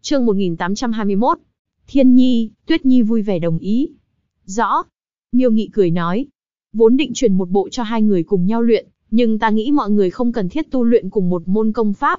Chương 1821. Thiên Nhi, Tuyết Nhi vui vẻ đồng ý. Rõ. Miêu Nghị cười nói. Vốn định truyền một bộ cho hai người cùng nhau luyện, nhưng ta nghĩ mọi người không cần thiết tu luyện cùng một môn công pháp.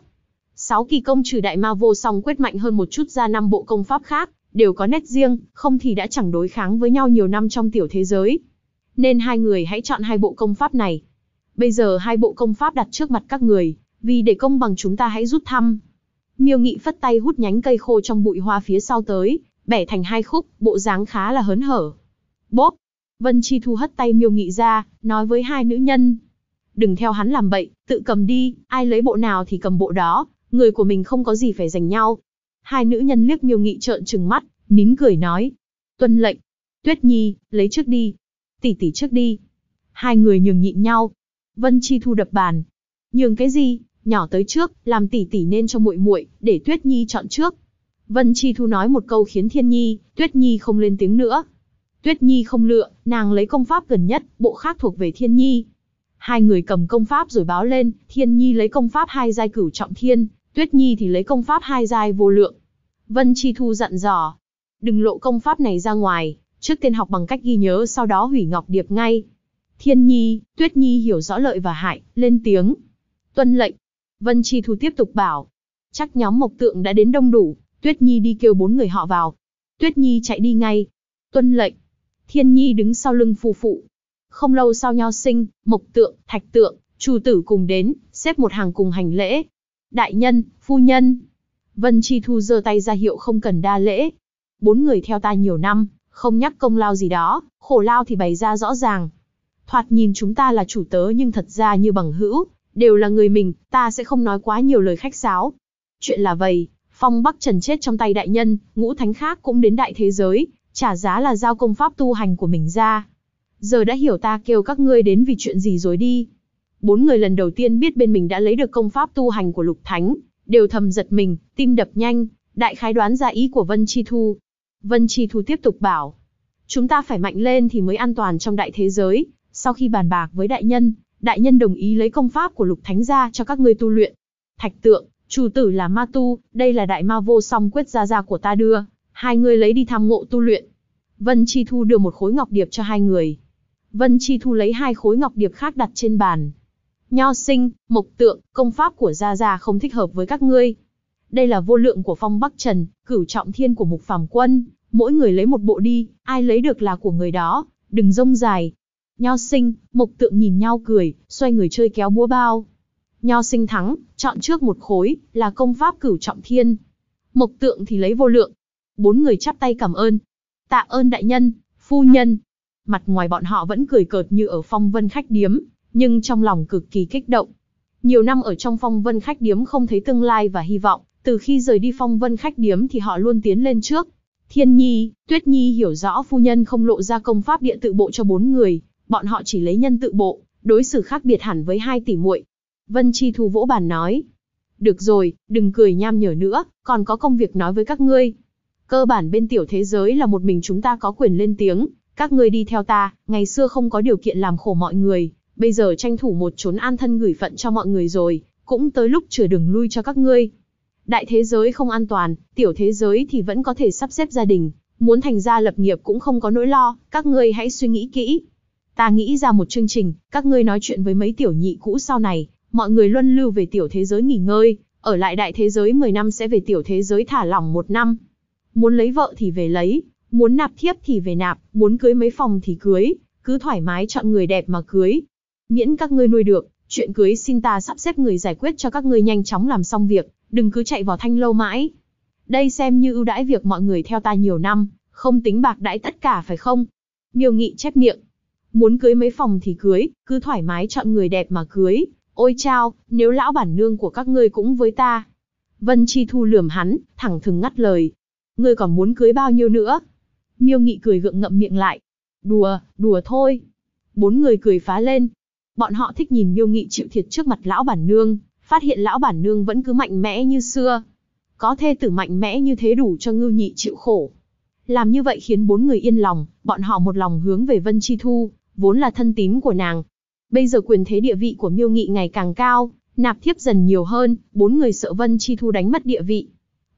6 kỳ công trừ đại ma vô song quyết mạnh hơn một chút ra 5 bộ công pháp khác, đều có nét riêng, không thì đã chẳng đối kháng với nhau nhiều năm trong tiểu thế giới. Nên hai người hãy chọn 2 bộ công pháp này. Bây giờ 2 bộ công pháp đặt trước mặt các người, vì để công bằng chúng ta hãy rút thăm. Miêu Nghị phất tay hút nhánh cây khô trong bụi hoa phía sau tới, bẻ thành 2 khúc, bộ dáng khá là hớn hở. Bốp! Vân Chi Thu hất tay Miêu Nghị ra, nói với 2 nữ nhân. Đừng theo hắn làm bậy, tự cầm đi, ai lấy bộ nào thì cầm bộ đó, người của mình không có gì phải giành nhau. 2 nữ nhân liếc Miêu Nghị trợn trừng mắt, nín cười nói. Tuân lệnh. Tuyết Nhi, lấy trước đi. Tỷ tỷ trước đi. 2 người nhường nhịn nhau. Vân Chi Thu đập bàn. Nhường cái gì, nhỏ tới trước, làm tỷ tỷ nên cho muội muội, để Tuyết Nhi chọn trước. Vân Chi Thu nói một câu khiến Thiên Nhi, Tuyết Nhi không lên tiếng nữa. Tuyết Nhi không lựa, nàng lấy công pháp gần nhất, bộ khác thuộc về Thiên Nhi. 2 người cầm công pháp rồi báo lên, Thiên Nhi lấy công pháp 2 giai cửu trọng thiên, Tuyết Nhi thì lấy công pháp 2 giai vô lượng. Vân Chi Thu dặn dò, đừng lộ công pháp này ra ngoài, trước tiên học bằng cách ghi nhớ sau đó hủy ngọc điệp ngay. Thiên Nhi, Tuyết Nhi hiểu rõ lợi và hại, lên tiếng. Tuân lệnh. Vân Chi Thu tiếp tục bảo, chắc nhóm Mộc Tượng đã đến đông đủ, Tuyết Nhi đi kêu 4 người họ vào. Tuyết Nhi chạy đi ngay. Tuân lệnh. Thiên Nhi đứng sau lưng phù phụ. Không lâu sau Nho Sinh, Mộc Tượng, Thạch Tượng, Chu Tử cùng đến, xếp một hàng cùng hành lễ. Đại nhân, phu nhân. Vân Chi Thu giơ tay ra hiệu không cần đa lễ. 4 người theo ta nhiều năm, không nhắc công lao gì đó, khổ lao thì bày ra rõ ràng. Thoạt nhìn chúng ta là chủ tớ nhưng thật ra như bằng hữu, đều là người mình, ta sẽ không nói quá nhiều lời khách sáo. Chuyện là vậy, Phong Bắc Trần chết trong tay đại nhân, ngũ thánh khác cũng đến đại thế giới, trả giá là giao công pháp tu hành của mình ra. Giờ đã hiểu ta kêu các ngươi đến vì chuyện gì rồi đi. 4 người lần đầu tiên biết bên mình đã lấy được công pháp tu hành của Lục Thánh, đều thầm giật mình, tim đập nhanh, đại khái đoán ra ý của Vân Chi Thu. Vân Chi Thu tiếp tục bảo, chúng ta phải mạnh lên thì mới an toàn trong đại thế giới. Sau khi bàn bạc với đại nhân đồng ý lấy công pháp của Lục Thánh ra cho các ngươi tu luyện. Thạch Tượng, Chủ Tử là ma tu, đây là đại ma vô song quyết gia của ta đưa, 2 người lấy đi tham ngộ tu luyện. Vân Chi Thu đưa một khối ngọc điệp cho 2 người. Vân Chi Thu lấy 2 khối ngọc điệp khác đặt trên bàn. Nho Sinh, Mộc Tượng, công pháp của gia không thích hợp với các ngươi. Đây là vô lượng của Phong Bắc Trần, cửu trọng thiên của Mục Phàm Quân, mỗi người lấy một bộ đi, ai lấy được là của người đó, đừng rông dài. Nho Sinh, Mộc Tượng nhìn nhau cười, xoay người chơi kéo búa bao. Nho Sinh thắng, chọn trước một khối, là công pháp cửu trọng thiên. Mộc Tượng thì lấy vô lượng. 4 người chắp tay cảm ơn. Tạ ơn đại nhân, phu nhân. Mặt ngoài bọn họ vẫn cười cợt như ở Phong Vân khách điếm, nhưng trong lòng cực kỳ kích động. Nhiều năm ở trong Phong Vân khách điếm không thấy tương lai và hy vọng, từ khi rời đi Phong Vân khách điếm thì họ luôn tiến lên trước. Thiên Nhi, Tuyết Nhi hiểu rõ phu nhân không lộ ra công pháp địa tự bộ cho 4 người, bọn họ chỉ lấy nhân tự bộ, đối xử khác biệt hẳn với 2 tỷ muội. Vân Chi Thu vỗ bàn nói, được rồi, đừng cười nham nhở nữa, còn có công việc nói với các ngươi. Cơ bản bên tiểu thế giới là một mình chúng ta có quyền lên tiếng, các ngươi đi theo ta, ngày xưa không có điều kiện làm khổ mọi người, bây giờ tranh thủ một chốn an thân gửi phận cho mọi người rồi, cũng tới lúc chừa đường lui cho các ngươi. Đại thế giới không an toàn, tiểu thế giới thì vẫn có thể sắp xếp gia đình, muốn thành gia lập nghiệp cũng không có nỗi lo, các ngươi hãy suy nghĩ kỹ. Ta nghĩ ra một chương trình, các ngươi nói chuyện với mấy tiểu nhị cũ sau này, mọi người luân lưu về tiểu thế giới nghỉ ngơi, ở lại đại thế giới 10 năm sẽ về tiểu thế giới thả lỏng 1 năm. Muốn lấy vợ thì về lấy, muốn nạp thiếp thì về nạp, muốn cưới mấy phòng thì cưới, cứ thoải mái chọn người đẹp mà cưới. Miễn các ngươi nuôi được, chuyện cưới xin ta sắp xếp người giải quyết cho các ngươi nhanh chóng làm xong việc, đừng cứ chạy vào thanh lâu mãi. Đây xem như ưu đãi việc mọi người theo ta nhiều năm, không tính bạc đãi tất cả phải không? Miêu Nghị chép miệng. Muốn cưới mấy phòng thì cưới, cứ thoải mái chọn người đẹp mà cưới. Ôi chao, nếu lão bản nương của các ngươi cũng với ta. Vân Chi Thu lườm hắn, thẳng thừng ngắt lời. Ngươi còn muốn cưới bao nhiêu nữa? Miêu Nghị cười gượng ngậm miệng lại. Đùa, đùa thôi. 4 người cười phá lên. Bọn họ thích nhìn Miêu Nghị chịu thiệt trước mặt lão bản nương, phát hiện lão bản nương vẫn cứ mạnh mẽ như xưa. Có thê tử mạnh mẽ như thế đủ cho Ngưu Nhị chịu khổ. Làm như vậy khiến 4 người yên lòng, bọn họ một lòng hướng về Vân Chi Thu, vốn là thân tín của nàng. Bây giờ quyền thế địa vị của Miêu Nghị ngày càng cao, nạp thiếp dần nhiều hơn, 4 người sợ Vân Chi Thu đánh mất địa vị.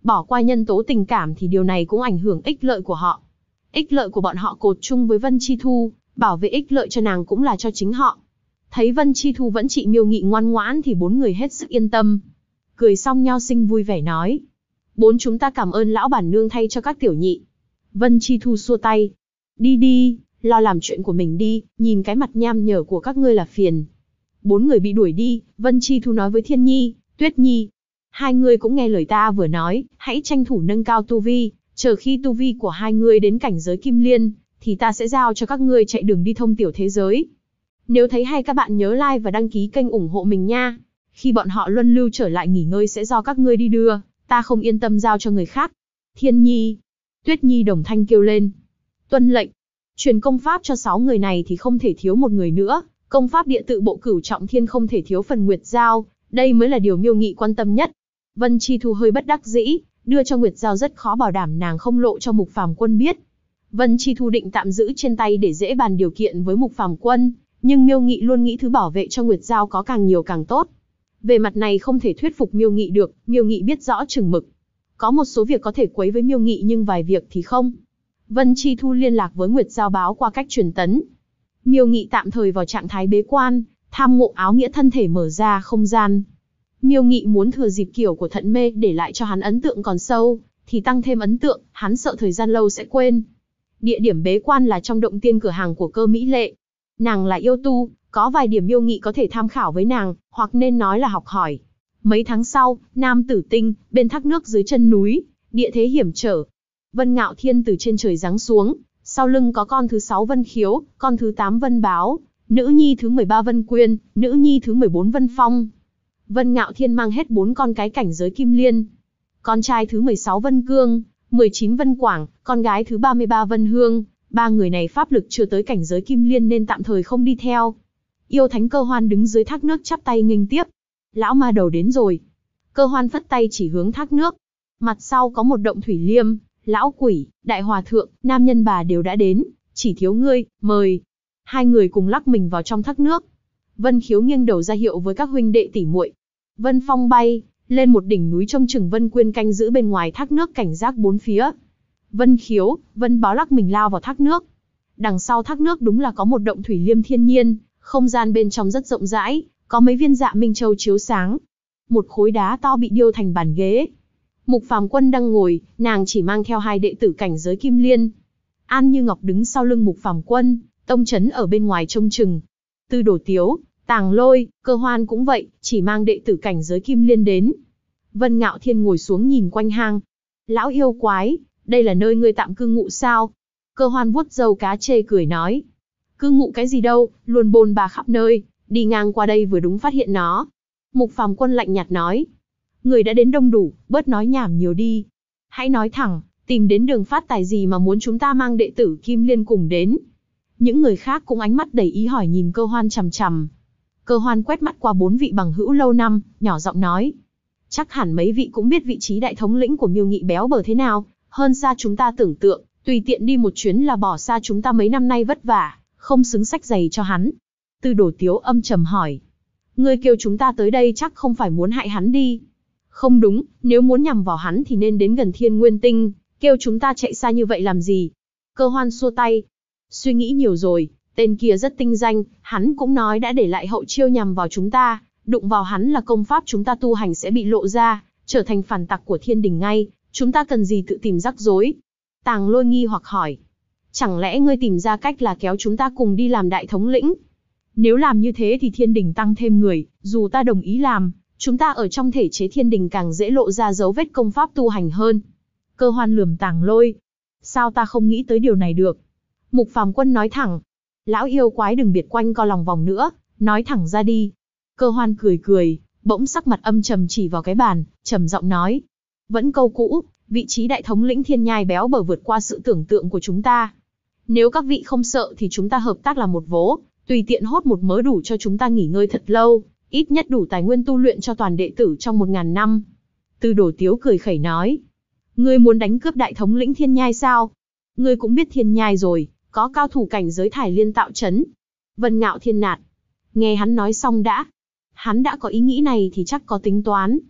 Bỏ qua nhân tố tình cảm thì điều này cũng ảnh hưởng ích lợi của họ. Ích lợi của bọn họ cột chung với Vân Chi Thu, bảo vệ ích lợi cho nàng cũng là cho chính họ. Thấy Vân Chi Thu vẫn trị Miêu Nghị ngoan ngoãn thì bốn người hết sức yên tâm. Cười xong Nho Sinh vui vẻ nói. Bốn chúng ta cảm ơn lão bản nương thay cho các tiểu nhị. Vân Chi Thu xua tay. Đi đi, lo làm chuyện của mình đi, nhìn cái mặt nham nhở của các ngươi là phiền. Bốn người bị đuổi đi, Vân Chi Thu nói với Thiên Nhi, Tuyết Nhi. Hai người cũng nghe lời ta vừa nói, hãy tranh thủ nâng cao tu vi, chờ khi tu vi của hai người đến cảnh giới Kim Liên, thì ta sẽ giao cho các ngươi chạy đường đi thông tiểu thế giới. Nếu thấy hay các bạn nhớ like và đăng ký kênh ủng hộ mình nha. Khi bọn họ luân lưu trở lại nghỉ ngơi sẽ do các ngươi đi đưa, ta không yên tâm giao cho người khác. Thiên Nhi, Tuyết Nhi đồng thanh kêu lên. Tuân lệnh. Truyền công pháp cho 6 người này thì không thể thiếu một người nữa. Công pháp địa tự bộ Cửu Trọng Thiên không thể thiếu phần Nguyệt Giao. Đây mới là điều Miêu Nghị quan tâm nhất. Vân Chi Thu hơi bất đắc dĩ, đưa cho Nguyệt Giao rất khó bảo đảm nàng không lộ cho Mục Phàm Quân biết. Vân Chi Thu định tạm giữ trên tay để dễ bàn điều kiện với Mục Phàm Quân, nhưng Miêu Nghị luôn nghĩ thứ bảo vệ cho Nguyệt Giao có càng nhiều càng tốt. Về mặt này không thể thuyết phục Miêu Nghị được, Miêu Nghị biết rõ chừng mực. Có một số việc có thể quấy với Miêu Nghị nhưng vài việc thì không. Vân Chi Thu liên lạc với Nguyệt Giao báo qua cách truyền tấn. Miêu Nghị tạm thời vào trạng thái bế quan, tham ngộ áo nghĩa thân thể mở ra không gian. Miêu Nghị muốn thừa dịp kiểu của Thận Mê để lại cho hắn ấn tượng còn sâu, thì tăng thêm ấn tượng, hắn sợ thời gian lâu sẽ quên. Địa điểm bế quan là trong động tiên cửa hàng của Cơ Mỹ Lệ. Nàng là yêu tu, có vài điểm Miêu Nghị có thể tham khảo với nàng, hoặc nên nói là học hỏi. Mấy tháng sau, Nam Tử Tinh, bên thác nước dưới chân núi, địa thế hiểm trở. Vân Ngạo Thiên từ trên trời giáng xuống, sau lưng có con thứ 6 Vân Khiếu, con thứ 8 Vân Báo, nữ nhi thứ 13 Vân Quyên, nữ nhi thứ 14 Vân Phong. Vân Ngạo Thiên mang hết 4 con cái cảnh giới Kim Liên. Con trai thứ 16 Vân Cương, 19 Vân Quảng, con gái thứ 33 Vân Hương. Ba người này pháp lực chưa tới cảnh giới Kim Liên nên tạm thời không đi theo. Yêu Thánh Cơ Hoan đứng dưới thác nước chắp tay nghênh tiếp. Lão ma đầu đến rồi. Cơ Hoan phất tay chỉ hướng thác nước. Mặt sau có một động thủy liêm, lão quỷ, đại hòa thượng, nam nhân bà đều đã đến, chỉ thiếu ngươi, mời. Hai người cùng lắc mình vào trong thác nước. Vân Khiếu nghiêng đầu ra hiệu với các huynh đệ tỉ muội. Vân Phong bay lên một đỉnh núi trông chừng Vân Quyên canh giữ bên ngoài thác nước cảnh giác bốn phía. Vân Khiếu, Vân Báo lắc mình lao vào thác nước. Đằng sau thác nước đúng là có một động thủy liêm thiên nhiên, không gian bên trong rất rộng rãi, có mấy viên dạ minh châu chiếu sáng. Một khối đá to bị điêu thành bàn ghế. Mục Phàm Quân đang ngồi, nàng chỉ mang theo 2 đệ tử cảnh giới Kim Liên. An Như Ngọc đứng sau lưng Mục Phàm Quân, Tông Chấn ở bên ngoài trông chừng. Tư Đồ Tiếu, Tàng Lôi, Cơ Hoan cũng vậy, chỉ mang đệ tử cảnh giới Kim Liên đến. Vân Ngạo Thiên ngồi xuống nhìn quanh hang. Lão yêu quái, đây là nơi ngươi tạm cư ngụ sao? Cơ Hoan vuốt râu cá chê cười nói. Cư ngụ cái gì đâu, luôn bôn ba khắp nơi, đi ngang qua đây vừa đúng phát hiện nó. Mục Phàm Quân lạnh nhạt nói. Người đã đến đông đủ, bớt nói nhảm nhiều đi. Hãy nói thẳng, tìm đến đường phát tài gì mà muốn chúng ta mang đệ tử Kim Liên cùng đến. Những người khác cũng ánh mắt đầy ý hỏi nhìn Cơ Hoan chằm chằm. Cơ Hoan quét mắt qua 4 vị bằng hữu lâu năm, nhỏ giọng nói. Chắc hẳn mấy vị cũng biết vị trí đại thống lĩnh của Miêu Nghị béo bở thế nào, hơn xa chúng ta tưởng tượng, tùy tiện đi một chuyến là bỏ xa chúng ta mấy năm nay vất vả, không xứng xách giày cho hắn. Tư Đồ Tiếu âm trầm hỏi. Ngươi kêu chúng ta tới đây chắc không phải muốn hại hắn đi. Không đúng, nếu muốn nhằm vào hắn thì nên đến gần Thiên Nguyên Tinh, kêu chúng ta chạy xa như vậy làm gì? Cơ Hoan xua tay. Suy nghĩ nhiều rồi, tên kia rất tinh danh, hắn cũng nói đã để lại hậu chiêu nhằm vào chúng ta, đụng vào hắn là công pháp chúng ta tu hành sẽ bị lộ ra, trở thành phản tặc của thiên đình ngay, chúng ta cần gì tự tìm rắc rối? Tàng Lôi nghi hoặc hỏi. Chẳng lẽ ngươi tìm ra cách là kéo chúng ta cùng đi làm đại thống lĩnh? Nếu làm như thế thì thiên đình tăng thêm người, dù ta đồng ý làm, chúng ta ở trong thể chế thiên đình càng dễ lộ ra dấu vết công pháp tu hành hơn. Cơ Hoan lườm Tàng Lôi. Sao ta không nghĩ tới điều này được? Mục Phàm Quân nói thẳng. Lão yêu quái đừng biệt quanh co lòng vòng nữa, nói thẳng ra đi. Cơ Hoan cười cười, bỗng sắc mặt âm trầm chỉ vào cái bàn, trầm giọng nói. Vẫn câu cũ, vị trí đại thống lĩnh thiên nhai béo bở vượt qua sự tưởng tượng của chúng ta. Nếu các vị không sợ thì chúng ta hợp tác là một vố, tùy tiện hốt một mớ đủ cho chúng ta nghỉ ngơi thật lâu, ít nhất đủ tài nguyên tu luyện cho toàn đệ tử trong 1000 năm. Tư Đồ Tiếu cười khẩy nói. Ngươi muốn đánh cướp đại thống lĩnh thiên nhai sao? Ngươi cũng biết thiên nhai rồi, có cao thủ cảnh giới Thải Liên tạo trấn. Vân Ngạo Thiên nạt. Nghe hắn nói xong đã. Hắn đã có ý nghĩ này thì chắc có tính toán.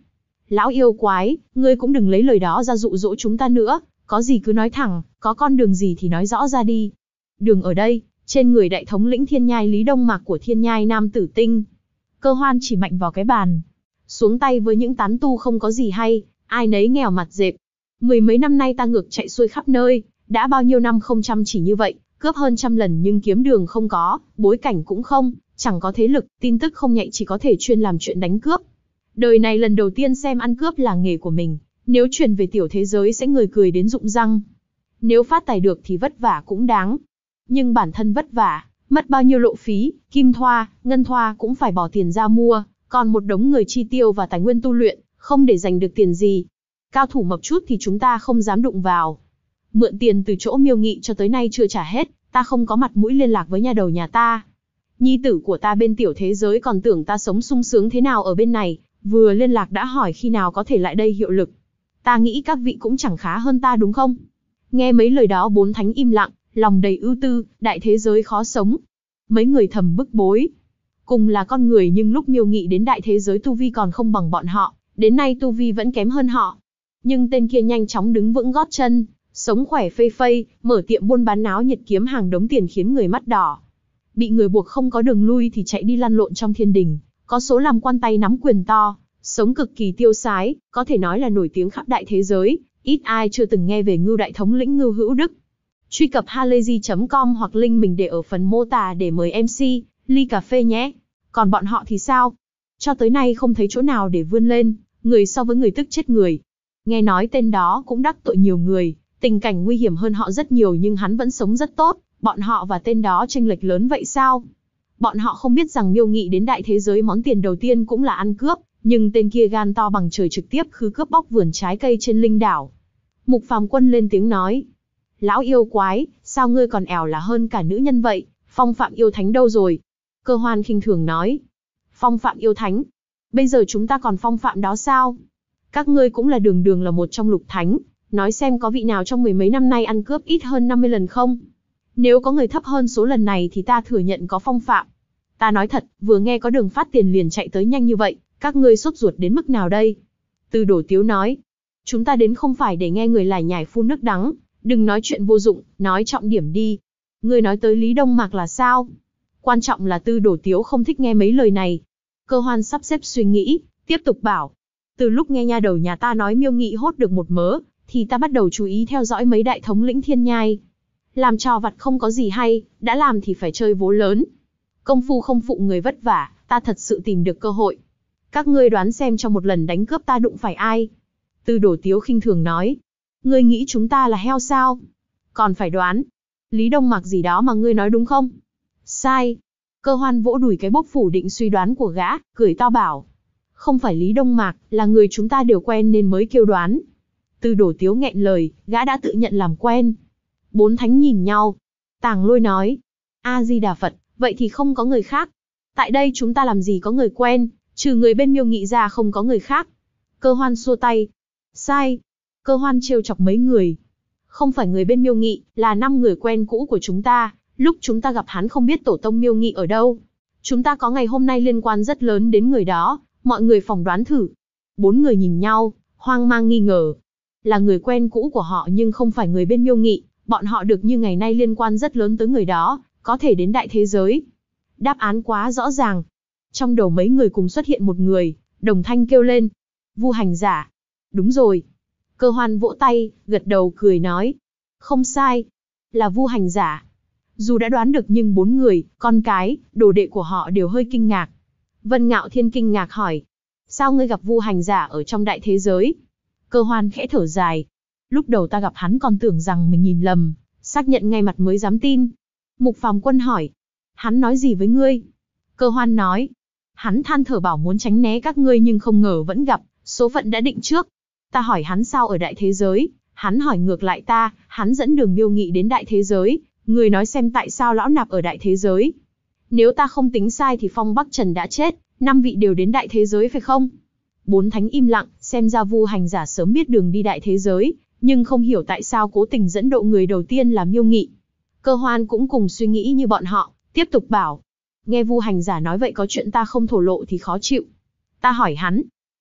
Lão yêu quái, ngươi cũng đừng lấy lời đó ra dụ dỗ chúng ta nữa, có gì cứ nói thẳng, có con đường gì thì nói rõ ra đi. Đường ở đây, trên người đại thống lĩnh Thiên Nhai Lý Đông Mạc của Thiên Nhai Nam Tử Tinh. Cơ Hoan chỉ mạnh vào cái bàn, xuống tay với những tán tu không có gì hay, ai nấy nghèo mặt dẹp. Mười mấy năm nay ta ngược chạy xuôi khắp nơi, đã bao nhiêu năm không chăm chỉ như vậy, cướp hơn 100 lần nhưng kiếm đường không có, bối cảnh cũng không, chẳng có thế lực, tin tức không nhạy, chỉ có thể chuyên làm chuyện đánh cướp. Đời này lần đầu tiên xem ăn cướp là nghề của mình, nếu truyền về tiểu thế giới sẽ người cười đến rụng răng. Nếu phát tài được thì vất vả cũng đáng. Nhưng bản thân vất vả, mất bao nhiêu lộ phí, kim thoa, ngân thoa cũng phải bỏ tiền ra mua, còn một đống người chi tiêu và tài nguyên tu luyện, không để dành được tiền gì. Cao thủ mập chút thì chúng ta không dám đụng vào. Mượn tiền từ chỗ Miêu Nghị cho tới nay chưa trả hết, ta không có mặt mũi liên lạc với nhà đầu nhà ta. Nhi tử của ta bên tiểu thế giới còn tưởng ta sống sung sướng thế nào ở bên này, vừa liên lạc đã hỏi khi nào có thể lại đây hiệu lực. Ta nghĩ các vị cũng chẳng khá hơn ta đúng không? Nghe mấy lời đó bốn thánh im lặng, lòng đầy ưu tư, đại thế giới khó sống. Mấy người thầm bức bối. Cùng là con người nhưng lúc Miêu Nghị đến đại thế giới tu vi còn không bằng bọn họ, đến nay tu vi vẫn kém hơn họ. Nhưng tên kia nhanh chóng đứng vững gót chân, sống khỏe phây phây, mở tiệm buôn bán náo nhiệt kiếm hàng đống tiền khiến người mắt đỏ. Bị người buộc không có đường lui thì chạy đi lăn lộn trong thiên đình, có số làm quan tay nắm quyền to, sống cực kỳ tiêu sái, có thể nói là nổi tiếng khắp đại thế giới, ít ai chưa từng nghe về Ngưu đại thống lĩnh Ngưu Hữu Đức. Truy cập halayzi.com hoặc link mình để ở phần mô tả để mời MC, ly cà phê nhé. Còn bọn họ thì sao? Cho tới nay không thấy chỗ nào để vươn lên, người so với người tức chết người. Nghe nói tên đó cũng đắc tội nhiều người, tình cảnh nguy hiểm hơn họ rất nhiều nhưng hắn vẫn sống rất tốt, bọn họ và tên đó chênh lệch lớn vậy sao? Bọn họ không biết rằng Miêu Nghị đến đại thế giới món tiền đầu tiên cũng là ăn cướp, nhưng tên kia gan to bằng trời trực tiếp khứ cướp bóc vườn trái cây trên linh đảo. Mục Phàm Quân lên tiếng nói. Lão yêu quái, sao ngươi còn ẻo là hơn cả nữ nhân vậy, Phong Phạm yêu thánh đâu rồi? Cơ Hoan khinh thường nói. Phong Phạm yêu thánh? Bây giờ chúng ta còn phong phạm đó sao? Các ngươi cũng là đường đường là một trong lục thánh, nói xem có vị nào trong mười mấy năm nay ăn cướp ít hơn 50 lần không? Nếu có người thấp hơn số lần này thì ta thừa nhận có phong phạm. Ta nói thật, vừa nghe có đường phát tiền liền chạy tới nhanh như vậy, các ngươi sốt ruột đến mức nào đây? Từ Đổ Tiếu nói. Chúng ta đến không phải để nghe người lải nhải phun nước đắng, đừng nói chuyện vô dụng, nói trọng điểm đi. Ngươi nói tới Lý Đông Mạc là sao? Quan trọng là Tư Đổ Tiếu không thích nghe mấy lời này. Cơ Hoan sắp xếp suy nghĩ, tiếp tục bảo. Từ lúc nghe nha đầu nhà ta nói Miêu Nghị hốt được một mớ, thì ta bắt đầu chú ý theo dõi mấy đại thống lĩnh Thiên Nhai. Làm trò vặt không có gì hay, đã làm thì phải chơi vố lớn. Công phu không phụ người vất vả, ta thật sự tìm được cơ hội. Các ngươi đoán xem trong một lần đánh cướp ta đụng phải ai? Tư Đổ Tiếu khinh thường nói. Ngươi nghĩ chúng ta là heo sao? Còn phải đoán. Lý Đông Mạc gì đó mà ngươi nói đúng không? Sai. Cơ Hoan vỗ đùi cái bốc phủ định suy đoán của gã, cười to bảo. Không phải Lý Đông Mạc, là người chúng ta đều quen nên mới kêu đoán. Tư Đổ Tiếu nghẹn lời, gã đã tự nhận làm quen. Bốn thánh nhìn nhau. Tàng Lôi nói. A-di-đà Phật, vậy thì không có người khác. Tại đây chúng ta làm gì có người quen, trừ người bên Miêu Nghị ra không có người khác. Cơ Hoan xua tay. Sai. Cơ Hoan trêu chọc mấy người. Không phải người bên Miêu Nghị, là 5 người quen cũ của chúng ta. Lúc chúng ta gặp hắn không biết tổ tông Miêu Nghị ở đâu. Chúng ta có ngày hôm nay liên quan rất lớn đến người đó, mọi người phỏng đoán thử. 4 người nhìn nhau, hoang mang nghi ngờ. Là người quen cũ của họ nhưng không phải người bên Miêu Nghị, bọn họ được như ngày nay liên quan rất lớn tới người đó, có thể đến đại thế giới. Đáp án quá rõ ràng. Trong đầu mấy người cùng xuất hiện một người, đồng thanh kêu lên. Vu hành giả. Đúng rồi. Cơ Hoan vỗ tay, gật đầu cười nói. Không sai. Là Vu hành giả. Dù đã đoán được nhưng 4 người, con cái, đồ đệ của họ đều hơi kinh ngạc. Vân Ngạo Thiên kinh ngạc hỏi. Sao ngươi gặp Vu hành giả ở trong đại thế giới? Cơ Hoan khẽ thở dài. Lúc đầu ta gặp hắn còn tưởng rằng mình nhìn lầm, xác nhận ngay mặt mới dám tin. Mục Phàm Quân hỏi. Hắn nói gì với ngươi? Cơ Hoan nói. Hắn than thở bảo muốn tránh né các ngươi nhưng không ngờ vẫn gặp, số phận đã định trước. Ta hỏi hắn sao ở đại thế giới, hắn hỏi ngược lại ta, hắn dẫn đường Miêu Nghị đến đại thế giới, người nói xem tại sao lão nạp ở đại thế giới. Nếu ta không tính sai thì Phong Bắc Trần đã chết, 5 vị đều đến đại thế giới phải không? 4 thánh im lặng, xem ra Vu hành giả sớm biết đường đi đại thế giới, nhưng không hiểu tại sao cố tình dẫn độ người đầu tiên là Miêu Nghị. Cơ Hoan cũng cùng suy nghĩ như bọn họ, tiếp tục bảo. Nghe Vu hành giả nói vậy có chuyện ta không thổ lộ thì khó chịu. Ta hỏi hắn.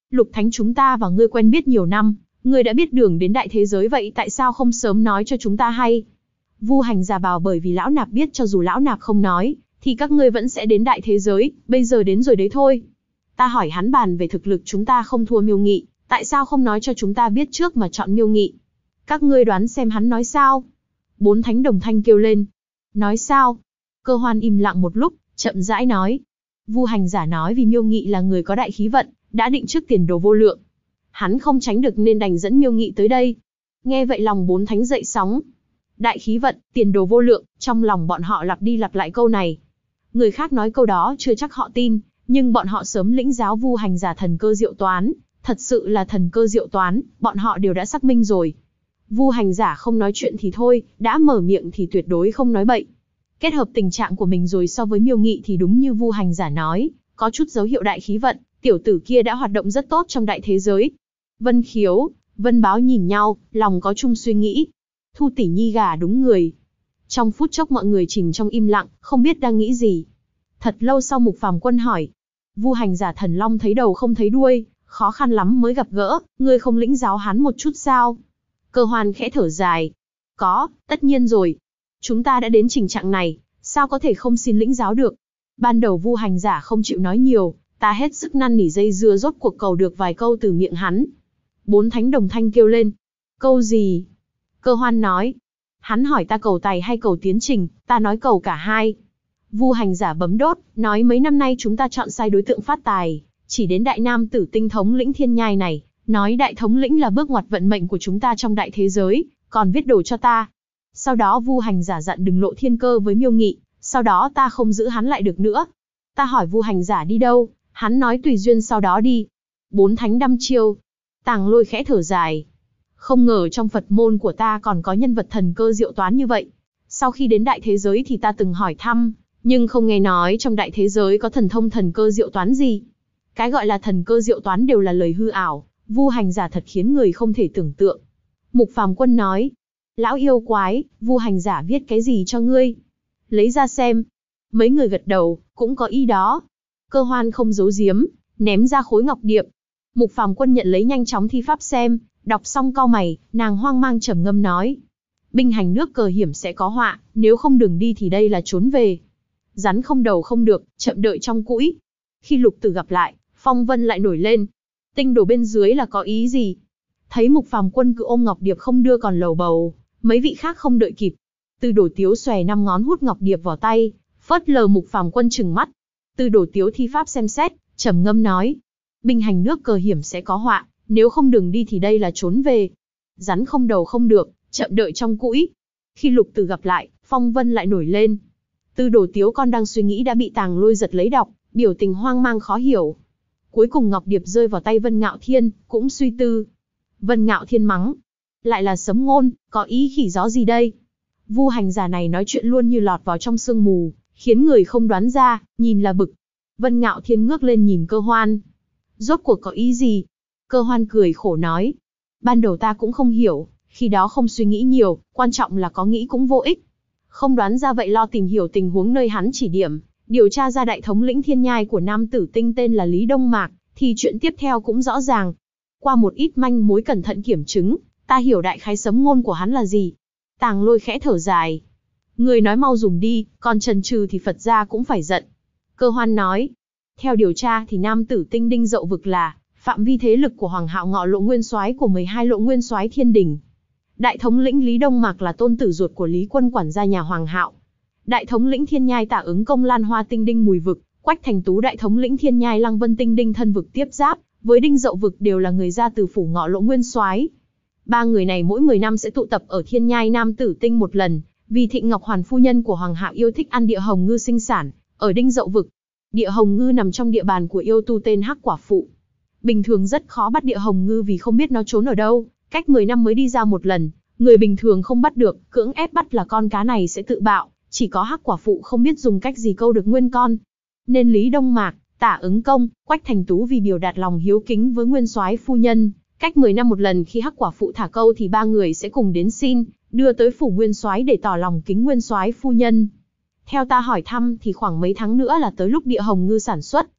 Lục Thánh chúng ta và ngươi quen biết nhiều năm, ngươi đã biết đường đến đại thế giới vậy tại sao không sớm nói cho chúng ta hay? Vu Hành Giả bảo bởi vì lão nạp biết cho dù lão nạp không nói, thì các ngươi vẫn sẽ đến đại thế giới, bây giờ đến rồi đấy thôi. Ta hỏi hắn bàn về thực lực chúng ta không thua Miêu Nghị, tại sao không nói cho chúng ta biết trước mà chọn Miêu Nghị? Các ngươi đoán xem hắn nói sao? Bốn thánh đồng thanh kêu lên. Nói sao? Cơ Hoan im lặng một lúc, chậm rãi nói. Vu Hành Giả nói vì Miêu Nghị là người có đại khí vận, đã định trước tiền đồ vô lượng. Hắn không tránh được nên đành dẫn Miêu Nghị tới đây. Nghe vậy lòng bốn thánh dậy sóng. Đại khí vận, tiền đồ vô lượng, trong lòng bọn họ lặp đi lặp lại câu này. Người khác nói câu đó chưa chắc họ tin, nhưng bọn họ sớm lĩnh giáo Vu Hành Giả thần cơ diệu toán, thật sự là thần cơ diệu toán, bọn họ đều đã xác minh rồi. Vu Hành Giả không nói chuyện thì thôi, đã mở miệng thì tuyệt đối không nói bậy. Kết hợp tình trạng của mình rồi so với Miêu Nghị thì đúng như Vu Hành Giả nói, có chút dấu hiệu đại khí vận, tiểu tử kia đã hoạt động rất tốt trong đại thế giới. Vân Khiếu, Vân Báo nhìn nhau, lòng có chung suy nghĩ. Thu tỷ nhi gả đúng người. Trong phút chốc mọi người chìm trong im lặng, không biết đang nghĩ gì. Thật lâu sau Mục Phàm Quân hỏi. Vu Hành Giả thần long thấy đầu không thấy đuôi, khó khăn lắm mới gặp gỡ, ngươi không lĩnh giáo hắn một chút sao? Cơ Hoan khẽ thở dài. Có, tất nhiên rồi. Chúng ta đã đến trình trạng này, sao có thể không xin lĩnh giáo được? Ban đầu Vu Hành Giả không chịu nói nhiều, ta hết sức năn nỉ dây dưa rốt cuộc cầu được vài câu từ miệng hắn. Bốn thánh đồng thanh kêu lên. Câu gì? Cơ Hoan nói. Hắn hỏi ta cầu tài hay cầu tiến trình, ta nói cầu cả hai. Vu Hành Giả bấm đốt, nói mấy năm nay chúng ta chọn sai đối tượng phát tài, chỉ đến đại nam tử tinh thống lĩnh thiên nhai này, nói đại thống lĩnh là bước ngoặt vận mệnh của chúng ta trong đại thế giới, còn viết đồ cho ta. Sau đó Vu Hành Giả dặn đừng lộ thiên cơ với Miêu Nghị, sau đó ta không giữ hắn lại được nữa. Ta hỏi Vu Hành Giả đi đâu, hắn nói tùy duyên sau đó đi. Bốn thánh đăm chiêu. Tàng Lôi khẽ thở dài. Không ngờ trong Phật môn của ta còn có nhân vật thần cơ diệu toán như vậy. Sau khi đến đại thế giới thì ta từng hỏi thăm, nhưng không nghe nói trong đại thế giới có thần thông thần cơ diệu toán gì. Cái gọi là thần cơ diệu toán đều là lời hư ảo, Vu Hành Giả thật khiến người không thể tưởng tượng. Mục Phàm Quân nói, lão yêu quái, Vu Hành Giả viết cái gì cho ngươi? Lấy ra xem. Mấy người gật đầu, cũng có ý đó. Cơ Hoan không giấu giếm, ném ra khối ngọc điệp. Mục Phàm Quân nhận lấy nhanh chóng thi pháp xem, đọc xong cau mày, nàng hoang mang trầm ngâm nói. Binh hành nước cờ hiểm sẽ có họa, nếu không đường đi thì đây là trốn về. Rắn không đầu không được, chậm đợi trong cũi. Khi Lục Tử gặp lại, phong vân lại nổi lên. Tinh đồ bên dưới là có ý gì? Thấy Mục Phàm Quân cứ ôm ngọc điệp không đưa còn lầu bầu, mấy vị khác không đợi kịp. Tư Đồ Tiếu xòe 5 ngón hút ngọc điệp vào tay, phớt lờ Mục Phàm Quân trừng mắt. Tư Đồ Tiếu thi pháp xem xét, trầm ngâm nói. Binh hành nước cờ hiểm sẽ có họa, nếu không đường đi thì đây là trốn về. Rắn không đầu không được, chậm đợi trong cũi. Khi Lục Tử gặp lại, phong vân lại nổi lên. Tư Đồ Tiếu con đang suy nghĩ đã bị Tàng Lôi giật lấy đọc, biểu tình hoang mang khó hiểu. Cuối cùng ngọc điệp rơi vào tay Vân Ngạo Thiên, cũng suy tư. Vân Ngạo Thiên mắng. Lại là sấm ngôn, có ý khỉ gió gì đây? Vu Hành Giả này nói chuyện luôn như lọt vào trong sương mù, khiến người không đoán ra, nhìn là bực. Vân Ngạo Thiên ngước lên nhìn Cơ Hoan. Rốt cuộc có ý gì? Cơ Hoan cười khổ nói. Ban đầu ta cũng không hiểu, khi đó không suy nghĩ nhiều, quan trọng là có nghĩ cũng vô ích. Không đoán ra vậy lo tìm hiểu tình huống nơi hắn chỉ điểm, điều tra ra đại thống lĩnh thiên nhai của nam tử tinh tên là Lý Đông Mạc, thì chuyện tiếp theo cũng rõ ràng. Qua một ít manh mối cẩn thận kiểm chứng, ta hiểu đại khái sấm ngôn của hắn là gì. Tàng Lôi khẽ thở dài. Người nói mau dùng đi, còn chần chừ thì Phật gia cũng phải giận. Cơ Hoan nói. Theo điều tra thì nam tử tinh Đinh Dậu Vực là phạm vi thế lực của Hoàng Hạo Ngọ Lộ Nguyên Soái của 12 Lộ Nguyên Soái Thiên Đình. Đại thống lĩnh Lý Đông Mạc là tôn tử ruột của Lý Quân quản gia nhà Hoàng Hạo. Đại thống lĩnh Thiên Nhai Tả Ứng Công Lan Hoa Tinh Đinh Mùi Vực, Quách Thành Tú đại thống lĩnh Thiên Nhai Lăng Vân Tinh Đinh Thân Vực tiếp giáp với Đinh Dậu Vực đều là người ra từ phủ Ngọ Lộ Nguyên Soái. Ba người này mỗi 10 năm sẽ tụ tập ở Thiên Nhai Nam Tử Tinh một lần, vì Thịnh Ngọc Hoàn phu nhân của Hoàng Hạo yêu thích ăn địa hồng ngư sinh sản ở Đinh Dậu Vực. Địa hồng ngư nằm trong địa bàn của yêu tu tên Hắc Quả Phụ. Bình thường rất khó bắt địa hồng ngư vì không biết nó trốn ở đâu, cách 10 năm mới đi ra một lần, người bình thường không bắt được, cưỡng ép bắt là con cá này sẽ tự bạo, chỉ có Hắc Quả Phụ không biết dùng cách gì câu được nguyên con. Nên Lý Đông Mạc, Tả Ứng Công, Quách Thành Tú vì biểu đạt lòng hiếu kính với nguyên soái phu nhân, cách 10 năm một lần khi Hắc Quả Phụ thả câu thì ba người sẽ cùng đến xin, đưa tới phủ nguyên soái để tỏ lòng kính nguyên soái phu nhân. Theo ta hỏi thăm thì khoảng mấy tháng nữa là tới lúc địa hồng ngư sản xuất,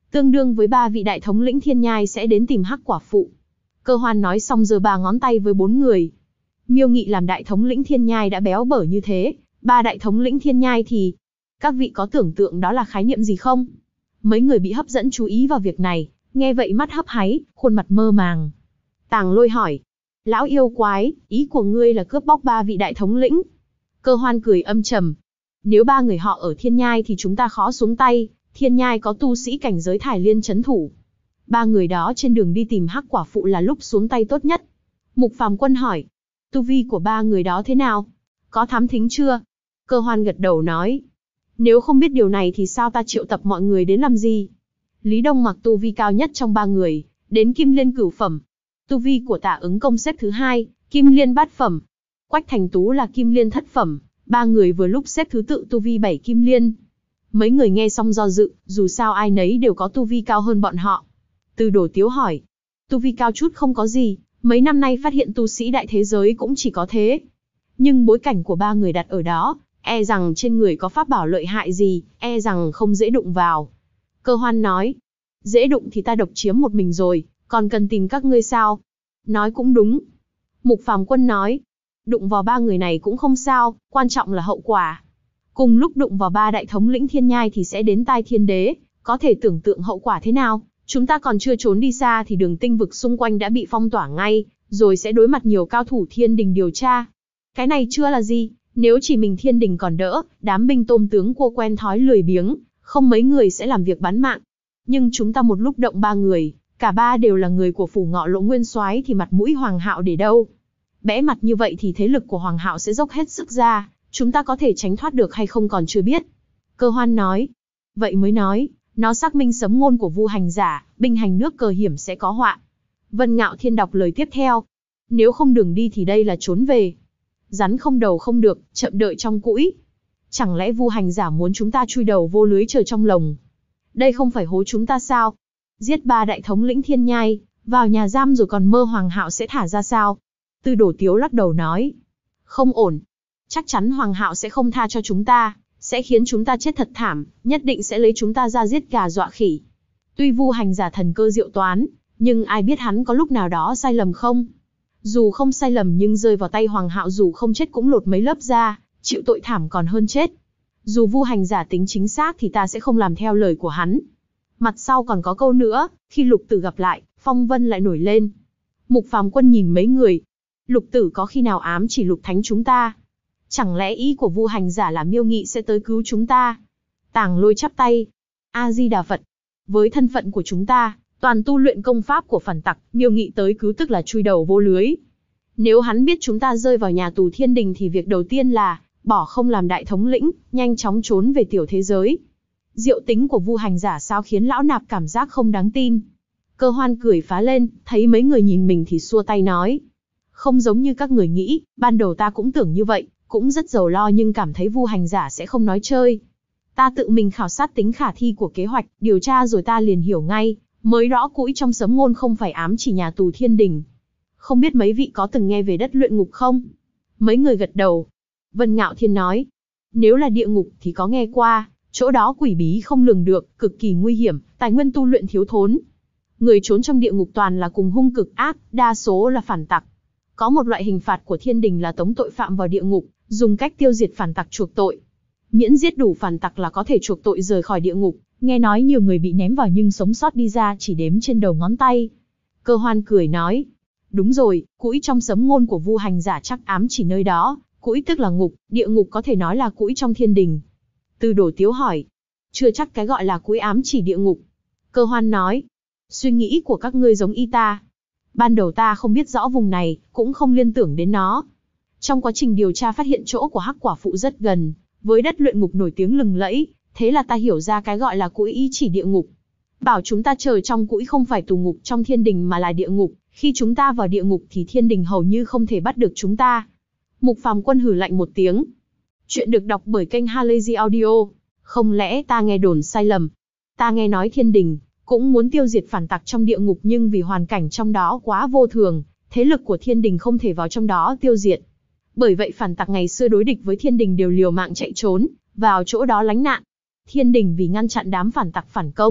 Tương đương với 3 vị đại thống lĩnh thiên nhai sẽ đến tìm Hắc Quả Phụ. Cơ Hoan nói xong giơ 3 ngón tay với 4 người. Miêu Nghị làm đại thống lĩnh thiên nhai đã béo bở như thế, 3 đại thống lĩnh thiên nhai thì... Các vị có tưởng tượng đó là khái niệm gì không? Mấy người bị hấp dẫn chú ý vào việc này, nghe vậy mắt hấp háy, khuôn mặt mơ màng. Tàng Lôi hỏi, lão yêu quái, ý của ngươi là cướp bóc 3 vị đại thống lĩnh? Cơ Hoan cười âm trầm. Nếu 3 người họ ở thiên nhai thì chúng ta khó xuống tay, thiên nhai có tu sĩ cảnh giới Thải Liên trấn thủ. 3 người đó trên đường đi tìm Hắc Quả Phụ là lúc xuống tay tốt nhất. Mục Phàm Quân hỏi, tu vi của 3 người đó thế nào? Có thám thính chưa? Cơ Hoan gật đầu nói, nếu không biết điều này thì sao ta triệu tập mọi người đến làm gì? Lý Đông Mặc tu vi cao nhất trong 3 người, đến Kim Liên cửu phẩm. Tu vi của Tả Ứng Công xếp thứ 2, Kim Liên bát phẩm. Quách Thành Tú là Kim Liên thất phẩm, 3 người vừa lúc xếp thứ tự tu vi 7 Kim Liên. Mấy người nghe xong do dự, dù sao ai nấy đều có tu vi cao hơn bọn họ. Từ Đổ Tiếu hỏi, tu vi cao chút không có gì, mấy năm nay phát hiện tu sĩ đại thế giới cũng chỉ có thế. Nhưng bối cảnh của 3 người đặt ở đó, e rằng trên người có pháp bảo lợi hại gì, e rằng không dễ đụng vào. Cơ Hoan nói, dễ đụng thì ta độc chiếm một mình rồi, còn cần tìm các ngươi sao? Nói cũng đúng. Mục Phàm Quân nói, đụng vào 3 người này cũng không sao, quan trọng là hậu quả. Cùng lúc đụng vào 3 đại thống lĩnh thiên nhai thì sẽ đến tai thiên đế, có thể tưởng tượng hậu quả thế nào. Chúng ta còn chưa trốn đi xa thì đường tinh vực xung quanh đã bị phong tỏa ngay, rồi sẽ đối mặt nhiều cao thủ thiên đình điều tra. Cái này chưa là gì, nếu chỉ mình thiên đình còn đỡ, đám binh tôm tướng cua quen thói lười biếng, không mấy người sẽ làm việc bán mạng. Nhưng chúng ta một lúc động 3 người, cả 3 đều là người của phủ Ngọ Lỗ Nguyên Soái thì mặt mũi Hoàng Hạo để đâu? Bẽ mặt như vậy thì thế lực của Hoàng Hạo sẽ dốc hết sức ra, chúng ta có thể tránh thoát được hay không còn chưa biết. Cơ Hoan nói, vậy mới nói, nó xác minh sấm ngôn của Vu Hành Giả, binh hành nước cờ hiểm sẽ có họa. Vân Ngạo Thiên đọc lời tiếp theo, nếu không đường đi thì đây là trốn về. Rắn không đầu không được, chậm đợi trong cũi. Chẳng lẽ Vu Hành Giả muốn chúng ta chui đầu vô lưới chờ trong lồng? Đây không phải hố chúng ta sao? Giết 3 đại thống lĩnh thiên nhai, vào nhà giam rồi còn mơ Hoàng Hạo sẽ thả ra sao? Từ Đổ Tiếu lắc đầu nói, không ổn. Chắc chắn Hoàng Hạo sẽ không tha cho chúng ta, sẽ khiến chúng ta chết thật thảm, nhất định sẽ lấy chúng ta ra giết gà dọa khỉ. Tuy Vu Hành Giả thần cơ diệu toán, nhưng ai biết hắn có lúc nào đó sai lầm không? Dù không sai lầm nhưng rơi vào tay Hoàng Hạo dù không chết cũng lột mấy lớp da, chịu tội thảm còn hơn chết. Dù Vu Hành Giả tính chính xác thì ta sẽ không làm theo lời của hắn. Mặt sau còn có câu nữa, khi Lục Tử gặp lại, phong vân lại nổi lên. Mục Phàm Quân nhìn mấy người. Lục Tử có khi nào ám chỉ Lục Thánh chúng ta? Chẳng lẽ ý của Vu Hành Giả là Miêu Nghị sẽ tới cứu chúng ta? Tàng Lôi chắp tay. A Di Đà Phật. Với thân phận của chúng ta, toàn tu luyện công pháp của phản tặc, Miêu Nghị tới cứu tức là chui đầu vô lưới. Nếu hắn biết chúng ta rơi vào nhà tù thiên đình thì việc đầu tiên là bỏ không làm đại thống lĩnh, nhanh chóng trốn về tiểu thế giới. Diệu tính của Vu Hành Giả sao khiến lão nạp cảm giác không đáng tin. Cơ Hoan cười phá lên, thấy mấy người nhìn mình thì xua tay nói. Không giống như các người nghĩ, ban đầu ta cũng tưởng như vậy, cũng rất giàu lo nhưng cảm thấy Vu Hành Giả sẽ không nói chơi. Ta tự mình khảo sát tính khả thi của kế hoạch, điều tra rồi ta liền hiểu ngay, mới rõ cũi trong sấm ngôn không phải ám chỉ nhà tù thiên đình. Không biết mấy vị có từng nghe về đất luyện ngục không? Mấy người gật đầu. Vân Ngạo Thiên nói, nếu là địa ngục thì có nghe qua, chỗ đó quỷ bí không lường được, cực kỳ nguy hiểm, tài nguyên tu luyện thiếu thốn. Người trốn trong địa ngục toàn là cùng hung cực ác, đa số là phản tặc. Có một loại hình phạt của thiên đình là tống tội phạm vào địa ngục, dùng cách tiêu diệt phản tặc chuộc tội. Miễn giết đủ phản tặc là có thể chuộc tội rời khỏi địa ngục. Nghe nói nhiều người bị ném vào nhưng sống sót đi ra chỉ đếm trên đầu ngón tay. Cơ Hoan cười nói, đúng rồi, cũi trong sấm ngôn của Vu Hành Giả chắc ám chỉ nơi đó, cũi tức là ngục, địa ngục có thể nói là cũi trong thiên đình. Từ Đổ Tiếu hỏi, chưa chắc cái gọi là cũi ám chỉ địa ngục. Cơ Hoan nói, suy nghĩ của các ngươi giống y ta. Ban đầu ta không biết rõ vùng này, cũng không liên tưởng đến nó. Trong quá trình điều tra phát hiện chỗ của Hắc Quả Phụ rất gần, với đất luyện ngục nổi tiếng lừng lẫy, thế là ta hiểu ra cái gọi là cũi ý chỉ địa ngục. Bảo chúng ta chờ trong cũi không phải tù ngục trong thiên đình mà là địa ngục, khi chúng ta vào địa ngục thì thiên đình hầu như không thể bắt được chúng ta. Mục Phàm Quân hử lạnh một tiếng. Chuyện được đọc bởi kênh Halazy Audio. Không lẽ ta nghe đồn sai lầm? Ta nghe nói thiên đình cũng muốn tiêu diệt phản tặc trong địa ngục nhưng vì hoàn cảnh trong đó quá vô thường, thế lực của thiên đình không thể vào trong đó tiêu diệt. Bởi vậy phản tặc ngày xưa đối địch với thiên đình đều liều mạng chạy trốn, vào chỗ đó lánh nạn. Thiên đình vì ngăn chặn đám phản tặc phản công,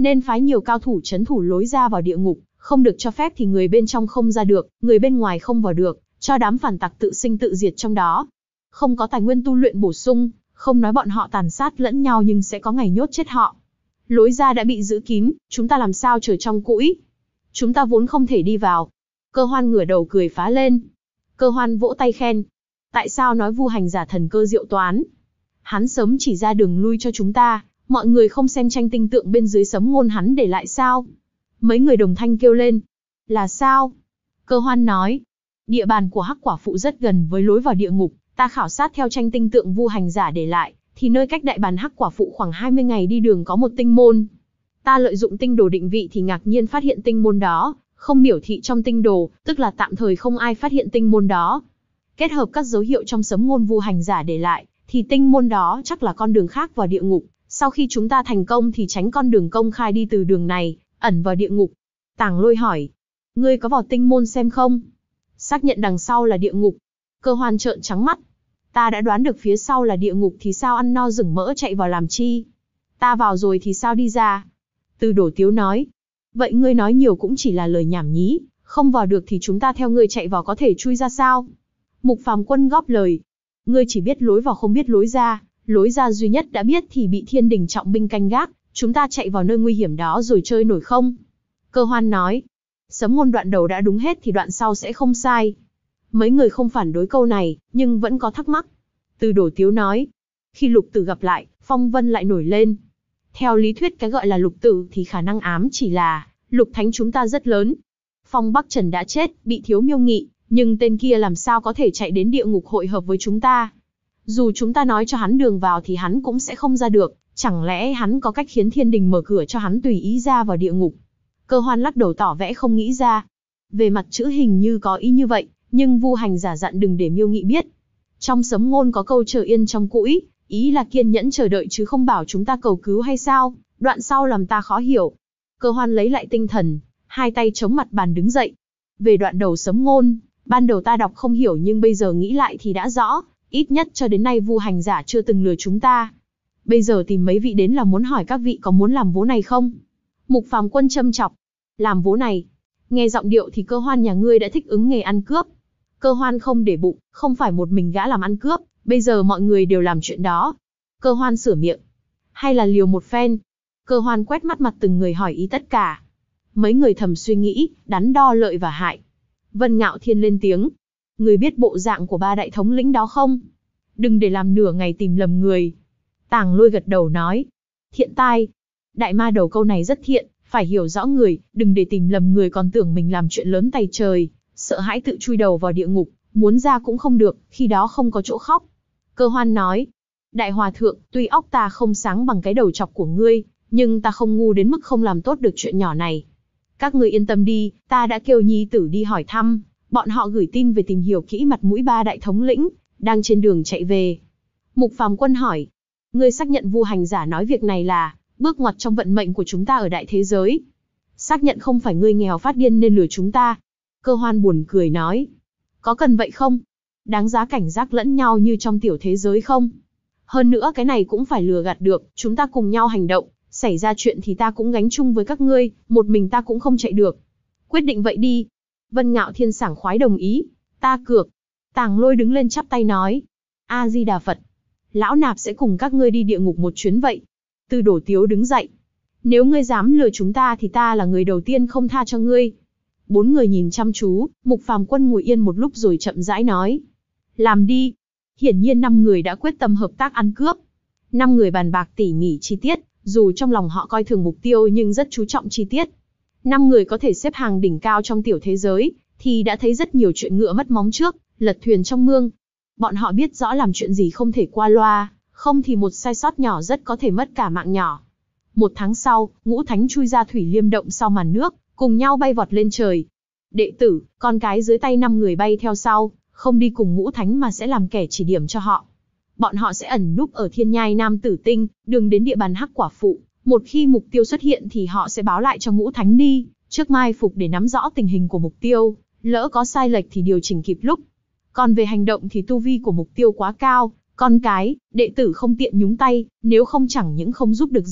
nên phái nhiều cao thủ trấn thủ lối ra vào địa ngục, không được cho phép thì người bên trong không ra được, người bên ngoài không vào được, cho đám phản tặc tự sinh tự diệt trong đó. Không có tài nguyên tu luyện bổ sung, không nói bọn họ tàn sát lẫn nhau nhưng sẽ có ngày nhốt chết họ. Lối ra đã bị giữ kín, chúng ta làm sao chờ trong cũi? Chúng ta vốn không thể đi vào. Cơ Hoan ngửa đầu cười phá lên. Cơ Hoan vỗ tay khen. Tại sao nói Vu Hành Giả thần cơ diệu toán? Hắn sớm chỉ ra đường lui cho chúng ta, mọi người không xem tranh tinh tượng bên dưới sấm ngôn hắn để lại sao? Mấy người đồng thanh kêu lên. Là sao? Cơ Hoan nói. Địa bàn của Hắc Quả Phụ rất gần với lối vào địa ngục, ta khảo sát theo tranh tinh tượng Vu Hành Giả để lại, thì nơi cách đại bàn Hắc Quả Phụ khoảng 20 ngày đi đường có một tinh môn. Ta lợi dụng tinh đồ định vị thì ngạc nhiên phát hiện tinh môn đó không biểu thị trong tinh đồ, tức là tạm thời không ai phát hiện tinh môn đó. Kết hợp các dấu hiệu trong sấm ngôn Vu Hành Giả để lại, thì tinh môn đó chắc là con đường khác vào địa ngục. Sau khi chúng ta thành công thì tránh con đường công khai đi từ đường này, ẩn vào địa ngục. Tàng Lôi hỏi, ngươi có vào tinh môn xem không? Xác nhận đằng sau là địa ngục. Cơ Hoan trợn trắng mắt. Ta đã đoán được phía sau là địa ngục thì sao ăn no rừng mỡ chạy vào làm chi? Ta vào rồi thì sao đi ra? Từ Đổ Tiếu nói. Vậy ngươi nói nhiều cũng chỉ là lời nhảm nhí, không vào được thì chúng ta theo ngươi chạy vào có thể chui ra sao? Mục Phàm Quân góp lời. Ngươi chỉ biết lối vào không biết lối ra duy nhất đã biết thì bị Thiên Đình trọng binh canh gác, chúng ta chạy vào nơi nguy hiểm đó rồi chơi nổi không? Cơ Hoan nói. Sấm ngôn đoạn đầu đã đúng hết thì đoạn sau sẽ không sai. Mấy người không phản đối câu này, nhưng vẫn có thắc mắc. Từ Đổ Tiếu nói. Khi lục tử gặp lại, phong vân lại nổi lên. Theo lý thuyết cái gọi là lục tử thì khả năng ám chỉ là lục thánh chúng ta rất lớn. Phong Bắc Trần đã chết, bị thiếu miêu nghị, nhưng tên kia làm sao có thể chạy đến địa ngục hội hợp với chúng ta? Dù chúng ta nói cho hắn đường vào thì hắn cũng sẽ không ra được, chẳng lẽ hắn có cách khiến Thiên Đình mở cửa cho hắn tùy ý ra vào địa ngục? Cơ Hoan lắc đầu tỏ vẻ không nghĩ ra. Về mặt chữ hình như có ý như vậy, nhưng Vu Hành Giả dặn đừng để miêu nghị biết. Trong sấm ngôn có câu chờ yên trong cũi, ý là kiên nhẫn chờ đợi chứ không bảo chúng ta cầu cứu hay sao? Đoạn sau làm ta khó hiểu. Cơ Hoan lấy lại tinh thần, hai tay chống mặt bàn đứng dậy. Về đoạn đầu sấm ngôn, ban đầu ta đọc không hiểu nhưng bây giờ nghĩ lại thì đã rõ, ít nhất cho đến nay Vu Hành Giả chưa từng lừa chúng ta. Bây giờ tìm mấy vị đến là muốn hỏi các vị có muốn làm vố này không? Mục Phàm Quân châm chọc. Làm vố này? Nghe giọng điệu thì Cơ Hoan nhà ngươi đã thích ứng nghề ăn cướp. Cơ Hoan không để bụng, không phải một mình gã làm ăn cướp, bây giờ mọi người đều làm chuyện đó. Cơ Hoan sửa miệng. Hay là liều một phen? Cơ Hoan quét mắt mặt từng người hỏi ý tất cả. Mấy người thầm suy nghĩ, đắn đo lợi và hại. Vân Ngạo Thiên lên tiếng. Người biết bộ dạng của ba đại thống lĩnh đó không? Đừng để làm nửa ngày tìm lầm người. Tàng Lôi gật đầu nói. Thiện tai. Đại ma đầu câu này rất thiện, phải hiểu rõ người, đừng để tìm lầm người còn tưởng mình làm chuyện lớn tày trời, sợ hãi tự chui đầu vào địa ngục, muốn ra cũng không được, khi đó không có chỗ khóc. Cơ Hoan nói. Đại Hòa Thượng, tuy óc ta không sáng bằng cái đầu chọc của ngươi, nhưng ta không ngu đến mức không làm tốt được chuyện nhỏ này. Các ngươi yên tâm đi, ta đã kêu nhi tử đi hỏi thăm, bọn họ gửi tin về tìm hiểu kỹ mặt mũi ba đại thống lĩnh, đang trên đường chạy về. Mục Phàm Quân hỏi, ngươi xác nhận Vu Hành Giả nói việc này là bước ngoặt trong vận mệnh của chúng ta ở đại thế giới? Xác nhận không phải ngươi nghèo phát điên nên lừa chúng ta? Cơ Hoan buồn cười nói, có cần vậy không? Đáng giá cảnh giác lẫn nhau như trong tiểu thế giới không? Hơn nữa cái này cũng phải lừa gạt được, chúng ta cùng nhau hành động, xảy ra chuyện thì ta cũng gánh chung với các ngươi, một mình ta cũng không chạy được. Quyết định vậy đi. Vân Ngạo Thiên sảng khoái đồng ý, ta cược. Tàng Lôi đứng lên chắp tay nói, A Di Đà Phật, lão nạp sẽ cùng các ngươi đi địa ngục một chuyến vậy. Từ Đổ Tiếu đứng dậy, nếu ngươi dám lừa chúng ta thì ta là người đầu tiên không tha cho ngươi. Bốn người nhìn chăm chú, Mục Phàm Quân ngồi yên một lúc rồi chậm rãi nói, làm đi. Hiển nhiên 5 người đã quyết tâm hợp tác ăn cướp. 5 người bàn bạc tỉ mỉ chi tiết, dù trong lòng họ coi thường mục tiêu nhưng rất chú trọng chi tiết. 5 người có thể xếp hàng đỉnh cao trong tiểu thế giới, thì đã thấy rất nhiều chuyện ngựa mất móng trước, lật thuyền trong mương. Bọn họ biết rõ làm chuyện gì không thể qua loa, không thì một sai sót nhỏ rất có thể mất cả mạng nhỏ. 1 tháng sau, Ngũ Thánh chui ra Thủy Liêm Động sau màn nước, cùng nhau bay vọt lên trời. Đệ tử, con cái dưới tay 5 người bay theo sau, không đi cùng Ngũ Thánh mà sẽ làm kẻ chỉ điểm cho họ. Bọn họ sẽ ẩn núp ở Thiên Nhai Nam Tử Tinh, đường đến địa bàn Hắc Quả Phụ. Một khi mục tiêu xuất hiện thì họ sẽ báo lại cho Ngũ Thánh đi, trước mai phục để nắm rõ tình hình của mục tiêu, lỡ có sai lệch thì điều chỉnh kịp lúc. Còn về hành động thì tu vi của mục tiêu quá cao, con cái, đệ tử không tiện nhúng tay, nếu không chẳng những không giúp được gì,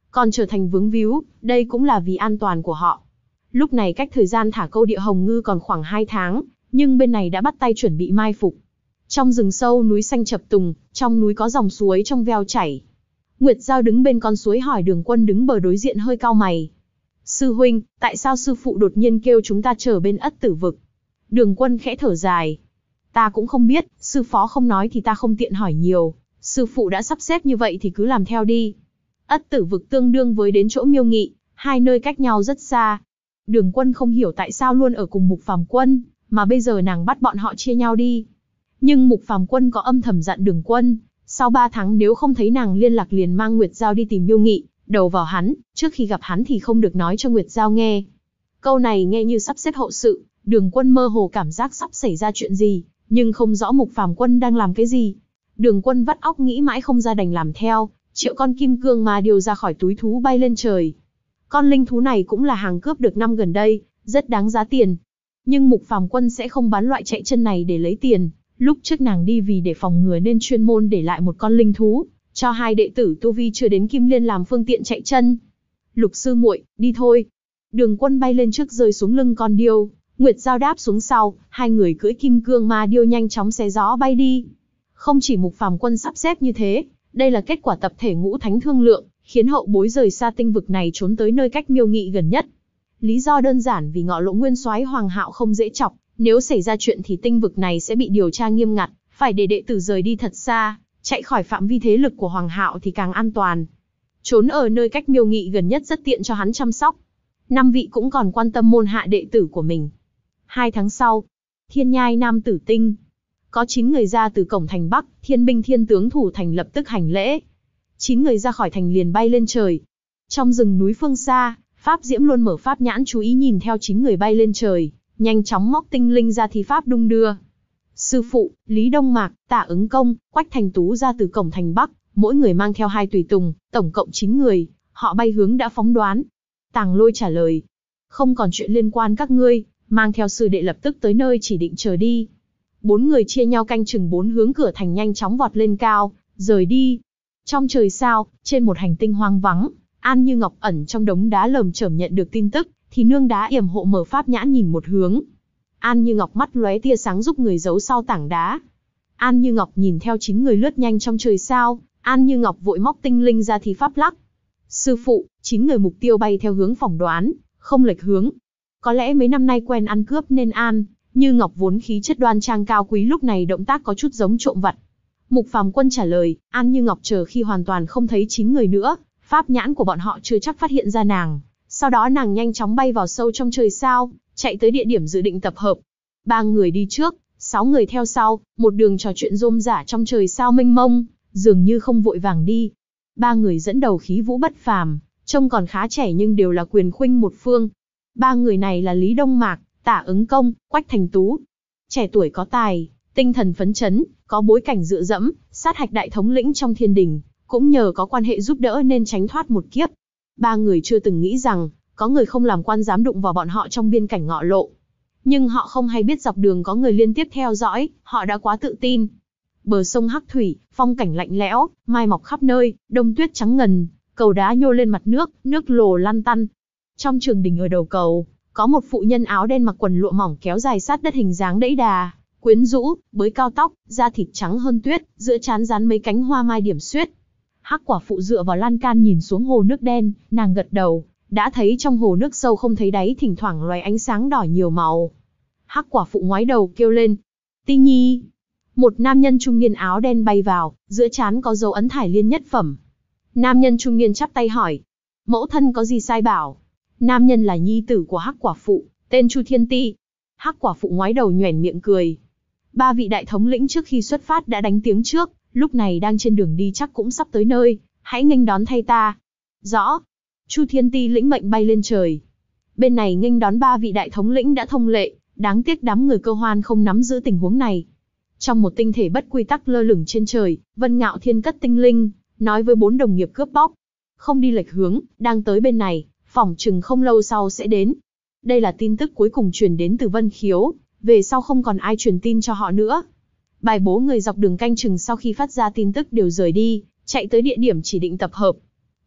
còn trở thành vướng víu, đây cũng là vì an toàn của họ. Lúc này cách thời gian thả câu địa hồng ngư còn khoảng 2 tháng, nhưng bên này đã bắt tay chuẩn bị mai phục. Trong rừng sâu núi xanh chập tùng, trong núi có dòng suối trong veo chảy. Nguyệt Giao đứng bên con suối hỏi Đường Quân đứng bờ đối diện hơi cau mày. Sư huynh, tại sao sư phụ đột nhiên kêu chúng ta chờ bên Ất Tử Vực? Đường Quân khẽ thở dài. Ta cũng không biết, sư phó không nói thì ta không tiện hỏi nhiều. Sư phụ đã sắp xếp như vậy thì cứ làm theo đi. Ất Tử Vực tương đương với đến chỗ Miêu Nghị, hai nơi cách nhau rất xa. Đường Quân không hiểu tại sao luôn ở cùng Mục Phàm Quân, mà bây giờ nàng bắt bọn họ chia nhau đi. Nhưng Mục Phàm Quân có âm thầm dặn Đường Quân, sau 3 tháng nếu không thấy nàng liên lạc liền mang Nguyệt Giao đi tìm Miêu Nghị, đầu vào hắn, trước khi gặp hắn thì không được nói cho Nguyệt Giao nghe. Câu này nghe như sắp xếp hậu sự, Đường Quân mơ hồ cảm giác sắp xảy ra chuyện gì, nhưng không rõ Mục Phàm Quân đang làm cái gì. Đường Quân vắt óc nghĩ mãi không ra đành làm theo, triệu con kim cương ma điêu ra khỏi túi thú bay lên trời. Con linh thú này cũng là hàng cướp được năm gần đây, rất đáng giá tiền. Nhưng Mục Phàm Quân sẽ không bán loại chạy chân này để lấy tiền. Lúc trước nàng đi vì để phòng ngừa nên chuyên môn để lại một con linh thú, cho hai đệ tử tu vi chưa đến kim liên làm phương tiện chạy chân. Lục sư muội, đi thôi. Đường Quân bay lên trước rơi xuống lưng con điêu, Nguyệt Giao đáp xuống sau, hai người cưỡi kim cương ma điêu nhanh chóng xé gió bay đi. Không chỉ Mục Phàm Quân sắp xếp như thế, đây là kết quả tập thể ngũ thánh thương lượng, khiến hậu bối rời xa tinh vực này trốn tới nơi cách Miêu Nghị gần nhất. Lý do đơn giản vì Ngọ Lộ Nguyên Soái Hoàng Hạo không dễ chọc, nếu xảy ra chuyện thì tinh vực này sẽ bị điều tra nghiêm ngặt, phải để đệ tử rời đi thật xa, chạy khỏi phạm vi thế lực của Hoàng Hạo thì càng an toàn. Trốn ở nơi cách Miêu Nghị gần nhất rất tiện cho hắn chăm sóc. 5 vị cũng còn quan tâm môn hạ đệ tử của mình. 2 tháng sau, Thiên Nhai Nam Tử Tinh. Có 9 người ra từ cổng thành Bắc, thiên binh thiên tướng thủ thành lập tức hành lễ. 9 người ra khỏi thành liền bay lên trời. Trong rừng núi phương xa, Pháp Diễm luôn mở pháp nhãn chú ý nhìn theo 9 người bay lên trời, nhanh chóng móc tinh linh ra thi pháp đung đưa. Sư phụ, Lý Đông Mạc, Tả Ứng Công, Quách Thành Tú ra từ cổng thành Bắc, mỗi người mang theo 2 tùy tùng, tổng cộng 9 người, họ bay hướng đã phóng đoán. Tàng Lôi trả lời, không còn chuyện liên quan các ngươi, mang theo sư đệ lập tức tới nơi chỉ định chờ đi. 4 người chia nhau canh chừng 4 hướng cửa thành nhanh chóng vọt lên cao, rời đi. Trong trời sao, trên một hành tinh hoang vắng, An Như Ngọc ẩn trong đống đá lởm chởm nhận được tin tức, thì nương đá yểm hộ mở pháp nhãn nhìn một hướng. An Như Ngọc mắt lóe tia sáng giúp người giấu sau tảng đá. An Như Ngọc nhìn theo 9 người lướt nhanh trong trời sao, An Như Ngọc vội móc tinh linh ra thì pháp lắc. Sư phụ, 9 người mục tiêu bay theo hướng phỏng đoán, không lệch hướng. Có lẽ mấy năm nay quen ăn cướp nên An Như Ngọc vốn khí chất đoan trang cao quý lúc này động tác có chút giống trộm vặt. Mục Phàm Quân trả lời, An Như Ngọc chờ khi hoàn toàn không thấy 9 người nữa, pháp nhãn của bọn họ chưa chắc phát hiện ra nàng. Sau đó nàng nhanh chóng bay vào sâu trong trời sao, chạy tới địa điểm dự định tập hợp. 3 người đi trước, 6 người theo sau, một đường trò chuyện rôm rả trong trời sao mênh mông, dường như không vội vàng đi. 3 người dẫn đầu khí vũ bất phàm, trông còn khá trẻ nhưng đều là quyền khuynh một phương. 3 người này là Lý Đông Mạc, Tả Ứng Công, Quách Thành Tú. Trẻ tuổi có tài, tinh thần phấn chấn, có bối cảnh dựa dẫm, sát hạch đại thống lĩnh trong thiên đình, cũng nhờ có quan hệ giúp đỡ nên tránh thoát một kiếp. 3 người chưa từng nghĩ rằng, có người không làm quan dám đụng vào bọn họ trong biên cảnh Ngọ Lộ. Nhưng họ không hay biết dọc đường có người liên tiếp theo dõi, họ đã quá tự tin. Bờ sông Hắc Thủy, phong cảnh lạnh lẽo, mai mọc khắp nơi, đông tuyết trắng ngần, cầu đá nhô lên mặt nước, nước lồ lăn tăn. Trong trường đình ở đầu cầu, có một phụ nhân áo đen mặc quần lụa mỏng kéo dài sát đất hình dáng đẫy đà, quyến rũ, bới cao tóc, da thịt trắng hơn tuyết, giữa trán dán mấy cánh hoa mai điểm xuyết. Hắc quả phụ dựa vào lan can nhìn xuống hồ nước đen, nàng gật đầu, đã thấy trong hồ nước sâu không thấy đáy thỉnh thoảng loài ánh sáng đỏ nhiều màu. Hắc quả phụ ngoái đầu kêu lên, Ti Nhi. Một nam nhân trung niên áo đen bay vào, giữa trán có dấu ấn thải liên nhất phẩm. Nam nhân trung niên chắp tay hỏi, mẫu thân có gì sai bảo? Nam nhân là nhi tử của Hắc quả phụ, tên Chu Thiên Ti. Hắc quả phụ ngoái đầu nhoẻn miệng cười. 3 vị đại thống lĩnh trước khi xuất phát đã đánh tiếng trước, lúc này đang trên đường đi chắc cũng sắp tới nơi, hãy nghênh đón thay ta. Rõ. Chu Thiên Ti lĩnh mệnh bay lên trời. Bên này nghênh đón 3 vị đại thống lĩnh đã thông lệ, đáng tiếc đám người Cơ Hoan không nắm giữ tình huống này. Trong một tinh thể bất quy tắc lơ lửng trên trời, Vân Ngạo Thiên cất tinh linh, nói với 4 đồng nghiệp cướp bóc. Không đi lệch hướng, đang tới bên này, phỏng chừng không lâu sau sẽ đến. Đây là tin tức cuối cùng truyền đến từ Vân Khiếu, về sau không còn ai truyền tin cho họ nữa. Bài bố người dọc đường canh chừng sau khi phát ra tin tức đều rời đi, chạy tới địa điểm chỉ định tập hợp.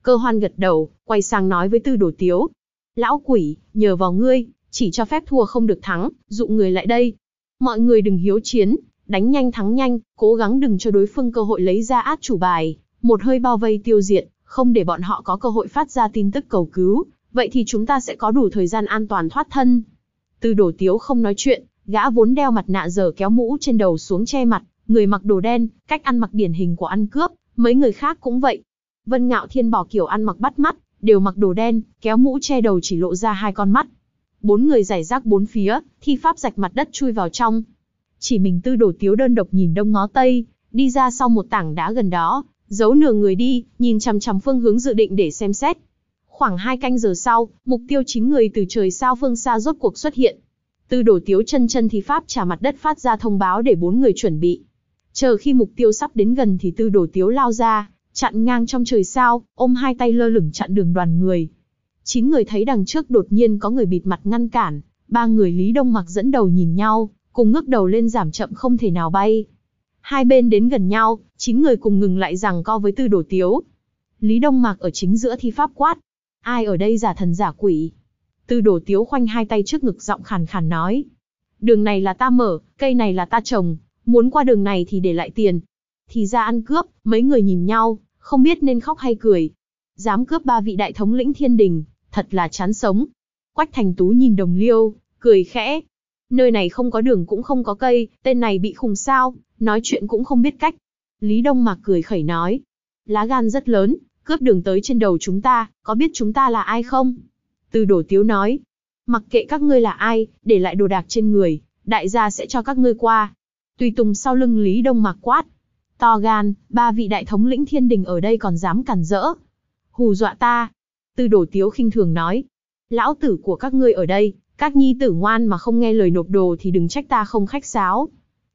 Cơ Hoan gật đầu, quay sang nói với Tư Đồ Tiếu. Lão quỷ, nhờ vào ngươi, chỉ cho phép thua không được thắng, dụ người lại đây. Mọi người đừng hiếu chiến, đánh nhanh thắng nhanh, cố gắng đừng cho đối phương cơ hội lấy ra át chủ bài, một hơi bao vây tiêu diệt, không để bọn họ có cơ hội phát ra tin tức cầu cứu, vậy thì chúng ta sẽ có đủ thời gian an toàn thoát thân. Tư Đồ Tiếu không nói chuyện, gã vốn đeo mặt nạ giờ kéo mũ trên đầu xuống che mặt, người mặc đồ đen, cách ăn mặc điển hình của ăn cướp, mấy người khác cũng vậy. Vân Ngạo Thiên bỏ kiểu ăn mặc bắt mắt, đều mặc đồ đen, kéo mũ che đầu chỉ lộ ra hai con mắt. Bốn người rải rác bốn phía, thi pháp rạch mặt đất chui vào trong. Chỉ mình Tư Đồ Tiếu đơn độc nhìn đông ngó tây, đi ra sau một tảng đá gần đó, giấu nửa người đi, nhìn chằm chằm phương hướng dự định để xem xét. Khoảng 2 canh giờ sau, mục tiêu 9 người từ trời sao phương xa rốt cuộc xuất hiện. Tư Đồ Tiếu chân thi pháp trả mặt đất phát ra thông báo để 4 người chuẩn bị. Chờ khi mục tiêu sắp đến gần thì Tư Đồ Tiếu lao ra, chặn ngang trong trời sao, ôm hai tay lơ lửng chặn đường đoàn người. 9 người thấy đằng trước đột nhiên có người bịt mặt ngăn cản, 3 người Lý Đông Mặc dẫn đầu nhìn nhau, cùng ngước đầu lên giảm chậm không thể nào bay. Hai bên đến gần nhau, 9 người cùng ngừng lại giằng co với Tư Đồ Tiếu. Lý Đông Mặc ở chính giữa thi pháp quát. Ai ở đây giả thần giả quỷ? Tư Đồ Tiếu khoanh hai tay trước ngực giọng khàn khàn nói. Đường này là ta mở, cây này là ta trồng, muốn qua đường này thì để lại tiền. Thì ra ăn cướp, mấy người nhìn nhau, không biết nên khóc hay cười. Dám cướp 3 vị đại thống lĩnh thiên đình, thật là chán sống. Quách Thành Tú nhìn Đồng Liêu, cười khẽ. Nơi này không có đường cũng không có cây, tên này bị khùng sao, nói chuyện cũng không biết cách. Lý Đông Mặc cười khẩy nói. Lá gan rất lớn, cướp đường tới trên đầu chúng ta, có biết chúng ta là ai không? Tư Đồ Tiếu nói. Mặc kệ các ngươi là ai, để lại đồ đạc trên người, đại gia sẽ cho các ngươi qua. Tùy tùng sau lưng Lý Đông Mặc quát. To gan, 3 vị đại thống lĩnh thiên đình ở đây còn dám cản rỡ. Hù dọa ta. Tư Đồ Tiếu khinh thường nói. Lão tử của các ngươi ở đây, các nhi tử ngoan mà không nghe lời nộp đồ thì đừng trách ta không khách sáo.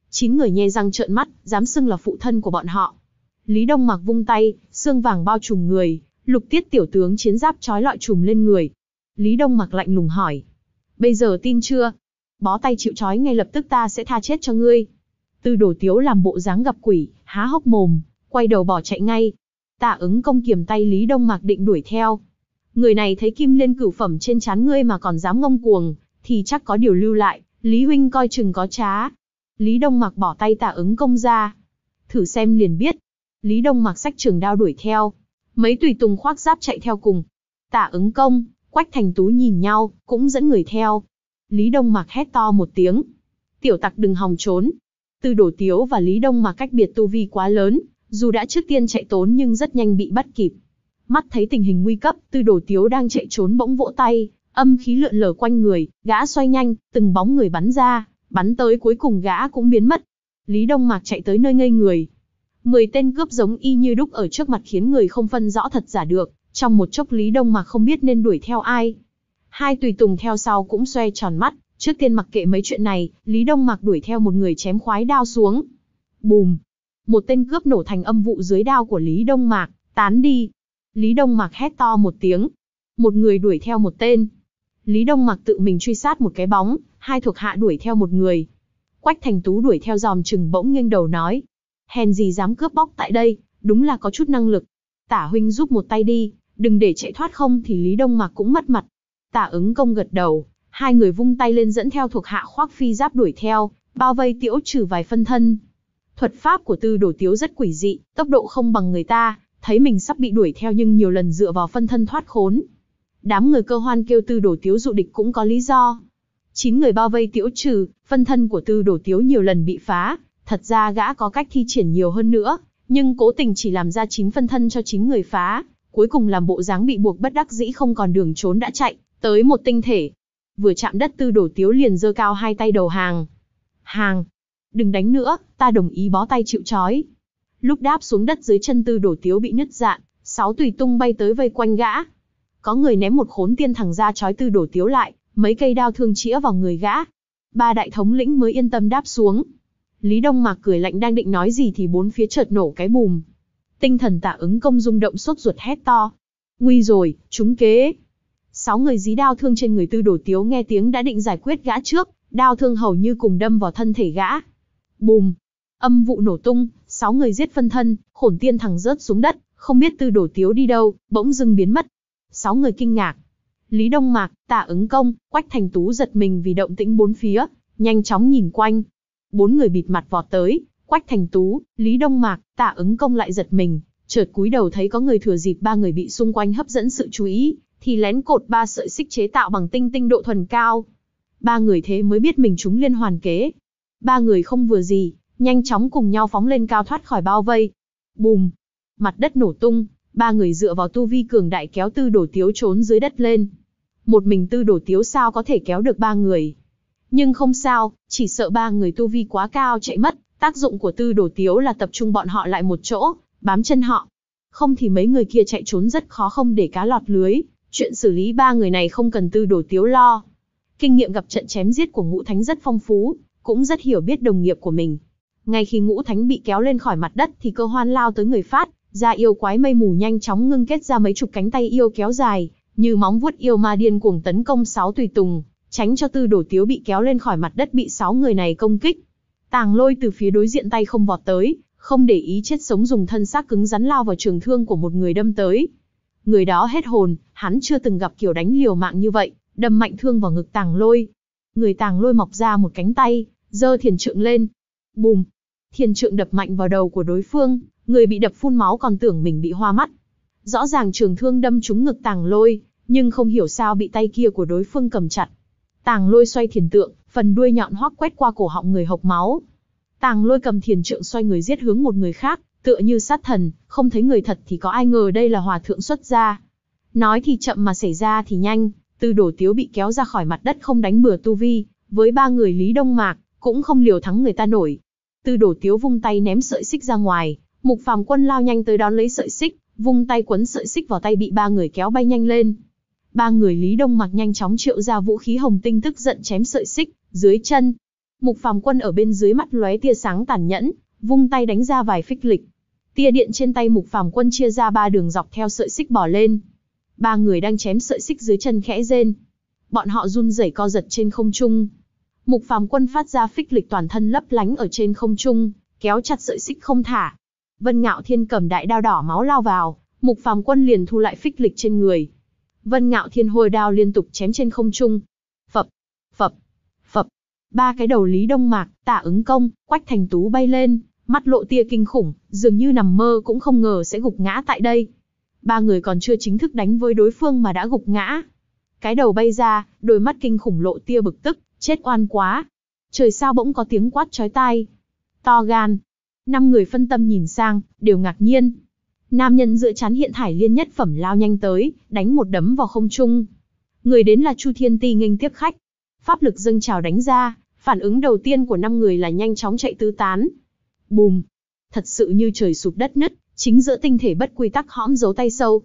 9 người nhe răng trợn mắt, dám xưng là phụ thân của bọn họ. Lý Đông Mặc vung tay, xương vàng bao trùm người, Lục Tiết tiểu tướng chiến giáp trói lọi trùm lên người. Lý Đông Mặc lạnh lùng hỏi. Bây giờ tin chưa? Bó tay chịu trói ngay lập tức ta sẽ tha chết cho ngươi. Tư Đồ Tiếu làm bộ dáng gặp quỷ, há hốc mồm, quay đầu bỏ chạy ngay. Tạ Ứng Công kiềm tay Lý Đông Mặc định đuổi theo. Người này thấy kim liên cửu phẩm trên trán ngươi mà còn dám ngông cuồng, thì chắc có điều lưu lại, Lý huynh coi chừng có trá. Lý Đông Mặc bỏ tay Tạ Ứng Công ra. Thử xem liền biết. Lý Đông Mặc xách trường đao đuổi theo. Mấy tùy tùng khoác giáp chạy theo cùng. Tạ Ứng Công, Quách Thành Tú nhìn nhau, cũng dẫn người theo. Lý Đông Mặc hét to một tiếng. Tiểu tặc đừng hòng trốn. Tư Đồ Tiếu và Lý Đông Mặc cách biệt tu vi quá lớn, dù đã trước tiên chạy trốn nhưng rất nhanh bị bắt kịp. Mắt thấy tình hình nguy cấp, Tư Đồ Tiếu đang chạy trốn bỗng vỗ tay, âm khí lượn lờ quanh người, gã xoay nhanh, từng bóng người bắn ra, bắn tới cuối cùng gã cũng biến mất. Lý Đông Mặc chạy tới nơi ngây người. 10 tên cướp giống y như đúc ở trước mặt khiến người không phân rõ thật giả được, trong một chốc Lý Đông Mặc không biết nên đuổi theo ai. Hai tùy tùng theo sau cũng xoe tròn mắt, trước tiên mặc kệ mấy chuyện này, Lý Đông Mặc đuổi theo một người chém khoái đao xuống. Bùm! Một tên cướp nổ thành âm vụ dưới đao của Lý Đông Mặc, tán đi. Lý Đông Mặc hét to một tiếng. Một người đuổi theo một tên. Lý Đông Mặc tự mình truy sát một cái bóng, hai thuộc hạ đuổi theo một người. Quách Thành Tú đuổi theo dòm chừng bỗng nghiêng đầu nói. Hèn gì dám cướp bóc tại đây, đúng là có chút năng lực. Tả huynh giúp một tay đi, đừng để chạy thoát không thì Lý Đông Mặc cũng mất mặt. Tả Ứng Công gật đầu, hai người vung tay lên dẫn theo thuộc hạ khoác phi giáp đuổi theo, bao vây Tiễu Trừ vài phân thân. Thuật pháp của Tư Đồ Tiếu rất quỷ dị, tốc độ không bằng người ta, thấy mình sắp bị đuổi theo nhưng nhiều lần dựa vào phân thân thoát khốn. Đám người Cơ Hoan kêu Tư Đồ Tiếu dụ địch cũng có lý do. 9 người bao vây Tiễu Trừ, phân thân của Tư Đồ Tiếu nhiều lần bị phá, thật ra gã có cách thi triển nhiều hơn nữa, nhưng cố tình chỉ làm ra 9 phân thân cho 9 người phá, cuối cùng làm bộ dáng bị buộc bất đắc dĩ không còn đường trốn đã chạy tới một tinh thể. Vừa chạm đất Tư Đồ Tiếu liền giơ cao hai tay đầu hàng. Hàng! Đừng đánh nữa, ta đồng ý bó tay chịu trói. Lúc đáp xuống đất dưới chân Tư Đồ Tiếu bị nứt rạn, 6 tùy tung bay tới vây quanh gã. Có người ném một khốn tiên thẳng ra trói Tư Đồ Tiếu lại, mấy cây đao thương chĩa vào người gã. 3 đại thống lĩnh mới yên tâm đáp xuống. Lý Đông Mặc cười lạnh đang định nói gì thì bốn phía chợt nổ cái bùm. Tinh thần Tả Ứng Công rung động sốt ruột hét to. Nguy rồi, trúng kế. 6 người dí đao thương trên người Tư Đồ Tiếu nghe tiếng đã định giải quyết gã trước, đao thương hầu như cùng đâm vào thân thể gã. Bùm! Âm vụ nổ tung, 6 người giết phân thân, khổn tiên thẳng rớt xuống đất, Không biết Tư Đồ Tiếu đi đâu, bỗng dưng biến mất. 6 người kinh ngạc. Lý Đông Mạc, Tạ Ứng Công, Quách Thành Tú giật mình vì động tĩnh bốn phía, nhanh chóng nhìn quanh. 4 người bịt mặt vọt tới, Quách Thành Tú, Lý Đông Mạc, Tạ Ứng Công lại giật mình, chợt cúi đầu thấy có người thừa dịp 3 người bị xung quanh hấp dẫn sự chú ý, thì lén cột 3 sợi xích chế tạo bằng tinh độ thuần cao. 3 người thế mới biết mình trúng liên hoàn kế. 3 người không vừa gì, nhanh chóng cùng nhau phóng lên cao thoát khỏi bao vây. Bùm! Mặt đất nổ tung, 3 người dựa vào tu vi cường đại kéo Tư Đồ Tiếu trốn dưới đất lên. Một mình Tư Đồ Tiếu sao có thể kéo được 3 người? Nhưng không sao, chỉ sợ 3 người tu vi quá cao chạy mất, tác dụng của Tư Đồ Tiếu là tập trung bọn họ lại một chỗ, bám chân họ. Không thì mấy người kia chạy trốn rất khó không để cá lọt lưới, chuyện xử lý 3 người này không cần Tư Đồ Tiếu lo. Kinh nghiệm gặp trận chém giết của Ngũ Thánh rất phong phú, cũng rất hiểu biết đồng nghiệp của mình. Ngay khi Ngũ Thánh bị kéo lên khỏi mặt đất thì Cơ Hoan lao tới người phát ra yêu quái mây mù nhanh chóng ngưng kết ra mấy chục cánh tay yêu kéo dài, như móng vuốt yêu ma điên cuồng tấn công 6 tùy tùng, tránh cho Tư Đồ Tiếu bị kéo lên khỏi mặt đất bị 6 người này công kích. Tàng Lôi từ phía đối diện tay không vọt tới, không để ý chết sống dùng thân xác cứng rắn lao vào trường thương của một người đâm tới. Người đó hết hồn, hắn chưa từng gặp kiểu đánh liều mạng như vậy, đâm mạnh thương vào ngực Tàng Lôi. Người Tàng Lôi mọc ra một cánh tay, giơ thiền trượng lên. Bùm! Thiền trượng đập mạnh vào đầu của đối phương, người bị đập phun máu còn tưởng mình bị hoa mắt. Rõ ràng trường thương đâm trúng ngực Tàng Lôi, nhưng không hiểu sao bị tay kia của đối phương cầm chặt. Tàng Lôi xoay thiền tượng, phần đuôi nhọn hoắc quét qua cổ họng người hộc máu. Tàng Lôi cầm thiền trượng xoay người giết hướng một người khác, tựa như sát thần, không thấy người thật thì có ai ngờ đây là hòa thượng xuất gia. Nói thì chậm mà xảy ra thì nhanh, Tư Đồ Tiếu bị kéo ra khỏi mặt đất không đánh bừa tu vi, với 3 người Lý Đông Mạc, cũng không liều thắng người ta nổi. Tư Đồ Tiếu vung tay ném sợi xích ra ngoài, Mục Phàm Quân lao nhanh tới đón lấy sợi xích, vung tay quấn sợi xích vào tay bị 3 người kéo bay nhanh lên. 3 người Lý Đông Mạc nhanh chóng triệu ra vũ khí hồng tinh tức giận chém sợi xích dưới chân. Mục Phàm Quân ở bên dưới mắt lóe tia sáng tàn nhẫn, vung tay đánh ra vài phích lịch. Tia điện trên tay Mục Phàm Quân chia ra 3 đường dọc theo sợi xích bỏ lên. 3 người đang chém sợi xích dưới chân khẽ rên. Bọn họ run rẩy co giật trên không trung. Mục Phàm Quân phát ra phích lịch toàn thân lấp lánh ở trên không trung, kéo chặt sợi xích không thả. Vân Ngạo Thiên cầm đại đao đỏ máu lao vào, Mục Phàm Quân liền thu lại phích lịch trên người. Vân Ngạo Thiên hôi đao liên tục chém trên không trung. Phập, phập, phập. 3 cái đầu Lý Đông Mạc, Tạ Ứng Công, Quách Thành Tú bay lên, mắt lộ tia kinh khủng, dường như nằm mơ cũng không ngờ sẽ gục ngã tại đây. 3 người còn chưa chính thức đánh với đối phương mà đã gục ngã. Cái đầu bay ra, đôi mắt kinh khủng lộ tia bực tức, chết oan quá. Trời sao bỗng có tiếng quát chói tai. To gan. 5 người phân tâm nhìn sang, đều ngạc nhiên. Nam nhân giữa chán hiện thải liên nhất phẩm lao nhanh tới, đánh một đấm vào không trung. Người đến là Chu Thiên Ti nghênh tiếp khách. Pháp lực dâng trào đánh ra, phản ứng đầu tiên của 5 người là nhanh chóng chạy tứ tán. Bùm! Thật sự như trời sụp đất nứt, chính giữa tinh thể bất quy tắc hõm giấu tay sâu.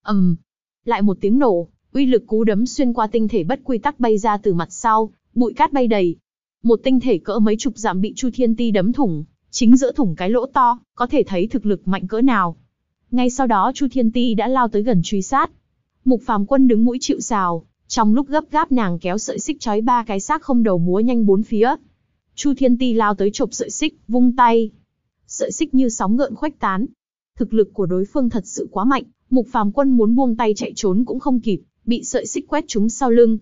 Lại một tiếng nổ, uy lực cú đấm xuyên qua tinh thể bất quy tắc bay ra từ mặt sau, bụi cát bay đầy. Một tinh thể cỡ mấy chục dặm bị Chu Thiên Ti đấm thủng, chính giữa thủng cái lỗ to, có thể thấy thực lực mạnh cỡ nào. Ngay sau đó Chu Thiên Ti đã lao tới gần truy sát. Mục Phàm Quân đứng mũi chịu sào, trong lúc gấp gáp nàng kéo sợi xích trói 3 cái xác không đầu múa nhanh bốn phía. Chu Thiên Ti lao tới chộp sợi xích, vung tay. Sợi xích như sóng gợn khuếch tán. Thực lực của đối phương thật sự quá mạnh, Mục Phàm Quân muốn buông tay chạy trốn cũng không kịp, bị sợi xích quét trúng sau lưng.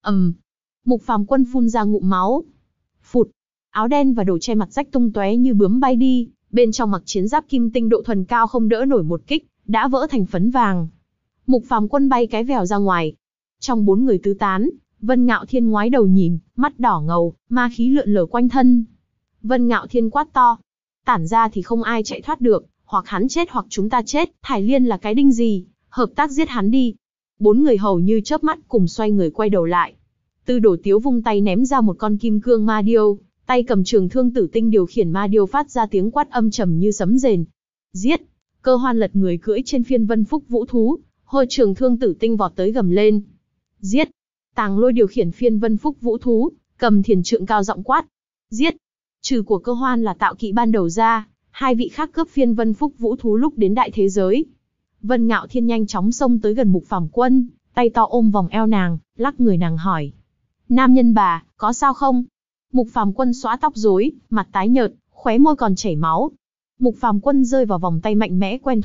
Mục Phàm Quân phun ra ngụm máu. Phụt, áo đen và đồ che mặt rách tung tóe như bướm bay đi, bên trong mặc chiến giáp kim tinh độ thuần cao không đỡ nổi một kích, đã vỡ thành phấn vàng. Mục Phàm Quân bay cái vèo ra ngoài. Trong 4 người tứ tán, Vân Ngạo Thiên ngoái đầu nhìn, mắt đỏ ngầu, ma khí lượn lờ quanh thân. Vân Ngạo Thiên quát to, tản ra thì không ai chạy thoát được, hoặc hắn chết hoặc chúng ta chết, Thải Liên là cái đinh gì, hợp tác giết hắn đi. 4 người hầu như chớp mắt cùng xoay người quay đầu lại. Tư Đồ Tiếu vung tay ném ra một con kim cương ma điêu, tay cầm trường thương tử tinh điều khiển ma điêu phát ra tiếng quát âm trầm như sấm rền. Giết! Cơ Hoan lật người cưỡi trên phiên vân phúc vũ thú, hôi trường thương tử tinh vọt tới gầm lên. Giết! Tàng Lôi điều khiển phiên vân phúc vũ thú, cầm thiền trượng cao giọng quát. Giết! Trừ của Cơ Hoan là tạo kỵ ban đầu ra, 2 vị khác cướp phiên vân phúc vũ thú lúc đến đại thế giới. Vân Ngạo Thiên nhanh chóng xông tới gần Mục Phàm Quân, tay to ôm vòng eo nàng, lắc người nàng hỏi. Nam nhân bà, có sao không? Mục Phàm Quân xõa tóc rối, mặt tái nhợt, khóe môi còn chảy máu. Mục Phàm Quân rơi vào vòng tay mạnh mẽ quen thuộc,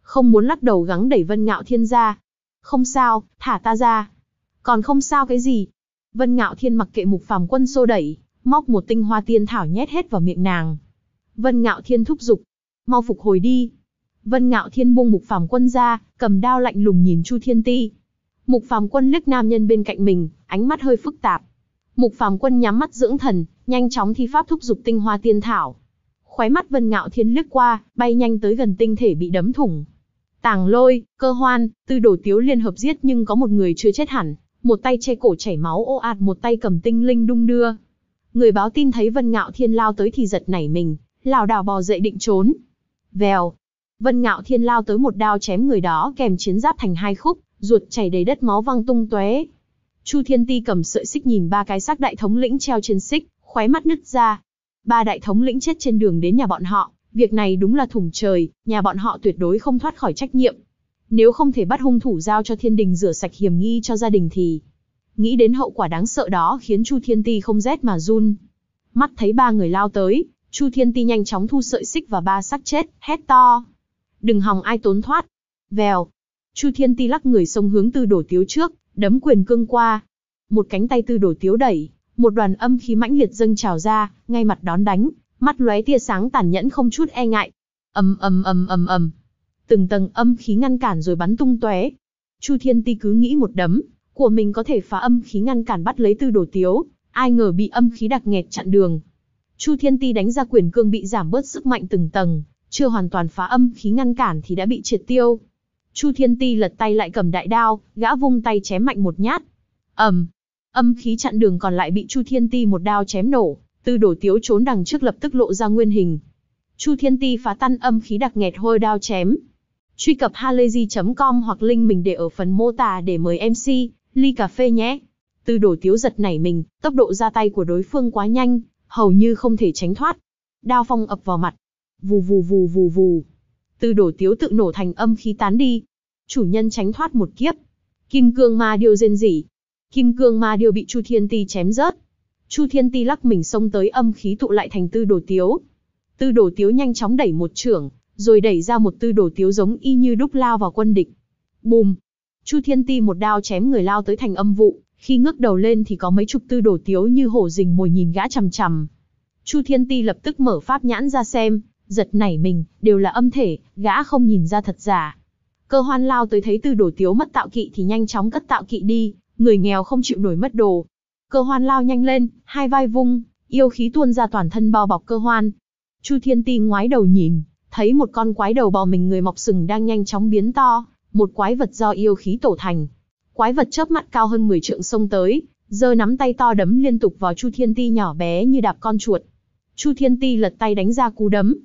không muốn lắc đầu gắng đẩy Vân Ngạo Thiên ra. Không sao, thả ta ra. Còn không sao cái gì? Vân Ngạo Thiên mặc kệ Mục Phàm Quân xô đẩy, móc một tinh hoa tiên thảo nhét hết vào miệng nàng. Vân Ngạo Thiên thúc giục, mau phục hồi đi. Vân Ngạo Thiên buông Mục Phàm Quân ra, cầm đao lạnh lùng nhìn Chu Thiên Ti. Mục Phàm Quân liếc nam nhân bên cạnh mình, ánh mắt hơi phức tạp. Mục Phàm Quân nhắm mắt dưỡng thần, nhanh chóng thi pháp thúc giục tinh hoa tiên thảo. Khóe mắt Vân Ngạo Thiên liếc qua, bay nhanh tới gần tinh thể bị đấm thủng. Tàng Lôi, Cơ Hoan, Tư Đồ Tiếu liên hợp giết nhưng có một người chưa chết hẳn, một tay che cổ chảy máu ồ ạt, một tay cầm tinh linh đung đưa. Người báo tin thấy Vân Ngạo Thiên lao tới thì giật nảy mình, lảo đảo bò dậy định trốn. Vèo, Vân Ngạo Thiên lao tới một đao chém người đó kèm chiến giáp thành hai khúc, ruột chảy đầy đất máu văng tung tóe. Chu Thiên Ti cầm sợi xích nhìn ba cái xác đại thống lĩnh treo trên xích, khóe mắt nứt ra. Ba đại thống lĩnh chết trên đường đến nhà bọn họ, việc này đúng là thủng trời, nhà bọn họ tuyệt đối không thoát khỏi trách nhiệm. Nếu không thể bắt hung thủ giao cho thiên đình rửa sạch hiểm nghi cho gia đình thì... Nghĩ đến hậu quả đáng sợ đó khiến Chu Thiên Ti không rét mà run. Mắt thấy ba người lao tới, Chu Thiên Ti nhanh chóng thu sợi xích và ba xác chết, hét to. Đừng hòng ai trốn thoát. Vèo. Chu Thiên Ti lắc người xông hướng Tư Đồ Tiếu trước, đấm quyền cương qua. Một cánh tay Tư Đồ Tiếu đẩy, một đoàn âm khí mãnh liệt dâng trào ra, ngay mặt đón đánh, mắt lóe tia sáng tàn nhẫn không chút e ngại. Ầm ầm ầm ầm ầm. Từng tầng âm khí ngăn cản rồi bắn tung tóe. Chu Thiên Ti cứ nghĩ một đấm của mình có thể phá âm khí ngăn cản bắt lấy Tư Đồ Tiếu, ai ngờ bị âm khí đặc nghẹt chặn đường. Chu Thiên Ti đánh ra quyền cương bị giảm bớt sức mạnh từng tầng, chưa hoàn toàn phá âm khí ngăn cản thì đã bị triệt tiêu. Chu Thiên Ti lật tay lại cầm đại đao, gã vung tay chém mạnh một nhát. Âm khí chặn đường còn lại bị Chu Thiên Ti một đao chém nổ, Tư Đồ Tiếu trốn đằng trước lập tức lộ ra nguyên hình. Chu Thiên Ti phá tan âm khí đặc nghẹt hôi đao chém. Truy cập halayzi.com hoặc link mình để ở phần mô tả để mời MC ly cà phê nhé. Tư Đồ Tiếu giật nảy mình, tốc độ ra tay của đối phương quá nhanh, hầu như không thể tránh thoát. Đao phong ập vào mặt. Vù vù vù vù vù. Tư Đồ Tiếu tự nổ thành âm khí tán đi. Chủ nhân tránh thoát một kiếp. Kim cương ma điêu rên rỉ. Kim cương ma điêu bị Chu Thiên Ti chém rớt. Chu Thiên Ti lắc mình xông tới, âm khí tụ lại thành Tư Đồ Tiếu. Tư Đồ Tiếu nhanh chóng đẩy một chưởng, rồi đẩy ra một Tư Đồ Tiếu giống y như đúc lao vào quân địch. Bùm! Chu Thiên Ti một đao chém người lao tới thành âm vụ, khi ngước đầu lên thì có mấy chục Tư Đồ Tiếu như hổ rình mồi nhìn gã chằm chằm. Chu Thiên Ti lập tức mở pháp nhãn ra xem, giật nảy mình, đều là âm thể, gã không nhìn ra thật giả. Cơ Hoan lao tới thấy Tư Đồ Tiếu mất tạo kỵ thì nhanh chóng cất tạo kỵ đi, người nghèo không chịu nổi mất đồ. Cơ Hoan lao nhanh lên, hai vai vung, yêu khí tuôn ra toàn thân bao bọc Cơ Hoan. Chu Thiên Ti ngoái đầu nhìn, thấy một con quái đầu bò mình người mọc sừng đang nhanh chóng biến to, một quái vật do yêu khí tổ thành. Quái vật chớp mắt cao hơn 10 trượng xông tới, giơ nắm tay to đấm liên tục vào Chu Thiên Ti nhỏ bé như đạp con chuột. Chu Thiên Ti lật tay đánh ra cú đấm.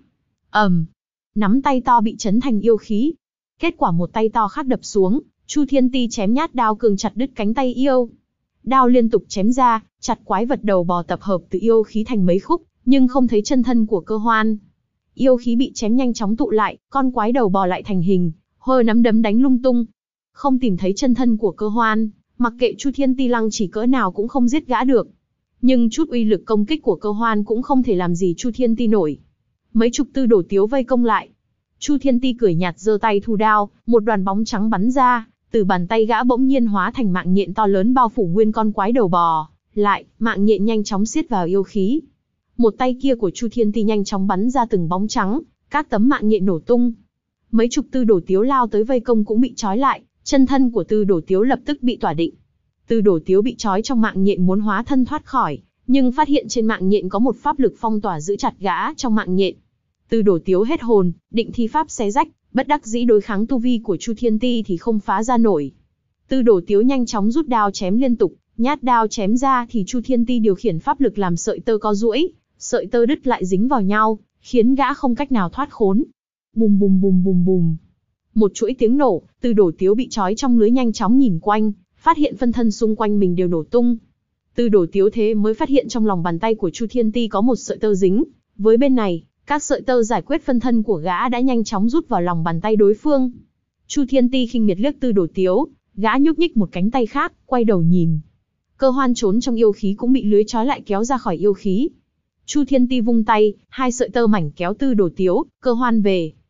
Nắm tay to bị chấn thành yêu khí. Kết quả một tay to khác đập xuống, Chu Thiên Ti chém nhát đao cường chặt đứt cánh tay yêu. Đao liên tục chém ra, chặt quái vật đầu bò tập hợp từ yêu khí thành mấy khúc, nhưng không thấy chân thân của Cơ Hoan. Yêu khí bị chém nhanh chóng tụ lại, con quái đầu bò lại thành hình, hơ nắm đấm đánh lung tung. Không tìm thấy chân thân của Cơ Hoan, mặc kệ Chu Thiên Ti lăng chỉ cỡ nào cũng không giết gã được. Nhưng chút uy lực công kích của Cơ Hoan cũng không thể làm gì Chu Thiên Ti nổi. Mấy chục Tư Đồ Tiếu vây công lại. Chu Thiên Ti cười nhạt giơ tay thu đao, một đoàn bóng trắng bắn ra, từ bàn tay gã bỗng nhiên hóa thành mạng nhện to lớn bao phủ nguyên con quái đầu bò. Lại, mạng nhện nhanh chóng siết vào yêu khí. Một tay kia của Chu Thiên Ti nhanh chóng bắn ra từng bóng trắng, các tấm mạng nhện nổ tung. Mấy chục Tư Đồ Tiếu lao tới vây công cũng bị trói lại, chân thân của Tư Đồ Tiếu lập tức bị tỏa định. Tư Đồ Tiếu bị trói trong mạng nhện muốn hóa thân thoát khỏi, nhưng phát hiện trên mạng nhện có một pháp lực phong tỏa giữ chặt gã trong mạng nhện. Tư Đồ Tiếu hết hồn, định thi pháp xé rách, bất đắc dĩ đối kháng tu vi của Chu Thiên Ti thì không phá ra nổi. Tư Đồ Tiếu nhanh chóng rút đao chém liên tục, nhát đao chém ra thì Chu Thiên Ti điều khiển pháp lực làm sợi tơ co duỗi, sợi tơ đứt lại dính vào nhau, khiến gã không cách nào thoát khốn. Bùm bùm bùm bùm bùm. Một chuỗi tiếng nổ, Tư Đồ Tiếu bị trói trong lưới nhanh chóng nhìn quanh, phát hiện phân thân xung quanh mình đều nổ tung. Tư Đồ Tiếu thế mới phát hiện trong lòng bàn tay của Chu Thiên Ti có một sợi tơ dính, với bên này, các sợi tơ giải quyết phân thân của gã đã nhanh chóng rút vào lòng bàn tay đối phương. Chu Thiên Ti khinh miệt liếc Tư Đồ Tiếu, gã nhúc nhích một cánh tay khác, quay đầu nhìn. Cơ Hoan trốn trong yêu khí cũng bị lưới trói lại kéo ra khỏi yêu khí. Chu Thiên Ti vung tay, hai sợi tơ mảnh kéo Tư Đồ Tiếu, Cơ Hoan về.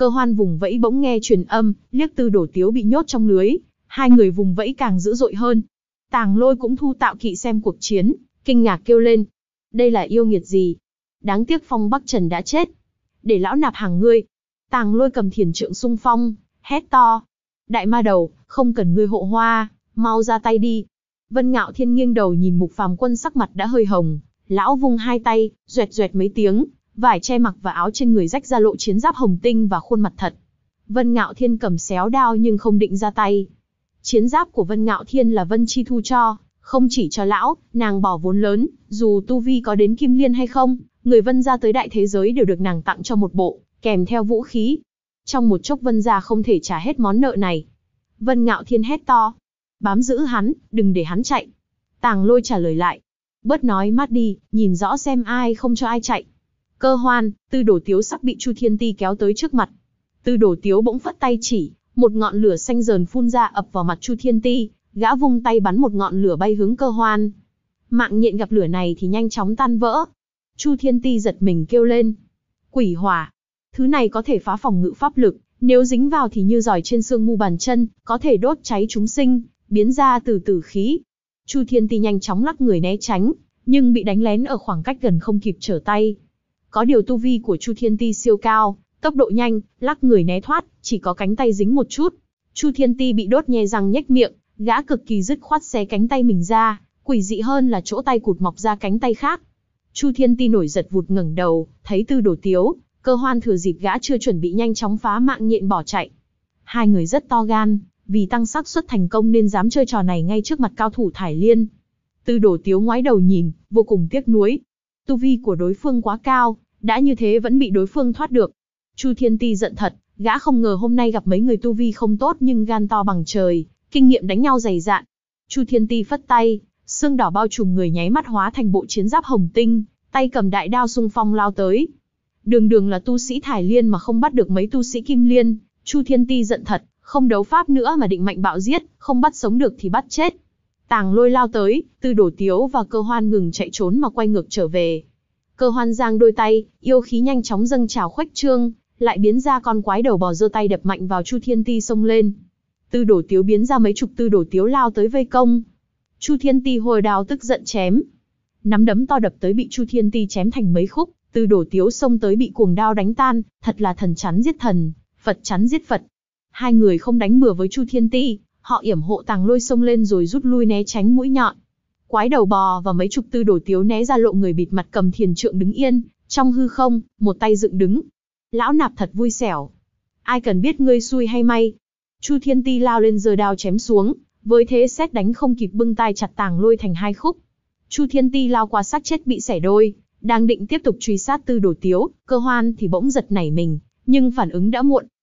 Cơ Hoan vùng vẫy bỗng nghe truyền âm, liếc Tư Đồ Tiếu bị nhốt trong lưới, hai người vùng vẫy càng dữ dội hơn. Tàng Lôi cũng thu tạo kỵ xem cuộc chiến, kinh ngạc kêu lên. Đây là yêu nghiệt gì? Đáng tiếc Phong Bắc Trần đã chết. Để lão nạp hàng ngươi. Tàng Lôi cầm thiền trượng xung phong, hét to. Đại ma đầu, không cần ngươi hộ hoa, mau ra tay đi. Vân Ngạo Thiên nghiêng đầu nhìn Mục Phàm Quân sắc mặt đã hơi hồng, lão vung hai tay, doẹt doẹt mấy tiếng, vải che mặc và áo trên người rách ra lộ chiến giáp hồng tinh và khuôn mặt thật. Vân Ngạo Thiên cầm xéo đao nhưng không định ra tay. Chiến giáp của Vân Ngạo Thiên là Vân Chi Thu cho, không chỉ cho lão, nàng bỏ vốn lớn, dù tu vi có đến Kim Liên hay không, người Vân gia tới đại thế giới đều được nàng tặng cho một bộ, kèm theo vũ khí. Trong một chốc Vân gia không thể trả hết món nợ này. Vân Ngạo Thiên hét to. Bám giữ hắn, đừng để hắn chạy. Tàng Lôi trả lời lại. Bớt nói mát đi, nhìn rõ xem ai không cho ai chạy. Cơ Hoan, Tư Đồ Tiếu sắp bị Chu Thiên Ti kéo tới trước mặt. Tư Đồ Tiếu bỗng phất tay chỉ, một ngọn lửa xanh dờn phun ra ập vào mặt Chu Thiên Ti, gã vung tay bắn một ngọn lửa bay hướng Cơ Hoan. Mạng nhện gặp lửa này thì nhanh chóng tan vỡ. Chu Thiên Ti giật mình kêu lên. Quỷ hỏa. Thứ này có thể phá phòng ngự pháp lực, nếu dính vào thì như giỏi trên xương mu bàn chân, có thể đốt cháy chúng sinh, biến ra từ tử khí. Chu Thiên Ti nhanh chóng lắc người né tránh, nhưng bị đánh lén ở khoảng cách gần không kịp trở tay. Có điều tu vi của Chu Thiên Ti siêu cao, tốc độ nhanh, lắc người né thoát, chỉ có cánh tay dính một chút. Chu Thiên Ti bị đốt nhe răng nhếch miệng, gã cực kỳ dứt khoát xé cánh tay mình ra, quỷ dị hơn là chỗ tay cụt mọc ra cánh tay khác. Chu Thiên Ti nổi giật vụt ngẩng đầu, thấy Tư Đồ Tiếu, Cơ Hoan thừa dịp gã chưa chuẩn bị nhanh chóng phá mạng nhện bỏ chạy. Hai người rất to gan, vì tăng xác suất thành công nên dám chơi trò này ngay trước mặt cao thủ Thải Liên. Tư Đồ Tiếu ngoái đầu nhìn, vô cùng tiếc nuối. Tu vi của đối phương quá cao, đã như thế vẫn bị đối phương thoát được. Chu Thiên Ti giận thật, gã không ngờ hôm nay gặp mấy người tu vi không tốt nhưng gan to bằng trời, kinh nghiệm đánh nhau dày dạn. Chu Thiên Ti phất tay, xương đỏ bao trùm người nháy mắt hóa thành bộ chiến giáp hồng tinh, tay cầm đại đao xung phong lao tới. Đường đường là tu sĩ Thải Liên mà không bắt được mấy tu sĩ Kim Liên, Chu Thiên Ti giận thật, không đấu pháp nữa mà định mạnh bạo giết, không bắt sống được thì bắt chết. Tàng Lôi lao tới, Tư Đồ Tiếu và Cơ Hoan ngừng chạy trốn mà quay ngược trở về. Cơ Hoan giang đôi tay, yêu khí nhanh chóng dâng trào khuếch trương, lại biến ra con quái đầu bò giơ tay đập mạnh vào Chu Thiên Ti xông lên. Tư Đồ Tiếu biến ra mấy chục Tư Đồ Tiếu lao tới vây công. Chu Thiên Ti hồi đao tức giận chém. Nắm đấm to đập tới bị Chu Thiên Ti chém thành mấy khúc, Tư Đồ Tiếu xông tới bị cuồng đao đánh tan, thật là thần chắn giết thần, Phật chắn giết Phật. Hai người không đánh bừa với Chu Thiên Ti, họ yểm hộ Tàng Lôi xông lên rồi rút lui né tránh mũi nhọn. Quái đầu bò và mấy chục Tư Đồ Tiếu né ra lộ người bịt mặt cầm thiền trượng đứng yên, trong hư không, một tay dựng đứng. Lão nạp thật vui xẻo. Ai cần biết ngươi xui hay may. Chu Thiên Ti lao lên giơ đao chém xuống, với thế xét đánh không kịp bưng tay chặt Tàng Lôi thành hai khúc. Chu Thiên Ti lao qua xác chết bị xẻ đôi, đang định tiếp tục truy sát Tư Đồ Tiếu, Cơ Hoan thì bỗng giật nảy mình, nhưng phản ứng đã muộn.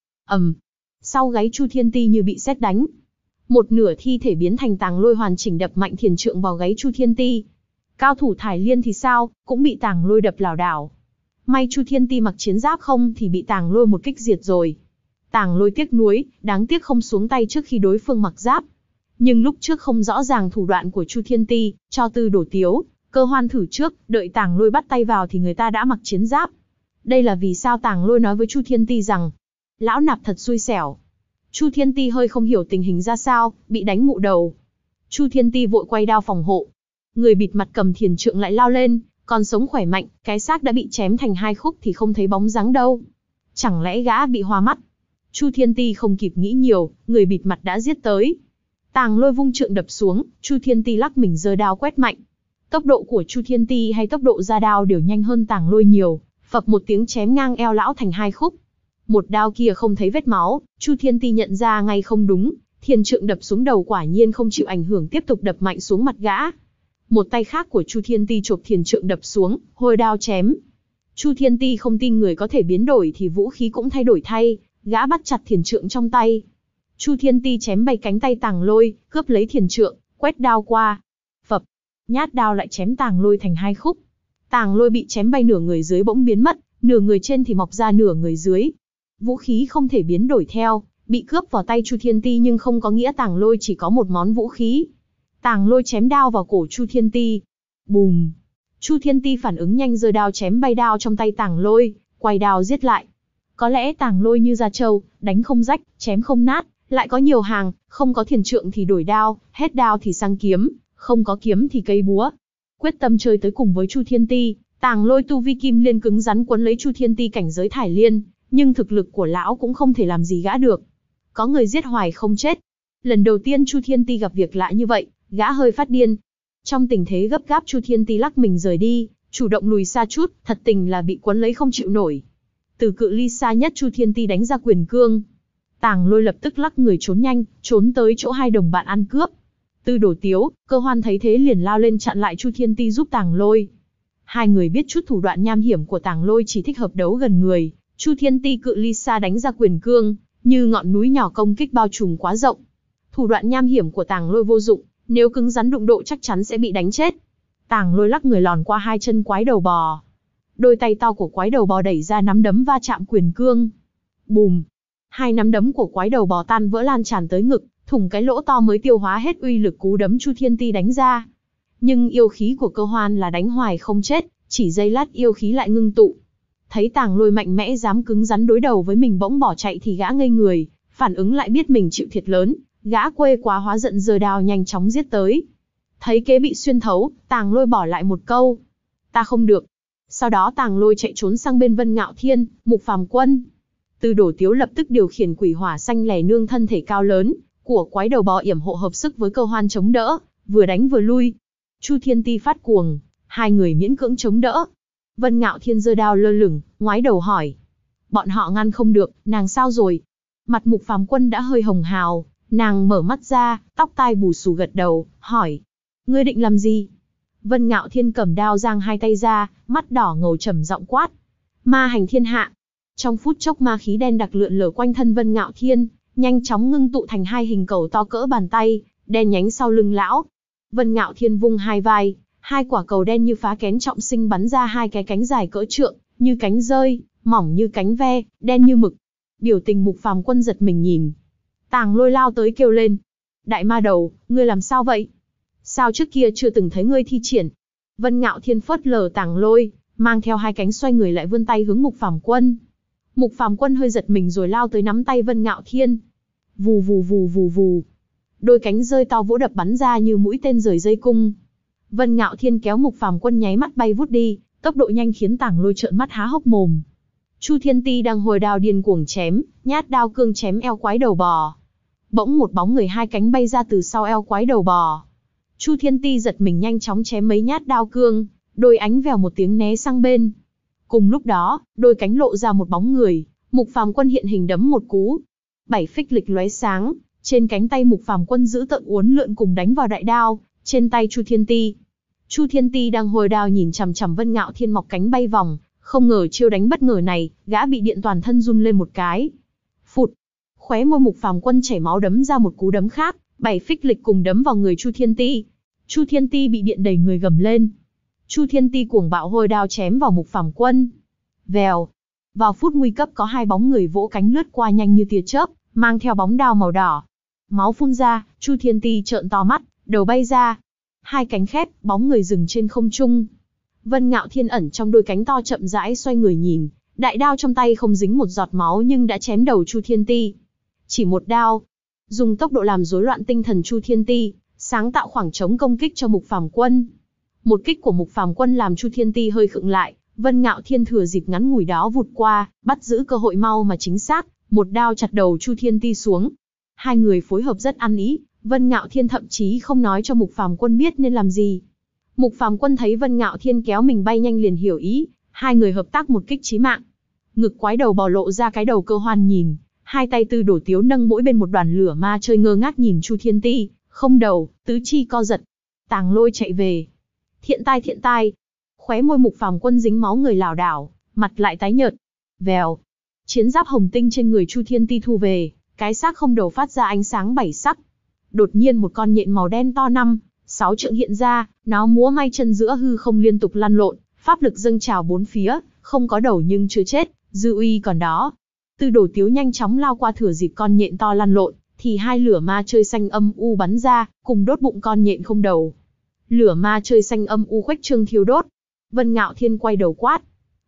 Sau gáy Chu Thiên Ti như bị sét đánh. Một nửa thi thể biến thành Tàng Lôi hoàn chỉnh đập mạnh thiền trượng vào gáy Chu Thiên Ti. Cao thủ Thải Liên thì sao, cũng bị Tàng Lôi đập lảo đảo. May Chu Thiên Ti mặc chiến giáp không thì bị Tàng Lôi một kích diệt rồi. Tàng Lôi tiếc nuối, đáng tiếc không xuống tay trước khi đối phương mặc giáp. Nhưng lúc trước không rõ ràng thủ đoạn của Chu Thiên Ti, cho Tư Đồ Tiếu, Cơ Hoan thử trước, đợi Tàng Lôi bắt tay vào thì người ta đã mặc chiến giáp. Đây là vì sao Tàng Lôi nói với Chu Thiên Ti rằng, lão nạp thật xui xẻo. Chu Thiên Ti hơi không hiểu tình hình ra sao, bị đánh mụ đầu. Chu Thiên Ti vội quay đao phòng hộ. Người bịt mặt cầm thiền trượng lại lao lên, còn sống khỏe mạnh, cái xác đã bị chém thành hai khúc thì không thấy bóng dáng đâu. Chẳng lẽ gã bị hoa mắt? Chu Thiên Ti không kịp nghĩ nhiều, người bịt mặt đã giết tới. Tàng Lôi vung trượng đập xuống, Chu Thiên Ti lắc mình giơ đao quét mạnh. Tốc độ của Chu Thiên Ti hay tốc độ ra đao đều nhanh hơn Tàng Lôi nhiều, phập một tiếng chém ngang eo lão thành hai khúc. Một đao kia không thấy vết máu, Chu Thiên Ti nhận ra ngay không đúng, thiền trượng đập xuống đầu quả nhiên không chịu ảnh hưởng tiếp tục đập mạnh xuống mặt gã. Một tay khác của Chu Thiên Ti chộp thiền trượng đập xuống, hồi đao chém. Chu Thiên Ti không tin người có thể biến đổi thì vũ khí cũng thay đổi thay, gã bắt chặt thiền trượng trong tay. Chu Thiên Ti chém bay cánh tay Tàng Lôi, cướp lấy thiền trượng, quét đao qua. Phập, nhát đao lại chém Tàng Lôi thành hai khúc. Tàng Lôi bị chém bay nửa người dưới bỗng biến mất, nửa người trên thì mọc ra nửa người dưới. Vũ khí không thể biến đổi theo, bị cướp vào tay Chu Thiên Ti nhưng không có nghĩa Tàng Lôi chỉ có một món vũ khí. Tàng Lôi chém đao vào cổ Chu Thiên Ti. Bùm! Chu Thiên Ti phản ứng nhanh giơ đao chém bay đao trong tay Tàng Lôi, quay đao giết lại. Có lẽ Tàng Lôi như da trâu, đánh không rách, chém không nát, lại có nhiều hàng, không có thiền trượng thì đổi đao, hết đao thì sang kiếm, không có kiếm thì cây búa. Quyết tâm chơi tới cùng với Chu Thiên Ti, Tàng Lôi tu vi kim liên cứng rắn quấn lấy Chu Thiên Ti cảnh giới thải liên, nhưng thực lực của lão cũng không thể làm gì gã được. Có người giết hoài không chết. Lần đầu tiên Chu Thiên Ti gặp việc lạ như vậy, gã hơi phát điên. Trong tình thế gấp gáp Chu Thiên Ti lắc mình rời đi, chủ động lùi xa chút, thật tình là bị quấn lấy không chịu nổi. Từ cự ly xa nhất Chu Thiên Ti đánh ra quyền cương. Tàng Lôi lập tức lắc người trốn nhanh, trốn tới chỗ hai đồng bạn ăn cướp. Tư Đồ Tiếu, Cơ Hoan thấy thế liền lao lên chặn lại Chu Thiên Ti giúp Tàng Lôi. Hai người biết chút thủ đoạn nham hiểm của Tàng Lôi chỉ thích hợp đấu gần người, Chu Thiên Ti cự ly xa đánh ra quyền cương, như ngọn núi nhỏ công kích bao trùm quá rộng. Thủ đoạn nham hiểm của Tàng Lôi vô dụng, nếu cứng rắn đụng độ chắc chắn sẽ bị đánh chết. Tàng Lôi lắc người lòn qua hai chân quái đầu bò. Đôi tay to của quái đầu bò đẩy ra nắm đấm va chạm quyền cương. Bùm! Hai nắm đấm của quái đầu bò tan vỡ lan tràn tới ngực, thủng cái lỗ to mới tiêu hóa hết uy lực cú đấm Chu Thiên Ti đánh ra. Nhưng yêu khí của Cơ Hoan là đánh hoài không chết, chỉ giây lát yêu khí lại ngưng tụ. Thấy Tàng Lôi mạnh mẽ dám cứng rắn đối đầu với mình bỗng bỏ chạy thì gã ngây người, phản ứng lại biết mình chịu thiệt lớn, gã quê quá hóa giận giơ đao nhanh chóng giết tới. Thấy kế bị xuyên thấu, Tàng Lôi bỏ lại một câu: "Ta không được." Sau đó Tàng Lôi chạy trốn sang bên Vân Ngạo Thiên, Mục Phàm Quân. Tư Đồ Tiếu lập tức điều khiển quỷ hỏa xanh lẻ nương thân thể cao lớn của quái đầu bò yểm hộ hợp sức với Cơ Hoan chống đỡ, vừa đánh vừa lui. Chu Thiên Ti phát cuồng, hai người miễn cưỡng chống đỡ. Vân Ngạo Thiên giơ đao lơ lửng, ngoái đầu hỏi: "Bọn họ ngăn không được, nàng sao rồi?" Mặt Mục Phàm Quân đã hơi hồng hào, nàng mở mắt ra, tóc tai bù xù gật đầu, hỏi: "Ngươi định làm gì?" Vân Ngạo Thiên cầm đao giang hai tay ra, mắt đỏ ngầu trầm giọng quát: "Ma hành thiên hạ!" Trong phút chốc ma khí đen đặc lượn lờ quanh thân Vân Ngạo Thiên, nhanh chóng ngưng tụ thành hai hình cầu to cỡ bàn tay, đen nhánh sau lưng lão. Vân Ngạo Thiên vung hai vai, hai quả cầu đen như phá kén trọng sinh bắn ra hai cái cánh dài cỡ trượng, như cánh rơi, mỏng như cánh ve, đen như mực. Biểu tình Mục Phàm Quân giật mình nhìn. Tàng Lôi lao tới kêu lên: "Đại ma đầu, ngươi làm sao vậy? Sao trước kia chưa từng thấy ngươi thi triển?" Vân Ngạo Thiên phớt lờ Tàng Lôi, mang theo hai cánh xoay người lại vươn tay hướng Mục Phàm Quân. Mục Phàm Quân hơi giật mình rồi lao tới nắm tay Vân Ngạo Thiên. Vù vù vù vù vù. Đôi cánh rơi to vỗ đập bắn ra như mũi tên rời dây cung. Vân Ngạo Thiên kéo Mục Phàm Quân nháy mắt bay vút đi, tốc độ nhanh khiến Tàng Lôi trợn mắt há hốc mồm. Chu Thiên Ti đang hồi đao điên cuồng chém, nhát đao cương chém eo quái đầu bò. Bỗng một bóng người hai cánh bay ra từ sau eo quái đầu bò. Chu Thiên Ti giật mình nhanh chóng chém mấy nhát đao cương, đôi ánh vèo một tiếng né sang bên. Cùng lúc đó, đôi cánh lộ ra một bóng người, Mục Phàm Quân hiện hình đấm một cú. 7 phích lịch lóe sáng, trên cánh tay Mục Phàm Quân giữ tợn uốn lượn cùng đánh vào đại đao trên tay Chu Thiên Ti. Chu Thiên Ti đang hồi đao nhìn chằm chằm Vân Ngạo Thiên mọc cánh bay vòng, không ngờ chiêu đánh bất ngờ này, gã bị điện toàn thân run lên một cái. Phụt, khóe môi Mục Phàm Quân chảy máu đấm ra một cú đấm khác, 7 phích lịch cùng đấm vào người Chu Thiên Ti. Chu Thiên Ti bị điện đầy người gầm lên. Chu Thiên Ti cuồng bạo hồi đao chém vào Mục Phàm Quân. Vèo. Vào phút nguy cấp có hai bóng người vỗ cánh lướt qua nhanh như tia chớp, mang theo bóng đao màu đỏ. Máu phun ra, Chu Thiên Ti trợn to mắt, đầu bay ra. Hai cánh khép, bóng người dừng trên không trung. Vân Ngạo Thiên ẩn trong đôi cánh to chậm rãi xoay người nhìn, đại đao trong tay không dính một giọt máu nhưng đã chém đầu Chu Thiên Ti. Chỉ một đao, dùng tốc độ làm rối loạn tinh thần Chu Thiên Ti, sáng tạo khoảng trống công kích cho Mục Phàm Quân. Một kích của Mục Phàm Quân làm Chu Thiên Ti hơi khựng lại, Vân Ngạo Thiên thừa dịp ngắn ngủi đó vụt qua, bắt giữ cơ hội mau mà chính xác, một đao chặt đầu Chu Thiên Ti xuống. Hai người phối hợp rất ăn ý, Vân Ngạo Thiên thậm chí không nói cho Mục Phàm Quân biết nên làm gì. Mục Phàm Quân thấy Vân Ngạo Thiên kéo mình bay nhanh liền hiểu ý, hai người hợp tác một kích chí mạng. Ngực quái đầu bò lộ ra cái đầu Cơ Hoan nhìn, hai tay Tư Đồ Tiếu nâng mỗi bên một đoàn lửa ma chơi ngơ ngác nhìn Chu Thiên Ti, không đầu, tứ chi co giật. Tàng Lôi chạy về. Thiện tai. Khóe môi Mục Phàm Quân dính máu người lảo đảo, mặt lại tái nhợt. Vèo. Chiến giáp hồng tinh trên người Chu Thiên Ti thu về, cái xác không đầu phát ra ánh sáng bảy sắc. Đột nhiên một con nhện màu đen to 5-6 trượng hiện ra, nó múa may chân giữa hư không liên tục lăn lộn, pháp lực dâng trào bốn phía, không có đầu nhưng chưa chết, dư uy còn đó. Tư Đồ Tiếu nhanh chóng lao qua thừa dịp con nhện to lăn lộn, thì hai lửa ma chơi xanh âm u bắn ra, cùng đốt bụng con nhện không đầu. Lửa ma chơi xanh âm u khuếch trương thiêu đốt. Vân Ngạo Thiên quay đầu quát: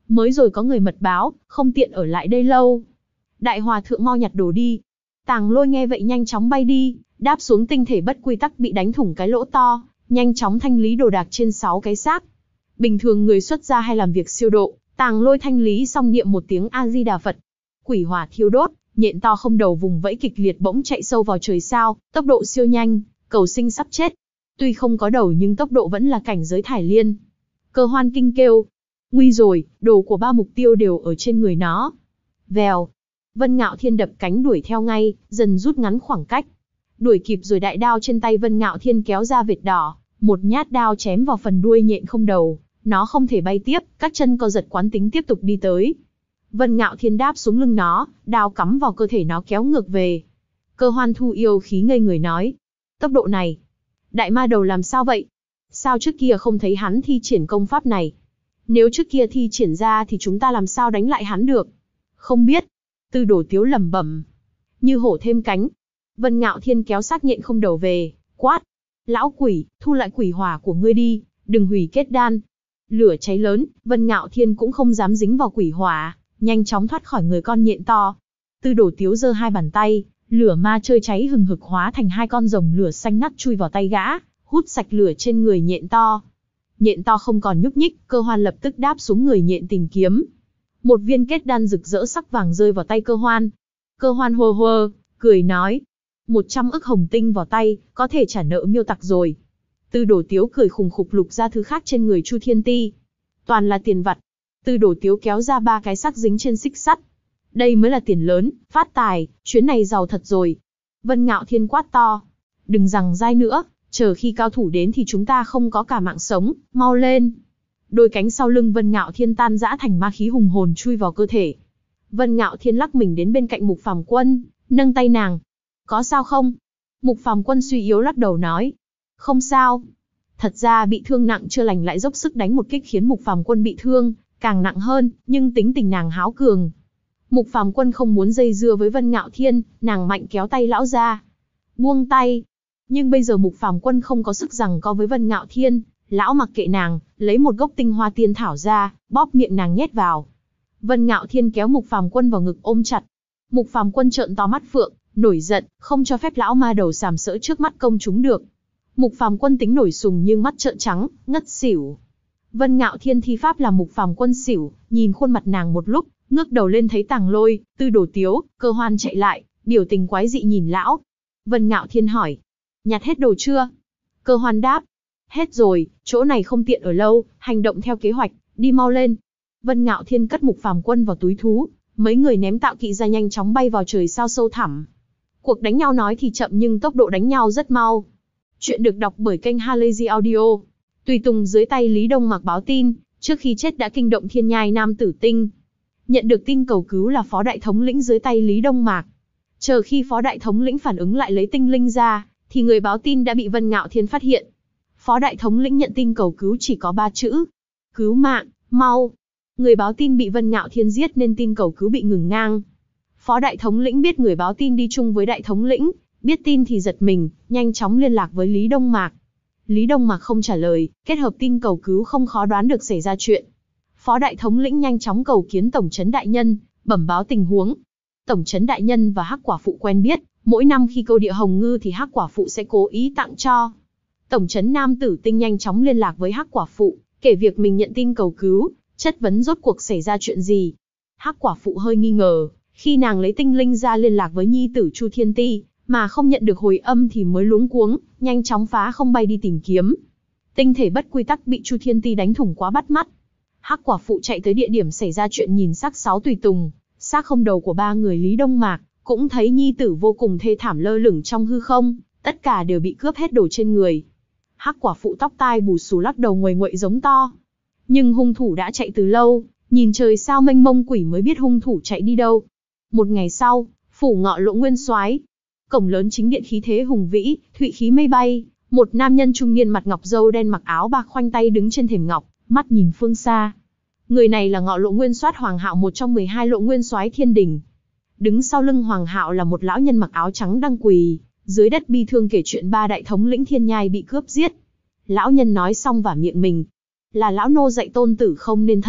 Mới rồi có người mật báo, không tiện ở lại đây lâu. Đại hòa thượng mau nhặt đồ đi. Tàng Lôi nghe vậy nhanh chóng bay đi, đáp xuống tinh thể bất quy tắc bị đánh thủng cái lỗ to, nhanh chóng thanh lý đồ đạc trên 6 cái xác. Bình thường người xuất gia hay làm việc siêu độ, Tàng Lôi thanh lý xong niệm một tiếng A Di Đà Phật. Quỷ hỏa thiêu đốt, nhện to không đầu vùng vẫy kịch liệt bỗng chạy sâu vào trời sao, tốc độ siêu nhanh, cầu sinh sắp chết. Tuy không có đầu nhưng tốc độ vẫn là cảnh giới thải liên. Cơ Hoan kinh kêu, nguy rồi, đồ của 3 mục tiêu đều ở trên người nó. Vèo, Vân Ngạo Thiên đập cánh đuổi theo ngay, dần rút ngắn khoảng cách. Đuổi kịp rồi đại đao trên tay Vân Ngạo Thiên kéo ra vệt đỏ, một nhát đao chém vào phần đuôi nhện không đầu, nó không thể bay tiếp, các chân co giật quán tính tiếp tục đi tới. Vân Ngạo Thiên đáp xuống lưng nó, đao cắm vào cơ thể nó kéo ngược về. Cơ Hoan thu yêu khí ngây người nói, tốc độ này, đại ma đầu làm sao vậy? Sao trước kia không thấy hắn thi triển công pháp này? Nếu trước kia thi triển ra thì chúng ta làm sao đánh lại hắn được? Không biết. Tư Đồ Tiếu lẩm bẩm. Như hổ thêm cánh. Vân Ngạo Thiên kéo xác nhện không đầu về, quát. Lão quỷ, thu lại quỷ hỏa của ngươi đi, đừng hủy kết đan. Lửa cháy lớn, Vân Ngạo Thiên cũng không dám dính vào quỷ hỏa, nhanh chóng thoát khỏi người con nhện to. Tư Đồ Tiếu giơ 2 bàn tay, lửa ma chơi cháy hừng hực hóa thành 2 con rồng lửa xanh ngắt chui vào tay gã, hút sạch lửa trên người nhện to. Nhện to không còn nhúc nhích, Cơ Hoan lập tức đáp xuống người nhện tìm kiếm. Một viên kết đan rực rỡ sắc vàng rơi vào tay Cơ Hoan. Cơ Hoan hô hô, cười nói, 100 ức hồng tinh vào tay, có thể trả nợ Miêu Tặc rồi. Tư Đồ Tiếu cười khùng khục lục ra thứ khác trên người Chu Thiên Ti. Toàn là tiền vặt. Tư Đồ Tiếu kéo ra 3 cái xác dính trên xích sắt. Đây mới là tiền lớn, phát tài, chuyến này giàu thật rồi. Vân Ngạo Thiên quát to. Đừng rằng dai nữa, chờ khi cao thủ đến thì chúng ta không có cả mạng sống, mau lên. Đôi cánh sau lưng Vân Ngạo Thiên tan rã thành ma khí hùng hồn chui vào cơ thể. Vân Ngạo Thiên lắc mình đến bên cạnh Mục Phàm Quân, nâng tay nàng. Có sao không? Mục Phàm Quân suy yếu lắc đầu nói. Không sao. Thật ra bị thương nặng chưa lành lại dốc sức đánh một kích khiến Mục Phàm Quân bị thương, càng nặng hơn, nhưng tính tình nàng háo cường. Mục Phàm Quân không muốn dây dưa với Vân Ngạo Thiên, nàng mạnh kéo tay lão ra. Buông tay. Nhưng bây giờ Mục Phàm Quân không có sức giằng co với Vân Ngạo Thiên, lão mặc kệ nàng, lấy một gốc tinh hoa tiên thảo ra, bóp miệng nàng nhét vào. Vân Ngạo Thiên kéo Mục Phàm Quân vào ngực ôm chặt. Mục Phàm Quân trợn to mắt phượng, nổi giận, không cho phép lão ma đầu sàm sỡ trước mắt công chúng được. Mục Phàm Quân tính nổi sùng nhưng mắt trợn trắng, ngất xỉu. Vân Ngạo Thiên thi pháp làm Mục Phàm Quân xỉu, nhìn khuôn mặt nàng một lúc, ngước đầu lên thấy Tàng Lôi, Tư Đồ Tiếu, Cơ Hoan chạy lại, biểu tình quái dị nhìn lão. Vân Ngạo Thiên hỏi, nhặt hết đồ chưa? Cơ Hoan đáp, hết rồi, chỗ này không tiện ở lâu, hành động theo kế hoạch, đi mau lên. Vân Ngạo Thiên cất Mục Phàm Quân vào túi thú, mấy người ném tạo kỵ ra nhanh chóng bay vào trời sao sâu thẳm. Cuộc đánh nhau nói thì chậm nhưng tốc độ đánh nhau rất mau. Chuyện được đọc bởi kênh Halazy Audio. Tùy tùng dưới tay Lý Đông Mạc báo tin, trước khi chết đã kinh động Thiên Nhai Nam Tử Tinh. Nhận được tin cầu cứu là Phó Đại Thống lĩnh dưới tay Lý Đông Mạc. Chờ khi Phó Đại Thống lĩnh phản ứng lại lấy tinh linh ra, thì người báo tin đã bị Vân Ngạo Thiên phát hiện. Phó Đại Thống lĩnh nhận tin cầu cứu chỉ có 3 chữ. Cứu mạng, mau. Người báo tin bị Vân Ngạo Thiên giết nên tin cầu cứu bị ngừng ngang. Phó Đại Thống lĩnh biết người báo tin đi chung với Đại Thống lĩnh, biết tin thì giật mình, nhanh chóng liên lạc với Lý Đông Mạc. Lý Đông Mạc không trả lời, kết hợp tin cầu cứu không khó đoán được xảy ra chuyện. Phó Đại Thống lĩnh nhanh chóng cầu kiến Tổng trấn đại nhân, bẩm báo tình huống. Tổng trấn đại nhân và Hắc quả phụ quen biết, mỗi năm khi câu địa hồng ngư thì Hắc quả phụ sẽ cố ý tặng cho. Tổng trấn Nam Tử Tinh nhanh chóng liên lạc với Hắc quả phụ, kể việc mình nhận tin cầu cứu, chất vấn rốt cuộc xảy ra chuyện gì. Hắc quả phụ hơi nghi ngờ, khi nàng lấy tinh linh ra liên lạc với nhi tử Chu Thiên Ti, mà không nhận được hồi âm thì mới luống cuống, nhanh chóng phá không bay đi tìm kiếm. Tinh thể bất quy tắc bị Chu Thiên Ti đánh thủng quá bắt mắt. Hắc quả phụ chạy tới địa điểm xảy ra chuyện nhìn xác 6 tùy tùng, xác không đầu của 3 người Lý Đông Mạc, cũng thấy nhi tử vô cùng thê thảm lơ lửng trong hư không, tất cả đều bị cướp hết đồ trên người. Hắc quả phụ tóc tai bù xù lắc đầu nguầy nguậy giống to. Nhưng hung thủ đã chạy từ lâu, nhìn trời sao mênh mông quỷ mới biết hung thủ chạy đi đâu. Một ngày sau, phủ Ngọ Lộ Nguyên Soái, cổng lớn chính điện khí thế hùng vĩ, thụy khí mây bay, một nam nhân trung niên mặt ngọc râu đen mặc áo bạc khoanh tay đứng trên thềm ngọc, mắt nhìn phương xa. Người này là Ngọ Lộ Nguyên Soái Hoàng Hạo, một trong 12 Lộ Nguyên Soái Thiên Đình. Đứng sau lưng Hoàng Hạo là một lão nhân mặc áo trắng đang quỳ dưới đất bi thương kể chuyện 3 đại thống lĩnh Thiên Nhai bị cướp giết. Lão nhân nói xong vả miệng mình, là lão nô dạy tôn tử không nên thân,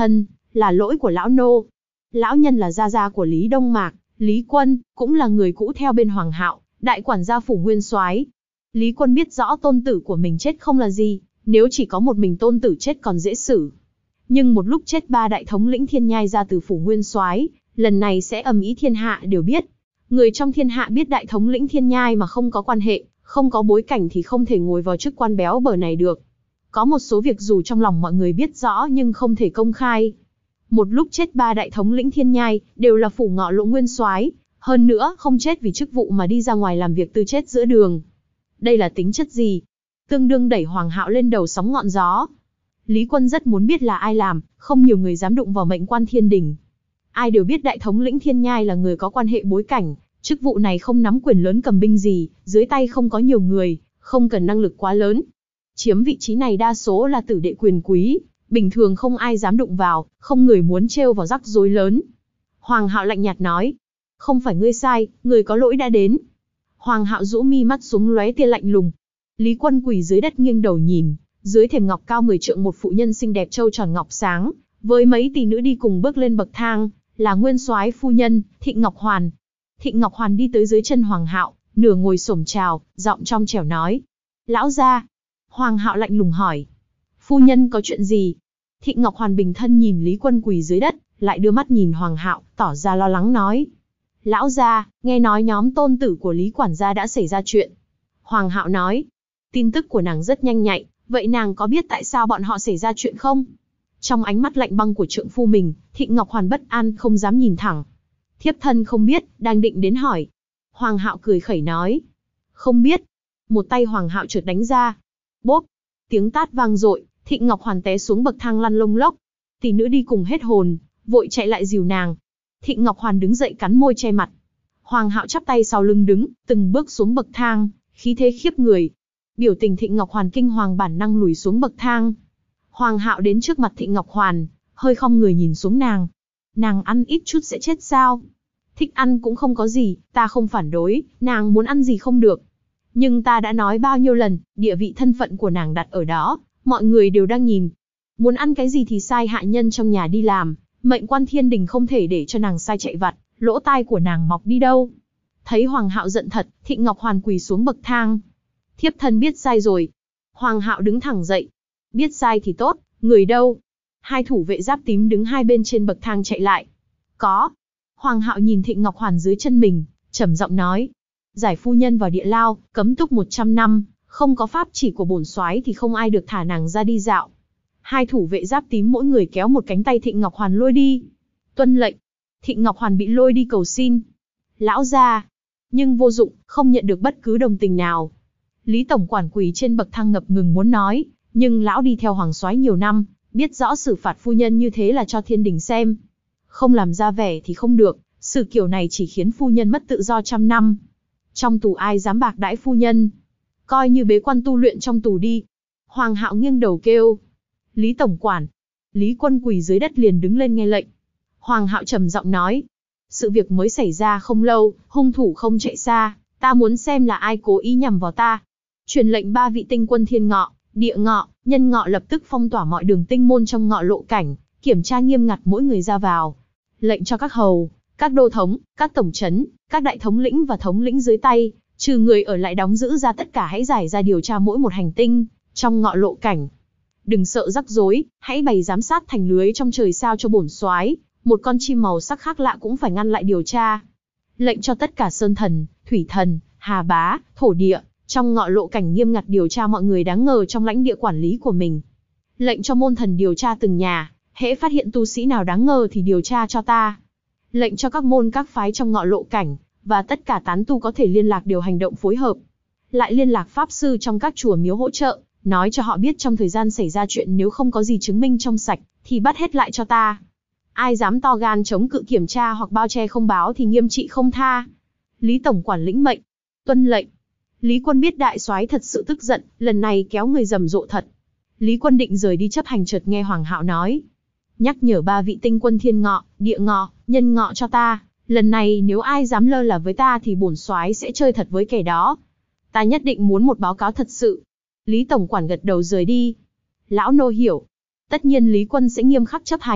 Là lỗi của lão nô. Lão nhân là gia gia của Lý Đông Mạc, Lý Quân, cũng là người cũ theo bên Hoàng Hạo, đại quản gia phủ nguyên soái. Lý Quân biết rõ tôn tử của mình chết không là gì, nếu chỉ có một mình tôn tử chết còn dễ xử. Nhưng một lúc chết ba đại thống lĩnh thiên nhai ra từ phủ nguyên soái, lần này sẽ ầm ĩ thiên hạ đều biết. Người trong thiên hạ biết đại thống lĩnh thiên nhai mà không có quan hệ, không có bối cảnh thì không thể ngồi vào chức quan béo bở này được. Có một số việc dù trong lòng mọi người biết rõ nhưng không thể công khai. Một lúc chết ba đại thống lĩnh thiên nhai, đều là phủ Ngọ Lộ nguyên soái, hơn nữa không chết vì chức vụ mà đi ra ngoài làm việc tư chết giữa đường. Đây là tính chất gì? Tương đương đẩy Hoàng Hạo lên đầu sóng ngọn gió. Lý Quân rất muốn biết là ai làm, không nhiều người dám đụng vào mệnh quan thiên đình. Ai đều biết đại thống lĩnh thiên nhai là người có quan hệ bối cảnh, chức vụ này không nắm quyền lớn cầm binh gì, dưới tay không có nhiều người, không cần năng lực quá lớn. Chiếm vị trí này đa số là tử đệ quyền quý, bình thường không ai dám đụng vào, không người muốn trêu vào rắc rối lớn. Hoàng Hạo lạnh nhạt nói, không phải ngươi sai, người có lỗi đã đến. Hoàng Hạo rũ mi mắt xuống lóe tia lạnh lùng. Lý Quân quỳ dưới đất nghiêng đầu nhìn, dưới thềm ngọc cao 10 trượng một phụ nhân xinh đẹp trâu tròn ngọc sáng, với mấy tỷ nữ đi cùng bước lên bậc thang, là nguyên soái phu nhân, Thịnh Ngọc Hoàn. Thịnh Ngọc Hoàn đi tới dưới chân Hoàng Hạo, nửa ngồi xổm chào, giọng trong trẻo nói, lão gia. Hoàng Hạo lạnh lùng hỏi, phu nhân có chuyện gì? Thịnh Ngọc Hoàn bình thân nhìn Lý Quân quỳ dưới đất, lại đưa mắt nhìn Hoàng Hạo, tỏ ra lo lắng nói, lão gia, nghe nói nhóm tôn tử của Lý quản gia đã xảy ra chuyện. Hoàng Hạo nói, tin tức của nàng rất nhanh nhạy, vậy nàng có biết tại sao bọn họ xảy ra chuyện không? Trong ánh mắt lạnh băng của trượng phu mình, Thịnh Ngọc Hoàn bất an không dám nhìn thẳng. Thiếp thân không biết, đang định đến hỏi. Hoàng Hạo cười khẩy nói, không biết. Một tay Hoàng Hạo chợt đánh ra. Bốp, tiếng tát vang dội, Thịnh Ngọc Hoàn té xuống bậc thang lăn lông lốc. Tỷ nữ đi cùng hết hồn, vội chạy lại dìu nàng. Thịnh Ngọc Hoàn đứng dậy cắn môi che mặt. Hoàng Hạo chắp tay sau lưng đứng, từng bước xuống bậc thang, khí thế khiếp người. Biểu tình Thịnh Ngọc Hoàn kinh hoàng bản năng lùi xuống bậc thang. Hoàng Hạo đến trước mặt Thịnh Ngọc Hoàn, hơi khom người nhìn xuống nàng. Nàng ăn ít chút sẽ chết sao? Thích ăn cũng không có gì, ta không phản đối, nàng muốn ăn gì không được. Nhưng ta đã nói bao nhiêu lần, địa vị thân phận của nàng đặt ở đó, mọi người đều đang nhìn. Muốn ăn cái gì thì sai hạ nhân trong nhà đi làm, mệnh quan thiên đình không thể để cho nàng sai chạy vặt, lỗ tai của nàng mọc đi đâu. Thấy Hoàng Hạo giận thật, Thịnh Ngọc Hoàn quỳ xuống bậc thang. Thiếp thân biết sai rồi. Hoàng Hạo đứng thẳng dậy. Biết sai thì tốt, người đâu? Hai thủ vệ giáp tím đứng hai bên trên bậc thang chạy lại. Có. Hoàng Hạo nhìn Thịnh Ngọc Hoàn dưới chân mình, trầm giọng nói. Giải phu nhân vào địa lao, cấm túc 100 năm, không có pháp chỉ của bổn soái thì không ai được thả nàng ra đi dạo. Hai thủ vệ giáp tím mỗi người kéo một cánh tay Thịnh Ngọc Hoàn lôi đi. Tuân lệnh. Thịnh Ngọc Hoàn bị lôi đi cầu xin. Lão gia. Nhưng vô dụng, không nhận được bất cứ đồng tình nào. Lý tổng quản quỳ trên bậc thang ngập ngừng muốn nói, nhưng lão đi theo hoàng soái nhiều năm, biết rõ xử phạt phu nhân như thế là cho thiên đình xem. Không làm ra vẻ thì không được, xử kiểu này chỉ khiến phu nhân mất tự do trăm năm. Trong tù ai dám bạc đãi phu nhân? Coi như bế quan tu luyện trong tù đi. Hoàng Hạo nghiêng đầu kêu. Lý tổng quản. Lý Quân quỳ dưới đất liền đứng lên nghe lệnh. Hoàng Hạo trầm giọng nói. Sự việc mới xảy ra không lâu, hung thủ không chạy xa, ta muốn xem là ai cố ý nhằm vào ta. Truyền lệnh 3 vị tinh quân thiên ngọ, địa ngọ, nhân ngọ lập tức phong tỏa mọi đường tinh môn trong ngọ lộ cảnh, kiểm tra nghiêm ngặt mỗi người ra vào. Lệnh cho các hầu, các đô thống, các tổng trấn, các đại thống lĩnh và thống lĩnh dưới tay, trừ người ở lại đóng giữ ra tất cả hãy giải ra điều tra mỗi một hành tinh trong ngọ lộ cảnh. Đừng sợ rắc rối, hãy bày giám sát thành lưới trong trời sao cho bổn soái, một con chim màu sắc khác lạ cũng phải ngăn lại điều tra. Lệnh cho tất cả sơn thần, thủy thần, hà bá, thổ địa, trong ngọ lộ cảnh nghiêm ngặt điều tra mọi người đáng ngờ trong lãnh địa quản lý của mình. Lệnh cho môn thần điều tra từng nhà, hễ phát hiện tu sĩ nào đáng ngờ thì điều tra cho ta. Lệnh cho các môn các phái trong ngọ lộ cảnh, và tất cả tán tu có thể liên lạc điều hành động phối hợp. Lại liên lạc pháp sư trong các chùa miếu hỗ trợ, nói cho họ biết trong thời gian xảy ra chuyện nếu không có gì chứng minh trong sạch, thì bắt hết lại cho ta. Ai dám to gan chống cự kiểm tra hoặc bao che không báo thì nghiêm trị không tha. Lý tổng quản lĩnh mệnh. Tuân lệnh. Lý Quân biết đại soái thật sự tức giận, lần này kéo người rầm rộ thật. Lý Quân định rời đi chấp hành chợt nghe Hoàng Hạo nói. Nhắc nhở 3 vị tinh quân thiên ngọ, địa ngọ, nhân ngọ cho ta. Lần này nếu ai dám lơ là với ta thì bổn soái sẽ chơi thật với kẻ đó. Ta nhất định muốn một báo cáo thật sự. Lý tổng quản gật đầu rời đi. Lão nô hiểu. Tất nhiên Lý Quân sẽ nghiêm khắc chấp hành.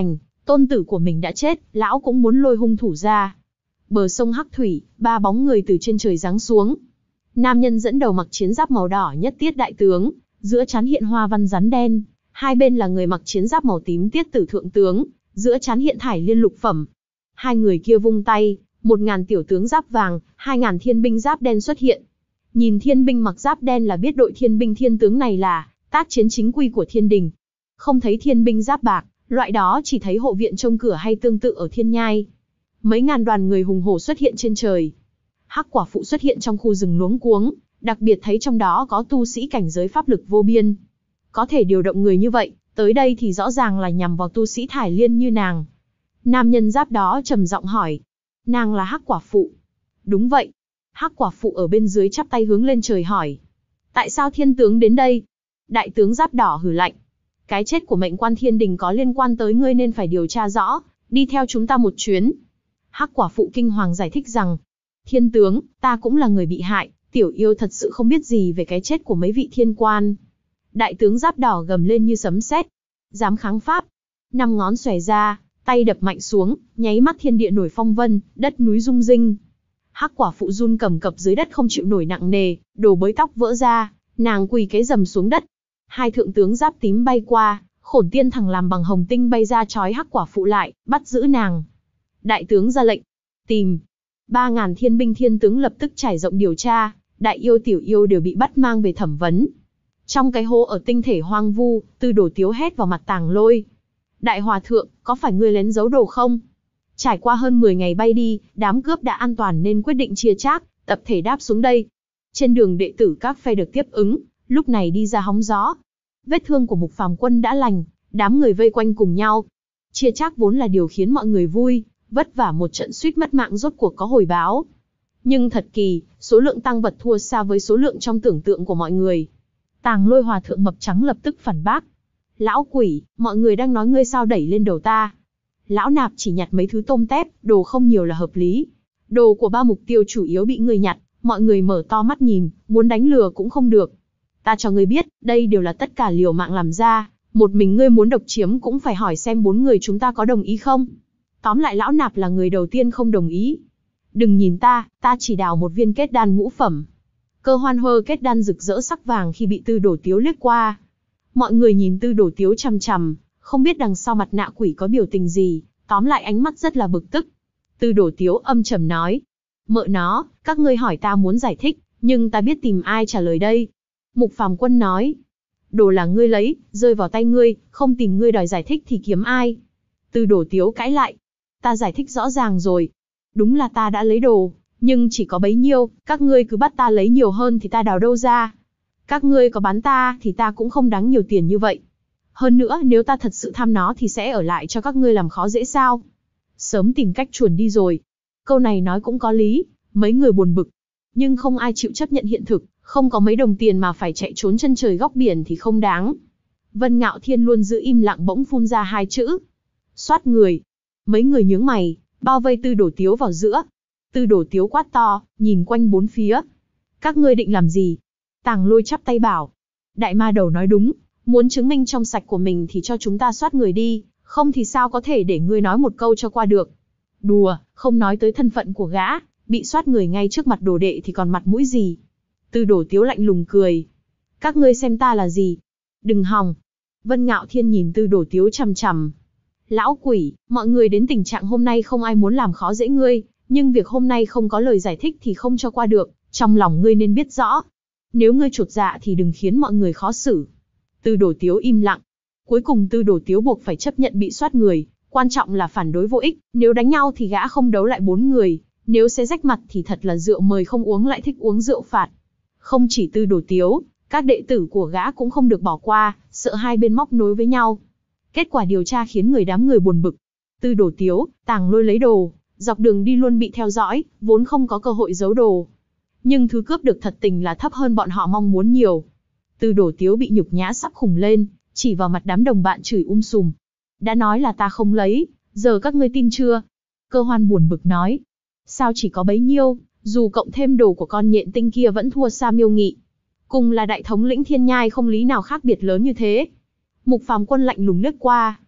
Tôn tử của mình đã chết, lão cũng muốn lôi hung thủ ra. Bờ sông Hắc Thủy, ba bóng người từ trên trời giáng xuống. Nam nhân dẫn đầu mặc chiến giáp màu đỏ nhất tiết đại tướng, giữa trán hiện hoa văn rắn đen. Hai bên là người mặc chiến giáp màu tím tiết tử thượng tướng, giữa trán hiện thải liên lục phẩm. Hai người kia vung tay, 1000 tiểu tướng giáp vàng, 2000 thiên binh giáp đen xuất hiện. Nhìn thiên binh mặc giáp đen là biết đội thiên binh thiên tướng này là tác chiến chính quy của thiên đình. Không thấy thiên binh giáp bạc, loại đó chỉ thấy hộ viện trông cửa hay tương tự ở thiên nhai. Mấy ngàn đoàn người hùng hổ xuất hiện trên trời. Hắc quả phụ xuất hiện trong khu rừng luống cuống, đặc biệt thấy trong đó có tu sĩ cảnh giới pháp lực vô biên. Có thể điều động người như vậy, tới đây thì rõ ràng là nhằm vào tu sĩ thải liên như nàng. Nam nhân giáp đó trầm giọng hỏi. Nàng là Hắc quả phụ? Đúng vậy. Hắc quả phụ ở bên dưới chắp tay hướng lên trời hỏi. Tại sao thiên tướng đến đây? Đại tướng giáp đỏ hừ lạnh. Cái chết của mệnh quan thiên đình có liên quan tới ngươi nên phải điều tra rõ, đi theo chúng ta một chuyến. Hắc quả phụ kinh hoàng giải thích rằng, thiên tướng, ta cũng là người bị hại, tiểu yêu thật sự không biết gì về cái chết của mấy vị thiên quan. Đại tướng giáp đỏ gầm lên như sấm sét. Dám kháng pháp. 5 ngón xòe ra, tay đập mạnh xuống, nháy mắt thiên địa nổi phong vân, đất núi rung rinh. Hắc quả phụ run cầm cập dưới đất không chịu nổi nặng nề, đồ bới tóc vỡ ra, nàng quỳ cái rầm xuống đất. Hai thượng tướng giáp tím bay qua, Khổn Tiên Thằng làm bằng hồng tinh bay ra trói Hắc quả phụ lại, bắt giữ nàng. Đại tướng ra lệnh, tìm. 3000 thiên binh thiên tướng lập tức trải rộng điều tra, đại yêu tiểu yêu đều bị bắt mang về thẩm vấn. Trong cái hố ở tinh thể hoang vu, Tư Đồ Tiếu hét vào mặt Tàng Lôi. Đại hòa thượng, có phải ngươi lén giấu đồ không? Trải qua hơn 10 ngày bay đi, đám cướp đã an toàn nên quyết định chia chác, tập thể đáp xuống đây. Trên đường đệ tử các phe được tiếp ứng, lúc này đi ra hóng gió. Vết thương của Mục Phàm Quân đã lành, đám người vây quanh cùng nhau. Chia chác vốn là điều khiến mọi người vui, vất vả một trận suýt mất mạng rốt cuộc có hồi báo. Nhưng thật kỳ, số lượng tang vật thua xa với số lượng trong tưởng tượng của mọi người. Tàng Lôi hòa thượng mập trắng lập tức phản bác. Lão quỷ, mọi người đang nói ngươi sao đẩy lên đầu ta. Lão nạp chỉ nhặt mấy thứ tôm tép, đồ không nhiều là hợp lý. Đồ của 3 mục tiêu chủ yếu bị ngươi nhặt, mọi người mở to mắt nhìn, muốn đánh lừa cũng không được. Ta cho ngươi biết, đây đều là tất cả liều mạng làm ra, một mình ngươi muốn độc chiếm cũng phải hỏi xem 4 người chúng ta có đồng ý không. Tóm lại lão nạp là người đầu tiên không đồng ý. Đừng nhìn ta chỉ đào một viên kết đan ngũ phẩm. Cơ hoan hơ kết đan rực rỡ sắc vàng khi bị Tư Đồ Tiếu liếc qua. Mọi người nhìn Tư Đồ Tiếu chằm chằm, không biết đằng sau mặt nạ quỷ có biểu tình gì, tóm lại ánh mắt rất là bực tức. Tư Đồ Tiếu âm trầm nói, mợ nó, các ngươi hỏi ta muốn giải thích, nhưng ta biết tìm ai trả lời đây. Mục Phàm Quân nói, đồ là ngươi lấy, rơi vào tay ngươi, không tìm ngươi đòi giải thích thì kiếm ai. Tư Đồ Tiếu cãi lại, ta giải thích rõ ràng rồi. Đúng là ta đã lấy đồ, nhưng chỉ có bấy nhiêu, các ngươi cứ bắt ta lấy nhiều hơn thì ta đào đâu ra. Các ngươi có bán ta thì ta cũng không đáng nhiều tiền như vậy. Hơn nữa nếu ta thật sự tham nó thì sẽ ở lại cho các ngươi làm khó dễ sao. Sớm tìm cách chuồn đi rồi. Câu này nói cũng có lý, mấy người buồn bực. Nhưng không ai chịu chấp nhận hiện thực, không có mấy đồng tiền mà phải chạy trốn chân trời góc biển thì không đáng. Vân Ngạo Thiên luôn giữ im lặng bỗng phun ra 2 chữ. Soát người. Mấy người nhướng mày, bao vây Tư Đồ Tiếu vào giữa. Tư Đồ Tiếu quát to, nhìn quanh 4 phía. Các ngươi định làm gì? Tàng Lôi chắp tay bảo. Đại ma đầu nói đúng, muốn chứng minh trong sạch của mình thì cho chúng ta soát người đi, không thì sao có thể để ngươi nói một câu cho qua được. Đùa, không nói tới thân phận của gã, bị soát người ngay trước mặt đồ đệ thì còn mặt mũi gì. Tư Đồ Tiếu lạnh lùng cười. Các ngươi xem ta là gì? Đừng hòng. Vân Ngạo Thiên nhìn Tư Đồ Tiếu chằm chằm. Lão quỷ, mọi người đến tình trạng hôm nay không ai muốn làm khó dễ ngươi, nhưng việc hôm nay không có lời giải thích thì không cho qua được, trong lòng ngươi nên biết rõ. Nếu ngươi chột dạ thì đừng khiến mọi người khó xử. Tư Đồ Tiếu im lặng. Cuối cùng Tư Đồ Tiếu buộc phải chấp nhận bị soát người, quan trọng là phản đối vô ích, nếu đánh nhau thì gã không đấu lại 4 người, nếu sẽ rách mặt thì thật là rượu mời không uống lại thích uống rượu phạt. Không chỉ Tư Đồ Tiếu, các đệ tử của gã cũng không được bỏ qua, sợ hai bên móc nối với nhau. Kết quả điều tra khiến đám người buồn bực. Tư Đồ Tiếu, Tàng Lôi lấy đồ, dọc đường đi luôn bị theo dõi, vốn không có cơ hội giấu đồ. Nhưng thứ cướp được thật tình là thấp hơn bọn họ mong muốn nhiều. Tư Đồ Tiếu bị nhục nhã sắp khùng lên, chỉ vào mặt đám đồng bạn chửi sùm. Đã nói là ta không lấy, giờ các ngươi tin chưa? Cơ Hoan buồn bực nói. Sao chỉ có bấy nhiêu, dù cộng thêm đồ của con nhện tinh kia vẫn thua xa Miêu Nghị. Cùng là đại thống lĩnh thiên nhai không lý nào khác biệt lớn như thế. Mục Phàm Quân lạnh lùng liếc qua.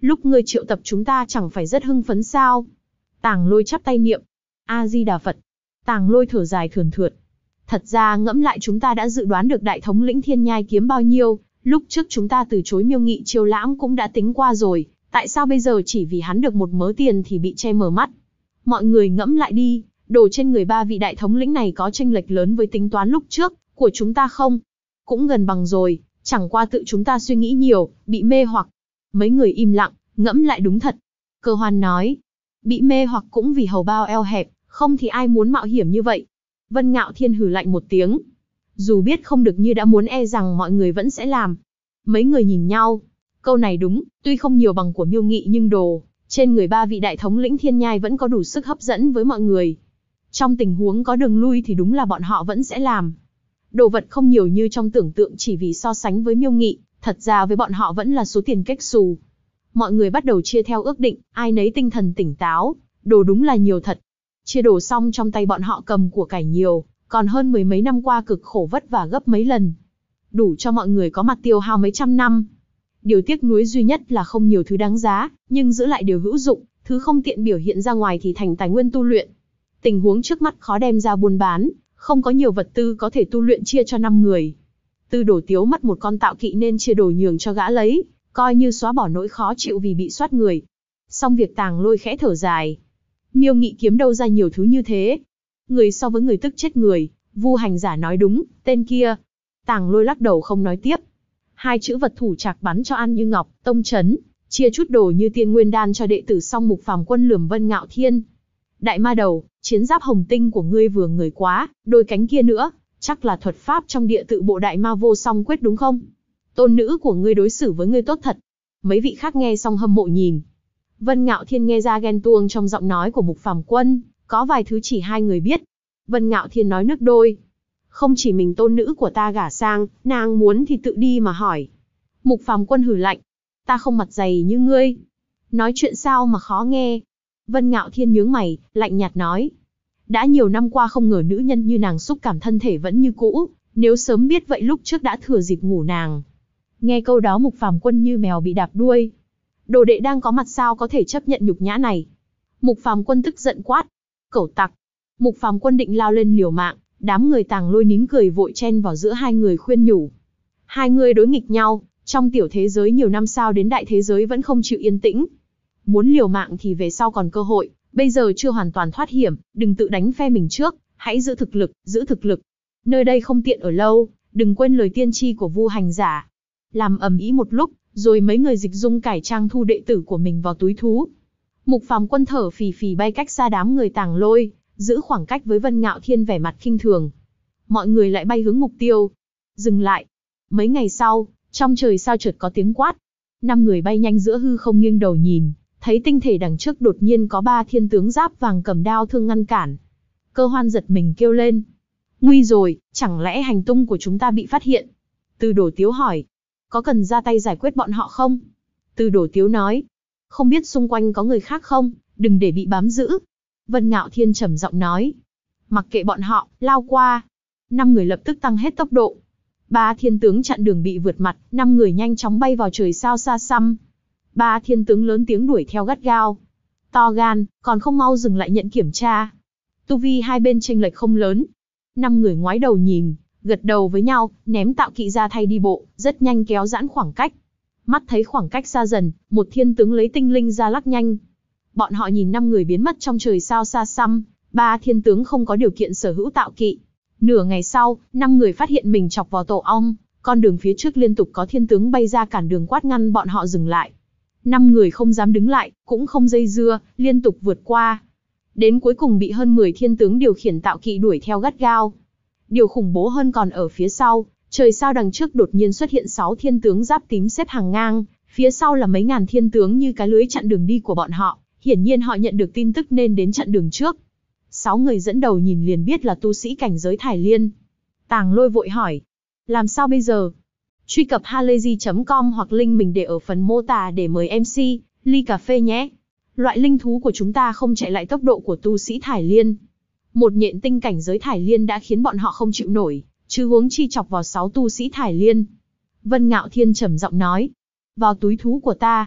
Lúc ngươi triệu tập chúng ta chẳng phải rất hưng phấn sao? Tàng Lôi chắp tay niệm. A-di-đà Phật. Tàng Lôi thở dài thườn thượt. Thật ra ngẫm lại chúng ta đã dự đoán được đại thống lĩnh Thiên Nhai kiếm bao nhiêu, lúc trước chúng ta từ chối Miêu Nghị chiêu lãm cũng đã tính qua rồi, tại sao bây giờ chỉ vì hắn được một mớ tiền thì bị che mờ mắt? Mọi người ngẫm lại đi, đồ trên người ba vị đại thống lĩnh này có chênh lệch lớn với tính toán lúc trước của chúng ta không? Cũng gần bằng rồi, chẳng qua tự chúng ta suy nghĩ nhiều, bị mê hoặc. Mấy người im lặng, ngẫm lại đúng thật. Cơ Hoan nói, bị mê hoặc cũng vì hầu bao eo hẹp, không thì ai muốn mạo hiểm như vậy. Vân Ngạo Thiên hừ lạnh một tiếng. Dù biết không được như đã muốn e rằng mọi người vẫn sẽ làm. Mấy người nhìn nhau. Câu này đúng, tuy không nhiều bằng của Miêu Nghị nhưng đồ trên người ba vị đại thống lĩnh Thiên Nhai vẫn có đủ sức hấp dẫn với mọi người. Trong tình huống có đường lui thì đúng là bọn họ vẫn sẽ làm. Đồ vật không nhiều như trong tưởng tượng chỉ vì so sánh với Miêu Nghị, thật ra với bọn họ vẫn là số tiền kếch xù. Mọi người bắt đầu chia theo ước định, ai nấy tinh thần tỉnh táo, đồ đúng là nhiều thật. Chia đồ xong trong tay bọn họ cầm của cải nhiều, còn hơn mười mấy năm qua cực khổ vất vả gấp mấy lần. Đủ cho mọi người có mặt tiêu hao mấy trăm năm. Điều tiếc nuối duy nhất là không nhiều thứ đáng giá, nhưng giữ lại điều hữu dụng, thứ không tiện biểu hiện ra ngoài thì thành tài nguyên tu luyện. Tình huống trước mắt khó đem ra buôn bán, không có nhiều vật tư có thể tu luyện chia cho 5 người. Tư Đồ Tiếu mất một con tạo kỵ nên chia đồ nhường cho gã lấy, coi như xóa bỏ nỗi khó chịu vì bị soát người. Xong việc Tàng Lôi khẽ thở dài. Miêu Nghị kiếm đâu ra nhiều thứ như thế? Người so với người tức chết người, Vu hành giả nói đúng, tên kia. Tàng Lôi lắc đầu không nói tiếp. Hai chữ vật thủ trạc bắn cho An Như Ngọc, tông chấn, chia chút đồ như tiên nguyên đan cho đệ tử xong Mục Phàm Quân lườm Vân Ngạo Thiên. Đại ma đầu, chiến giáp hồng tinh của ngươi vừa người quá, đôi cánh kia nữa, chắc là thuật pháp trong địa tự bộ đại ma vô song quyết đúng không? Tôn nữ của ngươi đối xử với ngươi tốt thật. Mấy vị khác nghe xong hâm mộ nhìn. Vân Ngạo Thiên nghe ra ghen tuông trong giọng nói của Mục Phàm Quân, có vài thứ chỉ hai người biết. Vân Ngạo Thiên nói nước đôi. Không chỉ mình tôn nữ của ta gả sang, nàng muốn thì tự đi mà hỏi. Mục Phàm Quân hừ lạnh. Ta không mặt dày như ngươi. Nói chuyện sao mà khó nghe. Vân Ngạo Thiên nhướng mày, lạnh nhạt nói. Đã nhiều năm qua không ngờ nữ nhân như nàng xúc cảm thân thể vẫn như cũ, nếu sớm biết vậy lúc trước đã thừa dịp ngủ nàng. Nghe câu đó Mục Phàm Quân như mèo bị đạp đuôi. Đồ đệ đang có mặt sao có thể chấp nhận nhục nhã này. Mục Phàm Quân tức giận quát. Cẩu tặc. Mục Phàm Quân định lao lên liều mạng, đám người Tàng Lôi nín cười vội chen vào giữa hai người khuyên nhủ. Hai người đối nghịch nhau, trong tiểu thế giới nhiều năm sao đến đại thế giới vẫn không chịu yên tĩnh. Muốn liều mạng thì về sau còn cơ hội, bây giờ chưa hoàn toàn thoát hiểm, đừng tự đánh phe mình trước, hãy giữ thực lực, giữ thực lực. Nơi đây không tiện ở lâu, đừng quên lời tiên tri của Vu hành giả. Làm ầm ĩ một lúc, rồi mấy người dịch dung cải trang thu đệ tử của mình vào túi thú. Mục Phàm Quân thở phì phì bay cách xa đám người Tàng Lôi, giữ khoảng cách với Vân Ngạo Thiên vẻ mặt khinh thường. Mọi người lại bay hướng mục tiêu. Dừng lại. Mấy ngày sau, trong trời sao chợt có tiếng quát. 5 người bay nhanh giữa hư không nghiêng đầu nhìn, thấy tinh thể đằng trước đột nhiên có 3 thiên tướng giáp vàng cầm đao thương ngăn cản. Cơ Hoan giật mình kêu lên. Nguy rồi, chẳng lẽ hành tung của chúng ta bị phát hiện? Tư Đồ Tiếu hỏi. Có cần ra tay giải quyết bọn họ không? Tư Đồ Tiếu nói. Không biết xung quanh có người khác không, đừng để bị bám giữ. Vân Ngạo Thiên trầm giọng nói. Mặc kệ bọn họ, lao qua. 5 người lập tức tăng hết tốc độ. 3 thiên tướng chặn đường bị vượt mặt, 5 người nhanh chóng bay vào trời sao xa xăm. 3 thiên tướng lớn tiếng đuổi theo gắt gao. To gan, còn không mau dừng lại nhận kiểm tra. Tu vi hai bên chênh lệch không lớn. 5 người ngoái đầu nhìn, gật đầu với nhau, ném tạo kỵ ra thay đi bộ, rất nhanh kéo giãn khoảng cách. Mắt thấy khoảng cách xa dần, một thiên tướng lấy tinh linh ra lắc nhanh. Bọn họ nhìn 5 người biến mất trong trời sao xa xăm, 3 thiên tướng không có điều kiện sở hữu tạo kỵ. Nửa ngày sau, 5 người phát hiện mình chọc vào tổ ong, con đường phía trước liên tục có thiên tướng bay ra cản đường quát ngăn bọn họ dừng lại. 5 người không dám đứng lại, cũng không dây dưa, liên tục vượt qua. Đến cuối cùng bị hơn 10 thiên tướng điều khiển tạo kỵ đuổi theo gắt gao. Điều khủng bố hơn còn ở phía sau, trời sao đằng trước đột nhiên xuất hiện 6 thiên tướng giáp tím xếp hàng ngang, phía sau là mấy ngàn thiên tướng như cái lưới chặn đường đi của bọn họ, hiển nhiên họ nhận được tin tức nên đến chặn đường trước. 6 người dẫn đầu nhìn liền biết là tu sĩ cảnh giới Thải Liên. Tàng Lôi vội hỏi, làm sao bây giờ? Truy cập halayzi.com hoặc link mình để ở phần mô tả để mời MC, ly cà phê nhé. Loại linh thú của chúng ta không chạy lại tốc độ của tu sĩ Thải Liên. Một nhện tinh cảnh giới Thải Liên đã khiến bọn họ không chịu nổi, chứ huống chi chọc vào 6 tu sĩ Thải Liên. Vân Ngạo Thiên trầm giọng nói, vào túi thú của ta.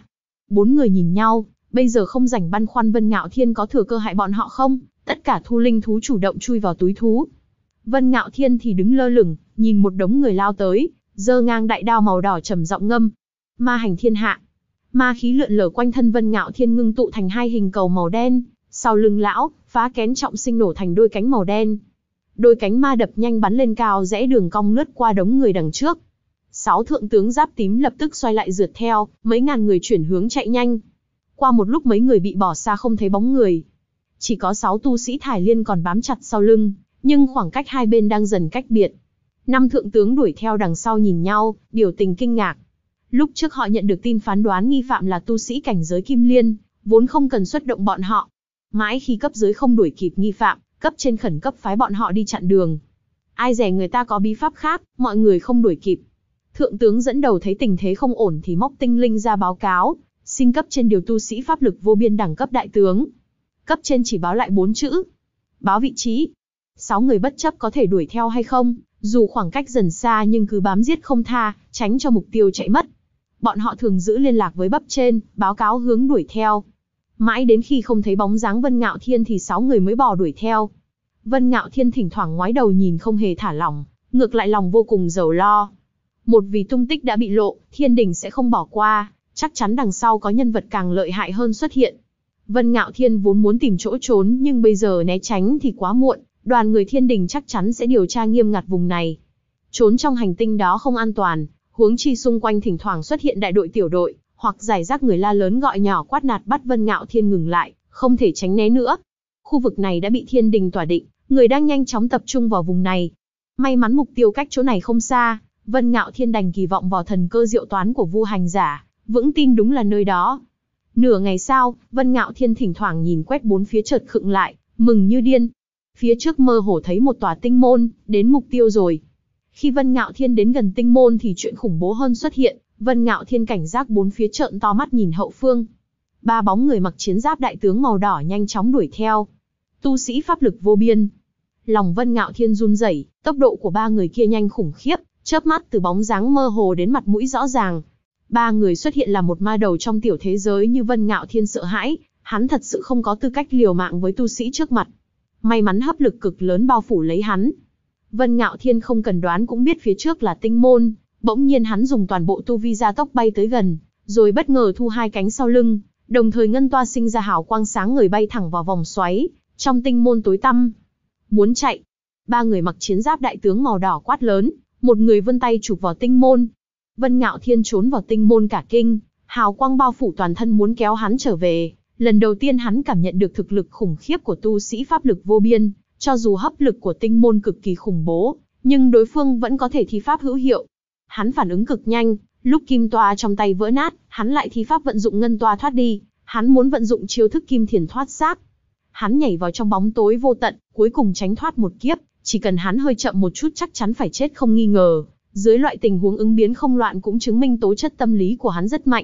Bốn người nhìn nhau, bây giờ không rảnh băn khoăn Vân Ngạo Thiên có thừa cơ hại bọn họ không, tất cả thu linh thú chủ động chui vào túi thú. Vân Ngạo Thiên thì đứng lơ lửng, nhìn một đống người lao tới, giơ ngang đại đao màu đỏ trầm giọng ngâm. Ma hành thiên hạ. Ma khí lượn lờ quanh thân Vân Ngạo Thiên ngưng tụ thành hai hình cầu màu đen, sau lưng lão, phá kén trọng sinh nổ thành đôi cánh màu đen. Đôi cánh ma đập nhanh bắn lên cao rẽ đường cong lướt qua đống người đằng trước. 6 thượng tướng giáp tím lập tức xoay lại rượt theo, mấy ngàn người chuyển hướng chạy nhanh. Qua một lúc mấy người bị bỏ xa không thấy bóng người. Chỉ có 6 tu sĩ Thải Liên còn bám chặt sau lưng, nhưng khoảng cách hai bên đang dần cách biệt. 5 thượng tướng đuổi theo đằng sau nhìn nhau, biểu tình kinh ngạc. Lúc trước họ nhận được tin phán đoán nghi phạm là tu sĩ cảnh giới Kim Liên, vốn không cần xuất động bọn họ. Mãi khi cấp dưới không đuổi kịp nghi phạm, cấp trên khẩn cấp phái bọn họ đi chặn đường. Ai dè người ta có bí pháp khác, mọi người không đuổi kịp. Thượng tướng dẫn đầu thấy tình thế không ổn thì móc tinh linh ra báo cáo, xin cấp trên điều tu sĩ pháp lực vô biên đẳng cấp đại tướng. Cấp trên chỉ báo lại 4 chữ. Báo vị trí. 6 người bất chấp có thể đuổi theo hay không, dù khoảng cách dần xa nhưng cứ bám giết không tha, tránh cho mục tiêu chạy mất. Bọn họ thường giữ liên lạc với cấp trên, báo cáo hướng đuổi theo. Mãi đến khi không thấy bóng dáng Vân Ngạo Thiên thì 6 người mới bỏ đuổi theo. Vân Ngạo Thiên thỉnh thoảng ngoái đầu nhìn không hề thả lỏng, ngược lại lòng vô cùng rầu lo. Một vì tung tích đã bị lộ, Thiên Đình sẽ không bỏ qua, chắc chắn đằng sau có nhân vật càng lợi hại hơn xuất hiện. Vân Ngạo Thiên vốn muốn tìm chỗ trốn nhưng bây giờ né tránh thì quá muộn, đoàn người Thiên Đình chắc chắn sẽ điều tra nghiêm ngặt vùng này. Trốn trong hành tinh đó không an toàn, huống chi xung quanh thỉnh thoảng xuất hiện đại đội tiểu đội, hoặc giải rác người la lớn gọi nhỏ quát nạt bắt Vân Ngạo Thiên ngừng lại, không thể tránh né nữa. Khu vực này đã bị Thiên Đình tỏa định, người đang nhanh chóng tập trung vào vùng này. May mắn mục tiêu cách chỗ này không xa, Vân Ngạo Thiên đành kỳ vọng vào thần cơ diệu toán của Vu Hành Giả, vững tin đúng là nơi đó. Nửa ngày sau, Vân Ngạo Thiên thỉnh thoảng nhìn quét bốn phía chợt khựng lại, mừng như điên. Phía trước mơ hồ thấy một tòa tinh môn, đến mục tiêu rồi. Khi Vân Ngạo Thiên đến gần tinh môn thì chuyện khủng bố hơn xuất hiện, Vân Ngạo Thiên cảnh giác bốn phía trợn to mắt nhìn hậu phương. 3 bóng người mặc chiến giáp đại tướng màu đỏ nhanh chóng đuổi theo. Tu sĩ pháp lực vô biên. Lòng Vân Ngạo Thiên run rẩy, tốc độ của 3 người kia nhanh khủng khiếp, chớp mắt từ bóng dáng mơ hồ đến mặt mũi rõ ràng. 3 người xuất hiện là một ma đầu trong tiểu thế giới như Vân Ngạo Thiên sợ hãi, hắn thật sự không có tư cách liều mạng với tu sĩ trước mặt. May mắn hấp lực cực lớn bao phủ lấy hắn. Vân Ngạo Thiên không cần đoán cũng biết phía trước là tinh môn, bỗng nhiên hắn dùng toàn bộ tu vi gia tốc bay tới gần, rồi bất ngờ thu hai cánh sau lưng, đồng thời ngân toa sinh ra hào quang sáng ngời bay thẳng vào vòng xoáy, trong tinh môn tối tăm. Muốn chạy. 3 người mặc chiến giáp đại tướng màu đỏ quát lớn, một người vươn tay chụp vào tinh môn. Vân Ngạo Thiên trốn vào tinh môn cả kinh, hào quang bao phủ toàn thân muốn kéo hắn trở về. Lần đầu tiên hắn cảm nhận được thực lực khủng khiếp của tu sĩ pháp lực vô biên, cho dù hấp lực của tinh môn cực kỳ khủng bố, nhưng đối phương vẫn có thể thi pháp hữu hiệu. Hắn phản ứng cực nhanh, lúc kim toa trong tay vỡ nát, hắn lại thi pháp vận dụng ngân toa thoát đi, hắn muốn vận dụng chiêu thức kim thiền thoát xác. Hắn nhảy vào trong bóng tối vô tận, cuối cùng tránh thoát một kiếp, chỉ cần hắn hơi chậm một chút chắc chắn phải chết không nghi ngờ. Dưới loại tình huống ứng biến không loạn cũng chứng minh tố chất tâm lý của hắn rất mạnh.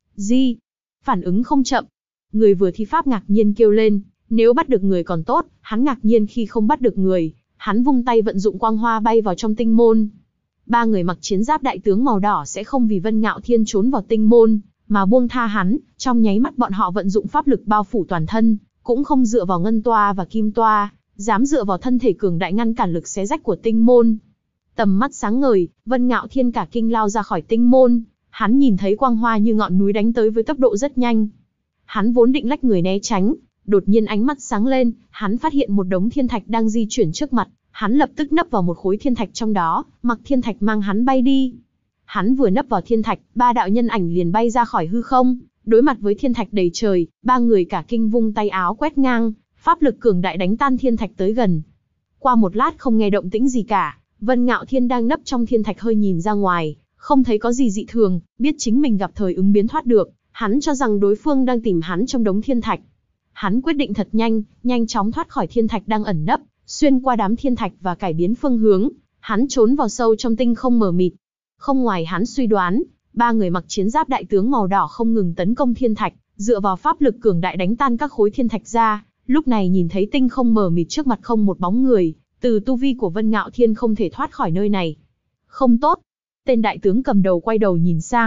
Phản ứng không chậm. Người vừa thi pháp ngạc nhiên kêu lên, nếu bắt được người còn tốt, hắn ngạc nhiên khi không bắt được người, hắn vung tay vận dụng quang hoa bay vào trong tinh môn. 3 người mặc chiến giáp đại tướng màu đỏ sẽ không vì Vân Ngạo Thiên trốn vào tinh môn, mà buông tha hắn, trong nháy mắt bọn họ vận dụng pháp lực bao phủ toàn thân, cũng không dựa vào ngân toa và kim toa, dám dựa vào thân thể cường đại ngăn cản lực xé rách của tinh môn. Tầm mắt sáng ngời, Vân Ngạo Thiên cả kinh lao ra khỏi tinh môn, hắn nhìn thấy quang hoa như ngọn núi đánh tới với tốc độ rất nhanh. Hắn vốn định lách người né tránh, đột nhiên ánh mắt sáng lên, hắn phát hiện một đống thiên thạch đang di chuyển trước mặt, hắn lập tức nấp vào một khối thiên thạch trong đó, mặc thiên thạch mang hắn bay đi. Hắn vừa nấp vào thiên thạch, 3 đạo nhân ảnh liền bay ra khỏi hư không, đối mặt với thiên thạch đầy trời, 3 người cả kinh vung tay áo quét ngang, pháp lực cường đại đánh tan thiên thạch tới gần. Qua một lát không nghe động tĩnh gì cả, Vân Ngạo Thiên đang nấp trong thiên thạch hơi nhìn ra ngoài, không thấy có gì dị thường, biết chính mình gặp thời ứng biến thoát được, hắn cho rằng đối phương đang tìm hắn trong đống thiên thạch. Hắn quyết định thật nhanh, nhanh chóng thoát khỏi thiên thạch đang ẩn nấp, xuyên qua đám thiên thạch và cải biến phương hướng, hắn trốn vào sâu trong tinh không mờ mịt. Không ngoài hắn suy đoán, 3 người mặc chiến giáp đại tướng màu đỏ không ngừng tấn công thiên thạch, dựa vào pháp lực cường đại đánh tan các khối thiên thạch ra, lúc này nhìn thấy tinh không mờ mịt trước mặt không một bóng người, từ tu vi của Vân Ngạo Thiên không thể thoát khỏi nơi này. Không tốt. Tên đại tướng cầm đầu quay đầu nhìn sang,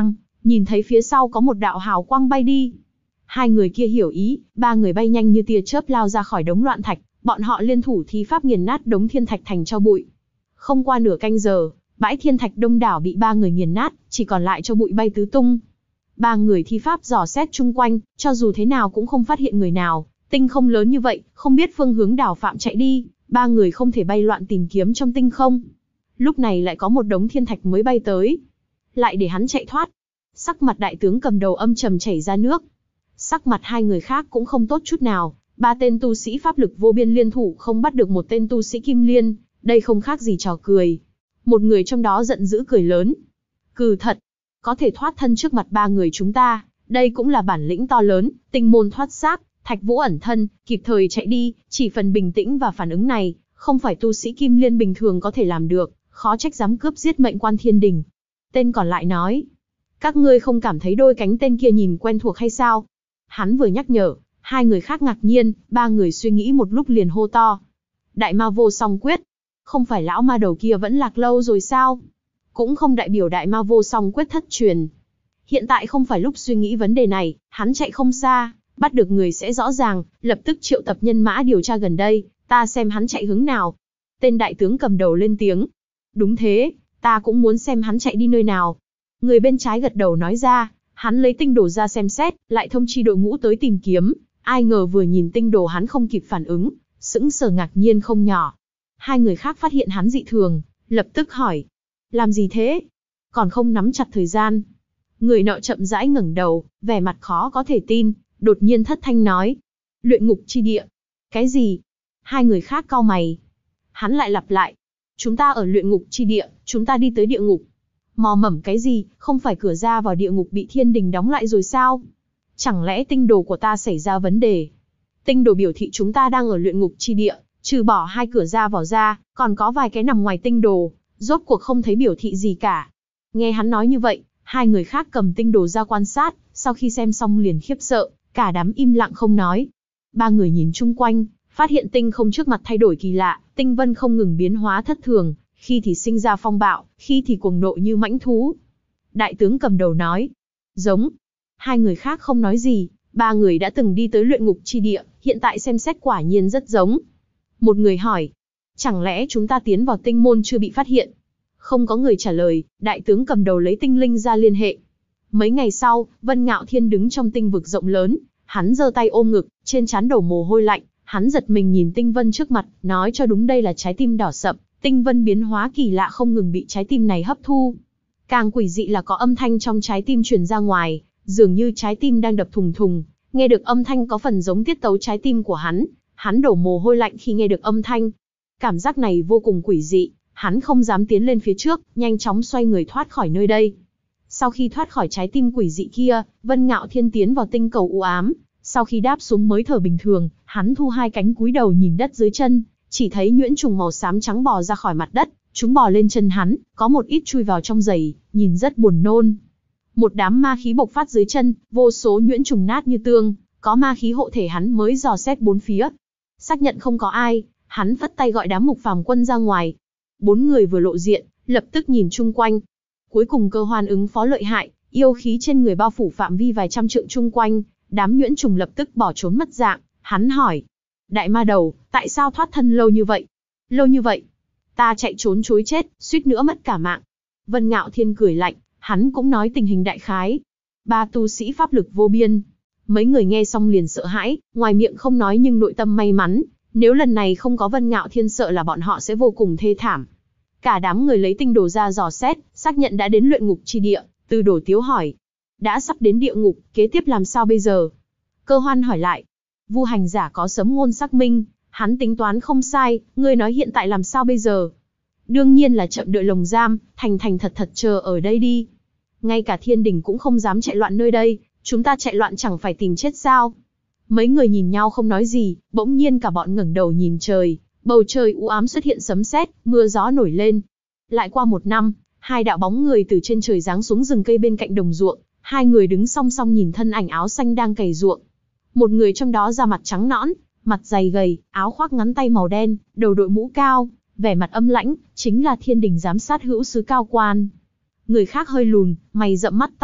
nhìn thấy phía sau có một đạo hào quang bay đi. Hai người kia hiểu ý, ba người bay nhanh như tia chớp lao ra khỏi đống loạn thạch, bọn họ liên thủ thi pháp nghiền nát đống thiên thạch thành tro bụi. Không qua nửa canh giờ, bãi thiên thạch đông đảo bị ba người nghiền nát, chỉ còn lại cho bụi bay tứ tung. Ba người thi pháp dò xét chung quanh, cho dù thế nào cũng không phát hiện người nào. Tinh không lớn như vậy, không biết phương hướng Đào Phạm chạy đi, ba người không thể bay loạn tìm kiếm trong tinh không. Lúc này lại có một đống thiên thạch mới bay tới, lại để hắn chạy thoát. Sắc mặt đại tướng cầm đầu âm trầm chảy ra nước. Sắc mặt hai người khác cũng không tốt chút nào, ba tên tu sĩ pháp lực vô biên liên thủ không bắt được một tên tu sĩ kim liên, đây không khác gì trò cười. Một người trong đó giận dữ cười lớn. Cừ thật, có thể thoát thân trước mặt ba người chúng ta, đây cũng là bản lĩnh to lớn, tinh môn thoát xác, Thạch Vũ ẩn thân, kịp thời chạy đi, chỉ phần bình tĩnh và phản ứng này, không phải tu sĩ kim liên bình thường có thể làm được, khó trách dám cướp giết mệnh quan thiên đình. Tên còn lại nói, các ngươi không cảm thấy đôi cánh tên kia nhìn quen thuộc hay sao? Hắn vừa nhắc nhở, hai người khác ngạc nhiên, ba người suy nghĩ một lúc liền hô to. Đại ma vô song quyết, không phải lão ma đầu kia vẫn lạc lâu rồi sao? Cũng không đại biểu đại ma vô song quyết thất truyền. Hiện tại không phải lúc suy nghĩ vấn đề này, hắn chạy không xa, bắt được người sẽ rõ ràng, lập tức triệu tập nhân mã điều tra gần đây, ta xem hắn chạy hướng nào. Tên đại tướng cầm đầu lên tiếng. Đúng thế, ta cũng muốn xem hắn chạy đi nơi nào. Người bên trái gật đầu nói ra, hắn lấy tinh đồ ra xem xét, lại thông chi đội ngũ tới tìm kiếm. Ai ngờ vừa nhìn tinh đồ hắn không kịp phản ứng, sững sờ ngạc nhiên không nhỏ. Hai người khác phát hiện hắn dị thường, lập tức hỏi. Làm gì thế? Còn không nắm chặt thời gian. Người nọ chậm rãi ngẩng đầu, vẻ mặt khó có thể tin, đột nhiên thất thanh nói. Luyện ngục chi địa. Cái gì? Hai người khác cau mày. Hắn lại lặp lại. Chúng ta ở luyện ngục chi địa, chúng ta đi tới địa ngục. Mò mẫm cái gì, không phải cửa ra vào địa ngục bị thiên đình đóng lại rồi sao? Chẳng lẽ tinh đồ của ta xảy ra vấn đề? Tinh đồ biểu thị chúng ta đang ở luyện ngục chi địa, trừ bỏ hai cửa ra vào ra, còn có vài cái nằm ngoài tinh đồ, rốt cuộc không thấy biểu thị gì cả. Nghe hắn nói như vậy, hai người khác cầm tinh đồ ra quan sát, sau khi xem xong liền khiếp sợ, cả đám im lặng không nói. Ba người nhìn chung quanh, phát hiện tinh không trước mặt thay đổi kỳ lạ, tinh vân không ngừng biến hóa thất thường, khi thì sinh ra phong bạo, khi thì cuồng nộ như mãnh thú. Đại tướng cầm đầu nói, giống. Hai người khác không nói gì, ba người đã từng đi tới luyện ngục chi địa, hiện tại xem xét quả nhiên rất giống. Một người hỏi, chẳng lẽ chúng ta tiến vào tinh môn chưa bị phát hiện? Không có người trả lời, đại tướng cầm đầu lấy tinh linh ra liên hệ. Mấy ngày sau, Vân Ngạo Thiên đứng trong tinh vực rộng lớn, hắn giơ tay ôm ngực, trên trán đổ mồ hôi lạnh, hắn giật mình nhìn tinh vân trước mặt, nói cho đúng đây là trái tim đỏ sậm, tinh vân biến hóa kỳ lạ không ngừng bị trái tim này hấp thu. Càng quỷ dị là có âm thanh trong trái tim truyền ra ngoài, dường như trái tim đang đập thùng thùng, nghe được âm thanh có phần giống tiết tấu trái tim của hắn đổ mồ hôi lạnh khi nghe được âm thanh. Cảm giác này vô cùng quỷ dị, hắn không dám tiến lên phía trước, nhanh chóng xoay người thoát khỏi nơi đây. Sau khi thoát khỏi trái tim quỷ dị kia, Vân Ngạo Thiên tiến vào tinh cầu u ám, sau khi đáp xuống mới thở bình thường, hắn thu hai cánh cúi đầu nhìn đất dưới chân, chỉ thấy nhuyễn trùng màu xám trắng bò ra khỏi mặt đất, chúng bò lên chân hắn, có một ít chui vào trong giày, nhìn rất buồn nôn. Một đám ma khí bộc phát dưới chân, vô số nhuyễn trùng nát như tương, có ma khí hộ thể hắn mới dò xét bốn phía. Xác nhận không có ai, hắn phất tay gọi đám mục phàm quân ra ngoài. Bốn người vừa lộ diện, lập tức nhìn chung quanh. Cuối cùng Cơ Hoan ứng phó lợi hại, yêu khí trên người bao phủ phạm vi vài trăm trượng chung quanh, đám nhuyễn trùng lập tức bỏ trốn mất dạng. Hắn hỏi, đại ma đầu, tại sao thoát thân lâu như vậy? Lâu như vậy, ta chạy trốn chối chết, suýt nữa mất cả mạng. Vân Ngạo Thiên cười lạnh, hắn cũng nói tình hình đại khái. Ba tu sĩ pháp lực vô biên. Mấy người nghe xong liền sợ hãi, ngoài miệng không nói nhưng nội tâm may mắn, nếu lần này không có Vân Ngạo Thiên sợ là bọn họ sẽ vô cùng thê thảm. Cả đám người lấy tinh đồ ra dò xét, xác nhận đã đến luyện ngục chi địa, Từ Đổ Tiếu hỏi. Đã sắp đến địa ngục, kế tiếp làm sao bây giờ? Cơ Hoan hỏi lại. Vu hành giả có sấm ngôn xác minh, hắn tính toán không sai, ngươi nói hiện tại làm sao bây giờ? Đương nhiên là chậm đợi lồng giam, thành thành thật thật chờ ở đây đi. Ngay cả thiên đình cũng không dám chạy loạn nơi đây, chúng ta chạy loạn chẳng phải tìm chết sao? Mấy người nhìn nhau không nói gì, bỗng nhiên cả bọn ngẩng đầu nhìn trời, bầu trời u ám xuất hiện sấm sét, mưa gió nổi lên. Lại qua một năm, hai đạo bóng người từ trên trời giáng xuống rừng cây bên cạnh đồng ruộng, hai người đứng song song nhìn thân ảnh áo xanh đang cày ruộng. Một người trong đó da mặt trắng nõn, mặt dày gầy, áo khoác ngắn tay màu đen, đầu đội mũ cao, vẻ mặt âm lãnh, chính là thiên đình giám sát hữu sứ Cao Quan. Người khác hơi lùn, mày rậm mắt to,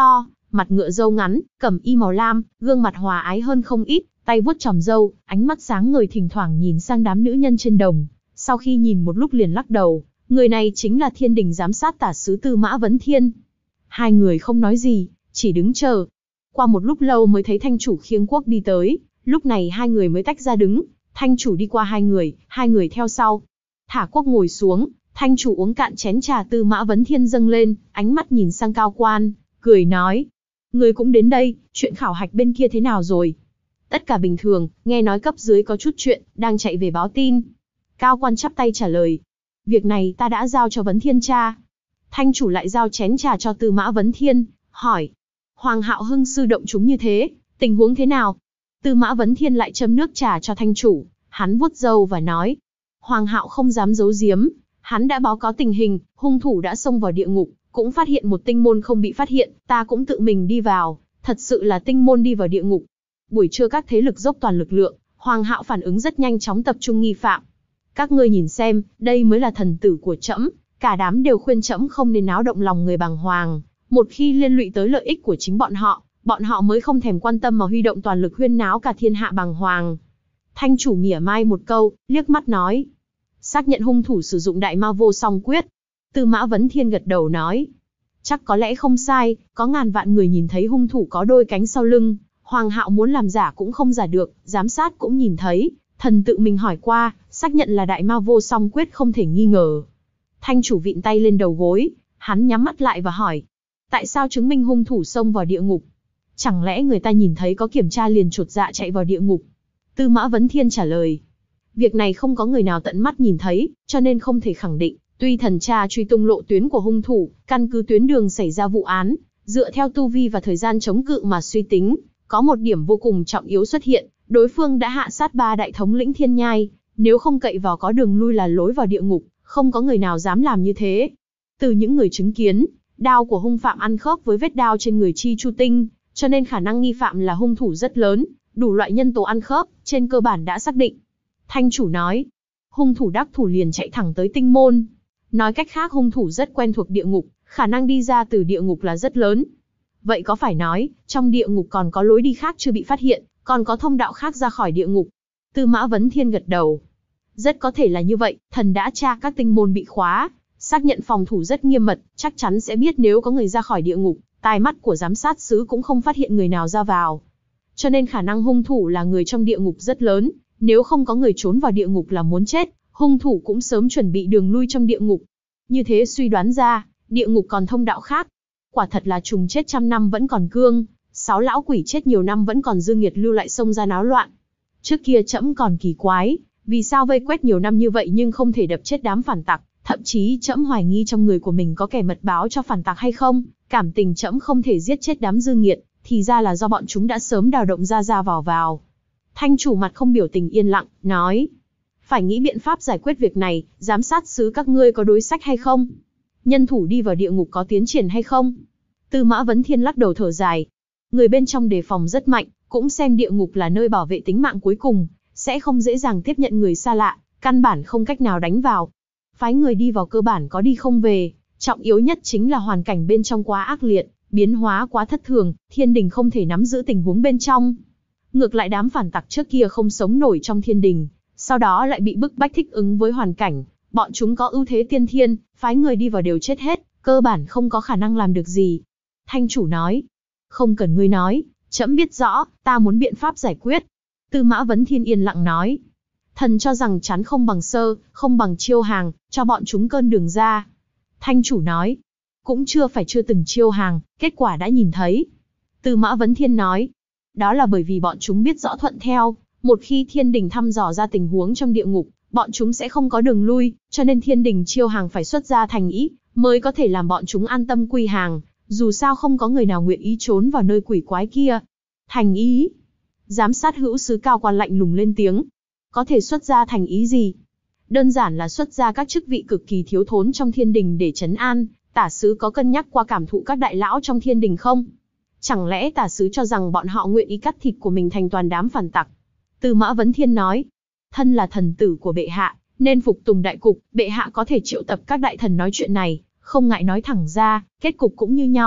mặt ngựa râu ngắn, cẩm y màu lam, gương mặt hòa ái hơn không ít, tay vuốt chòm râu, ánh mắt sáng ngời thỉnh thoảng nhìn sang đám nữ nhân trên đồng. Sau khi nhìn một lúc liền lắc đầu, người này chính là Thiên Đình giám sát tả sứ Tư Mã Vấn Thiên. Hai người không nói gì, chỉ đứng chờ. Qua một lúc lâu mới thấy thanh chủ Khiêng Quốc đi tới, lúc này hai người mới tách ra đứng, thanh chủ đi qua hai người theo sau. Thả Quốc ngồi xuống, thanh chủ uống cạn chén trà Tư Mã Vấn Thiên dâng lên, ánh mắt nhìn sang Cao Quan, cười nói: người cũng đến đây, chuyện khảo hạch bên kia thế nào rồi? Tất cả bình thường, nghe nói cấp dưới có chút chuyện, đang chạy về báo tin. Cao Quan chắp tay trả lời: việc này ta đã giao cho Vấn Thiên cha. Thanh chủ lại giao chén trà cho Tư Mã Vấn Thiên, hỏi: Hoàng Hạo Hưng sư động chúng như thế, tình huống thế nào? Tư Mã Vấn Thiên lại châm nước trà cho thanh chủ, hắn vuốt râu và nói: Hoàng Hạo không dám giấu giếm, hắn đã báo cáo tình hình, hung thủ đã xông vào địa ngục, cũng phát hiện một tinh môn không bị phát hiện, ta cũng tự mình đi vào, thật sự là tinh môn đi vào địa ngục. Buổi trưa các thế lực dốc toàn lực lượng, Hoàng Hạo phản ứng rất nhanh chóng tập trung nghi phạm. Các ngươi nhìn xem, đây mới là thần tử của trẫm, cả đám đều khuyên trẫm không nên náo động lòng người bàng hoàng, một khi liên lụy tới lợi ích của chính bọn họ mới không thèm quan tâm mà huy động toàn lực huyên náo cả thiên hạ bàng hoàng. Thanh chủ mỉa mai một câu, liếc mắt nói: xác nhận hung thủ sử dụng đại ma vô song quyết. Tư Mã Vấn Thiên gật đầu nói: chắc có lẽ không sai, có ngàn vạn người nhìn thấy hung thủ có đôi cánh sau lưng, Hoàng Hạo muốn làm giả cũng không giả được, giám sát cũng nhìn thấy, thần tự mình hỏi qua, xác nhận là đại ma vô song quyết không thể nghi ngờ. Thanh chủ vịn tay lên đầu gối, hắn nhắm mắt lại và hỏi: tại sao chứng minh hung thủ xông vào địa ngục? Chẳng lẽ người ta nhìn thấy có kiểm tra liền chột dạ chạy vào địa ngục? Tư Mã Vấn Thiên trả lời: việc này không có người nào tận mắt nhìn thấy, cho nên không thể khẳng định. Tuy thần tra truy tung lộ tuyến của hung thủ, căn cứ tuyến đường xảy ra vụ án, dựa theo tu vi và thời gian chống cự mà suy tính, có một điểm vô cùng trọng yếu xuất hiện, đối phương đã hạ sát 3 đại thống lĩnh thiên nhai, nếu không cậy vào có đường lui là lối vào địa ngục, không có người nào dám làm như thế. Từ những người chứng kiến, đao của hung phạm ăn khớp với vết đao trên người Chi Chu Tinh, cho nên khả năng nghi phạm là hung thủ rất lớn, đủ loại nhân tố ăn khớp, trên cơ bản đã xác định. Thanh chủ nói: hung thủ đắc thủ liền chạy thẳng tới tinh môn. Nói cách khác hung thủ rất quen thuộc địa ngục, khả năng đi ra từ địa ngục là rất lớn. Vậy có phải nói, trong địa ngục còn có lối đi khác chưa bị phát hiện, còn có thông đạo khác ra khỏi địa ngục? Tư Mã Vấn Thiên gật đầu. Rất có thể là như vậy, thần đã tra các tinh môn bị khóa, xác nhận phòng thủ rất nghiêm mật, chắc chắn sẽ biết nếu có người ra khỏi địa ngục, tai mắt của giám sát sứ cũng không phát hiện người nào ra vào. Cho nên khả năng hung thủ là người trong địa ngục rất lớn, nếu không có người trốn vào địa ngục là muốn chết, hung thủ cũng sớm chuẩn bị đường lui trong địa ngục. Như thế suy đoán ra, địa ngục còn thông đạo khác. Quả thật là trùng chết trăm năm vẫn còn cương, 6 lão quỷ chết nhiều năm vẫn còn dư nghiệt lưu lại xông ra náo loạn. Trước kia trẫm còn kỳ quái, vì sao vây quét nhiều năm như vậy nhưng không thể đập chết đám phản tặc, thậm chí trẫm hoài nghi trong người của mình có kẻ mật báo cho phản tặc hay không, cảm tình trẫm không thể giết chết đám dư nghiệt, thì ra là do bọn chúng đã sớm đào động ra vào. Thanh chủ mặt không biểu tình yên lặng, nói: phải nghĩ biện pháp giải quyết việc này, giám sát sứ các ngươi có đối sách hay không? Nhân thủ đi vào địa ngục có tiến triển hay không? Tư Mã Vấn Thiên lắc đầu thở dài. Người bên trong đề phòng rất mạnh, cũng xem địa ngục là nơi bảo vệ tính mạng cuối cùng, sẽ không dễ dàng tiếp nhận người xa lạ, căn bản không cách nào đánh vào. Phái người đi vào cơ bản có đi không về, trọng yếu nhất chính là hoàn cảnh bên trong quá ác liệt, biến hóa quá thất thường, thiên đình không thể nắm giữ tình huống bên trong. Ngược lại đám phản tặc trước kia không sống nổi trong thiên đình, sau đó lại bị bức bách thích ứng với hoàn cảnh, bọn chúng có ưu thế tiên thiên, phái người đi vào đều chết hết, cơ bản không có khả năng làm được gì. Thanh chủ nói: không cần ngươi nói, trẫm biết rõ, ta muốn biện pháp giải quyết. Tư Mã Vấn Thiên yên lặng nói: thần cho rằng chắn không bằng sơ, không bằng chiêu hàng, cho bọn chúng cơn đường ra. Thanh chủ nói: cũng chưa từng chiêu hàng, kết quả đã nhìn thấy. Tư Mã Vấn Thiên nói: đó là bởi vì bọn chúng biết rõ thuận theo, một khi thiên đình thăm dò ra tình huống trong địa ngục, bọn chúng sẽ không có đường lui, cho nên thiên đình chiêu hàng phải xuất ra thành ý, mới có thể làm bọn chúng an tâm quy hàng, dù sao không có người nào nguyện ý trốn vào nơi quỷ quái kia. Thành ý? Giám sát hữu sứ Cao Quan lạnh lùng lên tiếng. Có thể xuất ra thành ý gì? Đơn giản là xuất ra các chức vị cực kỳ thiếu thốn trong thiên đình để trấn an. Tả sứ có cân nhắc qua cảm thụ các đại lão trong thiên đình không? Chẳng lẽ tả sứ cho rằng bọn họ nguyện ý cắt thịt của mình thành toàn đám phản tặc? Tư Mã Vấn Thiên nói: thân là thần tử của bệ hạ, nên phục tùng đại cục, bệ hạ có thể triệu tập các đại thần nói chuyện này, không ngại nói thẳng ra, kết cục cũng như nhau,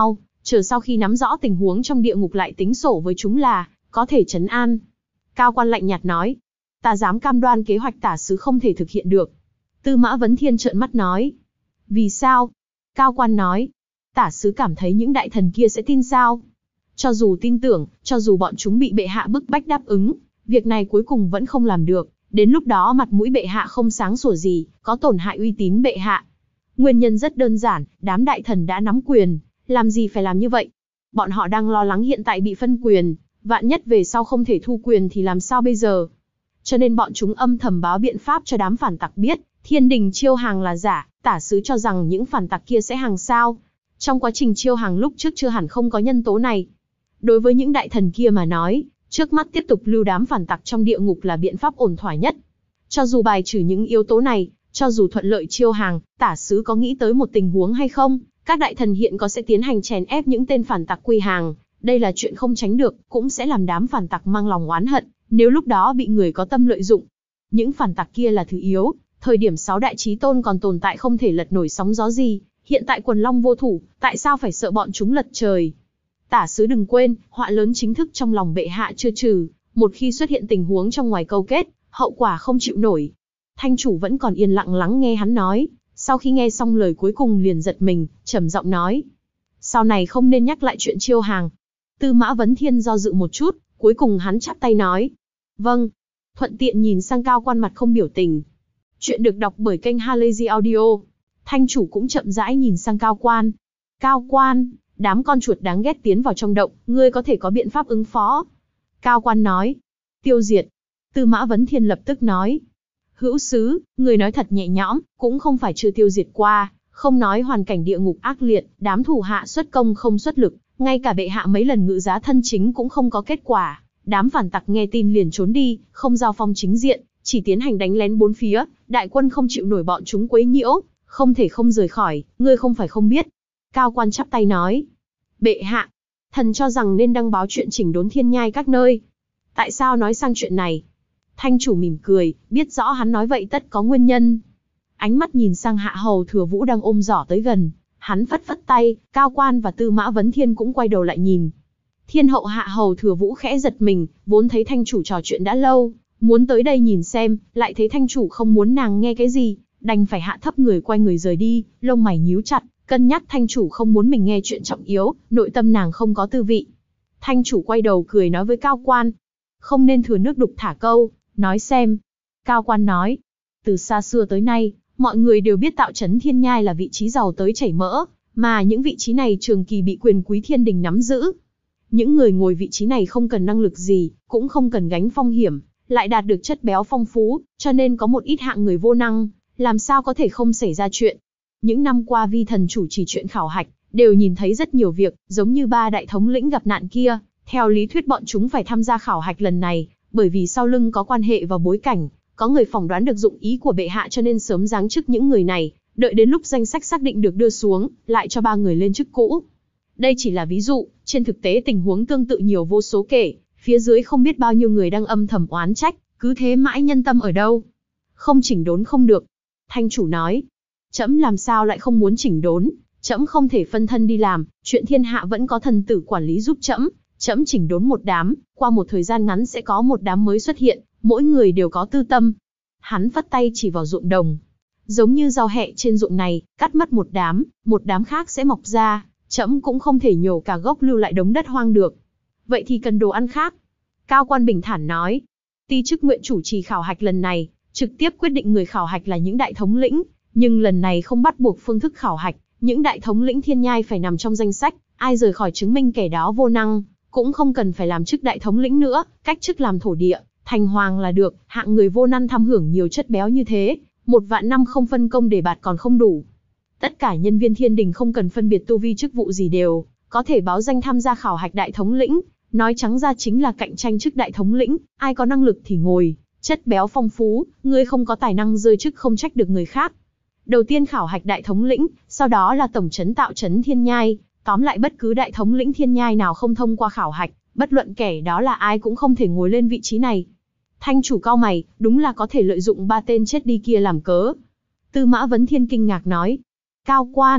Chờ sau khi nắm rõ tình huống trong địa ngục lại tính sổ với chúng là có thể trấn an. Cao quan lạnh nhạt nói. Ta dám cam đoan kế hoạch tả sứ không thể thực hiện được. Tư Mã Vấn Thiên trợn mắt nói. Vì sao? Cao quan nói. Tả sứ cảm thấy những đại thần kia sẽ tin sao? Cho dù tin tưởng, cho dù bọn chúng bị bệ hạ bức bách đáp ứng, việc này cuối cùng vẫn không làm được. Đến lúc đó mặt mũi bệ hạ không sáng sủa gì, có tổn hại uy tín bệ hạ. Nguyên nhân rất đơn giản, đám đại thần đã nắm quyền, làm gì phải làm như vậy? Bọn họ đang lo lắng hiện tại bị phân quyền, vạn nhất về sau không thể thu quyền thì làm sao bây giờ? Cho nên bọn chúng âm thầm báo biện pháp cho đám phản tặc biết, thiên đình chiêu hàng là giả, tả sứ cho rằng những phản tặc kia sẽ hàng sao. Trong quá trình chiêu hàng lúc trước chưa hẳn không có nhân tố này. Đối với những đại thần kia mà nói, trước mắt tiếp tục lưu đám phản tặc trong địa ngục là biện pháp ổn thỏa nhất. Cho dù bài trừ những yếu tố này, cho dù thuận lợi chiêu hàng, tả sứ có nghĩ tới một tình huống hay không? Các đại thần hiện có sẽ tiến hành chèn ép những tên phản tặc quy hàng, đây là chuyện không tránh được, cũng sẽ làm đám phản tặc mang lòng oán hận, nếu lúc đó bị người có tâm lợi dụng. Những phản tặc kia là thứ yếu, thời điểm 6 đại chí tôn còn tồn tại không thể lật nổi sóng gió gì, hiện tại quần long vô thủ, tại sao phải sợ bọn chúng lật trời? Tả sứ đừng quên, họa lớn chính thức trong lòng bệ hạ chưa trừ, một khi xuất hiện tình huống trong ngoài câu kết, hậu quả không chịu nổi. Thanh chủ vẫn còn yên lặng lắng nghe hắn nói, sau khi nghe xong lời cuối cùng liền giật mình, trầm giọng nói. Sau này không nên nhắc lại chuyện chiêu hàng. Tư Mã Vấn Thiên do dự một chút, cuối cùng hắn chắp tay nói. Vâng. Thuận tiện nhìn sang Cao quan mặt không biểu tình. Chuyện được đọc bởi kênh Halazy Audio. Thanh chủ cũng chậm rãi nhìn sang Cao quan. Cao quan, đám con chuột đáng ghét tiến vào trong động, ngươi có thể có biện pháp ứng phó. Cao quan nói. Tiêu diệt. Tư Mã Vấn Thiên lập tức nói. Hữu sứ, người nói thật nhẹ nhõm, cũng không phải chưa tiêu diệt qua, không nói hoàn cảnh địa ngục ác liệt, đám thủ hạ xuất công không xuất lực, ngay cả bệ hạ mấy lần ngự giá thân chính cũng không có kết quả, đám phản tặc nghe tin liền trốn đi, không giao phong chính diện, chỉ tiến hành đánh lén bốn phía, đại quân không chịu nổi bọn chúng quấy nhiễu, không thể không rời khỏi, ngươi không phải không biết. Cao quan chắp tay nói, bệ hạ, thần cho rằng nên đăng báo chuyện chỉnh đốn thiên nhai các nơi. Tại sao nói sang chuyện này? Thanh chủ mỉm cười, biết rõ hắn nói vậy tất có nguyên nhân. Ánh mắt nhìn sang Hạ Hầu Thừa Vũ đang ôm giỏ tới gần, hắn phất phất tay, Cao quan và Tư Mã Vấn Thiên cũng quay đầu lại nhìn. Thiên hậu Hạ Hầu Thừa Vũ khẽ giật mình, vốn thấy thanh chủ trò chuyện đã lâu, muốn tới đây nhìn xem, lại thấy thanh chủ không muốn nàng nghe cái gì, đành phải hạ thấp người quay người rời đi, lông mày nhíu chặt, cân nhắc thanh chủ không muốn mình nghe chuyện trọng yếu, nội tâm nàng không có tư vị. Thanh chủ quay đầu cười nói với Cao quan, không nên thừa nước đục thả câu, nói xem. Cao quan nói, từ xa xưa tới nay, mọi người đều biết Tạo Trấn Thiên Nhai là vị trí giàu tới chảy mỡ, mà những vị trí này trường kỳ bị quyền quý thiên đình nắm giữ. Những người ngồi vị trí này không cần năng lực gì, cũng không cần gánh phong hiểm, lại đạt được chất béo phong phú, cho nên có một ít hạng người vô năng, làm sao có thể không xảy ra chuyện. Những năm qua vi thần chủ trì chuyện khảo hạch, đều nhìn thấy rất nhiều việc, giống như 3 đại thống lĩnh gặp nạn kia, theo lý thuyết bọn chúng phải tham gia khảo hạch lần này, bởi vì sau lưng có quan hệ và bối cảnh, có người phỏng đoán được dụng ý của bệ hạ cho nên sớm giáng chức những người này, đợi đến lúc danh sách xác định được đưa xuống, lại cho 3 người lên chức cũ. Đây chỉ là ví dụ, trên thực tế tình huống tương tự nhiều vô số kể, phía dưới không biết bao nhiêu người đang âm thầm oán trách, cứ thế mãi nhân tâm ở đâu. Không chỉnh đốn không được. Thanh chủ nói, trẫm làm sao lại không muốn chỉnh đốn, trẫm không thể phân thân đi làm, chuyện thiên hạ vẫn có thần tử quản lý giúp trẫm. Trẫm chỉnh đốn một đám, qua một thời gian ngắn sẽ có một đám mới xuất hiện, mỗi người đều có tư tâm. Hắn phất tay chỉ vào ruộng đồng. Giống như rau hẹ trên ruộng này, cắt mất một đám khác sẽ mọc ra, trẫm cũng không thể nhổ cả gốc lưu lại đống đất hoang được. Vậy thì cần đồ ăn khác. Cao quan bình thản nói. Ti chức nguyện chủ trì khảo hạch lần này, trực tiếp quyết định người khảo hạch là những đại thống lĩnh, nhưng lần này không bắt buộc phương thức khảo hạch, những đại thống lĩnh thiên nhai phải nằm trong danh sách, ai rời khỏi chứng minh kẻ đó vô năng. Cũng không cần phải làm chức đại thống lĩnh nữa, cách chức làm thổ địa, thành hoàng là được, hạng người vô năng tham hưởng nhiều chất béo như thế, 1.000 năm không phân công đề bạt còn không đủ. Tất cả nhân viên thiên đình không cần phân biệt tu vi chức vụ gì đều, có thể báo danh tham gia khảo hạch đại thống lĩnh, nói trắng ra chính là cạnh tranh chức đại thống lĩnh, ai có năng lực thì ngồi, chất béo phong phú, ngươi không có tài năng rơi chức không trách được người khác. Đầu tiên khảo hạch đại thống lĩnh, sau đó là tổng trấn Tạo Trấn Thiên Nhai. Tóm lại bất cứ đại thống lĩnh thiên nhai nào không thông qua khảo hạch, bất luận kẻ đó là ai cũng không thể ngồi lên vị trí này. Thanh chủ cau mày, đúng là có thể lợi dụng 3 tên chết đi kia làm cớ. Tư Mã Vấn Thiên kinh ngạc nói, Cao quan,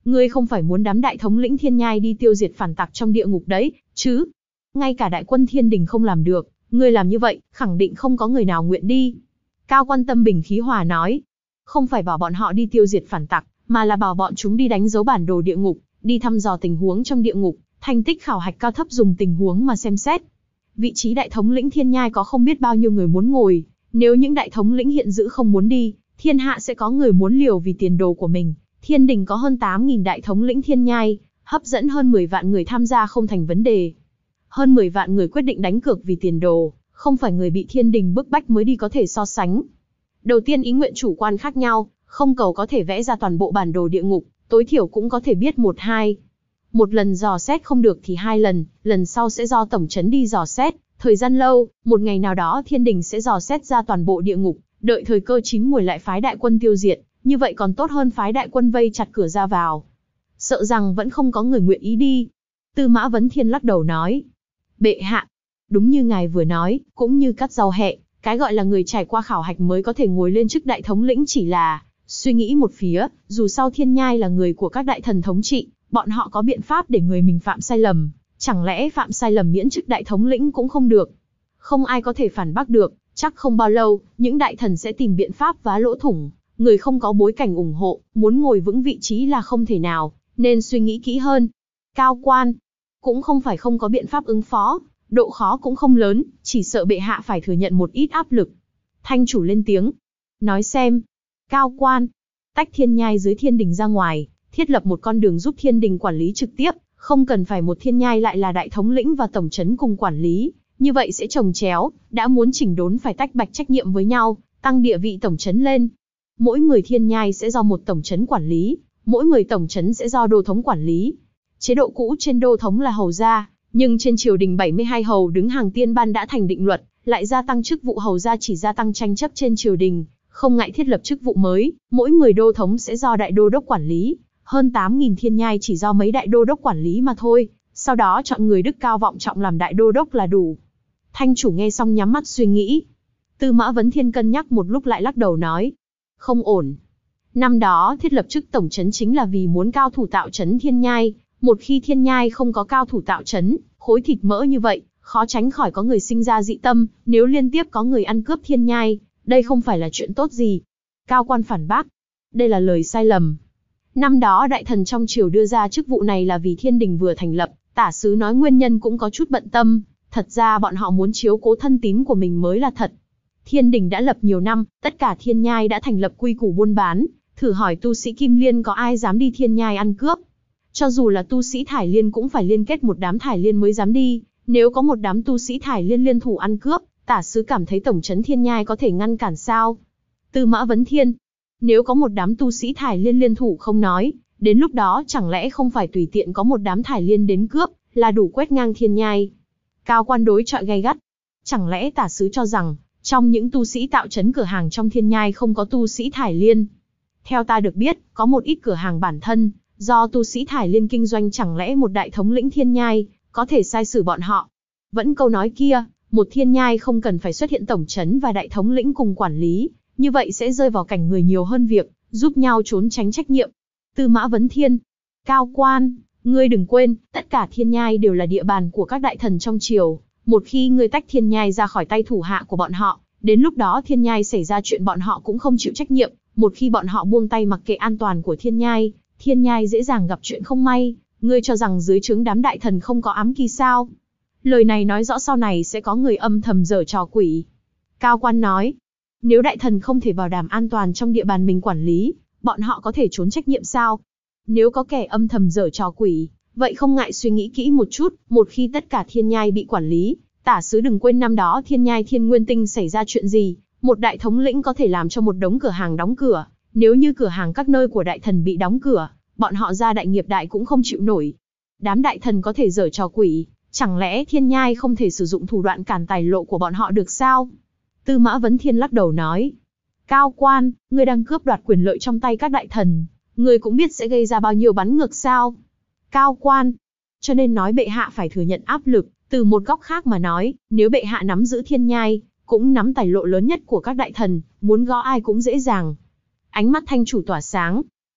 Ngươi không phải muốn đám đại thống lĩnh thiên nhai đi tiêu diệt phản tặc trong địa ngục đấy, chứ? Ngay cả đại quân thiên đình không làm được, ngươi làm như vậy, khẳng định không có người nào nguyện đi. Cao Quan tâm bình khí hòa nói. Không phải bảo bọn họ đi tiêu diệt phản tặc, mà là bảo bọn chúng đi đánh dấu bản đồ địa ngục, đi thăm dò tình huống trong địa ngục, thành tích khảo hạch cao thấp dùng tình huống mà xem xét. Vị trí đại thống lĩnh thiên nhai có không biết bao nhiêu người muốn ngồi, nếu những đại thống lĩnh hiện giữ không muốn đi, thiên hạ sẽ có người muốn liều vì tiền đồ của mình. Thiên đình có hơn 8.000 đại thống lĩnh thiên nhai, hấp dẫn hơn 10 vạn người tham gia không thành vấn đề. Hơn 10 vạn người quyết định đánh cược vì tiền đồ, không phải người bị thiên đình bức bách mới đi có thể so sánh. Đầu tiên ý nguyện chủ quan khác nhau, không cầu có thể vẽ ra toàn bộ bản đồ địa ngục, tối thiểu cũng có thể biết 1-2. Một lần dò xét không được thì 2 lần, lần sau sẽ do tổng trấn đi dò xét, thời gian lâu, một ngày nào đó thiên đình sẽ dò xét ra toàn bộ địa ngục, đợi thời cơ chín muồi lại phái đại quân tiêu diệt, như vậy còn tốt hơn phái đại quân vây chặt cửa ra vào. Sợ rằng vẫn không có người nguyện ý đi. Tư Mã Vấn Thiên lắc đầu nói. Bệ hạ, đúng như ngài vừa nói, cũng như cắt rau hẹ, cái gọi là người trải qua khảo hạch mới có thể ngồi lên chức đại thống lĩnh chỉ là suy nghĩ một phía, dù sao thiên nhai là người của các đại thần thống trị, bọn họ có biện pháp để người mình phạm sai lầm, chẳng lẽ phạm sai lầm miễn chức đại thống lĩnh cũng không được. Không ai có thể phản bác được, chắc không bao lâu, những đại thần sẽ tìm biện pháp vá lỗ thủng, người không có bối cảnh ủng hộ, muốn ngồi vững vị trí là không thể nào, nên suy nghĩ kỹ hơn. Cao Quan, cũng không phải không có biện pháp ứng phó, độ khó cũng không lớn, chỉ sợ bệ hạ phải thừa nhận một ít áp lực. Thanh chủ lên tiếng, nói xem. Cao Quan, tách thiên nhai dưới thiên đình ra ngoài, thiết lập một con đường giúp thiên đình quản lý trực tiếp, không cần phải một thiên nhai lại là đại thống lĩnh và tổng trấn cùng quản lý, như vậy sẽ chồng chéo, đã muốn chỉnh đốn phải tách bạch trách nhiệm với nhau, tăng địa vị tổng trấn lên. Mỗi 10 thiên nhai sẽ do một tổng trấn quản lý, mỗi 10 tổng trấn sẽ do đô thống quản lý. Chế độ cũ trên đô thống là hầu gia, nhưng trên triều đình 72 hầu đứng hàng tiên ban đã thành định luật, lại gia tăng chức vụ hầu gia chỉ gia tăng tranh chấp trên triều đình, không ngại thiết lập chức vụ mới, mỗi 10 đô thống sẽ do đại đô đốc quản lý, hơn 8.000 thiên nhai chỉ do mấy đại đô đốc quản lý mà thôi, sau đó chọn người đức cao vọng trọng làm đại đô đốc là đủ. Thanh chủ nghe xong nhắm mắt suy nghĩ. Tư Mã Vấn Thiên cân nhắc một lúc lại lắc đầu nói, không ổn. Năm đó thiết lập chức tổng trấn chính là vì muốn cao thủ tạo trấn thiên nhai, một khi thiên nhai không có cao thủ tạo trấn, khối thịt mỡ như vậy, khó tránh khỏi có người sinh ra dị tâm, nếu liên tiếp có người ăn cướp thiên nhai, đây không phải là chuyện tốt gì. Cao Quan phản bác, đây là lời sai lầm. Năm đó đại thần trong triều đưa ra chức vụ này là vì thiên đình vừa thành lập, tả sứ nói nguyên nhân cũng có chút bận tâm, thật ra bọn họ muốn chiếu cố thân tín của mình mới là thật. Thiên đình đã lập nhiều năm, tất cả thiên nhai đã thành lập quy củ buôn bán, thử hỏi tu sĩ Kim Liên có ai dám đi thiên nhai ăn cướp. Cho dù là tu sĩ Thải Liên cũng phải liên kết một đám Thải Liên mới dám đi, nếu có một đám tu sĩ Thải Liên liên thủ ăn cướp, tả sứ cảm thấy tổng trấn thiên nhai có thể ngăn cản sao? Tư Mã Vấn Thiên, nếu có một đám tu sĩ Thải Liên liên thủ không nói, đến lúc đó chẳng lẽ không phải tùy tiện có một đám Thải Liên đến cướp, là đủ quét ngang thiên nhai. Cao Quan đối chọi gay gắt. Chẳng lẽ tả sứ cho rằng, trong những tu sĩ tạo trấn cửa hàng trong thiên nhai không có tu sĩ Thải Liên? Theo ta được biết, có một ít cửa hàng bản thân, do tu sĩ Thải Liên kinh doanh, chẳng lẽ một đại thống lĩnh thiên nhai có thể sai xử bọn họ? Vẫn câu nói kia, một thiên nhai không cần phải xuất hiện tổng trấn và đại thống lĩnh cùng quản lý, như vậy sẽ rơi vào cảnh người nhiều hơn việc, giúp nhau trốn tránh trách nhiệm. Tư Mã Vấn Thiên, Cao Quan, ngươi đừng quên, tất cả thiên nhai đều là địa bàn của các đại thần trong triều. Một khi ngươi tách thiên nhai ra khỏi tay thủ hạ của bọn họ, đến lúc đó thiên nhai xảy ra chuyện bọn họ cũng không chịu trách nhiệm. Một khi bọn họ buông tay mặc kệ an toàn của thiên nhai dễ dàng gặp chuyện không may. Ngươi cho rằng dưới trướng đám đại thần không có ám kỳ sao? Lời này nói rõ sau này sẽ có người âm thầm giở trò quỷ. Cao Quan nói, nếu đại thần không thể bảo đảm an toàn trong địa bàn mình quản lý, bọn họ có thể trốn trách nhiệm sao? Nếu có kẻ âm thầm giở trò quỷ, vậy không ngại suy nghĩ kỹ một chút, một khi tất cả thiên nhai bị quản lý, tả sứ đừng quên năm đó thiên nhai Thiên Nguyên Tinh xảy ra chuyện gì, một đại thống lĩnh có thể làm cho một đống cửa hàng đóng cửa, nếu như cửa hàng các nơi của đại thần bị đóng cửa, bọn họ ra đại nghiệp đại cũng không chịu nổi. Đám đại thần có thể giở trò quỷ, chẳng lẽ thiên nhai không thể sử dụng thủ đoạn cản tài lộ của bọn họ được sao? Tư Mã Vấn Thiên lắc đầu nói, Cao Quan, ngươi đang cướp đoạt quyền lợi trong tay các đại thần, ngươi cũng biết sẽ gây ra bao nhiêu bắn ngược sao? Cao Quan, cho nên nói bệ hạ phải thừa nhận áp lực, từ một góc khác mà nói, nếu bệ hạ nắm giữ thiên nhai, cũng nắm tài lộ lớn nhất của các đại thần, muốn gõ ai cũng dễ dàng. Ánh mắt thanh chủ tỏa sáng.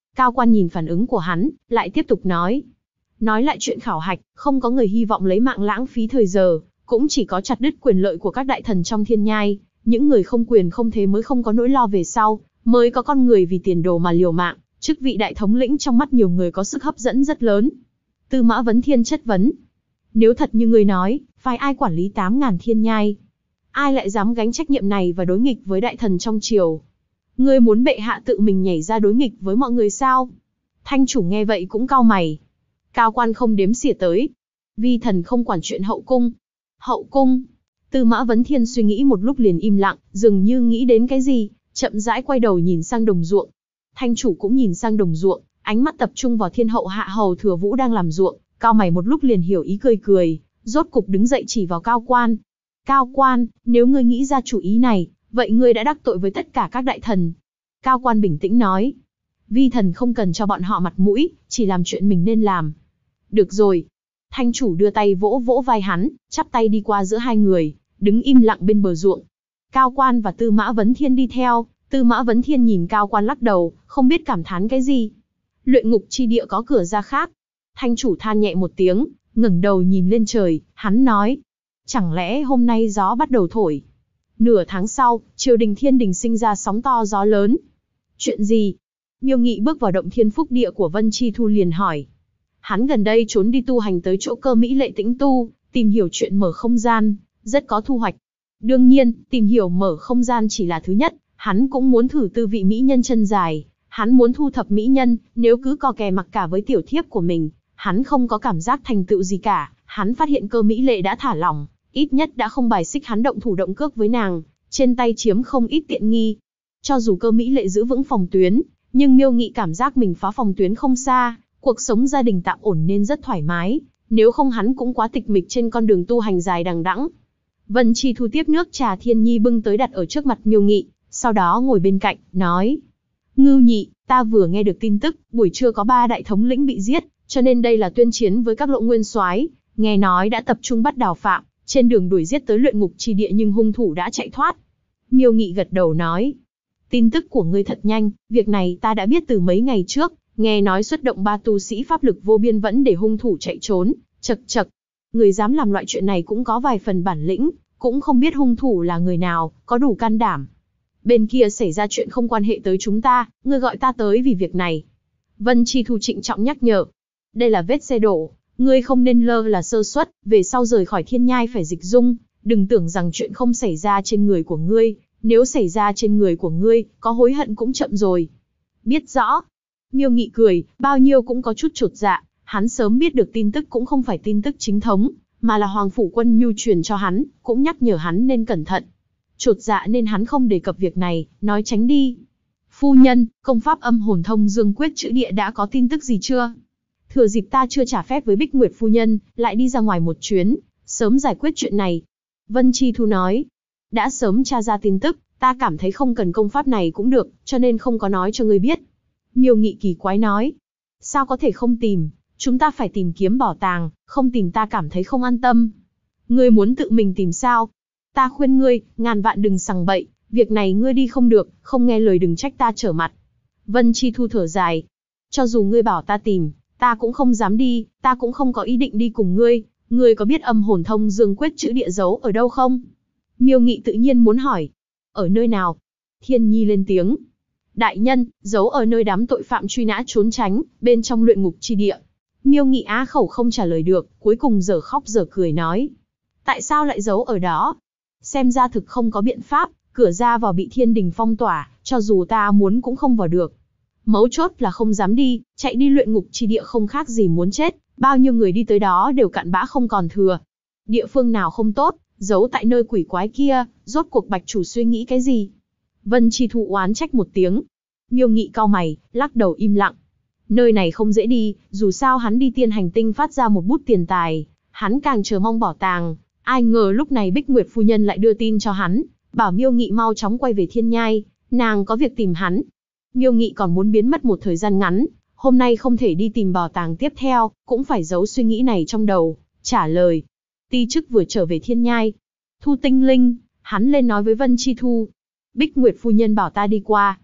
Cao quan nhìn phản ứng của hắn, lại tiếp tục nói. Nói lại chuyện khảo hạch, không có người hy vọng lấy mạng lãng phí thời giờ, cũng chỉ có chặt đứt quyền lợi của các đại thần trong thiên nhai. Những người không quyền không thế mới không có nỗi lo về sau, mới có con người vì tiền đồ mà liều mạng. Chức vị đại thống lĩnh trong mắt nhiều người có sức hấp dẫn rất lớn. Tư Mã Vấn Thiên chất vấn. Nếu thật như ngươi nói, phái ai quản lý 8.000 thiên nhai? Ai lại dám gánh trách nhiệm này và đối nghịch với đại thần trong triều? Ngươi muốn bệ hạ tự mình nhảy ra đối nghịch với mọi người sao? Thanh chủ nghe vậy cũng cau mày. Cao quan không đếm xỉa tới. Vi thần không quản chuyện hậu cung. Hậu cung? Tư Mã Vấn Thiên suy nghĩ một lúc liền im lặng, dường như nghĩ đến cái gì, chậm rãi quay đầu nhìn sang đồng ruộng. Thanh chủ cũng nhìn sang đồng ruộng, ánh mắt tập trung vào thiên hậu hạ hầu Thừa Vũ đang làm ruộng, cao mày một lúc liền hiểu ý cười cười, rốt cục đứng dậy chỉ vào Cao quan. Cao quan, nếu ngươi nghĩ ra chủ ý này, vậy ngươi đã đắc tội với tất cả các đại thần. Cao quan bình tĩnh nói. Vi thần không cần cho bọn họ mặt mũi, chỉ làm chuyện mình nên làm. Được rồi. Thanh chủ đưa tay vỗ vỗ vai hắn, chắp tay đi qua giữa hai người, đứng im lặng bên bờ ruộng. Cao quan và Tư Mã Vấn Thiên đi theo, Tư Mã Vấn Thiên nhìn Cao quan lắc đầu, không biết cảm thán cái gì. Luyện ngục chi địa có cửa ra khác. Thanh chủ than nhẹ một tiếng, ngẩng đầu nhìn lên trời, hắn nói. Chẳng lẽ hôm nay gió bắt đầu thổi? Nửa tháng sau, triều đình Thiên Đình sinh ra sóng to gió lớn. Chuyện gì? Miêu Nghị bước vào động Thiên Phúc Địa của Vân Chi Thu liền hỏi. Hắn gần đây trốn đi tu hành tới chỗ Cơ Mỹ Lệ tĩnh tu, tìm hiểu chuyện mở không gian, rất có thu hoạch. Đương nhiên, tìm hiểu mở không gian chỉ là thứ nhất, hắn cũng muốn thử tư vị mỹ nhân chân dài. Hắn muốn thu thập mỹ nhân, nếu cứ co kè mặc cả với tiểu thiếp của mình, hắn không có cảm giác thành tựu gì cả. Hắn phát hiện Cơ Mỹ Lệ đã thả lỏng, ít nhất đã không bài xích hắn động thủ động cước với nàng, trên tay chiếm không ít tiện nghi. Cho dù Cơ Mỹ Lệ giữ vững phòng tuyến, nhưng Miêu Nghị cảm giác mình phá phòng tuyến không xa, cuộc sống gia đình tạm ổn nên rất thoải mái, nếu không hắn cũng quá tịch mịch trên con đường tu hành dài đằng đẵng. Vân Chi Thu tiếp nước trà Thiên Nhi bưng tới đặt ở trước mặt Miêu Nghị, sau đó ngồi bên cạnh, nói. Ngưu Nhị, ta vừa nghe được tin tức, buổi trưa có 3 đại thống lĩnh bị giết, cho nên đây là tuyên chiến với các Lộ Nguyên soái, nghe nói đã tập trung bắt Đào Phạm, trên đường đuổi giết tới luyện ngục chi địa nhưng hung thủ đã chạy thoát. Miêu Nghị gật đầu nói. Tin tức của ngươi thật nhanh, việc này ta đã biết từ mấy ngày trước, nghe nói xuất động 3 tu sĩ pháp lực vô biên vẫn để hung thủ chạy trốn, chậc chậc. Người dám làm loại chuyện này cũng có vài phần bản lĩnh, cũng không biết hung thủ là người nào, có đủ can đảm. Bên kia xảy ra chuyện không quan hệ tới chúng ta, ngươi gọi ta tới vì việc này. Vân Chi Thu trịnh trọng nhắc nhở. Đây là vết xe đổ, ngươi không nên lơ là sơ suất, về sau rời khỏi thiên nhai phải dịch dung, đừng tưởng rằng chuyện không xảy ra trên người của ngươi, nếu xảy ra trên người của ngươi, có hối hận cũng chậm rồi. Biết rõ. Miêu Nghị cười, bao nhiêu cũng có chút chột dạ, hắn sớm biết được tin tức cũng không phải tin tức chính thống, mà là Hoàng Phủ Quân Nhu truyền cho hắn, cũng nhắc nhở hắn nên cẩn thận. Chột dạ nên hắn không đề cập việc này, nói tránh đi. Phu nhân, công pháp âm hồn thông dương quyết chữ địa đã có tin tức gì chưa? Thừa dịp ta chưa trả phép với Bích Nguyệt phu nhân, lại đi ra ngoài một chuyến, sớm giải quyết chuyện này. Vân Chi Thu nói, đã sớm tra ra tin tức, ta cảm thấy không cần công pháp này cũng được, cho nên không có nói cho ngươi biết. Miêu Nghị kỳ quái nói, sao có thể không tìm, chúng ta phải tìm kiếm bảo tàng, không tìm ta cảm thấy không an tâm. Ngươi muốn tự mình tìm sao? Ta khuyên ngươi, ngàn vạn đừng sằng bậy, việc này ngươi đi không được, không nghe lời đừng trách ta trở mặt. Vân Chi Thu thở dài, cho dù ngươi bảo ta tìm, ta cũng không dám đi, ta cũng không có ý định đi cùng ngươi. Ngươi có biết âm hồn thông dương quyết chữ địa giấu ở đâu không? Miêu Nghị tự nhiên muốn hỏi. Ở nơi nào? Thiên Nhi lên tiếng. Đại nhân, giấu ở nơi đám tội phạm truy nã trốn tránh, bên trong luyện ngục chi địa. Miêu Nghị á khẩu không trả lời được, cuối cùng dở khóc dở cười nói. Tại sao lại giấu ở đó? Xem ra thực không có biện pháp, cửa ra vào bị thiên đình phong tỏa, cho dù ta muốn cũng không vào được. Mấu chốt là không dám đi, chạy đi luyện ngục chi địa không khác gì muốn chết, bao nhiêu người đi tới đó đều cặn bã không còn thừa. Địa phương nào không tốt, giấu tại nơi quỷ quái kia, rốt cuộc bạch chủ suy nghĩ cái gì? Vân Chi Thu oán trách một tiếng. Miêu Nghị cau mày, lắc đầu im lặng. Nơi này không dễ đi, dù sao hắn đi tiên hành tinh phát ra một bút tiền tài, hắn càng chờ mong bảo tàng. Ai ngờ lúc này Bích Nguyệt phu nhân lại đưa tin cho hắn, bảo Miêu Nghị mau chóng quay về thiên nhai, nàng có việc tìm hắn. Miêu Nghị còn muốn biến mất một thời gian ngắn, hôm nay không thể đi tìm bảo tàng tiếp theo, cũng phải giấu suy nghĩ này trong đầu, trả lời. Ti chức vừa trở về thiên nhai. Thu tinh linh, hắn lên nói với Vân Chi Thu. Bích Nguyệt phu nhân bảo ta đi qua.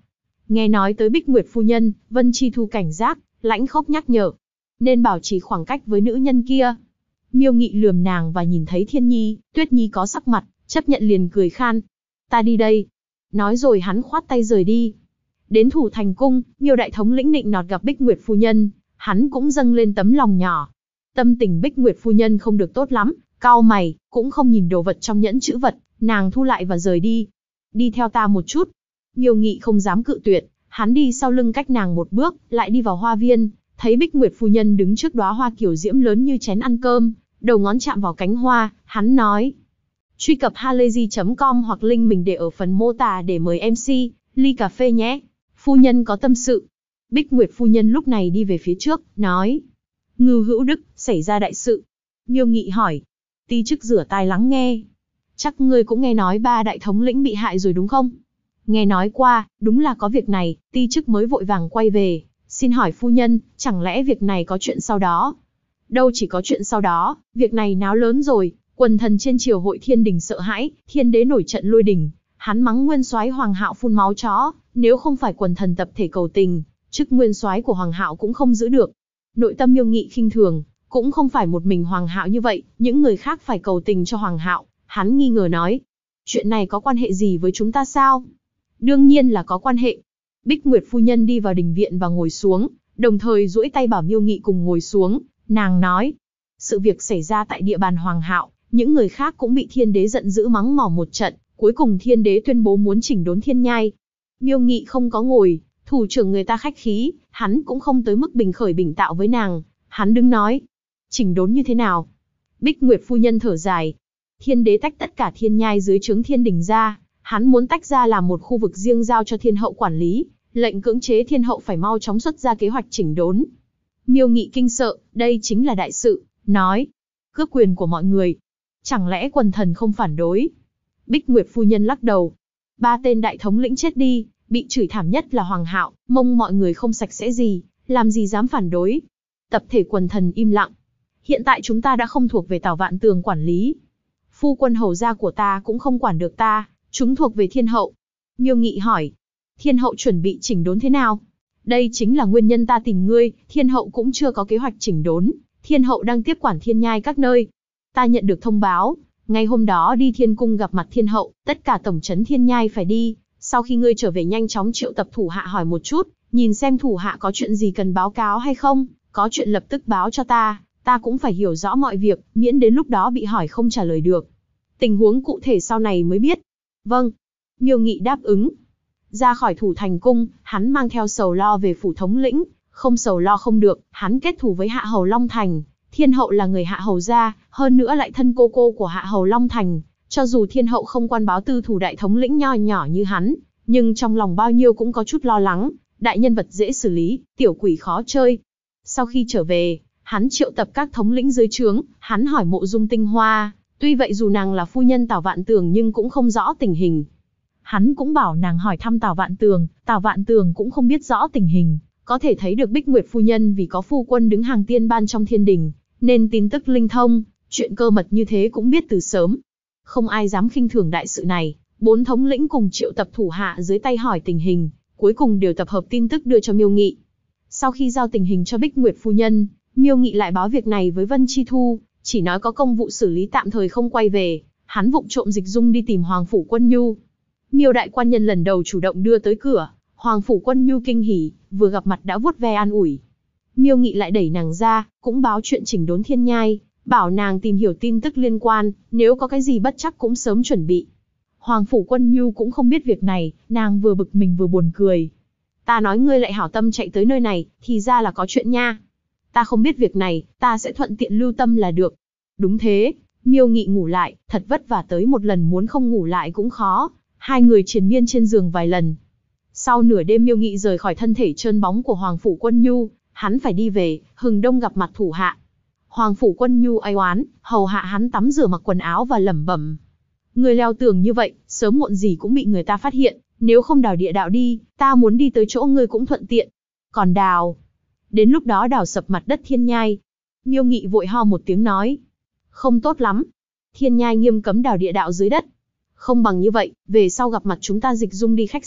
Nghe nói tới Bích Nguyệt phu nhân, Vân Chi Thu cảnh giác, lãnh khốc nhắc nhở. Nên bảo trì khoảng cách với nữ nhân kia. Miêu Nghị lườm nàng và nhìn thấy Thiên Nhi, Tuyết Nhi có sắc mặt, chấp nhận liền cười khan. Ta đi đây. Nói rồi hắn khoát tay rời đi. Đến Thủ Thành cung, Miêu đại thống lĩnh nịnh nọt gặp Bích Nguyệt phu nhân, hắn cũng dâng lên tấm lòng nhỏ. Tâm tình Bích Nguyệt phu nhân không được tốt lắm, cau mày, cũng không nhìn đồ vật trong nhẫn chữ vật, nàng thu lại và rời đi. Đi theo ta một chút. Miêu Nghị không dám cự tuyệt, hắn đi sau lưng cách nàng một bước, lại đi vào hoa viên, thấy Bích Nguyệt phu nhân đứng trước đóa hoa kiều diễm lớn như chén ăn cơm, đầu ngón chạm vào cánh hoa, hắn nói. Truy cập halayzi.com hoặc link mình để ở phần mô tả để mời MC, ly cà phê nhé. Phu nhân có tâm sự. Bích Nguyệt phu nhân lúc này đi về phía trước, nói. Ngưu Hữu Đức, xảy ra đại sự. Miêu Nghị hỏi. Ti chức rửa tai lắng nghe. Chắc ngươi cũng nghe nói 3 đại thống lĩnh bị hại rồi đúng không? Nghe nói qua, đúng là có việc này, ti chức mới vội vàng quay về. Xin hỏi phu nhân, chẳng lẽ việc này có chuyện sau đó? Đâu chỉ có chuyện sau đó, việc này náo lớn rồi. Quần thần trên triều hội thiên đình sợ hãi, thiên đế nổi trận lôi đình. Hắn mắng nguyên soái Hoàng Hạo phun máu chó, nếu không phải quần thần tập thể cầu tình, chức nguyên soái của Hoàng Hạo cũng không giữ được. Nội tâm Miêu Nghị khinh thường, cũng không phải một mình Hoàng Hạo như vậy, những người khác phải cầu tình cho Hoàng Hạo. Hắn nghi ngờ nói, chuyện này có quan hệ gì với chúng ta sao? Đương nhiên là có quan hệ. Bích Nguyệt phu nhân đi vào đình viện và ngồi xuống, đồng thời duỗi tay bảo Miêu Nghị cùng ngồi xuống. Nàng nói, sự việc xảy ra tại địa bàn Hoàng Hạo, những người khác cũng bị thiên đế giận dữ mắng mỏ một trận, cuối cùng thiên đế tuyên bố muốn chỉnh đốn thiên nhai. Miêu Nghị không có ngồi, thủ trưởng người ta khách khí, hắn cũng không tới mức bình khởi bình tạo với nàng. Hắn đứng nói, chỉnh đốn như thế nào? Bích Nguyệt phu nhân thở dài. Thiên đế tách tất cả thiên nhai dưới trướng thiên đình ra, hắn muốn tách ra làm một khu vực riêng giao cho thiên hậu quản lý, lệnh cưỡng chế thiên hậu phải mau chóng xuất ra kế hoạch chỉnh đốn. Miêu Nghị kinh sợ, đây chính là đại sự, nói, cướp quyền của mọi người. Chẳng lẽ quần thần không phản đối? Bích Nguyệt phu nhân lắc đầu. 3 tên đại thống lĩnh chết đi, bị chửi thảm nhất là Hoàng Hạo, mông mọi người không sạch sẽ gì, làm gì dám phản đối. Tập thể quần thần im lặng. Hiện tại chúng ta đã không thuộc về Tào Vạn Tường quản lý. Phu quân hầu gia của ta cũng không quản được ta, chúng thuộc về thiên hậu. Miêu Nghị hỏi, thiên hậu chuẩn bị chỉnh đốn thế nào? Đây chính là nguyên nhân ta tìm ngươi, thiên hậu cũng chưa có kế hoạch chỉnh đốn, thiên hậu đang tiếp quản thiên nhai các nơi. Ta nhận được thông báo, ngày hôm đó đi thiên cung gặp mặt thiên hậu, tất cả tổng trấn thiên nhai phải đi. Sau khi ngươi trở về nhanh chóng triệu tập thủ hạ hỏi một chút, nhìn xem thủ hạ có chuyện gì cần báo cáo hay không, có chuyện lập tức báo cho ta cũng phải hiểu rõ mọi việc, miễn đến lúc đó bị hỏi không trả lời được. Tình huống cụ thể sau này mới biết. Vâng. Miêu Nghị đáp ứng. Ra khỏi Thủ Thành cung, hắn mang theo sầu lo về phủ thống lĩnh, không sầu lo không được, hắn kết thù với Hạ Hầu Long Thành. Thiên hậu là người Hạ Hầu gia, hơn nữa lại thân cô của Hạ Hầu Long Thành. Cho dù thiên hậu không quan báo tư thủ đại thống lĩnh nho nhỏ như hắn, nhưng trong lòng bao nhiêu cũng có chút lo lắng, đại nhân vật dễ xử lý, tiểu quỷ khó chơi. Sau khi trở về, hắn triệu tập các thống lĩnh dưới trướng, hắn hỏi Mộ Dung Tinh Hoa, tuy vậy dù nàng là phu nhân Tào Vạn Tường nhưng cũng không rõ tình hình. Hắn cũng bảo nàng hỏi thăm Tào Vạn Tường cũng không biết rõ tình hình, có thể thấy được Bích Nguyệt phu nhân vì có phu quân đứng hàng tiên ban trong thiên đình, nên tin tức linh thông, chuyện cơ mật như thế cũng biết từ sớm. Không ai dám khinh thường đại sự này, 4 thống lĩnh cùng triệu tập thủ hạ dưới tay hỏi tình hình, cuối cùng đều tập hợp tin tức đưa cho Miêu Nghị. Sau khi giao tình hình cho Bích Nguyệt phu nhân, Miêu Nghị lại báo việc này với Vân Chi Thu, chỉ nói có công vụ xử lý tạm thời không quay về, hắn vụng trộm dịch dung đi tìm Hoàng phủ Quân Nhu. Miêu đại quan nhân lần đầu chủ động đưa tới cửa, Hoàng phủ Quân Nhu kinh hỉ, vừa gặp mặt đã vuốt ve an ủi. Miêu Nghị lại đẩy nàng ra, cũng báo chuyện chỉnh đốn thiên nhai, bảo nàng tìm hiểu tin tức liên quan, nếu có cái gì bất chắc cũng sớm chuẩn bị. Hoàng phủ Quân Nhu cũng không biết việc này, nàng vừa bực mình vừa buồn cười. Ta nói ngươi lại hảo tâm chạy tới nơi này, thì ra là có chuyện nha. Ta không biết việc này, ta sẽ thuận tiện lưu tâm là được. Đúng thế, Miêu Nghị ngủ lại, thật vất vả tới một lần muốn không ngủ lại cũng khó. Hai người triền miên trên giường vài lần. Sau nửa đêm Miêu Nghị rời khỏi thân thể trơn bóng của Hoàng phủ Quân Nhu, hắn phải đi về, hừng đông gặp mặt thủ hạ. Hoàng phủ Quân Nhu ai oán, hầu hạ hắn tắm rửa mặc quần áo và lẩm bẩm. Người leo tường như vậy, sớm muộn gì cũng bị người ta phát hiện, nếu không đào địa đạo đi, ta muốn đi tới chỗ ngươi cũng thuận tiện. Còn đào, đến lúc đó đào sập mặt đất thiên nhai. Miêu Nghị vội ho một tiếng nói. Không tốt lắm. Thiên nhai nghiêm cấm đào địa đạo dưới đất. Không bằng như vậy, về sau gặp mặt chúng ta dịch dung đi khách sạn,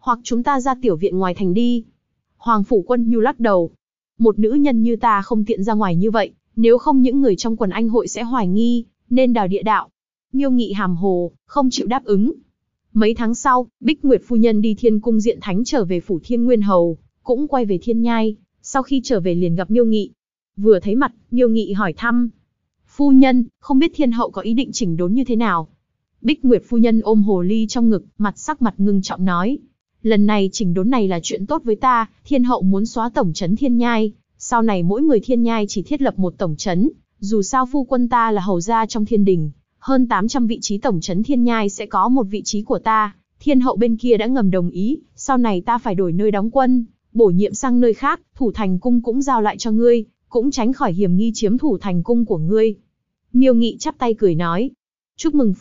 hoặc chúng ta ra tiểu viện ngoài thành đi. Hoàng Phủ Quân Nhu lắc đầu. Một nữ nhân như ta không tiện ra ngoài như vậy, nếu không những người trong quần anh hội sẽ hoài nghi, nên đào địa đạo. Miêu Nghị hàm hồ, không chịu đáp ứng. Mấy tháng sau, Bích Nguyệt phu nhân đi Thiên Cung Diện Thánh trở về phủ Thiên Nguyên Hầu, cũng quay về Thiên Nhai, sau khi trở về liền gặp Miêu Nghị. Vừa thấy mặt, Miêu Nghị hỏi thăm. Phu nhân, không biết Thiên hậu có ý định chỉnh đốn như thế nào? Bích Nguyệt phu nhân ôm hồ ly trong ngực, sắc mặt ngưng trọng nói. Lần này chỉnh đốn này là chuyện tốt với ta, Thiên hậu muốn xóa tổng trấn Thiên Nhai, sau này mỗi người Thiên Nhai chỉ thiết lập một tổng trấn, dù sao phu quân ta là hầu gia trong Thiên Đình, hơn 800 vị trí tổng trấn Thiên Nhai sẽ có một vị trí của ta, Thiên hậu bên kia đã ngầm đồng ý, sau này ta phải đổi nơi đóng quân, bổ nhiệm sang nơi khác, Thủ Thành Cung cũng giao lại cho ngươi, cũng tránh khỏi hiểm nghi chiếm Thủ Thành Cung của ngươi. Miêu Nghị chắp tay cười nói. Chúc mừng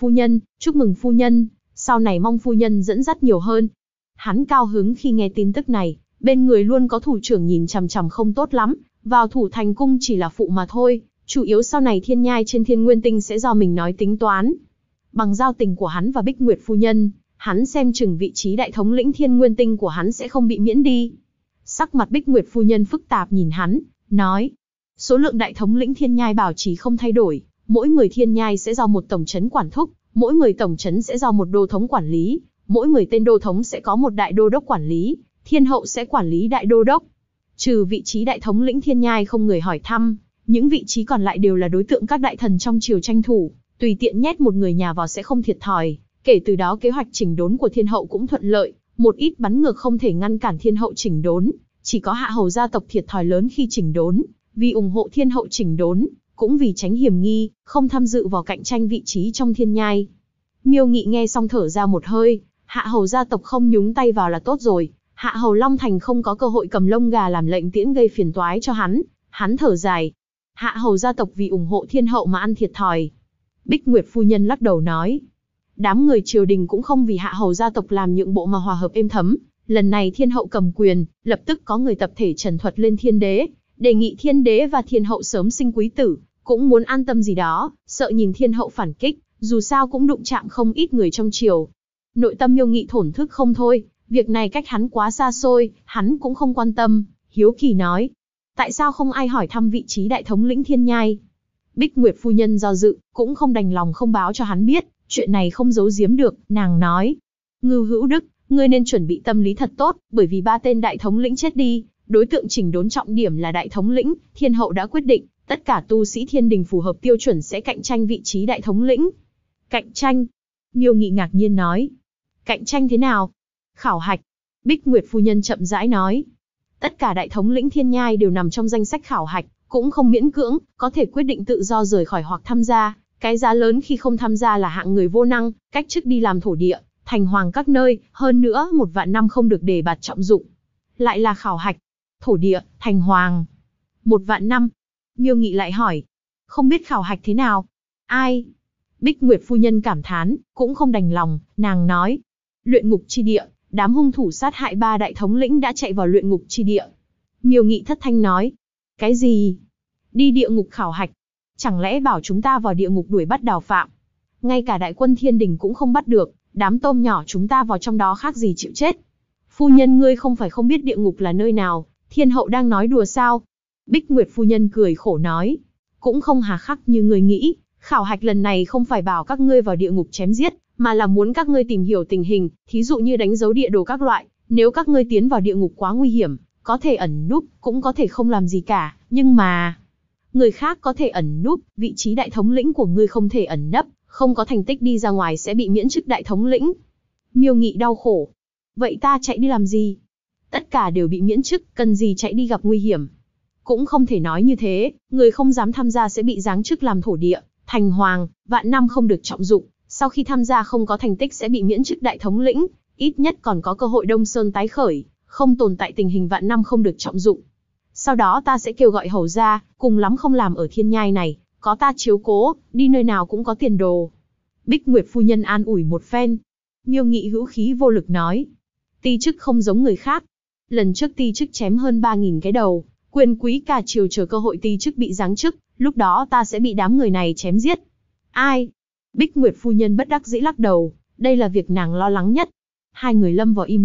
phu nhân, sau này mong phu nhân dẫn dắt nhiều hơn. Hắn cao hứng khi nghe tin tức này, bên người luôn có thủ trưởng nhìn chằm chằm không tốt lắm, vào Thủ Thành Cung chỉ là phụ mà thôi, chủ yếu sau này Thiên Nhai trên Thiên Nguyên Tinh sẽ do mình nói tính toán. Bằng giao tình của hắn và Bích Nguyệt phu nhân, hắn xem chừng vị trí đại thống lĩnh Thiên Nguyên Tinh của hắn sẽ không bị miễn đi. Sắc mặt Bích Nguyệt phu nhân phức tạp nhìn hắn, nói, số lượng đại thống lĩnh Thiên Nhai bảo trì không thay đổi, mỗi người Thiên Nhai sẽ do một tổng trấn quản thúc, mỗi người tổng trấn sẽ do một đô thống quản lý, mỗi người tên đô thống sẽ có một đại đô đốc quản lý, Thiên hậu sẽ quản lý đại đô đốc. Trừ vị trí đại thống lĩnh Thiên Nhai không người hỏi thăm, những vị trí còn lại đều là đối tượng các đại thần trong triều tranh thủ, tùy tiện nhét một người nhà vào sẽ không thiệt thòi. Kể từ đó kế hoạch chỉnh đốn của Thiên hậu cũng thuận lợi, một ít bắn ngược không thể ngăn cản Thiên hậu chỉnh đốn, chỉ có hạ hầu gia tộc thiệt thòi lớn khi chỉnh đốn, vì ủng hộ Thiên hậu chỉnh đốn, cũng vì tránh hiểm nghi, không tham dự vào cạnh tranh vị trí trong Thiên Nhai. Miêu Nghị nghe xong thở ra một hơi, hạ hầu gia tộc không nhúng tay vào là tốt rồi, hạ hầu Long Thành không có cơ hội cầm lông gà làm lệnh tiễn gây phiền toái cho hắn, hắn thở dài. Hạ hầu gia tộc vì ủng hộ Thiên hậu mà ăn thiệt thòi. Bích Nguyệt phu nhân lắc đầu nói. Đám người triều đình cũng không vì hạ hầu gia tộc làm nhượng bộ mà hòa hợp êm thấm. Lần này Thiên hậu cầm quyền, lập tức có người tập thể trần thuật lên Thiên đế, đề nghị Thiên đế và Thiên hậu sớm sinh quý tử, cũng muốn an tâm gì đó, sợ nhìn Thiên hậu phản kích, dù sao cũng đụng chạm không ít người trong triều. Nội tâm Miêu Nghị thổn thức không thôi, việc này cách hắn quá xa xôi, hắn cũng không quan tâm, hiếu kỳ nói. Tại sao không ai hỏi thăm vị trí đại thống lĩnh Thiên Nhai? Bích Nguyệt phu nhân do dự, cũng không đành lòng không báo cho hắn biết, chuyện này không giấu giếm được, nàng nói. Ngưu Hữu Đức, ngươi nên chuẩn bị tâm lý thật tốt, bởi vì 3 tên đại thống lĩnh chết đi, đối tượng chỉnh đốn trọng điểm là đại thống lĩnh, Thiên hậu đã quyết định, tất cả tu sĩ Thiên Đình phù hợp tiêu chuẩn sẽ cạnh tranh vị trí đại thống lĩnh. Cạnh tranh? Miêu Nghị ngạc nhiên nói. Cạnh tranh thế nào? Khảo hạch. Bích Nguyệt phu nhân chậm rãi nói. Tất cả đại thống lĩnh Thiên Nhai đều nằm trong danh sách khảo hạch, cũng không miễn cưỡng, có thể quyết định tự do rời khỏi hoặc tham gia. Cái giá lớn khi không tham gia là hạng người vô năng, cách chức đi làm thổ địa, thành hoàng các nơi, hơn nữa 1 vạn năm không được đề bạt trọng dụng. Lại là khảo hạch, thổ địa, thành hoàng. 1 vạn năm. Miêu Nghị lại hỏi. Không biết khảo hạch thế nào? Ai? Bích Nguyệt phu nhân cảm thán, cũng không đành lòng, nàng nói. Luyện ngục chi địa. Đám hung thủ sát hại 3 đại thống lĩnh đã chạy vào luyện ngục chi địa. Miêu Nghị thất thanh nói. Cái gì? Đi địa ngục khảo hạch? Chẳng lẽ bảo chúng ta vào địa ngục đuổi bắt đào phạm? Ngay cả đại quân Thiên Đình cũng không bắt được, đám tôm nhỏ chúng ta vào trong đó khác gì chịu chết. Phu nhân ngươi không phải không biết địa ngục là nơi nào, Thiên hậu đang nói đùa sao? Bích Nguyệt phu nhân cười khổ nói. Cũng không hà khắc như ngươi nghĩ, khảo hạch lần này không phải bảo các ngươi vào địa ngục chém giết, mà là muốn các ngươi tìm hiểu tình hình, thí dụ như đánh dấu địa đồ các loại, nếu các ngươi tiến vào địa ngục quá nguy hiểm, có thể ẩn núp, cũng có thể không làm gì cả, nhưng mà... Người khác có thể ẩn núp, vị trí đại thống lĩnh của ngươi không thể ẩn nấp, không có thành tích đi ra ngoài sẽ bị miễn chức đại thống lĩnh. Miêu Nghị đau khổ. Vậy ta chạy đi làm gì? Tất cả đều bị miễn chức, cần gì chạy đi gặp nguy hiểm? Cũng không thể nói như thế, người không dám tham gia sẽ bị giáng chức làm thổ địa, thành hoàng, vạn năm không được trọng dụng. Sau khi tham gia không có thành tích sẽ bị miễn chức đại thống lĩnh, ít nhất còn có cơ hội Đông Sơn tái khởi, không tồn tại tình hình vạn năm không được trọng dụng. Sau đó ta sẽ kêu gọi hầu gia, cùng lắm không làm ở Thiên Nhai này, có ta chiếu cố, đi nơi nào cũng có tiền đồ. Bích Nguyệt phu nhân an ủi một phen. Miêu Nghị hữu khí vô lực nói. Ti chức không giống người khác. Lần trước ti chức chém hơn 3.000 cái đầu, quyền quý cả triều chờ cơ hội ti chức bị giáng chức, lúc đó ta sẽ bị đám người này chém giết. Ai? Bích Nguyệt phu nhân bất đắc dĩ lắc đầu, đây là việc nàng lo lắng nhất. Hai người lâm vào im lặng,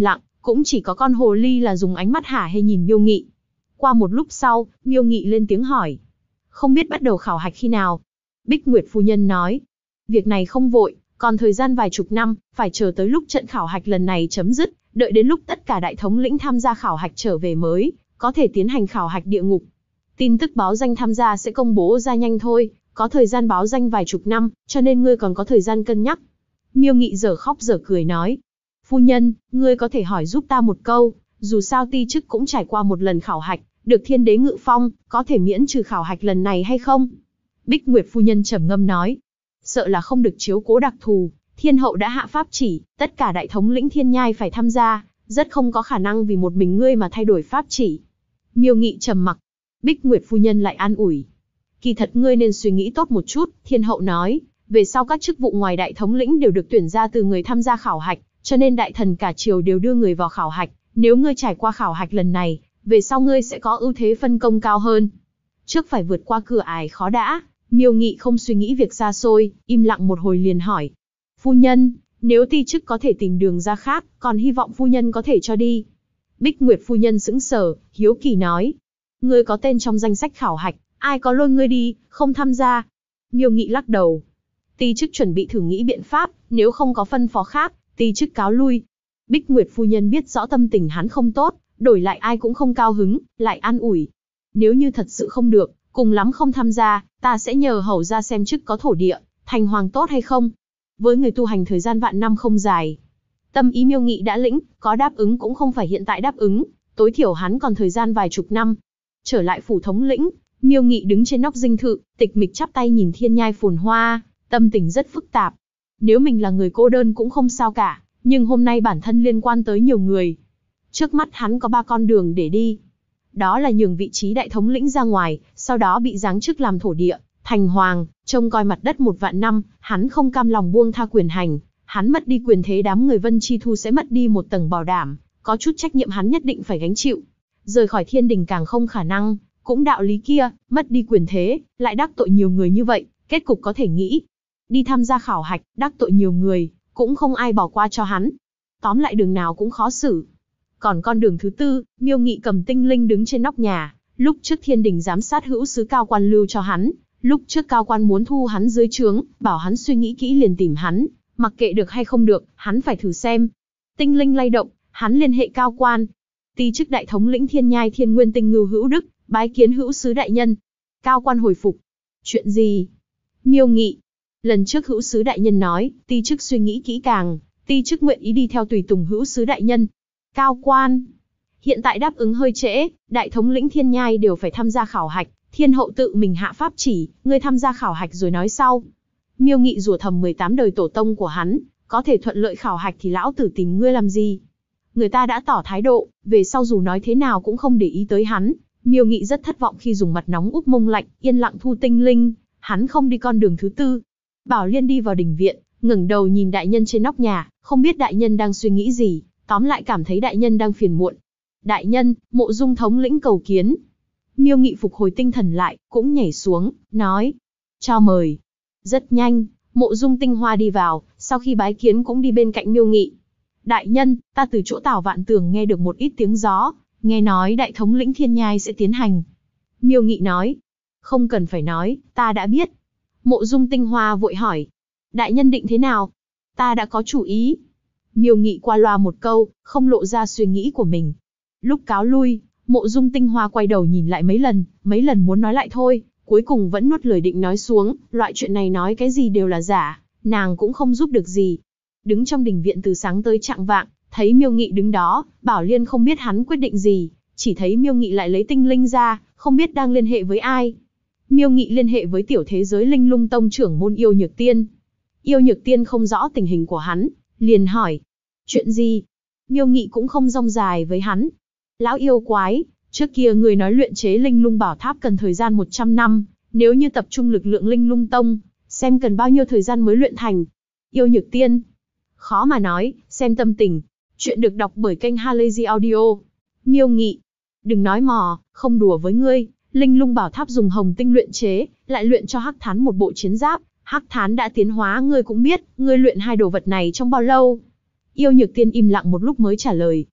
cũng chỉ có con hồ ly là dùng ánh mắt hả hê nhìn Miêu Nghị. Qua một lúc sau, Miêu Nghị lên tiếng hỏi. Không biết bắt đầu khảo hạch khi nào? Bích Nguyệt phu nhân nói. Việc này không vội, còn thời gian vài chục năm, phải chờ tới lúc trận khảo hạch lần này chấm dứt, đợi đến lúc tất cả đại thống lĩnh tham gia khảo hạch trở về mới, có thể tiến hành khảo hạch địa ngục. Tin tức báo danh tham gia sẽ công bố ra nhanh thôi, có thời gian báo danh vài chục năm, cho nên ngươi còn có thời gian cân nhắc. Miêu Nghị dở khóc dở cười nói. Phu nhân, ngươi có thể hỏi giúp ta một câu, dù sao ti chức cũng trải qua một lần khảo hạch, được thiên đế ngự phong, có thể miễn trừ khảo hạch lần này hay không? Bích Nguyệt phu nhân trầm ngâm nói. Sợ là không được chiếu cố đặc thù, thiên hậu đã hạ pháp chỉ, tất cả đại thống lĩnh thiên nhai phải tham gia, rất không có khả năng vì một mình ngươi mà thay đổi pháp chỉ. Miêu Nghị trầm mặc. Bích Nguyệt phu nhân lại an ủi. Kỳ thật ngươi nên suy nghĩ tốt một chút, thiên hậu nói, về sau các chức vụ ngoài đại thống lĩnh đều được tuyển ra từ người tham gia khảo hạch, cho nên đại thần cả triều đều đưa người vào khảo hạch, nếu ngươi trải qua khảo hạch lần này, về sau ngươi sẽ có ưu thế phân công cao hơn. Trước phải vượt qua cửa ải khó đã. Miêu Nghị không suy nghĩ việc xa xôi, im lặng một hồi liền hỏi. Phu nhân, nếu ti chức có thể tìm đường ra khác, còn hy vọng phu nhân có thể cho đi. Bích Nguyệt phu nhân sững sờ, hiếu kỳ nói. Ngươi có tên trong danh sách khảo hạch, ai có lôi ngươi đi, không tham gia. Miêu Nghị lắc đầu. Ti chức chuẩn bị thử nghĩ biện pháp, nếu không có phân phó khác, ti chức cáo lui. Bích Nguyệt phu nhân biết rõ tâm tình hắn không tốt, đổi lại ai cũng không cao hứng, lại an ủi. Nếu như thật sự không được, cùng lắm không tham gia, ta sẽ nhờ hầu ra xem chức có thổ địa, thành hoàng tốt hay không. Với người tu hành thời gian vạn năm không dài. Tâm ý Miêu Nghị đã lĩnh, có đáp ứng cũng không phải hiện tại đáp ứng, tối thiểu hắn còn thời gian vài chục năm. Trở lại phủ thống lĩnh, Miêu Nghị đứng trên nóc dinh thự, tịch mịch chắp tay nhìn thiên nhai phồn hoa, tâm tình rất phức tạp. Nếu mình là người cô đơn cũng không sao cả, nhưng hôm nay bản thân liên quan tới nhiều người. Trước mắt hắn có 3 con đường để đi. Đó là nhường vị trí đại thống lĩnh ra ngoài, sau đó bị giáng chức làm thổ địa, thành hoàng, trông coi mặt đất 1 vạn năm, hắn không cam lòng buông tha quyền hành, hắn mất đi quyền thế đám người Vân Chi Thu sẽ mất đi một tầng bảo đảm, có chút trách nhiệm hắn nhất định phải gánh chịu. Rời khỏi thiên đình càng không khả năng, cũng đạo lý kia, mất đi quyền thế, lại đắc tội nhiều người như vậy, kết cục có thể nghĩ. Đi tham gia khảo hạch, đắc tội nhiều người, cũng không ai bỏ qua cho hắn. Tóm lại đường nào cũng khó xử. Còn con đường thứ tư, Miêu Nghị cầm tinh linh đứng trên nóc nhà, lúc trước thiên đình giám sát hữu sứ cao quan lưu cho hắn, lúc trước cao quan muốn thu hắn dưới trướng, bảo hắn suy nghĩ kỹ liền tìm hắn, mặc kệ được hay không được, hắn phải thử xem. Tinh linh lay động, hắn liên hệ cao quan. Ti chức đại thống lĩnh thiên nhai thiên nguyên tinh ngưu hữu đức, bái kiến hữu sứ đại nhân. Cao quan hồi phục. Chuyện gì? Miêu Nghị. Lần trước hữu sứ đại nhân nói, ti chức suy nghĩ kỹ càng, ti chức nguyện ý đi theo tùy tùng hữu sứ đại nhân. Cao quan. Hiện tại đáp ứng hơi trễ, đại thống lĩnh thiên nhai đều phải tham gia khảo hạch, thiên hậu tự mình hạ pháp chỉ, ngươi tham gia khảo hạch rồi nói sau. Miêu Nghị rủa thầm 18 đời tổ tông của hắn, có thể thuận lợi khảo hạch thì lão tử tìm ngươi làm gì? Người ta đã tỏ thái độ, về sau dù nói thế nào cũng không để ý tới hắn. Miêu Nghị rất thất vọng khi dùng mặt nóng úp mông lạnh, yên lặng thu tinh linh, hắn không đi con đường thứ tư. Bảo Liên đi vào đình viện, ngẩng đầu nhìn đại nhân trên nóc nhà, không biết đại nhân đang suy nghĩ gì, tóm lại cảm thấy đại nhân đang phiền muộn. Đại nhân, Mộ Dung thống lĩnh cầu kiến. Miêu Nghị phục hồi tinh thần lại, cũng nhảy xuống, nói. Cho mời. Rất nhanh, Mộ Dung Tinh Hoa đi vào, sau khi bái kiến cũng đi bên cạnh Miêu Nghị. Đại nhân, ta từ chỗ Tào Vạn Tường nghe được một ít tiếng gió, nghe nói đại thống lĩnh thiên nhai sẽ tiến hành. Miêu Nghị nói. Không cần phải nói, ta đã biết. Mộ Dung Tinh Hoa vội hỏi. Đại nhân định thế nào? Ta đã có chủ ý. Miêu Nghị qua loa một câu, không lộ ra suy nghĩ của mình. Lúc cáo lui, Mộ Dung Tinh Hoa quay đầu nhìn lại mấy lần muốn nói lại thôi, cuối cùng vẫn nuốt lời định nói xuống, loại chuyện này nói cái gì đều là giả, nàng cũng không giúp được gì. Đứng trong đình viện từ sáng tới chạng vạng, thấy Miêu Nghị đứng đó, Bảo Liên không biết hắn quyết định gì, chỉ thấy Miêu Nghị lại lấy tinh linh ra, không biết đang liên hệ với ai. Miêu Nghị liên hệ với tiểu thế giới Linh Lung Tông trưởng môn Yêu Nhược Tiên. Yêu Nhược Tiên không rõ tình hình của hắn, liền hỏi. Chuyện gì? Miêu Nghị cũng không rong dài với hắn. Lão yêu quái, trước kia người nói luyện chế Linh Lung Bảo Tháp cần thời gian 100 năm, nếu như tập trung lực lượng Linh Lung Tông, xem cần bao nhiêu thời gian mới luyện thành. Yêu Nhược Tiên. Khó mà nói, xem tâm tình. Chuyện được đọc bởi kênh Halazy Audio. Miêu Nghị. Đừng nói mò, không đùa với ngươi. Linh Lung Bảo Tháp dùng hồng tinh luyện chế, lại luyện cho Hắc Thán một bộ chiến giáp. Hắc Thán đã tiến hóa ngươi cũng biết, ngươi luyện hai đồ vật này trong bao lâu? Yêu Nhược Tiên im lặng một lúc mới trả lời.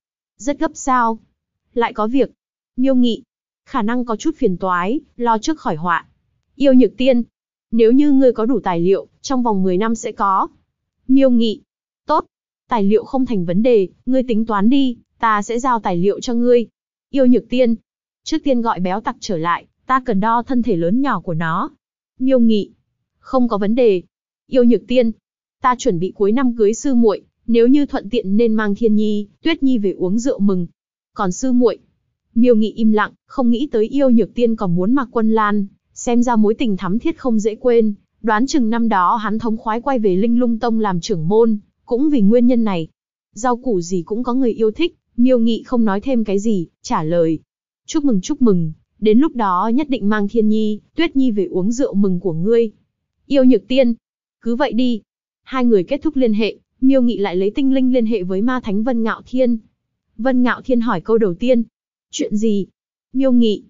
Rất gấp sao? Lại có việc. Miêu Nghị. Khả năng có chút phiền toái, lo trước khỏi họa. Yêu Nhược Tiên. Nếu như ngươi có đủ tài liệu, trong vòng 10 năm sẽ có. Miêu Nghị. Tốt. Tài liệu không thành vấn đề, ngươi tính toán đi, ta sẽ giao tài liệu cho ngươi. Yêu Nhược Tiên. Trước tiên gọi béo tặc trở lại, ta cần đo thân thể lớn nhỏ của nó. Miêu Nghị. Không có vấn đề. Yêu Nhược Tiên. Ta chuẩn bị cuối năm cưới sư muội, nếu như thuận tiện nên mang Thiên Nhi, Tuyết Nhi về uống rượu mừng. Còn sư muội. Miêu Nghị im lặng, không nghĩ tới Yêu Nhược Tiên còn muốn Mạc Quân Lan, xem ra mối tình thắm thiết không dễ quên, đoán chừng năm đó hắn thống khoái quay về Linh Lung Tông làm trưởng môn, cũng vì nguyên nhân này. Rau củ gì cũng có người yêu thích, Miêu Nghị không nói thêm cái gì, trả lời. Chúc mừng, đến lúc đó nhất định mang Thiên Nhi, Tuyết Nhi về uống rượu mừng của ngươi. Yêu Nhược Tiên. Cứ vậy đi. Hai người kết thúc liên hệ, Miêu Nghị lại lấy tinh linh liên hệ với ma thánh Vân Ngạo Thiên. Vân Ngạo Thiên hỏi câu đầu tiên. Chuyện gì? Miêu Nghị.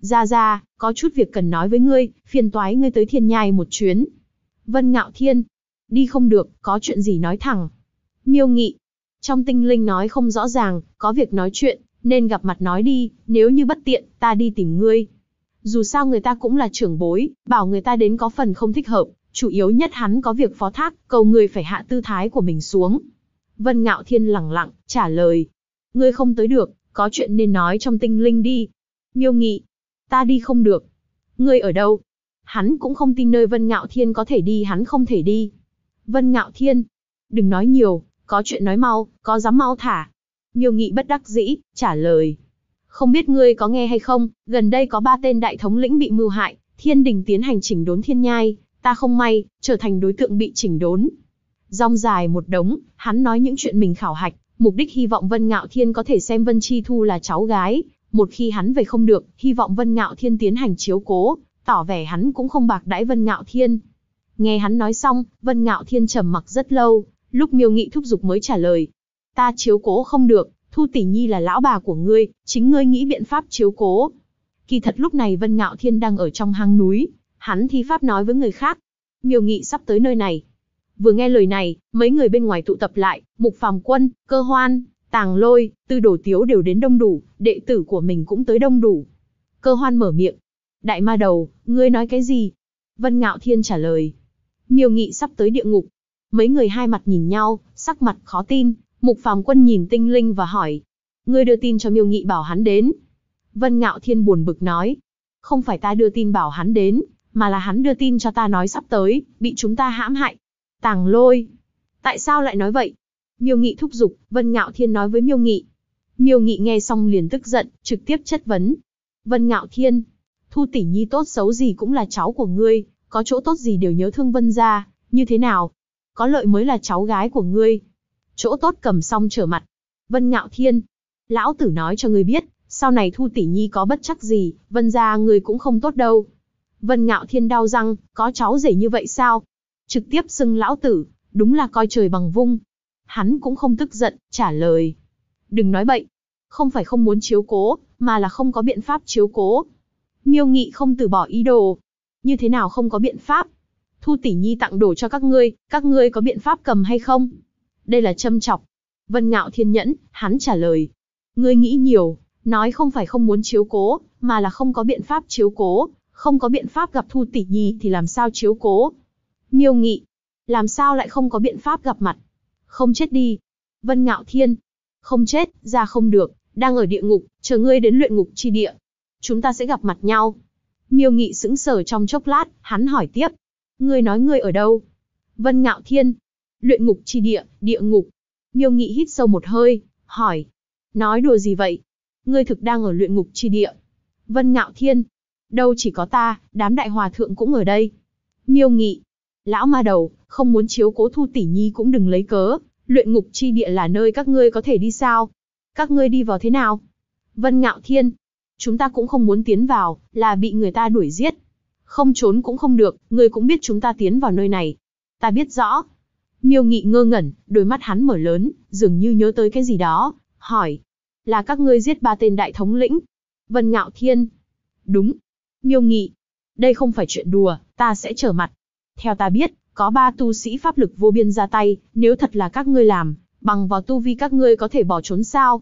Ra, có chút việc cần nói với ngươi, phiền toái ngươi tới Thiên Nhai một chuyến. Vân Ngạo Thiên. Đi không được, có chuyện gì nói thẳng. Miêu Nghị. Trong tinh linh nói không rõ ràng, có việc nói chuyện, nên gặp mặt nói đi, nếu như bất tiện, ta đi tìm ngươi. Dù sao người ta cũng là trưởng bối, bảo người ta đến có phần không thích hợp, chủ yếu nhất hắn có việc phó thác, cầu người phải hạ tư thái của mình xuống. Vân Ngạo Thiên lẳng lặng, trả lời. Ngươi không tới được, có chuyện nên nói trong tinh linh đi. Miêu Nghị. Ta đi không được. Ngươi ở đâu? Hắn cũng không tin nơi Vân Ngạo Thiên có thể đi hắn không thể đi. Vân Ngạo Thiên. Đừng nói nhiều, có chuyện nói mau, có dám mau thả. Miêu Nghị bất đắc dĩ, trả lời. Không biết ngươi có nghe hay không, gần đây có 3 tên đại thống lĩnh bị mưu hại, thiên đình tiến hành chỉnh đốn Thiên Nhai, ta không may, trở thành đối tượng bị chỉnh đốn. Rong dài một đống, hắn nói những chuyện mình khảo hạch, mục đích hy vọng Vân Ngạo Thiên có thể xem Vân Chi Thu là cháu gái, một khi hắn về không được, hy vọng Vân Ngạo Thiên tiến hành chiếu cố, tỏ vẻ hắn cũng không bạc đãi Vân Ngạo Thiên. Nghe hắn nói xong, Vân Ngạo Thiên trầm mặc rất lâu, lúc Miêu Nghị thúc giục mới trả lời. Ta chiếu cố không được, Thu tỷ nhi là lão bà của ngươi, chính ngươi nghĩ biện pháp chiếu cố. Kỳ thật lúc này Vân Ngạo Thiên đang ở trong hang núi, hắn thi pháp nói với người khác. Miêu Nghị sắp tới nơi này. Vừa nghe lời này, mấy người bên ngoài tụ tập lại, Mục Phàm Quân, Cơ Hoan, Tàng Lôi, Tư Đồ Tiếu đều đến đông đủ, đệ tử của mình cũng tới đông đủ. Cơ Hoan mở miệng. Đại ma đầu, ngươi nói cái gì? Vân Ngạo Thiên trả lời. Miêu Nghị sắp tới địa ngục. Mấy người hai mặt nhìn nhau, sắc mặt khó tin. Mục Phàm Quân nhìn tinh linh và hỏi. Ngươi đưa tin cho Miêu Nghị bảo hắn đến. Vân Ngạo Thiên buồn bực nói. Không phải ta đưa tin bảo hắn đến, mà là hắn đưa tin cho ta nói sắp tới, bị chúng ta hãm hại. Tàng Lôi. Tại sao lại nói vậy? Miêu Nghị thúc giục, Vân Ngạo Thiên nói với Miêu Nghị. Miêu Nghị nghe xong liền tức giận, trực tiếp chất vấn. Vân Ngạo Thiên. Thu tỷ nhi tốt xấu gì cũng là cháu của ngươi, có chỗ tốt gì đều nhớ thương Vân gia, như thế nào? Có lợi mới là cháu gái của ngươi. Chỗ tốt cầm xong trở mặt. Vân Ngạo Thiên. Lão tử nói cho ngươi biết, sau này Thu tỷ nhi có bất trắc gì, Vân gia ngươi cũng không tốt đâu. Vân Ngạo Thiên đau răng, có cháu rể như vậy sao? Trực tiếp xưng lão tử, đúng là coi trời bằng vung. Hắn cũng không tức giận, trả lời. Đừng nói bậy. Không phải không muốn chiếu cố, mà là không có biện pháp chiếu cố. Miêu Nghị không từ bỏ ý đồ. Như thế nào không có biện pháp? Thu tỷ nhi tặng đồ cho các ngươi có biện pháp cầm hay không? Đây là châm chọc. Vân Ngạo Thiên nhẫn, hắn trả lời. Ngươi nghĩ nhiều, nói không phải không muốn chiếu cố, mà là không có biện pháp chiếu cố, không có biện pháp gặp Thu tỷ nhi thì làm sao chiếu cố? Miêu Nghị. Làm sao lại không có biện pháp gặp mặt? Không chết đi. Vân Ngạo Thiên. Không chết, ra không được, đang ở địa ngục, chờ ngươi đến luyện ngục chi địa. Chúng ta sẽ gặp mặt nhau. Miêu Nghị sững sờ trong chốc lát, hắn hỏi tiếp. Ngươi nói ngươi ở đâu? Vân Ngạo Thiên. Luyện ngục chi địa, địa ngục. Miêu Nghị hít sâu một hơi, hỏi. Nói đùa gì vậy? Ngươi thực đang ở luyện ngục chi địa. Vân Ngạo Thiên. Đâu chỉ có ta, đám đại hòa thượng cũng ở đây. Miêu Nghị. Lão ma đầu, không muốn chiếu cố Thu tỷ nhi cũng đừng lấy cớ, luyện ngục chi địa là nơi các ngươi có thể đi sao? Các ngươi đi vào thế nào? Vân Ngạo Thiên. Chúng ta cũng không muốn tiến vào, là bị người ta đuổi giết. Không trốn cũng không được, ngươi cũng biết chúng ta tiến vào nơi này. Ta biết rõ. Miêu Nghị ngơ ngẩn, đôi mắt hắn mở lớn, dường như nhớ tới cái gì đó, hỏi. Là các ngươi giết 3 tên đại thống lĩnh? Vân Ngạo Thiên. Đúng. Miêu Nghị. Đây không phải chuyện đùa, ta sẽ trở mặt. Theo ta biết, có 3 tu sĩ pháp lực vô biên ra tay, nếu thật là các ngươi làm, bằng vào tu vi các ngươi có thể bỏ trốn sao?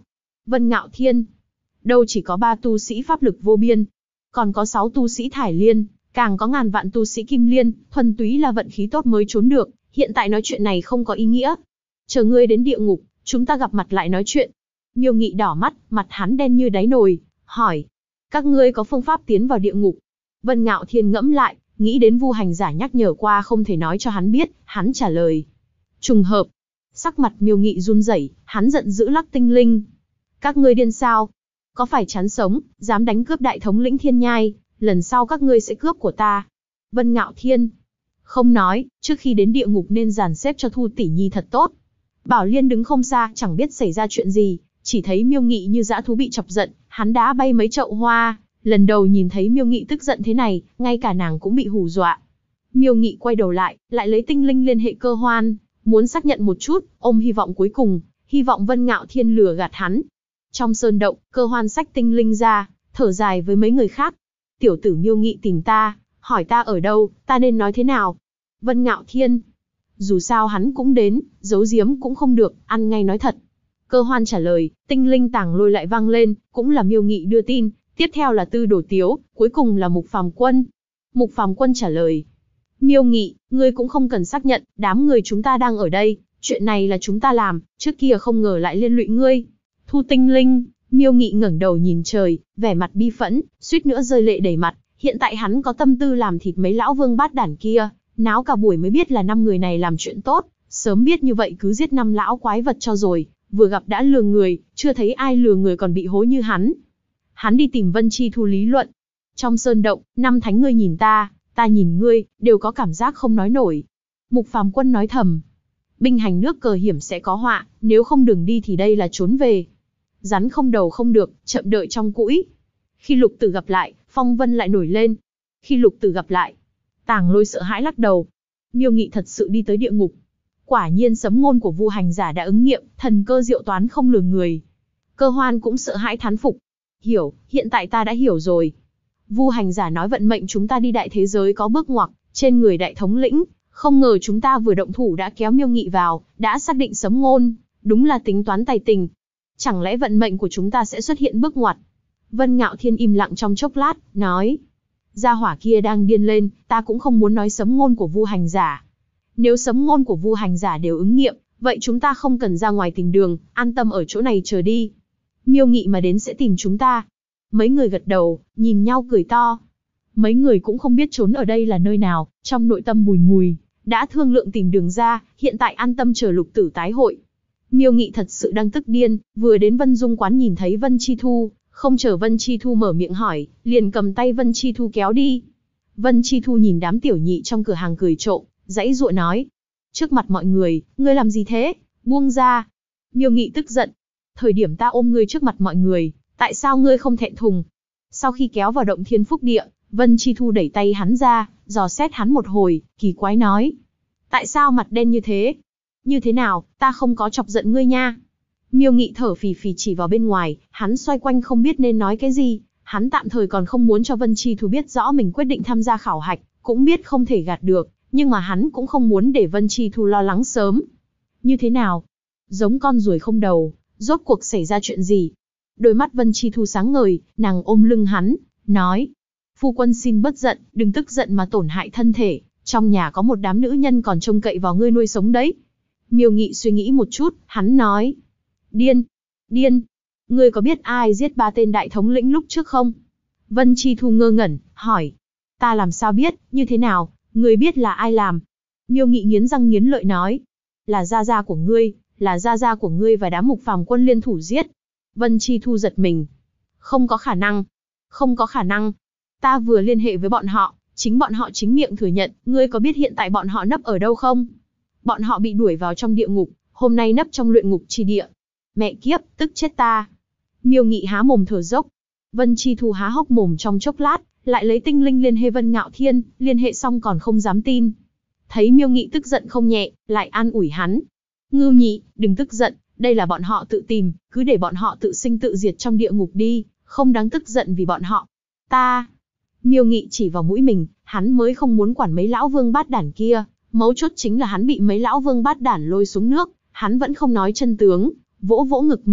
Vân Ngạo Thiên. Đâu chỉ có 3 tu sĩ pháp lực vô biên, còn có 6 tu sĩ thải liên, càng có ngàn vạn tu sĩ kim liên, thuần túy là vận khí tốt mới trốn được, hiện tại nói chuyện này không có ý nghĩa. Chờ ngươi đến địa ngục, chúng ta gặp mặt lại nói chuyện. Miêu Nghị đỏ mắt, mặt hắn đen như đáy nồi, hỏi. Các ngươi có phương pháp tiến vào địa ngục? Vân Ngạo Thiên ngẫm lại, nghĩ đến Vu Hành Giả nhắc nhở qua không thể nói cho hắn biết, hắn trả lời. Trùng hợp. Sắc mặt Miêu Nghị run rẩy, hắn giận dữ lắc tinh linh. Các ngươi điên sao? Có phải chán sống, dám đánh cướp đại thống lĩnh Thiên Nhai, lần sau các ngươi sẽ cướp của ta. Vân Ngạo Thiên. Không nói, trước khi đến địa ngục nên dàn xếp cho Thu tỷ nhi thật tốt. Bảo Liên đứng không xa, chẳng biết xảy ra chuyện gì, chỉ thấy Miêu Nghị như dã thú bị chọc giận, hắn đá bay mấy chậu hoa. Lần đầu nhìn thấy Miêu Nghị tức giận thế này, ngay cả nàng cũng bị hù dọa. Miêu Nghị quay đầu lại lấy tinh linh liên hệ Cơ Hoan, muốn xác nhận một chút, ôm hy vọng cuối cùng, hy vọng Vân Ngạo Thiên lừa gạt hắn. Trong sơn động, Cơ Hoan xách tinh linh ra, thở dài với mấy người khác. Tiểu tử Miêu Nghị tìm ta, hỏi ta ở đâu, ta nên nói thế nào? Vân Ngạo Thiên. Dù sao hắn cũng đến, giấu giếm cũng không được, ăn ngay nói thật. Cơ Hoan trả lời, tinh linh tàng lôi lại vang lên, cũng là Miêu Nghị đưa tin, tiếp theo là Tư Đồ Tiếu, cuối cùng là Mục Phàm Quân. Mục Phàm Quân trả lời. Miêu Nghị, ngươi cũng không cần xác nhận, đám người chúng ta đang ở đây, chuyện này là chúng ta làm, trước kia không ngờ lại liên lụy ngươi. Thu tinh linh, Miêu Nghị ngẩng đầu nhìn trời, vẻ mặt bi phẫn, suýt nữa rơi lệ đầy mặt, hiện tại hắn có tâm tư làm thịt mấy lão vương bát đản kia, náo cả buổi mới biết là 5 người này làm chuyện tốt, sớm biết như vậy cứ giết 5 lão quái vật cho rồi, vừa gặp đã lừa người, chưa thấy ai lừa người còn bị hối như hắn. Hắn đi tìm Vân Chi Thu lý luận. Trong sơn động, 5 thánh ngươi nhìn ta nhìn ngươi, đều có cảm giác không nói nổi. Mục Phàm Quân nói thầm. Binh hành nước cờ hiểm sẽ có họa, nếu không đường đi thì đây là trốn về. Rắn không đầu không được, chậm đợi trong cũi. Khi Lục Tử gặp lại, phong vân lại nổi lên. Khi Lục Tử gặp lại, Tàng Lôi sợ hãi lắc đầu. Miêu Nghị thật sự đi tới địa ngục. Quả nhiên sấm ngôn của Vu Hành Giả đã ứng nghiệm, thần cơ diệu toán không lừa người. Cơ Hoan cũng sợ hãi thán phục. Hiểu, hiện tại ta đã hiểu rồi. Vu Hành Giả nói vận mệnh chúng ta đi đại thế giới có bước ngoặt, trên người đại thống lĩnh, không ngờ chúng ta vừa động thủ đã kéo Miêu Nghị vào, đã xác định sấm ngôn, đúng là tính toán tài tình. Chẳng lẽ vận mệnh của chúng ta sẽ xuất hiện bước ngoặt? Vân Ngạo Thiên im lặng trong chốc lát, nói. Gia hỏa kia đang điên lên, ta cũng không muốn nói sấm ngôn của Vu Hành Giả. Nếu sấm ngôn của Vu Hành Giả đều ứng nghiệm, vậy chúng ta không cần ra ngoài tìm đường, an tâm ở chỗ này chờ đi. Miêu Nghị mà đến sẽ tìm chúng ta. Mấy người gật đầu, nhìn nhau cười to. Mấy người cũng không biết trốn ở đây là nơi nào, trong nội tâm bùi ngùi, đã thương lượng tìm đường ra, hiện tại an tâm chờ Lục Tử tái hội. Miêu Nghị thật sự đang tức điên, vừa đến Vân Dung quán nhìn thấy Vân Chi Thu, không chờ Vân Chi Thu mở miệng hỏi, liền cầm tay Vân Chi Thu kéo đi. Vân Chi Thu nhìn đám tiểu nhị trong cửa hàng cười trộm, giãy giụa nói. Trước mặt mọi người, ngươi làm gì thế? Buông ra. Miêu Nghị tức giận. Thời điểm ta ôm ngươi trước mặt mọi người, tại sao ngươi không thẹn thùng? Sau khi kéo vào động Thiên Phúc Địa, Vân Chi Thu đẩy tay hắn ra, dò xét hắn một hồi, kỳ quái nói. Tại sao mặt đen như thế? Như thế nào, ta không có chọc giận ngươi nha. Miêu Nghị thở phì phì chỉ vào bên ngoài, hắn xoay quanh không biết nên nói cái gì. Hắn tạm thời còn không muốn cho Vân Chi Thu biết rõ mình quyết định tham gia khảo hạch, cũng biết không thể gạt được, nhưng mà hắn cũng không muốn để Vân Chi Thu lo lắng sớm. Như thế nào? Giống con ruồi không đầu, rốt cuộc xảy ra chuyện gì? Đôi mắt Vân Chi Thu sáng ngời, nàng ôm lưng hắn, nói. Phu quân xin bớt giận, đừng tức giận mà tổn hại thân thể, trong nhà có một đám nữ nhân còn trông cậy vào ngươi nuôi sống đấy. Miêu Nghị suy nghĩ một chút, hắn nói. Điên, điên, ngươi có biết ai giết 3 tên đại thống lĩnh lúc trước không? Vân Chi Thu ngơ ngẩn, hỏi. Ta làm sao biết, như thế nào, ngươi biết là ai làm? Miêu Nghị nghiến răng nghiến lợi nói. Là gia gia của ngươi, là gia gia của ngươi và đám Mục Phàm Quân liên thủ giết. Vân Chi Thu giật mình. Không có khả năng. Không có khả năng. Ta vừa liên hệ với bọn họ, chính bọn họ chính miệng thừa nhận, ngươi có biết hiện tại bọn họ nấp ở đâu không? Bọn họ bị đuổi vào trong địa ngục, hôm nay nấp trong luyện ngục chi địa. Mẹ kiếp, tức chết ta. Miêu Nghị há mồm thở dốc. Vân Chi Thu há hốc mồm trong chốc lát, lại lấy tinh linh liên hệ Vân Ngạo Thiên, liên hệ xong còn không dám tin. Thấy Miêu Nghị tức giận không nhẹ, lại an ủi hắn. Ngưu Nhị, đừng tức giận, đây là bọn họ tự tìm, cứ để bọn họ tự sinh tự diệt trong địa ngục đi, không đáng tức giận vì bọn họ. Ta. Miêu Nghị chỉ vào mũi mình, hắn mới không muốn quản mấy lão vương bát đản kia, mấu chốt chính là hắn bị mấy lão vương bát đản lôi xuống nước, hắn vẫn không nói chân tướng, vỗ vỗ ngực mình,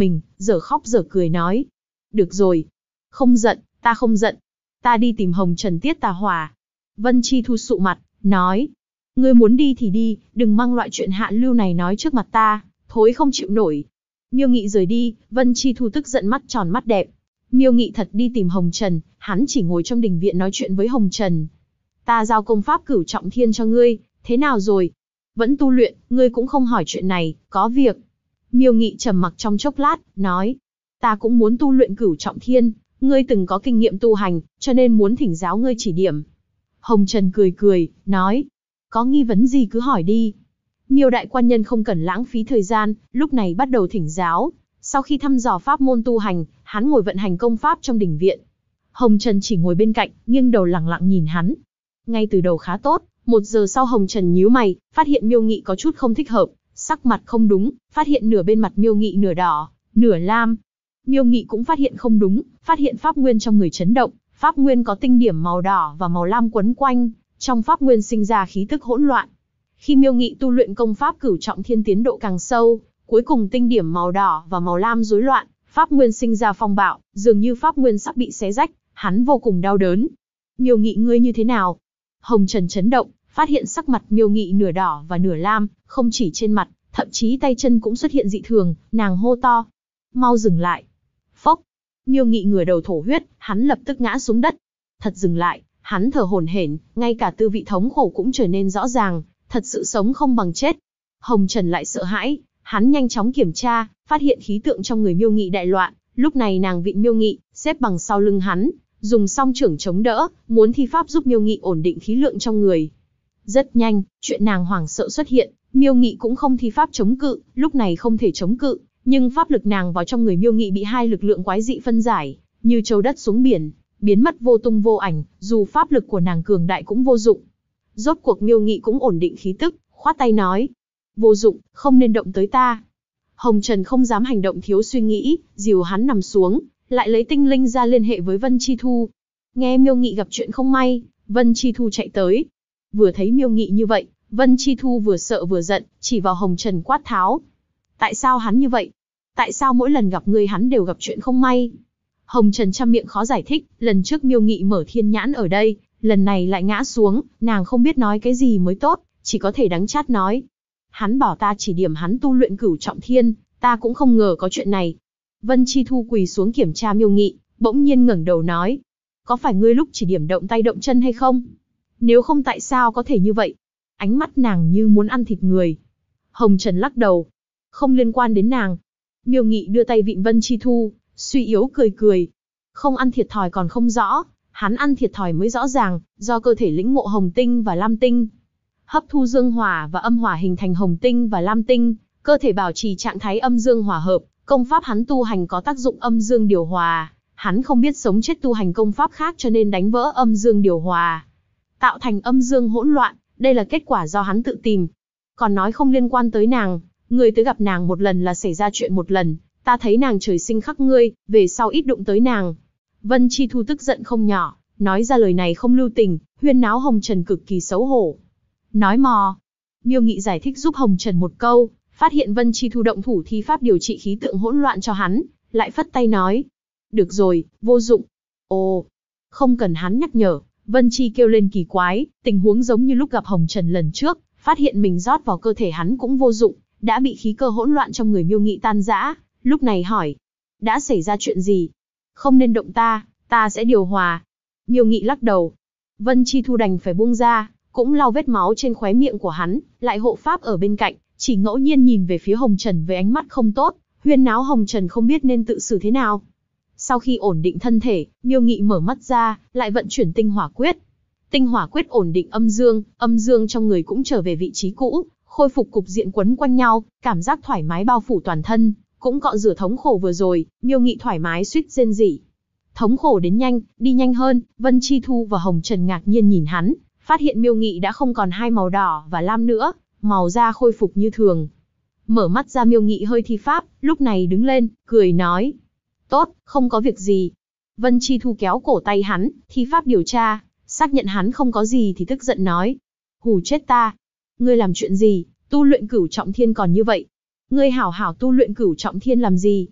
dở khóc dở cười nói. Được rồi. Không giận, ta không giận. Ta đi tìm Hồng Trần tiết tà hỏa. Vân Chi Thu sụ mặt, nói. Ngươi muốn đi thì đi, đừng mang loại chuyện hạ lưu này nói trước mặt ta, thối không chịu nổi. Miêu Nghị rời đi, Vân Chi Thu tức giận mắt tròn mắt đẹp. Miêu Nghị thật đi tìm Hồng Trần, hắn chỉ ngồi trong đình viện nói chuyện với Hồng Trần. Ta giao công pháp Cửu Trọng Thiên cho ngươi, thế nào rồi? Vẫn tu luyện, ngươi cũng không hỏi chuyện này, có việc. Miêu Nghị trầm mặc trong chốc lát, nói. Ta cũng muốn tu luyện Cửu Trọng Thiên, ngươi từng có kinh nghiệm tu hành, cho nên muốn thỉnh giáo ngươi chỉ điểm. Hồng Trần cười cười, nói. Có nghi vấn gì cứ hỏi đi. Miêu đại quan nhân không cần lãng phí thời gian, lúc này bắt đầu thỉnh giáo. Sau khi thăm dò pháp môn tu hành, hắn ngồi vận hành công pháp trong đình viện. Hồng Trần chỉ ngồi bên cạnh, nghiêng đầu lặng lặng nhìn hắn. Ngay từ đầu khá tốt, 1 giờ sau Hồng Trần nhíu mày, phát hiện Miêu Nghị có chút không thích hợp, sắc mặt không đúng, phát hiện nửa bên mặt Miêu Nghị nửa đỏ, nửa lam. Miêu Nghị cũng phát hiện không đúng, phát hiện pháp nguyên trong người chấn động, pháp nguyên có tinh điểm màu đỏ và màu lam quấn quanh, trong pháp nguyên sinh ra khí tức hỗn loạn. Khi Miêu Nghị tu luyện công pháp Cửu Trọng Thiên tiến độ càng sâu, cuối cùng tinh điểm màu đỏ và màu lam rối loạn, pháp nguyên sinh ra phong bạo, dường như pháp nguyên sắp bị xé rách, hắn vô cùng đau đớn. Miêu Nghị ngươi như thế nào? Hồng Trần chấn động, phát hiện sắc mặt Miêu Nghị nửa đỏ và nửa lam, không chỉ trên mặt, thậm chí tay chân cũng xuất hiện dị thường, nàng hô to. Mau dừng lại. Phốc. Miêu Nghị ngửa đầu thổ huyết, hắn lập tức ngã xuống đất. Thật dừng lại, hắn thở hổn hển, ngay cả tư vị thống khổ cũng trở nên rõ ràng, thật sự sống không bằng chết. Hồng Trần lại sợ hãi, hắn nhanh chóng kiểm tra, phát hiện khí tượng trong người Miêu Nghị đại loạn, lúc này nàng vịn Miêu Nghị, xếp bằng sau lưng hắn, dùng song trưởng chống đỡ, muốn thi pháp giúp Miêu Nghị ổn định khí lượng trong người. Rất nhanh, chuyện nàng hoảng sợ xuất hiện, Miêu Nghị cũng không thi pháp chống cự, lúc này không thể chống cự, nhưng pháp lực nàng vào trong người Miêu Nghị bị hai lực lượng quái dị phân giải, như châu đất xuống biển, biến mất vô tung vô ảnh, dù pháp lực của nàng cường đại cũng vô dụng. Rốt cuộc Miêu Nghị cũng ổn định khí tức, khoát tay nói. Vô dụng, không nên động tới ta. Hồng Trần không dám hành động thiếu suy nghĩ, dìu hắn nằm xuống, lại lấy tinh linh ra liên hệ với Vân Chi Thu. Nghe Miêu Nghị gặp chuyện không may, Vân Chi Thu chạy tới. Vừa thấy Miêu Nghị như vậy, Vân Chi Thu vừa sợ vừa giận, chỉ vào Hồng Trần quát tháo. Tại sao hắn như vậy? Tại sao mỗi lần gặp ngươi hắn đều gặp chuyện không may? Hồng Trần trăm miệng khó giải thích, lần trước Miêu Nghị mở thiên nhãn ở đây, lần này lại ngã xuống, nàng không biết nói cái gì mới tốt, chỉ có thể đắng chát nói. Hắn bảo ta chỉ điểm hắn tu luyện Cửu Trọng Thiên, ta cũng không ngờ có chuyện này. Vân Chi Thu quỳ xuống kiểm tra Miêu Nghị, bỗng nhiên ngẩng đầu nói. Có phải ngươi lúc chỉ điểm động tay động chân hay không? Nếu không tại sao có thể như vậy? Ánh mắt nàng như muốn ăn thịt người. Hồng Trần lắc đầu. Không liên quan đến nàng. Miêu Nghị đưa tay vịn Vân Chi Thu, suy yếu cười cười. Không ăn thiệt thòi còn không rõ, hắn ăn thiệt thòi mới rõ ràng, do cơ thể lĩnh ngộ hồng tinh và lam tinh. Hấp thu dương hỏa và âm hỏa hình thành hồng tinh và lam tinh, cơ thể bảo trì trạng thái âm dương hòa hợp, công pháp hắn tu hành có tác dụng âm dương điều hòa, hắn không biết sống chết tu hành công pháp khác cho nên đánh vỡ âm dương điều hòa, tạo thành âm dương hỗn loạn, đây là kết quả do hắn tự tìm. Còn nói không liên quan tới nàng, ngươi tới gặp nàng một lần là xảy ra chuyện một lần, ta thấy nàng trời sinh khắc ngươi, về sau ít đụng tới nàng. Vân Chi Thu tức giận không nhỏ, nói ra lời này không lưu tình, huyên náo Hồng Trần cực kỳ xấu hổ. Nói mò. Miêu Nghị giải thích giúp Hồng Trần một câu, phát hiện Vân Chi Thu động thủ thi pháp điều trị khí tượng hỗn loạn cho hắn, lại phất tay nói. Được rồi, vô dụng. Ồ, không cần hắn nhắc nhở, Vân Chi kêu lên kỳ quái, tình huống giống như lúc gặp Hồng Trần lần trước, phát hiện mình rót vào cơ thể hắn cũng vô dụng, đã bị khí cơ hỗn loạn trong người Miêu Nghị tan rã, lúc này hỏi. Đã xảy ra chuyện gì? Không nên động ta, ta sẽ điều hòa. Miêu Nghị lắc đầu. Vân Chi Thu đành phải buông ra, cũng lau vết máu trên khóe miệng của hắn, lại hộ pháp ở bên cạnh, chỉ ngẫu nhiên nhìn về phía Hồng Trần với ánh mắt không tốt, huyên náo Hồng Trần không biết nên tự xử thế nào. Sau khi ổn định thân thể, Miêu Nghị mở mắt ra, lại vận chuyển tinh hỏa quyết. Tinh hỏa quyết ổn định âm dương trong người cũng trở về vị trí cũ, khôi phục cục diện quấn quanh nhau, cảm giác thoải mái bao phủ toàn thân, cũng cọ rửa thống khổ vừa rồi, Miêu Nghị thoải mái suýt rên rỉ. Thống khổ đến nhanh, đi nhanh hơn, Vân Chi Thu và Hồng Trần ngạc nhiên nhìn hắn, phát hiện Miêu Nghị đã không còn hai màu đỏ và lam nữa, màu da khôi phục như thường. Mở mắt ra Miêu Nghị hơi thi pháp, lúc này đứng lên, cười nói. Tốt, không có việc gì. Vân Chi Thu kéo cổ tay hắn, thi pháp điều tra, xác nhận hắn không có gì thì tức giận nói. Hù chết ta. Ngươi làm chuyện gì, tu luyện Cửu Trọng Thiên còn như vậy. Ngươi hảo hảo tu luyện Cửu Trọng Thiên làm gì?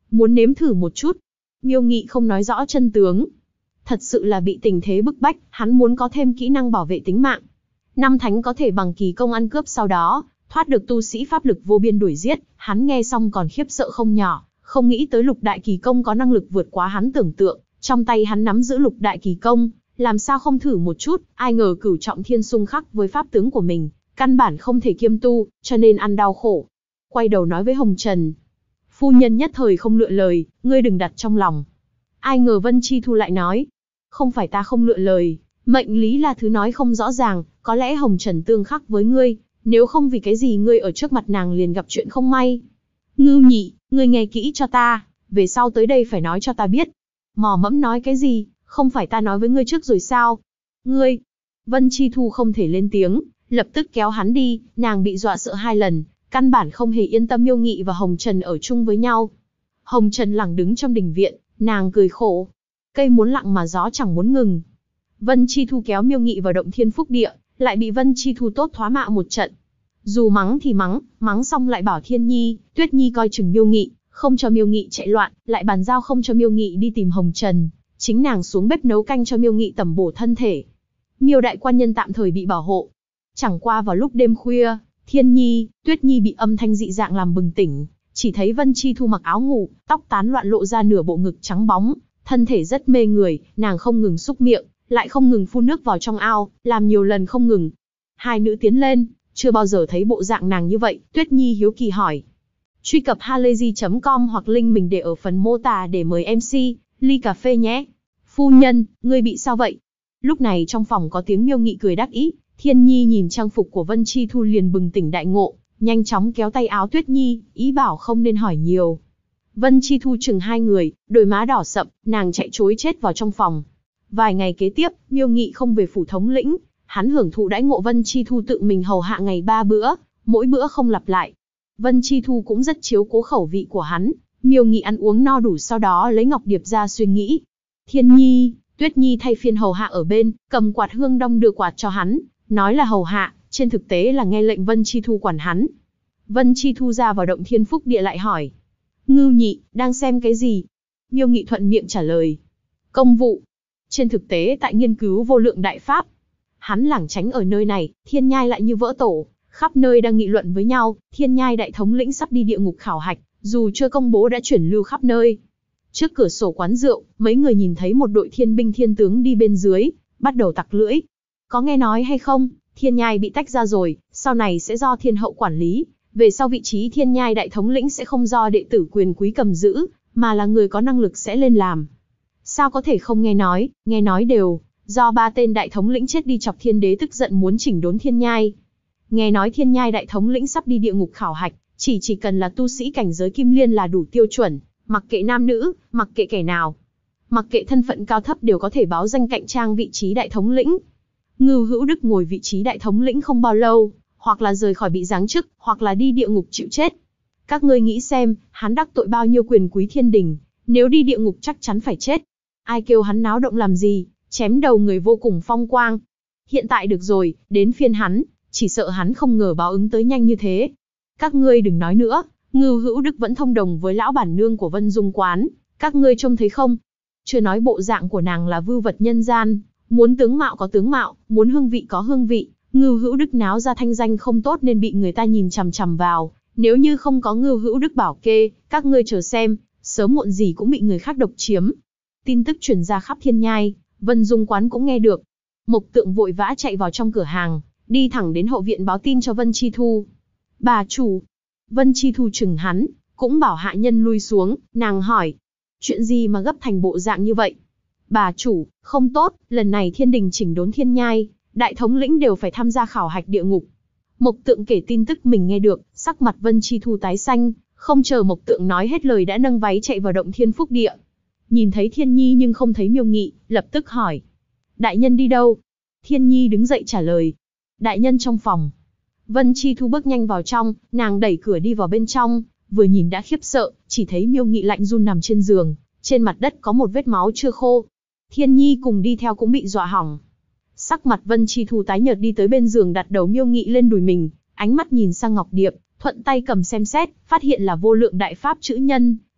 muốn nếm thử một chút. Miêu Nghị không nói rõ chân tướng. Thật sự là bị tình thế bức bách, hắn muốn có thêm kỹ năng bảo vệ tính mạng. Năm thánh có thể bằng kỳ công ăn cướp sau đó, thoát được tu sĩ pháp lực vô biên đuổi giết, hắn nghe xong còn khiếp sợ không nhỏ, không nghĩ tới lục đại kỳ công có năng lực vượt quá hắn tưởng tượng, trong tay hắn nắm giữ lục đại kỳ công, làm sao không thử một chút, ai ngờ cửu trọng thiên xung khắc với pháp tướng của mình, căn bản không thể kiêm tu, cho nên ăn đau khổ. Quay đầu nói với Hồng Trần, phu nhân nhất thời không lựa lời, ngươi đừng đặt trong lòng. Ai ngờ Vân Chi Thu lại nói, không phải ta không lựa lời, mệnh lý là thứ nói không rõ ràng, có lẽ Hồng Trần tương khắc với ngươi, nếu không vì cái gì ngươi ở trước mặt nàng liền gặp chuyện không may. Ngưu Nhị, ngươi nghe kỹ cho ta, về sau tới đây phải nói cho ta biết. Mò mẫm nói cái gì, không phải ta nói với ngươi trước rồi sao? Ngươi, Vân Chi Thu không thể lên tiếng, lập tức kéo hắn đi, nàng bị dọa sợ 2 lần, căn bản không hề yên tâm Miêu Nghị và Hồng Trần ở chung với nhau. Hồng Trần lẳng đứng trong đình viện, nàng cười khổ. Cây muốn lặng mà gió chẳng muốn ngừng. Vân Chi Thu kéo Miêu Nghị vào động thiên phúc địa, lại bị Vân Chi Thu tốt thoá mạ một trận. Dù mắng thì mắng xong lại bảo Thiên Nhi, Tuyết Nhi coi chừng Miêu Nghị, không cho Miêu Nghị chạy loạn, lại bàn giao không cho Miêu Nghị đi tìm Hồng Trần, chính nàng xuống bếp nấu canh cho Miêu Nghị tẩm bổ thân thể. Miêu đại quan nhân tạm thời bị bảo hộ. Chẳng qua vào lúc đêm khuya, Thiên Nhi, Tuyết Nhi bị âm thanh dị dạng làm bừng tỉnh, chỉ thấy Vân Chi Thu mặc áo ngủ, tóc tán loạn lộ ra nửa bộ ngực trắng bóng, thân thể rất mê người, nàng không ngừng xúc miệng, lại không ngừng phun nước vào trong ao, làm nhiều lần không ngừng. Hai nữ tiến lên, chưa bao giờ thấy bộ dạng nàng như vậy, Tuyết Nhi hiếu kỳ hỏi. Truy cập halayzi.com hoặc link mình để ở phần mô tả để mời MC, ly cà phê nhé. Phu nhân, ngươi bị sao vậy? Lúc này trong phòng có tiếng Miêu Nghị cười đắc ý, Thiên Nhi nhìn trang phục của Vân Chi Thu liền bừng tỉnh đại ngộ, nhanh chóng kéo tay áo Tuyết Nhi, ý bảo không nên hỏi nhiều. Vân Chi Thu chừng 2 người, đôi má đỏ sậm, nàng chạy trối chết vào trong phòng. Vài ngày kế tiếp, Miêu Nghị không về phủ thống lĩnh, hắn hưởng thụ đãi ngộ Vân Chi Thu tự mình hầu hạ ngày 3 bữa, mỗi bữa không lặp lại. Vân Chi Thu cũng rất chiếu cố khẩu vị của hắn, Miêu Nghị ăn uống no đủ sau đó lấy ngọc điệp ra suy nghĩ. Thiên Nhi, Tuyết Nhi thay phiên hầu hạ ở bên, cầm quạt hương đong đưa quạt cho hắn, nói là hầu hạ, trên thực tế là nghe lệnh Vân Chi Thu quản hắn. Vân Chi Thu ra vào động thiên phúc địa lại hỏi. Ngưu Nhị, đang xem cái gì? Miêu Nghị thuận miệng trả lời. Công vụ. Trên thực tế tại nghiên cứu vô lượng đại pháp. Hắn lảng tránh ở nơi này, thiên nhai lại như vỡ tổ, khắp nơi đang nghị luận với nhau, thiên nhai đại thống lĩnh sắp đi địa ngục khảo hạch, dù chưa công bố đã chuyển lưu khắp nơi. Trước cửa sổ quán rượu, mấy người nhìn thấy một đội thiên binh thiên tướng đi bên dưới, bắt đầu tặc lưỡi. Có nghe nói hay không, thiên nhai bị tách ra rồi, sau này sẽ do thiên hậu quản lý, về sau vị trí thiên nhai đại thống lĩnh sẽ không do đệ tử quyền quý cầm giữ, mà là người có năng lực sẽ lên làm. Sao có thể không nghe nói đều, do 3 tên đại thống lĩnh chết đi chọc thiên đế tức giận muốn chỉnh đốn thiên nhai. Nghe nói thiên nhai đại thống lĩnh sắp đi địa ngục khảo hạch, chỉ cần là tu sĩ cảnh giới kim liên là đủ tiêu chuẩn, mặc kệ nam nữ, mặc kệ kẻ nào, mặc kệ thân phận cao thấp đều có thể báo danh cạnh tranh vị trí đại thống lĩnh. Ngưu Hữu Đức ngồi vị trí đại thống lĩnh không bao lâu, hoặc là rời khỏi bị giáng chức, hoặc là đi địa ngục chịu chết. Các ngươi nghĩ xem, hắn đắc tội bao nhiêu quyền quý thiên đình, nếu đi địa ngục chắc chắn phải chết. Ai kêu hắn náo động làm gì, chém đầu người vô cùng phong quang. Hiện tại được rồi, đến phiên hắn, chỉ sợ hắn không ngờ báo ứng tới nhanh như thế. Các ngươi đừng nói nữa, Ngưu Hữu Đức vẫn thông đồng với lão bản nương của Vân Dung Quán, các ngươi trông thấy không? Chưa nói bộ dạng của nàng là vưu vật nhân gian, muốn tướng mạo có tướng mạo, muốn hương vị có hương vị. Ngưu Hữu Đức náo ra thanh danh không tốt nên bị người ta nhìn chằm chằm vào. Nếu như không có Ngưu Hữu Đức bảo kê, các ngươi chờ xem, sớm muộn gì cũng bị người khác độc chiếm. Tin tức truyền ra khắp thiên nhai, Vân Dung Quán cũng nghe được. Mộc Tượng vội vã chạy vào trong cửa hàng, đi thẳng đến hậu viện báo tin cho Vân Chi Thu. Bà chủ. Vân Chi Thu chừng hắn, cũng bảo hạ nhân lui xuống, nàng hỏi. Chuyện gì mà gấp thành bộ dạng như vậy? Bà chủ, không tốt, lần này thiên đình chỉnh đốn thiên nhai, đại thống lĩnh đều phải tham gia khảo hạch địa ngục. Mộc Tượng kể tin tức mình nghe được, sắc mặt Vân Chi Thu tái xanh, không chờ Mộc Tượng nói hết lời đã nâng váy chạy vào động thiên phúc địa. Nhìn thấy Thiên Nhi nhưng không thấy Miêu Nghị, lập tức hỏi. Đại nhân đi đâu? Thiên Nhi đứng dậy trả lời. Đại nhân trong phòng. Vân Chi Thu bước nhanh vào trong, nàng đẩy cửa đi vào bên trong, vừa nhìn đã khiếp sợ, chỉ thấy Miêu Nghị lạnh run nằm trên giường, trên mặt đất có một vết máu chưa khô. Thiên Nhi cùng đi theo cũng bị dọa hỏng. Sắc mặt Vân Chi Thu tái nhợt đi tới bên giường đặt đầu Miêu Nghị lên đùi mình, ánh mắt nhìn sang ngọc điệp, thuận tay cầm xem xét, phát hiện là vô lượng đại pháp chữ nhân,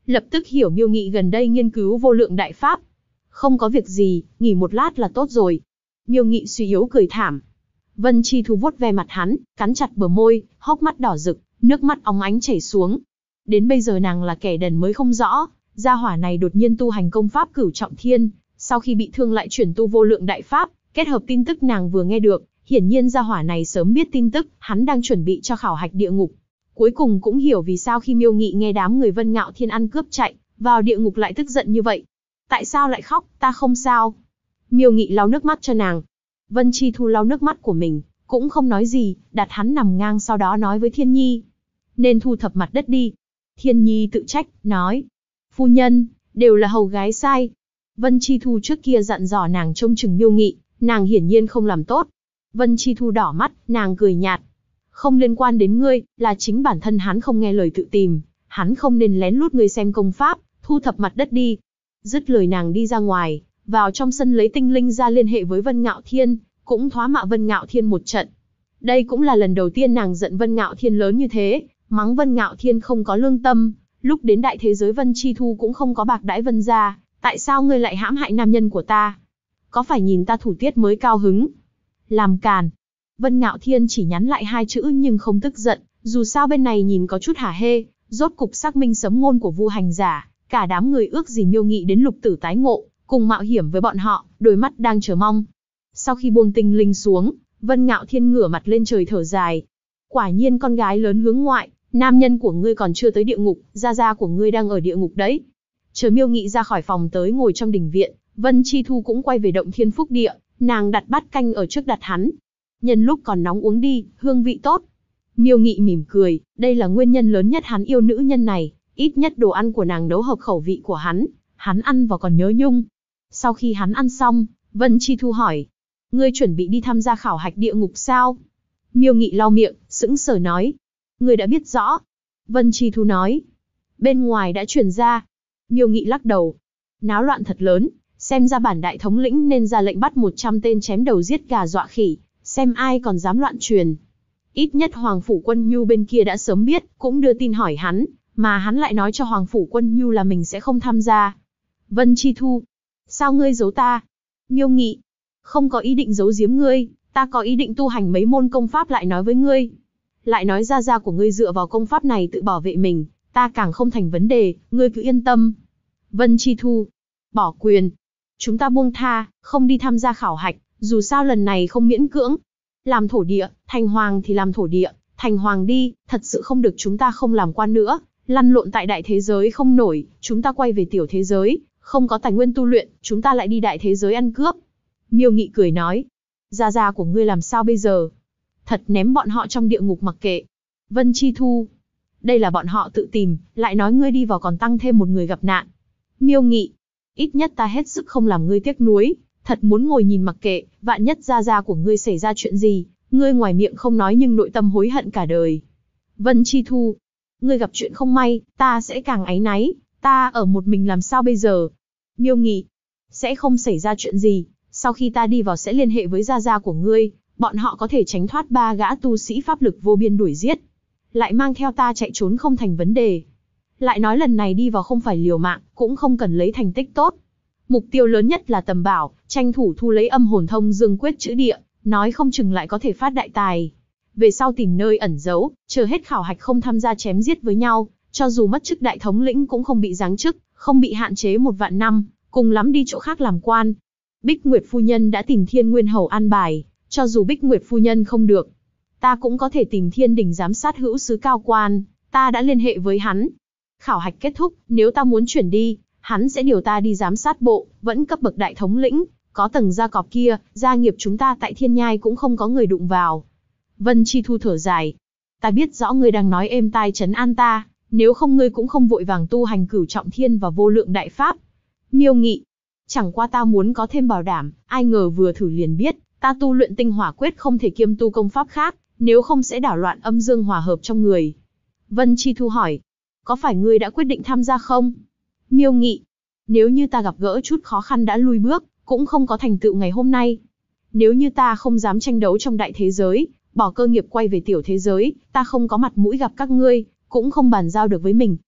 lập tức hiểu Miêu Nghị gần đây nghiên cứu vô lượng đại pháp. Không có việc gì, nghỉ một lát là tốt rồi. Miêu Nghị suy yếu cười thảm. Vân Chi Thu vuốt ve mặt hắn, cắn chặt bờ môi, hốc mắt đỏ rực, nước mắt óng ánh chảy xuống. Đến bây giờ nàng là kẻ đần mới không rõ, gia hỏa này đột nhiên tu hành công pháp Cửu Trọng Thiên, sau khi bị thương lại chuyển tu vô lượng đại pháp, kết hợp tin tức nàng vừa nghe được, hiển nhiên gia hỏa này sớm biết tin tức, hắn đang chuẩn bị cho khảo hạch địa ngục. Cuối cùng cũng hiểu vì sao khi Miêu Nghị nghe đám người Vân Ngạo Thiên ăn cướp chạy, vào địa ngục lại tức giận như vậy. Tại sao lại khóc, ta không sao. Miêu Nghị lau nước mắt cho nàng. Vân Chi Thu lau nước mắt của mình, cũng không nói gì, đặt hắn nằm ngang sau đó nói với Thiên Nhi. Nên thu thập mặt đất đi. Thiên Nhi tự trách, nói. Phu nhân, đều là hầu gái sai. Vân Chi Thu trước kia dặn dò nàng trông chừng Miêu Nghị, nàng hiển nhiên không làm tốt. Vân Chi Thu đỏ mắt, nàng cười nhạt. Không liên quan đến ngươi, là chính bản thân hắn không nghe lời tự tìm, hắn không nên lén lút ngươi xem công pháp, thu thập mặt đất đi. Dứt lời nàng đi ra ngoài, vào trong sân lấy tinh linh ra liên hệ với Vân Ngạo Thiên, cũng thoá mạ Vân Ngạo Thiên một trận. Đây cũng là lần đầu tiên nàng giận Vân Ngạo Thiên lớn như thế, mắng Vân Ngạo Thiên không có lương tâm, lúc đến đại thế giới Vân Chi Thu cũng không có bạc đãi Vân gia, tại sao ngươi lại hãm hại nam nhân của ta? Có phải nhìn ta thủ tiết mới cao hứng? Làm càn. Vân Ngạo Thiên chỉ nhắn lại 2 chữ nhưng không tức giận, dù sao bên này nhìn có chút hả hê, rốt cục xác minh sấm ngôn của Vu hành giả, cả đám người ước gì Miêu Nghị đến lục tử tái ngộ, cùng mạo hiểm với bọn họ, đôi mắt đang chờ mong. Sau khi buông tinh linh xuống, Vân Ngạo Thiên ngửa mặt lên trời thở dài. Quả nhiên con gái lớn hướng ngoại, nam nhân của ngươi còn chưa tới địa ngục, gia của ngươi đang ở địa ngục đấy. Chờ Miêu Nghị ra khỏi phòng tới ngồi trong đình viện, Vân Chi Thu cũng quay về động Thiên Phúc Địa, nàng đặt bát canh ở trước đặt hắn. Nhân lúc còn nóng uống đi, hương vị tốt. Miêu Nghị mỉm cười, đây là nguyên nhân lớn nhất hắn yêu nữ nhân này, ít nhất đồ ăn của nàng nấu hợp khẩu vị của hắn ăn vào còn nhớ nhung. Sau khi hắn ăn xong, Vân Chi Thu hỏi, ngươi chuẩn bị đi tham gia khảo hạch địa ngục sao? Miêu Nghị lau miệng, sững sờ nói, ngươi đã biết rõ. Vân Chi Thu nói, bên ngoài đã truyền ra. Miêu Nghị lắc đầu, náo loạn thật lớn, xem ra bản đại thống lĩnh nên ra lệnh bắt 100 tên chém đầu giết gà dọa khỉ, xem ai còn dám loạn truyền. Ít nhất Hoàng Phủ Quân Nhu bên kia đã sớm biết, cũng đưa tin hỏi hắn, mà hắn lại nói cho Hoàng Phủ Quân Nhu là mình sẽ không tham gia. Vân Chi Thu, sao ngươi giấu ta? Miêu Nghị, không có ý định giấu giếm ngươi, ta có ý định tu hành mấy môn công pháp lại nói với ngươi. Lại nói gia của ngươi dựa vào công pháp này tự bảo vệ mình, ta càng không thành vấn đề, ngươi cứ yên tâm. Vân Chi Thu, bỏ quyền. Chúng ta buông tha, không đi tham gia khảo hạch, dù sao lần này không miễn cưỡng. Làm thổ địa, thành hoàng thì làm thổ địa, thành hoàng đi, thật sự không được chúng ta không làm quan nữa, lăn lộn tại đại thế giới không nổi, chúng ta quay về tiểu thế giới, không có tài nguyên tu luyện, chúng ta lại đi đại thế giới ăn cướp. Miêu Nghị cười nói, gia của ngươi làm sao bây giờ? Thật ném bọn họ trong địa ngục mặc kệ. Vân Chi Thu, đây là bọn họ tự tìm, lại nói ngươi đi vào còn tăng thêm một người gặp nạn. Miêu Nghị, ít nhất ta hết sức không làm ngươi tiếc nuối, thật muốn ngồi nhìn mặc kệ, vạn nhất gia của ngươi xảy ra chuyện gì, ngươi ngoài miệng không nói nhưng nội tâm hối hận cả đời. Vân Chi Thu, ngươi gặp chuyện không may, ta sẽ càng áy náy, ta ở một mình làm sao bây giờ? Miêu Nghị, sẽ không xảy ra chuyện gì, sau khi ta đi vào sẽ liên hệ với gia của ngươi, bọn họ có thể tránh thoát 3 gã tu sĩ pháp lực vô biên đuổi giết. Lại mang theo ta chạy trốn không thành vấn đề. Lại nói lần này đi vào không phải liều mạng, cũng không cần lấy thành tích tốt. Mục tiêu lớn nhất là tầm bảo, tranh thủ thu lấy âm hồn thông dương quyết chữ địa, nói không chừng lại có thể phát đại tài. Về sau tìm nơi ẩn giấu, chờ hết khảo hạch không tham gia chém giết với nhau, cho dù mất chức đại thống lĩnh cũng không bị giáng chức, không bị hạn chế 1 vạn năm, cùng lắm đi chỗ khác làm quan. Bích Nguyệt phu nhân đã tìm Thiên Nguyên Hầu an bài, cho dù Bích Nguyệt phu nhân không được, ta cũng có thể tìm Thiên Đình giám sát hữu sứ cao quan, ta đã liên hệ với hắn. Khảo hạch kết thúc, nếu ta muốn chuyển đi, hắn sẽ điều ta đi giám sát bộ, vẫn cấp bậc đại thống lĩnh, có tầng gia cọp kia, gia nghiệp chúng ta tại Thiên Nhai cũng không có người đụng vào. Vân Chi Thu thở dài, ta biết rõ ngươi đang nói êm tai trấn an ta, nếu không ngươi cũng không vội vàng tu hành Cửu Trọng Thiên và Vô Lượng Đại Pháp. Miêu Nghị, chẳng qua ta muốn có thêm bảo đảm, ai ngờ vừa thử liền biết, ta tu luyện tinh hỏa quyết không thể kiêm tu công pháp khác, nếu không sẽ đảo loạn âm dương hòa hợp trong người. Vân Chi Thu hỏi, có phải ngươi đã quyết định tham gia không? Miêu Nghị, nếu như ta gặp gỡ chút khó khăn đã lui bước, cũng không có thành tựu ngày hôm nay. Nếu như ta không dám tranh đấu trong đại thế giới, bỏ cơ nghiệp quay về tiểu thế giới, ta không có mặt mũi gặp các ngươi, cũng không bàn giao được với mình.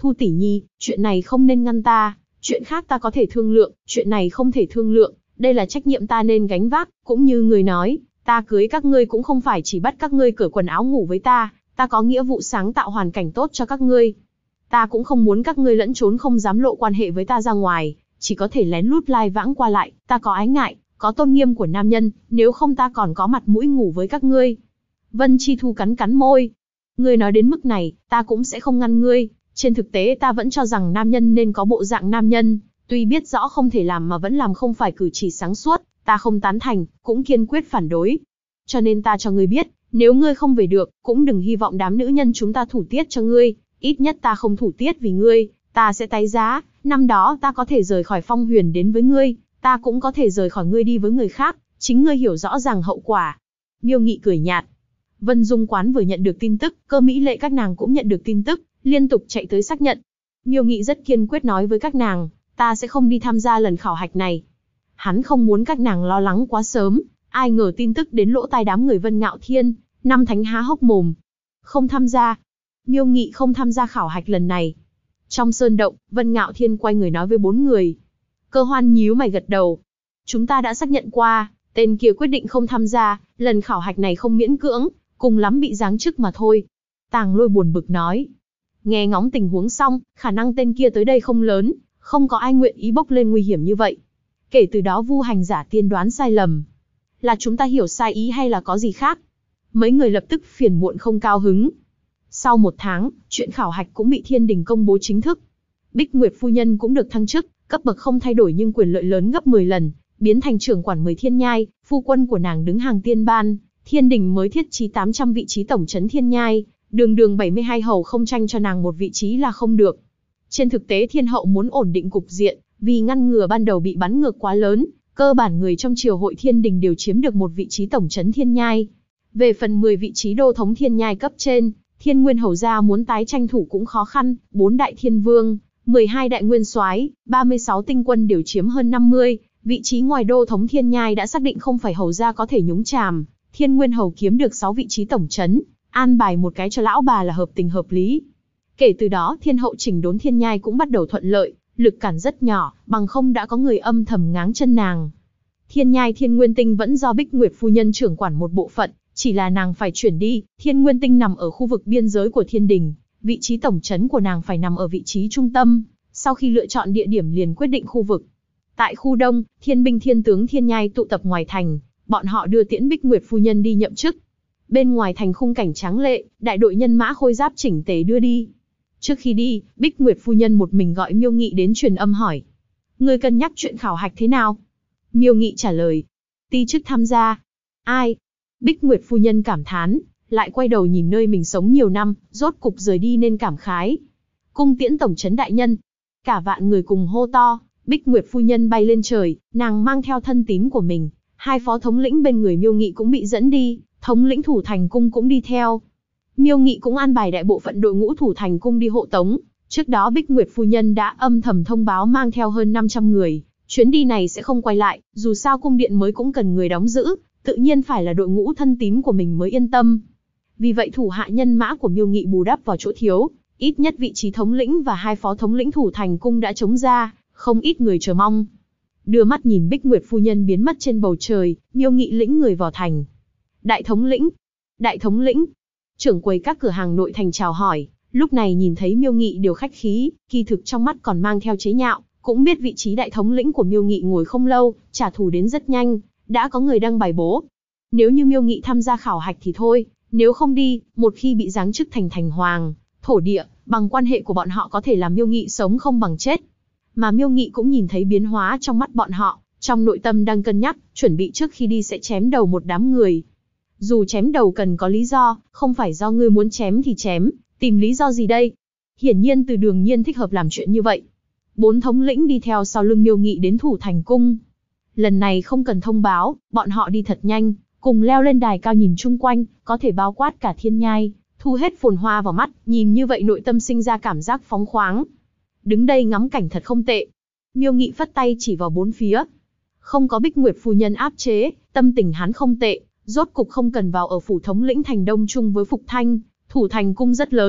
Thu tỷ nhi, chuyện này không nên ngăn ta, chuyện khác ta có thể thương lượng, chuyện này không thể thương lượng, đây là trách nhiệm ta nên gánh vác, cũng như người nói, ta cưới các ngươi cũng không phải chỉ bắt các ngươi cởi quần áo ngủ với ta có nghĩa vụ sáng tạo hoàn cảnh tốt cho các ngươi. Ta cũng không muốn các ngươi lẫn trốn không dám lộ quan hệ với ta ra ngoài, chỉ có thể lén lút lai vãng qua lại, ta có ái ngại, có tôn nghiêm của nam nhân, nếu không ta còn có mặt mũi ngủ với các ngươi. Vân Chi Thu cắn cắn môi. Ngươi nói đến mức này, ta cũng sẽ không ngăn ngươi, trên thực tế ta vẫn cho rằng nam nhân nên có bộ dạng nam nhân, tuy biết rõ không thể làm mà vẫn làm không phải cử chỉ sáng suốt, ta không tán thành, cũng kiên quyết phản đối. Cho nên ta cho ngươi biết, nếu ngươi không về được, cũng đừng hy vọng đám nữ nhân chúng ta thủ tiết cho ngươi, ít nhất ta không thủ tiết vì ngươi, ta sẽ tái giá, năm đó ta có thể rời khỏi Phong Huyền đến với ngươi, ta cũng có thể rời khỏi ngươi đi với người khác, chính ngươi hiểu rõ ràng hậu quả. Miêu Nghị cười nhạt. Vân Dung Quán vừa nhận được tin tức, Cơ Mỹ Lệ các nàng cũng nhận được tin tức, liên tục chạy tới xác nhận. Miêu Nghị rất kiên quyết nói với các nàng, ta sẽ không đi tham gia lần khảo hạch này. Hắn không muốn các nàng lo lắng quá sớm, ai ngờ tin tức đến lỗ tai đám người Vân Ngạo Thiên, năm thánh há hốc mồm. Không tham gia. Miêu Nghị không tham gia khảo hạch lần này. Trong sơn động, Vân Ngạo Thiên quay người nói với 4 người. Cơ Hoan nhíu mày gật đầu. Chúng ta đã xác nhận qua, tên kia quyết định không tham gia, lần khảo hạch này không miễn cưỡng, cùng lắm bị giáng chức mà thôi. Tàng Lôi buồn bực nói. Nghe ngóng tình huống xong, khả năng tên kia tới đây không lớn, không có ai nguyện ý bốc lên nguy hiểm như vậy. Kể từ đó Vu Hành Giả tiên đoán sai lầm. Là chúng ta hiểu sai ý hay là có gì khác? Mấy người lập tức phiền muộn không cao hứng. Sau 1 tháng, chuyện khảo hạch cũng bị Thiên Đình công bố chính thức. Bích Nguyệt phu nhân cũng được thăng chức, cấp bậc không thay đổi nhưng quyền lợi lớn gấp 10 lần, biến thành trưởng quản 10 thiên nhai, phu quân của nàng đứng hàng tiên ban. Thiên Đình mới thiết trí 800 vị trí tổng trấn thiên nhai, đường 72 hầu không tranh cho nàng một vị trí là không được. Trên thực tế Thiên Hậu muốn ổn định cục diện, vì ngăn ngừa ban đầu bị bắn ngược quá lớn, cơ bản người trong triều hội Thiên Đình đều chiếm được một vị trí tổng trấn thiên nhai. Về phần 10 vị trí đô thống thiên nhai cấp trên, Thiên Nguyên hầu gia muốn tái tranh thủ cũng khó khăn, 4 đại thiên vương, 12 đại nguyên soái, 36 tinh quân đều chiếm hơn 50, vị trí ngoài đô thống thiên nhai đã xác định không phải hầu gia có thể nhúng chàm. Thiên Nguyên hầu kiếm được 6 vị trí tổng trấn, an bài một cái cho lão bà là hợp tình hợp lý. Kể từ đó Thiên Hậu chỉnh đốn thiên nhai cũng bắt đầu thuận lợi, lực cản rất nhỏ, bằng không đã có người âm thầm ngáng chân nàng. Thiên nhai Thiên Nguyên tinh vẫn do Bích Nguyệt phu nhân trưởng quản một bộ phận, chỉ là nàng phải chuyển đi. Thiên Nguyên tinh nằm ở khu vực biên giới của Thiên Đình, vị trí tổng trấn của nàng phải nằm ở vị trí trung tâm. Sau khi lựa chọn địa điểm liền quyết định khu vực. Tại khu đông, thiên binh thiên tướng thiên nhai tụ tập ngoài thành, bọn họ đưa tiễn Bích Nguyệt phu nhân đi nhậm chức. Bên ngoài thành khung cảnh tráng lệ, đại đội nhân mã khôi giáp chỉnh tề đưa đi. Trước khi đi, Bích Nguyệt phu nhân một mình gọi Miêu Nghị đến truyền âm hỏi: "Ngươi cân nhắc chuyện khảo hạch thế nào?" Miêu Nghị trả lời: "Ti chức tham gia." "Ai?" Bích Nguyệt phu nhân cảm thán, lại quay đầu nhìn nơi mình sống nhiều năm, rốt cục rời đi nên cảm khái: "Cung tiễn tổng trấn đại nhân." Cả vạn người cùng hô to. Bích Nguyệt phu nhân bay lên trời, nàng mang theo thân tín của mình, 2 phó thống lĩnh bên người Miêu Nghị cũng bị dẫn đi, thống lĩnh Thủ Thành cung cũng đi theo. Miêu Nghị cũng an bài đại bộ phận đội ngũ Thủ Thành cung đi hộ tống. Trước đó Bích Nguyệt phu nhân đã âm thầm thông báo mang theo hơn 500 người, chuyến đi này sẽ không quay lại, dù sao cung điện mới cũng cần người đóng giữ, tự nhiên phải là đội ngũ thân tín của mình mới yên tâm. Vì vậy thủ hạ nhân mã của Miêu Nghị bù đắp vào chỗ thiếu, ít nhất vị trí thống lĩnh và 2 phó thống lĩnh Thủ Thành cung đã trống ra, không ít người chờ mong. Đưa mắt nhìn Bích Nguyệt phu nhân biến mất trên bầu trời, Miêu Nghị lĩnh người vào thành. Đại thống lĩnh, đại thống lĩnh. Trưởng quầy các cửa hàng nội thành chào hỏi, lúc này nhìn thấy Miêu Nghị đều khách khí, kỳ thực trong mắt còn mang theo chế nhạo, cũng biết vị trí đại thống lĩnh của Miêu Nghị ngồi không lâu, trả thù đến rất nhanh, đã có người đăng bài bố. Nếu như Miêu Nghị tham gia khảo hạch thì thôi, nếu không đi, một khi bị giáng chức thành thành hoàng, thổ địa, bằng quan hệ của bọn họ có thể làm Miêu Nghị sống không bằng chết. Mà Miêu Nghị cũng nhìn thấy biến hóa trong mắt bọn họ, trong nội tâm đang cân nhắc, chuẩn bị trước khi đi sẽ chém đầu một đám người. Dù chém đầu cần có lý do, không phải do ngươi muốn chém thì chém, tìm lý do gì đây? Hiển nhiên Từ Đường Nhiên thích hợp làm chuyện như vậy. 4 thống lĩnh đi theo sau lưng Miêu Nghị đến Thủ Thành cung. Lần này không cần thông báo, bọn họ đi thật nhanh, cùng leo lên đài cao nhìn chung quanh, có thể bao quát cả thiên nhai, thu hết phồn hoa vào mắt, nhìn như vậy nội tâm sinh ra cảm giác phóng khoáng. Đứng đây ngắm cảnh thật không tệ. Miêu Nghị phất tay chỉ vào 4 phía. Không có Bích Nguyệt phu nhân áp chế, tâm tình hắn không tệ, rốt cục không cần vào ở phủ thống lĩnh thành đông chung với Phục Thanh. Thủ Thành cung rất lớn,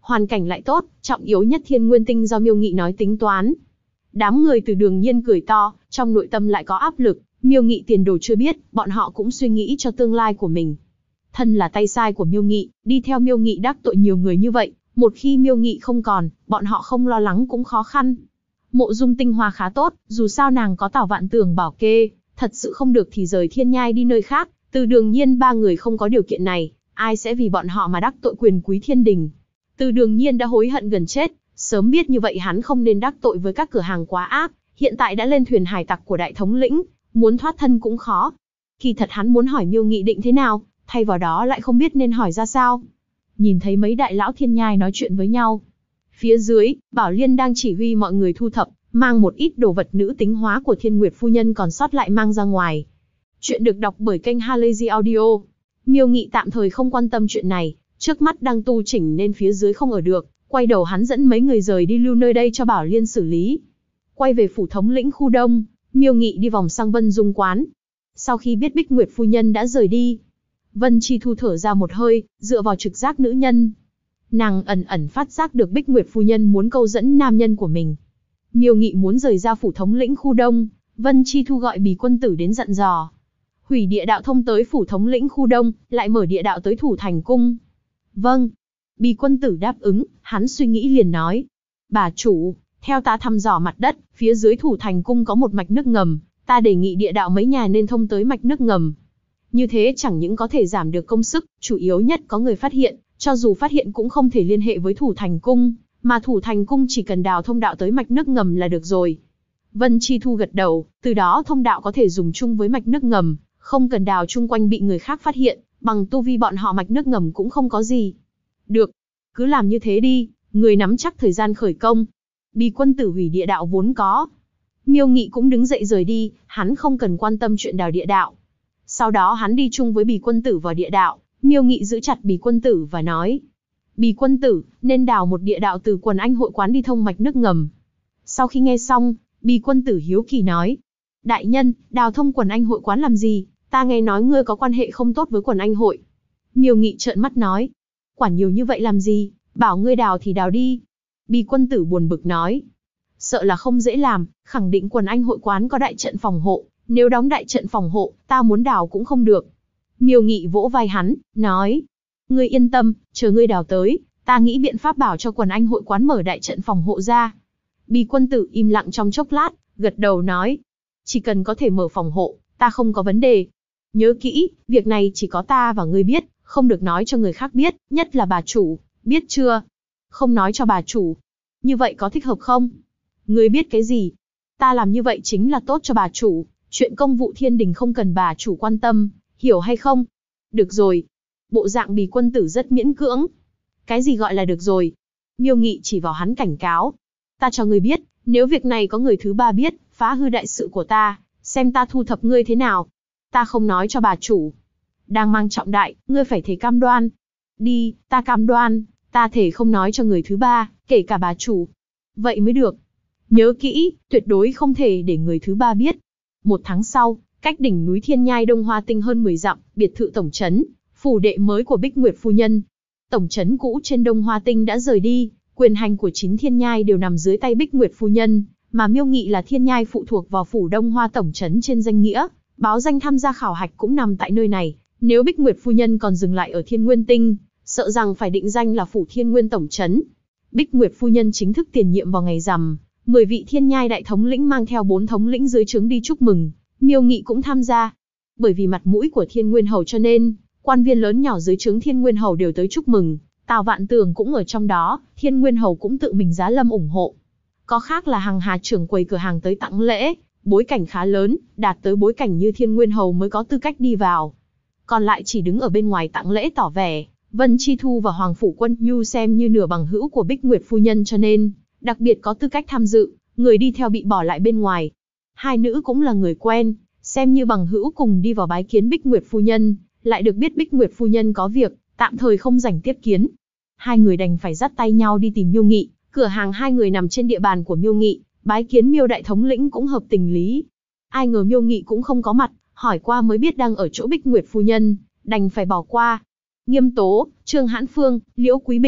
Hoàn cảnh lại tốt, trọng yếu nhất Thiên Nguyên Tinh do Miêu Nghị nói tính toán. Đám người Từ Đường Nhiên cười to, trong nội tâm lại có áp lực, Miêu Nghị tiền đồ chưa biết, bọn họ cũng suy nghĩ cho tương lai của mình. Thân là tay sai của Miêu Nghị, đi theo Miêu Nghị đắc tội nhiều người như vậy, một khi Miêu Nghị không còn, bọn họ không lo lắng cũng khó khăn. Mộ Dung Tinh Hoa khá tốt, dù sao nàng có Tào Vạn Tường bảo kê, thật sự không được thì rời Thiên Nhai đi nơi khác. Từ Đường Nhiên ba người không có điều kiện này, ai sẽ vì bọn họ mà đắc tội quyền quý thiên đình. Từ Đường Nhiên đã hối hận gần chết, sớm biết như vậy hắn không nên đắc tội với các cửa hàng quá ác, hiện tại đã lên thuyền hải tặc của đại thống lĩnh, muốn thoát thân cũng khó. Kỳ thật hắn muốn hỏi Miêu Nghị định thế nào, thay vào đó lại không biết nên hỏi ra sao. Nhìn thấy mấy đại lão Thiên Nhai nói chuyện với nhau. Phía dưới, Bảo Liên đang chỉ huy mọi người thu thập, mang một ít đồ vật nữ tính hóa của Thiên Nguyệt phu nhân còn sót lại mang ra ngoài. Chuyện được đọc bởi kênh Halazy Audio. Miêu Nghị tạm thời không quan tâm chuyện này, trước mắt đang tu chỉnh nên phía dưới không ở được, quay đầu hắn dẫn mấy người rời đi lưu nơi đây cho Bảo Liên xử lý. Quay về phủ thống lĩnh khu đông, Miêu Nghị đi vòng sang Vân Dung quán. Sau khi biết Bích Nguyệt phu nhân đã rời đi, Vân Chi Thu thở ra một hơi, dựa vào trực giác nữ nhân. Nàng ẩn ẩn phát giác được Bích Nguyệt phu nhân muốn câu dẫn nam nhân của mình. Miêu Nghị muốn rời ra phủ thống lĩnh khu đông, Vân Chi Thu gọi Bì quân tử đến dặn dò. Hủy địa đạo thông tới phủ thống lĩnh khu đông, lại mở địa đạo tới Thủ Thành cung. Vâng. Bì quân tử đáp ứng, hắn suy nghĩ liền nói. Bà chủ, theo ta thăm dò mặt đất, phía dưới Thủ Thành cung có một mạch nước ngầm, ta đề nghị địa đạo mấy nhà nên thông tới mạch nước ngầm. Như thế chẳng những có thể giảm được công sức, chủ yếu nhất có người phát hiện, cho dù phát hiện cũng không thể liên hệ với Thủ Thành cung, mà Thủ Thành cung chỉ cần đào thông đạo tới mạch nước ngầm là được rồi. Vân Chi Thu gật đầu, từ đó thông đạo có thể dùng chung với mạch nước ngầm, không cần đào chung quanh bị người khác phát hiện, bằng tu vi bọn họ mạch nước ngầm cũng không có gì. Được, cứ làm như thế đi, người nắm chắc thời gian khởi công. Bì quân tử hủy địa đạo vốn có. Miêu Nghị cũng đứng dậy rời đi, hắn không cần quan tâm chuyện đào địa đạo. Sau đó hắn đi chung với Bì quân tử vào địa đạo, Miêu Nghị giữ chặt Bì quân tử và nói. Bì quân tử, nên đào một địa đạo từ Quần Anh hội quán đi thông mạch nước ngầm. Sau khi nghe xong, Bì quân tử hiếu kỳ nói. Đại nhân, đào thông Quần Anh hội quán làm gì? Ta nghe nói ngươi có quan hệ không tốt với Quần Anh hội. Miêu Nghị trợn mắt nói. Quản nhiều như vậy làm gì, bảo ngươi đào thì đào đi. Bì quân tử buồn bực nói. Sợ là không dễ làm, khẳng định Quần Anh hội quán có đại trận phòng hộ, nếu đóng đại trận phòng hộ, ta muốn đào cũng không được. Miêu Nghị vỗ vai hắn, nói. Ngươi yên tâm, chờ ngươi đào tới, ta nghĩ biện pháp bảo cho Quần Anh hội quán mở đại trận phòng hộ ra. Bì quân tử im lặng trong chốc lát, gật đầu nói. Chỉ cần có thể mở phòng hộ, ta không có vấn đề. Nhớ kỹ, việc này chỉ có ta và ngươi biết, không được nói cho người khác biết, nhất là bà chủ, biết chưa? Không nói cho bà chủ. Như vậy có thích hợp không? Ngươi biết cái gì? Ta làm như vậy chính là tốt cho bà chủ, chuyện công vụ thiên đình không cần bà chủ quan tâm, hiểu hay không? Được rồi. Bộ dạng Bì quân tử rất miễn cưỡng. Cái gì gọi là được rồi? Miêu Nghị chỉ vào hắn cảnh cáo. Ta cho ngươi biết, nếu việc này có người thứ ba biết, phá hư đại sự của ta, xem ta thu thập ngươi thế nào. Ta không nói cho bà chủ. Đang mang trọng đại, ngươi phải thề cam đoan. Đi, ta cam đoan, ta thề không nói cho người thứ ba, kể cả bà chủ. Vậy mới được. Nhớ kỹ, tuyệt đối không thể để người thứ ba biết. 1 tháng sau, cách đỉnh núi Thiên Nhai Đông Hoa Tinh hơn 10 dặm, biệt thự tổng trấn, phủ đệ mới của Bích Nguyệt phu nhân. Tổng trấn cũ trên Đông Hoa Tinh đã rời đi, quyền hành của 9 Thiên Nhai đều nằm dưới tay Bích Nguyệt phu nhân, mà Miêu Nghị là Thiên Nhai phụ thuộc vào phủ Đông Hoa tổng trấn trên danh nghĩa, báo danh tham gia khảo hạch cũng nằm tại nơi này. Nếu Bích Nguyệt phu nhân còn dừng lại ở Thiên Nguyên Tinh, sợ rằng phải định danh là phủ Thiên Nguyên tổng trấn. Bích Nguyệt phu nhân chính thức tiền nhiệm vào ngày rằm, 10 vị Thiên Nhai đại thống lĩnh mang theo 4 thống lĩnh dưới trướng đi chúc mừng, Miêu Nghị cũng tham gia. Bởi vì mặt mũi của Thiên Nguyên hầu cho nên, quan viên lớn nhỏ dưới trướng Thiên Nguyên hầu đều tới chúc mừng, Tào Vạn Tường cũng ở trong đó, Thiên Nguyên hầu cũng tự mình giá lâm ủng hộ. Có khác là hàng hà trưởng quầy cửa hàng tới tặng lễ, bối cảnh khá lớn, đạt tới bối cảnh như Thiên Nguyên hầu mới có tư cách đi vào. Còn lại chỉ đứng ở bên ngoài tặng lễ tỏ vẻ, Vân Chi Thu và Hoàng Phủ Quân Nhu xem như nửa bằng hữu của Bích Nguyệt phu nhân cho nên, đặc biệt có tư cách tham dự, người đi theo bị bỏ lại bên ngoài. Hai nữ cũng là người quen, xem như bằng hữu cùng đi vào bái kiến Bích Nguyệt phu nhân, lại được biết Bích Nguyệt phu nhân có việc, tạm thời không rảnh tiếp kiến. Hai người đành phải dắt tay nhau đi tìm Miêu Nghị, cửa hàng hai người nằm trên địa bàn của Miêu Nghị, bái kiến Miêu đại thống lĩnh cũng hợp tình lý. Ai ngờ Miêu Nghị cũng không có mặt, hỏi qua mới biết đang ở chỗ Bích Nguyệt phu nhân, đành phải bỏ qua. Nghiêm Tố, Trương Hãn Phương, Liễu Quý Bình,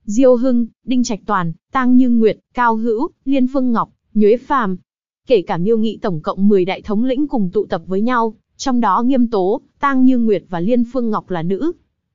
Diêu Hưng, Đinh Trạch Toàn, Tang Như Nguyệt, Cao Hữu, Liên Phương Ngọc, Nhuế Phàm, kể cả Miêu Nghị tổng cộng 10 đại thống lĩnh cùng tụ tập với nhau, trong đó Nghiêm Tố, Tang Như Nguyệt và Liên Phương Ngọc là nữ.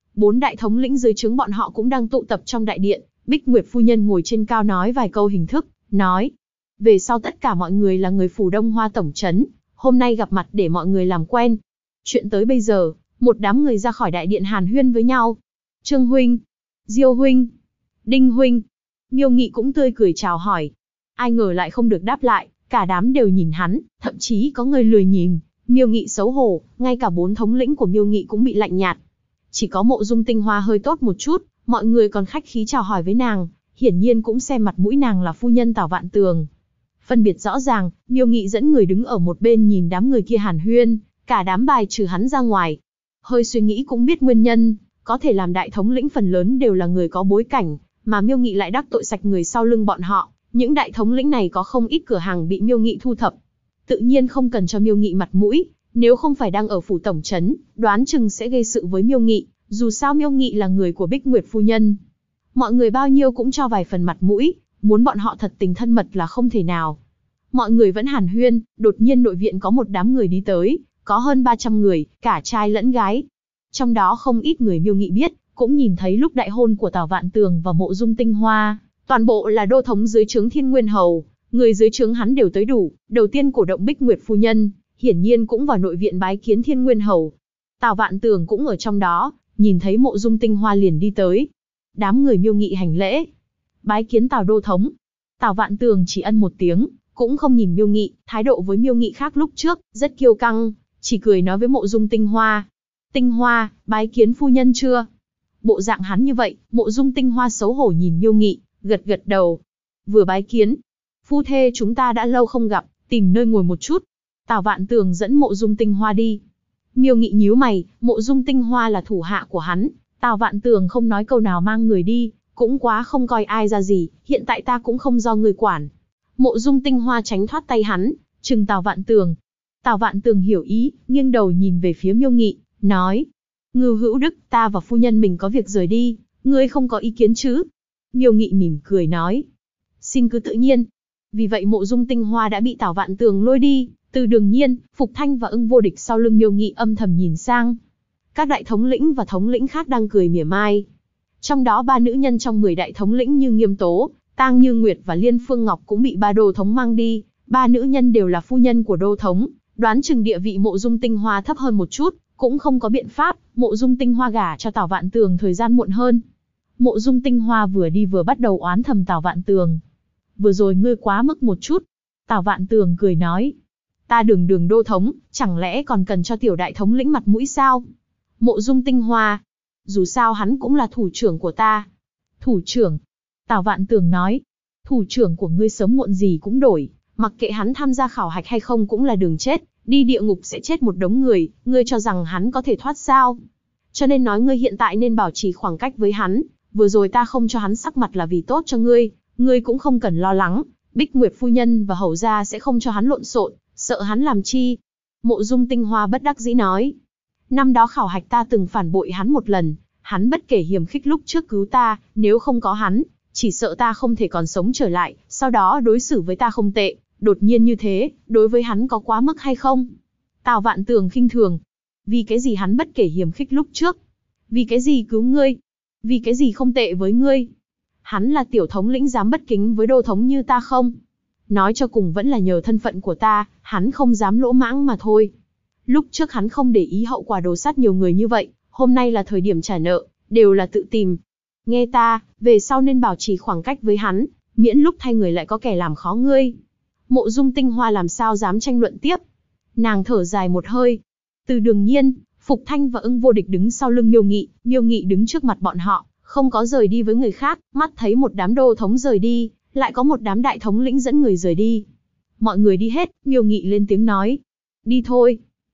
4 đại thống lĩnh dưới trướng bọn họ cũng đang tụ tập trong đại điện, Bích Nguyệt phu nhân ngồi trên cao nói vài câu hình thức, nói: "Về sau tất cả mọi người là người phủ Đông Hoa tổng trấn, hôm nay gặp mặt để mọi người làm quen." Chuyện tới bây giờ, một đám người ra khỏi đại điện hàn huyên với nhau. "Trương huynh, Diêu huynh, Đinh huynh." Miêu Nghị cũng tươi cười chào hỏi. Ai ngờ lại không được đáp lại, cả đám đều nhìn hắn, thậm chí có người lười nhìn. Miêu Nghị xấu hổ, ngay cả 4 thống lĩnh của Miêu Nghị cũng bị lạnh nhạt. Chỉ có Mộ Dung Tinh Hoa hơi tốt một chút, mọi người còn khách khí chào hỏi với nàng, hiển nhiên cũng xem mặt mũi nàng là phu nhân Tào Vạn Tường. Phân biệt rõ ràng, Miêu Nghị dẫn người đứng ở một bên nhìn đám người kia hàn huyên, cả đám bài trừ hắn ra ngoài. Hơi suy nghĩ cũng biết nguyên nhân, có thể làm đại thống lĩnh phần lớn đều là người có bối cảnh, mà Miêu Nghị lại đắc tội sạch người sau lưng bọn họ. Những đại thống lĩnh này có không ít cửa hàng bị Miêu Nghị thu thập. Tự nhiên không cần cho Miêu Nghị mặt mũi, nếu không phải đang ở phủ tổng trấn, đoán chừng sẽ gây sự với Miêu Nghị, dù sao Miêu Nghị là người của Bích Nguyệt phu nhân. Mọi người bao nhiêu cũng cho vài phần mặt mũi, muốn bọn họ thật tình thân mật là không thể nào. Mọi người vẫn hàn huyên, đột nhiên nội viện có một đám người đi tới, có hơn 300 người, cả trai lẫn gái. Trong đó không ít người Miêu Nghị biết, cũng nhìn thấy lúc đại hôn của Tào Vạn Tường và Mộ Dung Tinh Hoa, toàn bộ là đô thống dưới trướng Thiên Nguyên Hầu, người dưới trướng hắn đều tới đủ, đầu tiên cổ động Bích Nguyệt phu nhân, hiển nhiên cũng vào nội viện bái kiến Thiên Nguyên Hầu. Tào Vạn Tường cũng ở trong đó, nhìn thấy Mộ Dung Tinh Hoa liền đi tới. Đám người Miêu Nghị hành lễ, bái kiến Tào đô thống. Tào Vạn Tường chỉ ân một tiếng, cũng không nhìn Miêu Nghị, thái độ với Miêu Nghị khác lúc trước, rất kiêu căng, chỉ cười nói với Mộ Dung Tinh Hoa: "Tinh Hoa, bái kiến phu nhân chưa?" Bộ dạng hắn như vậy, Mộ Dung Tinh Hoa xấu hổ nhìn Miêu Nghị, gật gật đầu. "Vừa bái kiến. Phu thê chúng ta đã lâu không gặp, tìm nơi ngồi một chút." Tào Vạn Tường dẫn Mộ Dung Tinh Hoa đi. Miêu Nghị nhíu mày, Mộ Dung Tinh Hoa là thủ hạ của hắn, Tào Vạn Tường không nói câu nào mang người đi, cũng quá không coi ai ra gì, hiện tại ta cũng không do người quản. Mộ Dung Tinh Hoa tránh thoát tay hắn, trừng Tào Vạn Tường. Tào Vạn Tường hiểu ý, nghiêng đầu nhìn về phía Miêu Nghị, nói: "Ngưu Hữu Đức, ta và phu nhân mình có việc rời đi, ngươi không có ý kiến chứ?" Miêu Nghị mỉm cười nói: "Xin cứ tự nhiên." Vì vậy Mộ Dung Tinh Hoa đã bị Tào Vạn Tường lôi đi. Từ Đường Nhiên, Phục Thanh và Ưng Vô Địch sau lưng Miêu Nghị âm thầm nhìn sang. Các đại thống lĩnh và thống lĩnh khác đang cười mỉa mai. Trong đó 3 nữ nhân trong 10 đại thống lĩnh như Nghiêm Tố, Tang Như Nguyệt và Liên Phương Ngọc cũng bị 3 đô thống mang đi. 3 nữ nhân đều là phu nhân của đô thống, đoán chừng địa vị Mộ Dung Tinh Hoa thấp hơn một chút, cũng không có biện pháp, Mộ Dung Tinh Hoa gả cho Tào Vạn Tường thời gian muộn hơn. Mộ Dung Tinh Hoa vừa đi vừa bắt đầu oán thầm Tào Vạn Tường. "Vừa rồi ngươi quá mức một chút." Tào Vạn Tường cười nói: "Ta đường đô thống, chẳng lẽ còn cần cho tiểu đại thống lĩnh mặt mũi sao?" Mộ Dung Tinh Hoa: "Dù sao hắn cũng là thủ trưởng của ta." "Thủ trưởng?" Tào Vạn Tường nói: "Thủ trưởng của ngươi sớm muộn gì cũng đổi, mặc kệ hắn tham gia khảo hạch hay không cũng là đường chết, đi địa ngục sẽ chết một đống người, ngươi cho rằng hắn có thể thoát sao? Cho nên nói ngươi hiện tại nên bảo trì khoảng cách với hắn, vừa rồi ta không cho hắn sắc mặt là vì tốt cho ngươi, ngươi cũng không cần lo lắng, Bích Nguyệt phu nhân và hầu gia sẽ không cho hắn lộn xộn, sợ hắn làm chi?" Mộ Dung Tinh Hoa bất đắc dĩ nói: "Năm đó khảo hạch ta từng phản bội hắn một lần, hắn bất kể hiềm khích lúc trước cứu ta, nếu không có hắn, chỉ sợ ta không thể còn sống trở lại, sau đó đối xử với ta không tệ, đột nhiên như thế, đối với hắn có quá mức hay không?" Tào Vạn Tường khinh thường: "Vì cái gì hắn bất kể hiềm khích lúc trước? Vì cái gì cứu ngươi? Vì cái gì không tệ với ngươi? Hắn là tiểu thống lĩnh dám bất kính với đô thống như ta không? Nói cho cùng vẫn là nhờ thân phận của ta, hắn không dám lỗ mãng mà thôi. Lúc trước hắn không để ý hậu quả đồ sát nhiều người như vậy, hôm nay là thời điểm trả nợ, đều là tự tìm. Nghe ta, về sau nên bảo trì khoảng cách với hắn, miễn lúc thay người lại có kẻ làm khó ngươi." Mộ Dung Tinh Hoa làm sao dám tranh luận tiếp. Nàng thở dài một hơi. Từ Đường Nhiên, Phục Thanh và Ưng Vô Địch đứng sau lưng Miêu Nghị đứng trước mặt bọn họ, không có rời đi với người khác, mắt thấy một đám đô thống rời đi, lại có một đám đại thống lĩnh dẫn người rời đi. Mọi người đi hết, Miêu Nghị lên tiếng nói: "Đi thôi."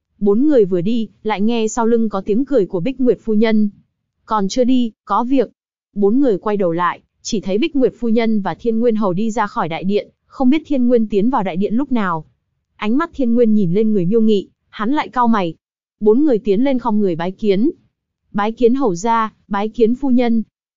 4 người vừa đi, lại nghe sau lưng có tiếng cười của Bích Nguyệt phu nhân. "Còn chưa đi, có việc." 4 người quay đầu lại, chỉ thấy Bích Nguyệt phu nhân và Thiên Nguyên hầu đi ra khỏi đại điện, không biết Thiên Nguyên tiến vào đại điện lúc nào. Ánh mắt Thiên Nguyên nhìn lên người Miêu Nghị, hắn lại cau mày. 4 người tiến lên khom người bái kiến. "Bái kiến hầu gia, bái kiến phu nhân."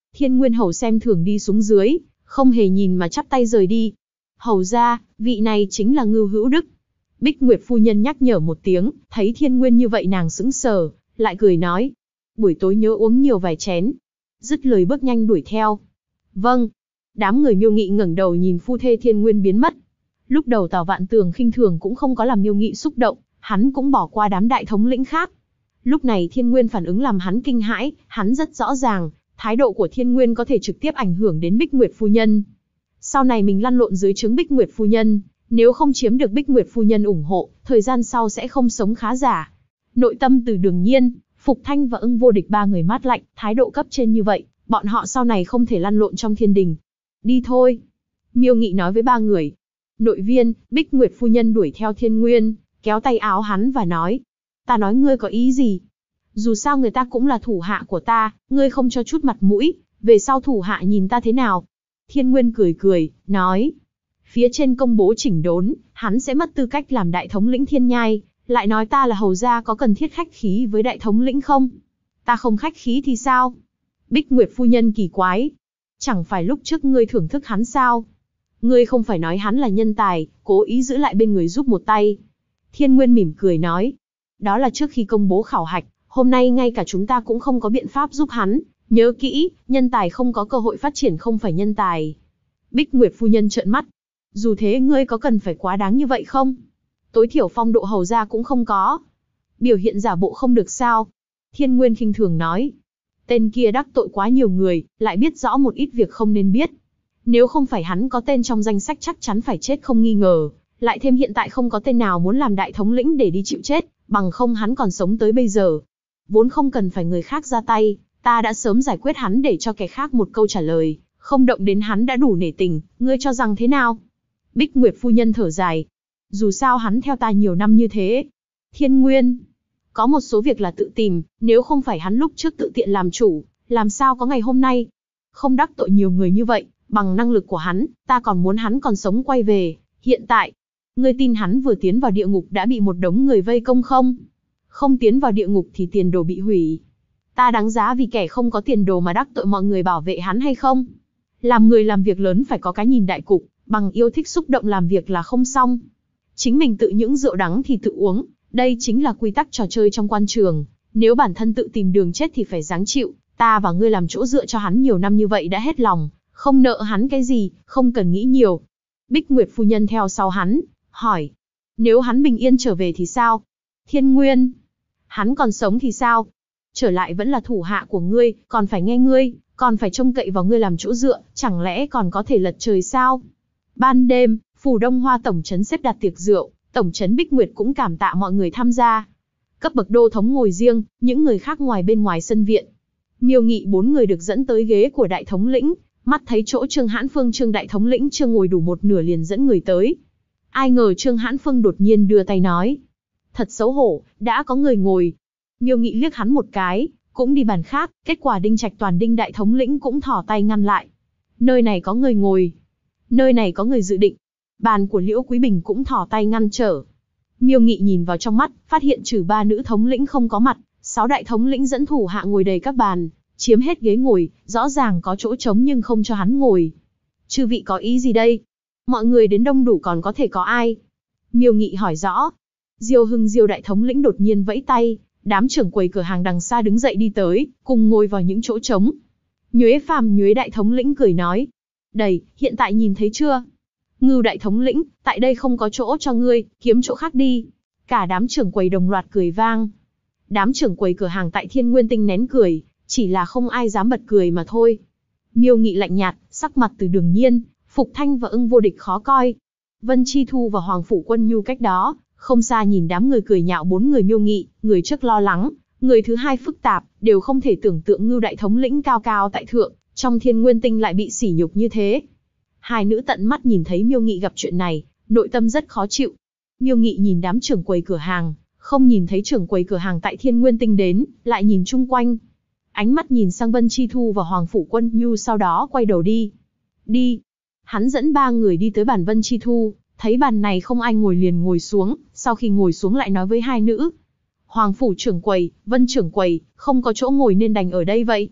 Thiên Nguyên Hầu xem thường đi xuống dưới, không hề nhìn mà chắp tay rời đi. Hầu ra, vị này chính là Ngưu Hữu Đức. Bích Nguyệt phu nhân nhắc nhở một tiếng, thấy Thiên Nguyên như vậy nàng sững sờ, lại cười nói. Buổi tối nhớ uống nhiều vài chén. Dứt lời bước nhanh đuổi theo. Vâng. Đám người Miêu Nghị ngẩng đầu nhìn phu thê Thiên Nguyên biến mất. Lúc đầu Tào Vạn Tường khinh thường cũng không có làm Miêu Nghị xúc động, hắn cũng bỏ qua đám đại thống lĩnh khác. Lúc này Thiên Nguyên phản ứng làm hắn kinh hãi, hắn rất rõ ràng, thái độ của Thiên Nguyên có thể trực tiếp ảnh hưởng đến Bích Nguyệt phu nhân. Sau này mình lăn lộn dưới trướng Bích Nguyệt phu nhân, nếu không chiếm được Bích Nguyệt phu nhân ủng hộ, thời gian sau sẽ không sống khá giả. Nội tâm Từ Đường Nhiên, Phục Thanh và Ưng Vô Địch ba người mát lạnh, thái độ cấp trên như vậy, bọn họ sau này không thể lăn lộn trong thiên đình. Đi thôi. Miêu Nghị nói với ba người. Nội viên, Bích Nguyệt phu nhân đuổi theo Thiên Nguyên, kéo tay áo hắn và nói. Ta nói ngươi có ý gì? Dù sao người ta cũng là thủ hạ của ta, ngươi không cho chút mặt mũi, về sau thủ hạ nhìn ta thế nào? Thiên Nguyên cười cười, nói. Phía trên công bố chỉnh đốn, hắn sẽ mất tư cách làm đại thống lĩnh Thiên Nhai, lại nói ta là hầu gia có cần thiết khách khí với đại thống lĩnh không? Ta không khách khí thì sao? Bích Nguyệt phu nhân kỳ quái. Chẳng phải lúc trước ngươi thưởng thức hắn sao? Ngươi không phải nói hắn là nhân tài, cố ý giữ lại bên người giúp một tay. Thiên Nguyên mỉm cười nói. Đó là trước khi công bố khảo hạch, hôm nay ngay cả chúng ta cũng không có biện pháp giúp hắn. Nhớ kỹ, nhân tài không có cơ hội phát triển không phải nhân tài. Bích Nguyệt phu nhân trợn mắt. Dù thế ngươi có cần phải quá đáng như vậy không? Tối thiểu phong độ hầu gia cũng không có. Biểu hiện giả bộ không được sao? Thiên Nguyên khinh thường nói. Tên kia đắc tội quá nhiều người, lại biết rõ một ít việc không nên biết. Nếu không phải hắn có tên trong danh sách chắc chắn phải chết không nghi ngờ, lại thêm hiện tại không có tên nào muốn làm đại thống lĩnh để đi chịu chết, bằng không hắn còn sống tới bây giờ. Vốn không cần phải người khác ra tay, ta đã sớm giải quyết hắn để cho kẻ khác một câu trả lời, không động đến hắn đã đủ nể tình, ngươi cho rằng thế nào? Bích Nguyệt phu nhân thở dài. Dù sao hắn theo ta nhiều năm như thế. Thiên Nguyên, có một số việc là tự tìm, nếu không phải hắn lúc trước tự tiện làm chủ, làm sao có ngày hôm nay? Không đắc tội nhiều người như vậy, bằng năng lực của hắn, ta còn muốn hắn còn sống quay về. Hiện tại, ngươi tin hắn vừa tiến vào địa ngục đã bị một đống người vây công không? Không tiến vào địa ngục thì tiền đồ bị hủy. Ta đáng giá vì kẻ không có tiền đồ mà đắc tội mọi người bảo vệ hắn hay không? Làm người làm việc lớn phải có cái nhìn đại cục, bằng yêu thích xúc động làm việc là không xong. Chính mình tự những rượu đắng thì tự uống, đây chính là quy tắc trò chơi trong quan trường. Nếu bản thân tự tìm đường chết thì phải gắng chịu, ta và ngươi làm chỗ dựa cho hắn nhiều năm như vậy đã hết lòng, không nợ hắn cái gì, không cần nghĩ nhiều. Bích Nguyệt phu nhân theo sau hắn, hỏi. Nếu hắn bình yên trở về thì sao? Thiên Nguyên, hắn còn sống thì sao? Trở lại vẫn là thủ hạ của ngươi, còn phải nghe ngươi, còn phải trông cậy vào ngươi làm chỗ dựa, chẳng lẽ còn có thể lật trời sao? Ban đêm, Phủ Đông Hoa tổng trấn xếp đặt tiệc rượu, tổng trấn Bích Nguyệt cũng cảm tạ mọi người tham gia. Cấp bậc đô thống ngồi riêng, những người khác ngoài bên ngoài sân viện. Miêu Nghị 4 người được dẫn tới ghế của đại thống lĩnh, mắt thấy chỗ Trương Hãn Phương Trương đại thống lĩnh chưa ngồi đủ một nửa liền dẫn người tới. Ai ngờ Trương Hãn Phương đột nhiên đưa tay nói. Thật xấu hổ, đã có người ngồi. Miêu Nghị liếc hắn một cái, cũng đi bàn khác, kết quả Đinh Trạch Toàn Đinh đại thống lĩnh cũng thỏ tay ngăn lại. Nơi này có người ngồi. Nơi này có người dự định. Bàn của Liễu Quý Bình cũng thỏ tay ngăn trở. Miêu Nghị nhìn vào trong mắt, phát hiện trừ 3 nữ thống lĩnh không có mặt, 6 đại thống lĩnh dẫn thủ hạ ngồi đầy các bàn, chiếm hết ghế ngồi, rõ ràng có chỗ trống nhưng không cho hắn ngồi. Chư vị có ý gì đây? Mọi người đến đông đủ còn có thể có ai? Miêu Nghị hỏi rõ. Diêu Hưng Diêu đại thống lĩnh đột nhiên vẫy tay, đám trưởng quầy cửa hàng đằng xa đứng dậy đi tới, cùng ngồi vào những chỗ trống. Nhuế Phàm Nhuế đại thống lĩnh cười nói. Đầy, hiện tại nhìn thấy chưa? Ngưu đại thống lĩnh, tại đây không có chỗ cho ngươi, kiếm chỗ khác đi. Cả đám trưởng quầy đồng loạt cười vang. Đám trưởng quầy cửa hàng tại Thiên Nguyên Tinh nén cười, chỉ là không ai dám bật cười mà thôi. Miêu Nghị lạnh nhạt, sắc mặt Từ Đường Nhiên, Phục Thanh và Ưng Vô Địch khó coi. Vân Chi Thu và Hoàng Phủ Quân Nhu cách đó, không xa nhìn đám người cười nhạo 4 người Miêu Nghị, người trước lo lắng, người thứ hai phức tạp, đều không thể tưởng tượng Ngưu đại thống lĩnh cao cao tại thượng, trong Thiên Nguyên Tinh lại bị sỉ nhục như thế. Hai nữ tận mắt nhìn thấy Miêu Nghị gặp chuyện này, nội tâm rất khó chịu. Miêu Nghị nhìn đám trưởng quầy cửa hàng, không nhìn thấy trưởng quầy cửa hàng tại Thiên Nguyên Tinh đến, lại nhìn chung quanh. Ánh mắt nhìn sang Vân Chi Thu và Hoàng Phủ Quân Nhu sau đó quay đầu đi. Đi. Hắn dẫn 3 người đi tới bàn Vân Chi Thu, thấy bàn này không ai ngồi liền ngồi xuống, sau khi ngồi xuống lại nói với hai nữ. Hoàng Phủ trưởng quầy, Vân trưởng quầy, không có chỗ ngồi nên đành ở đây vậy.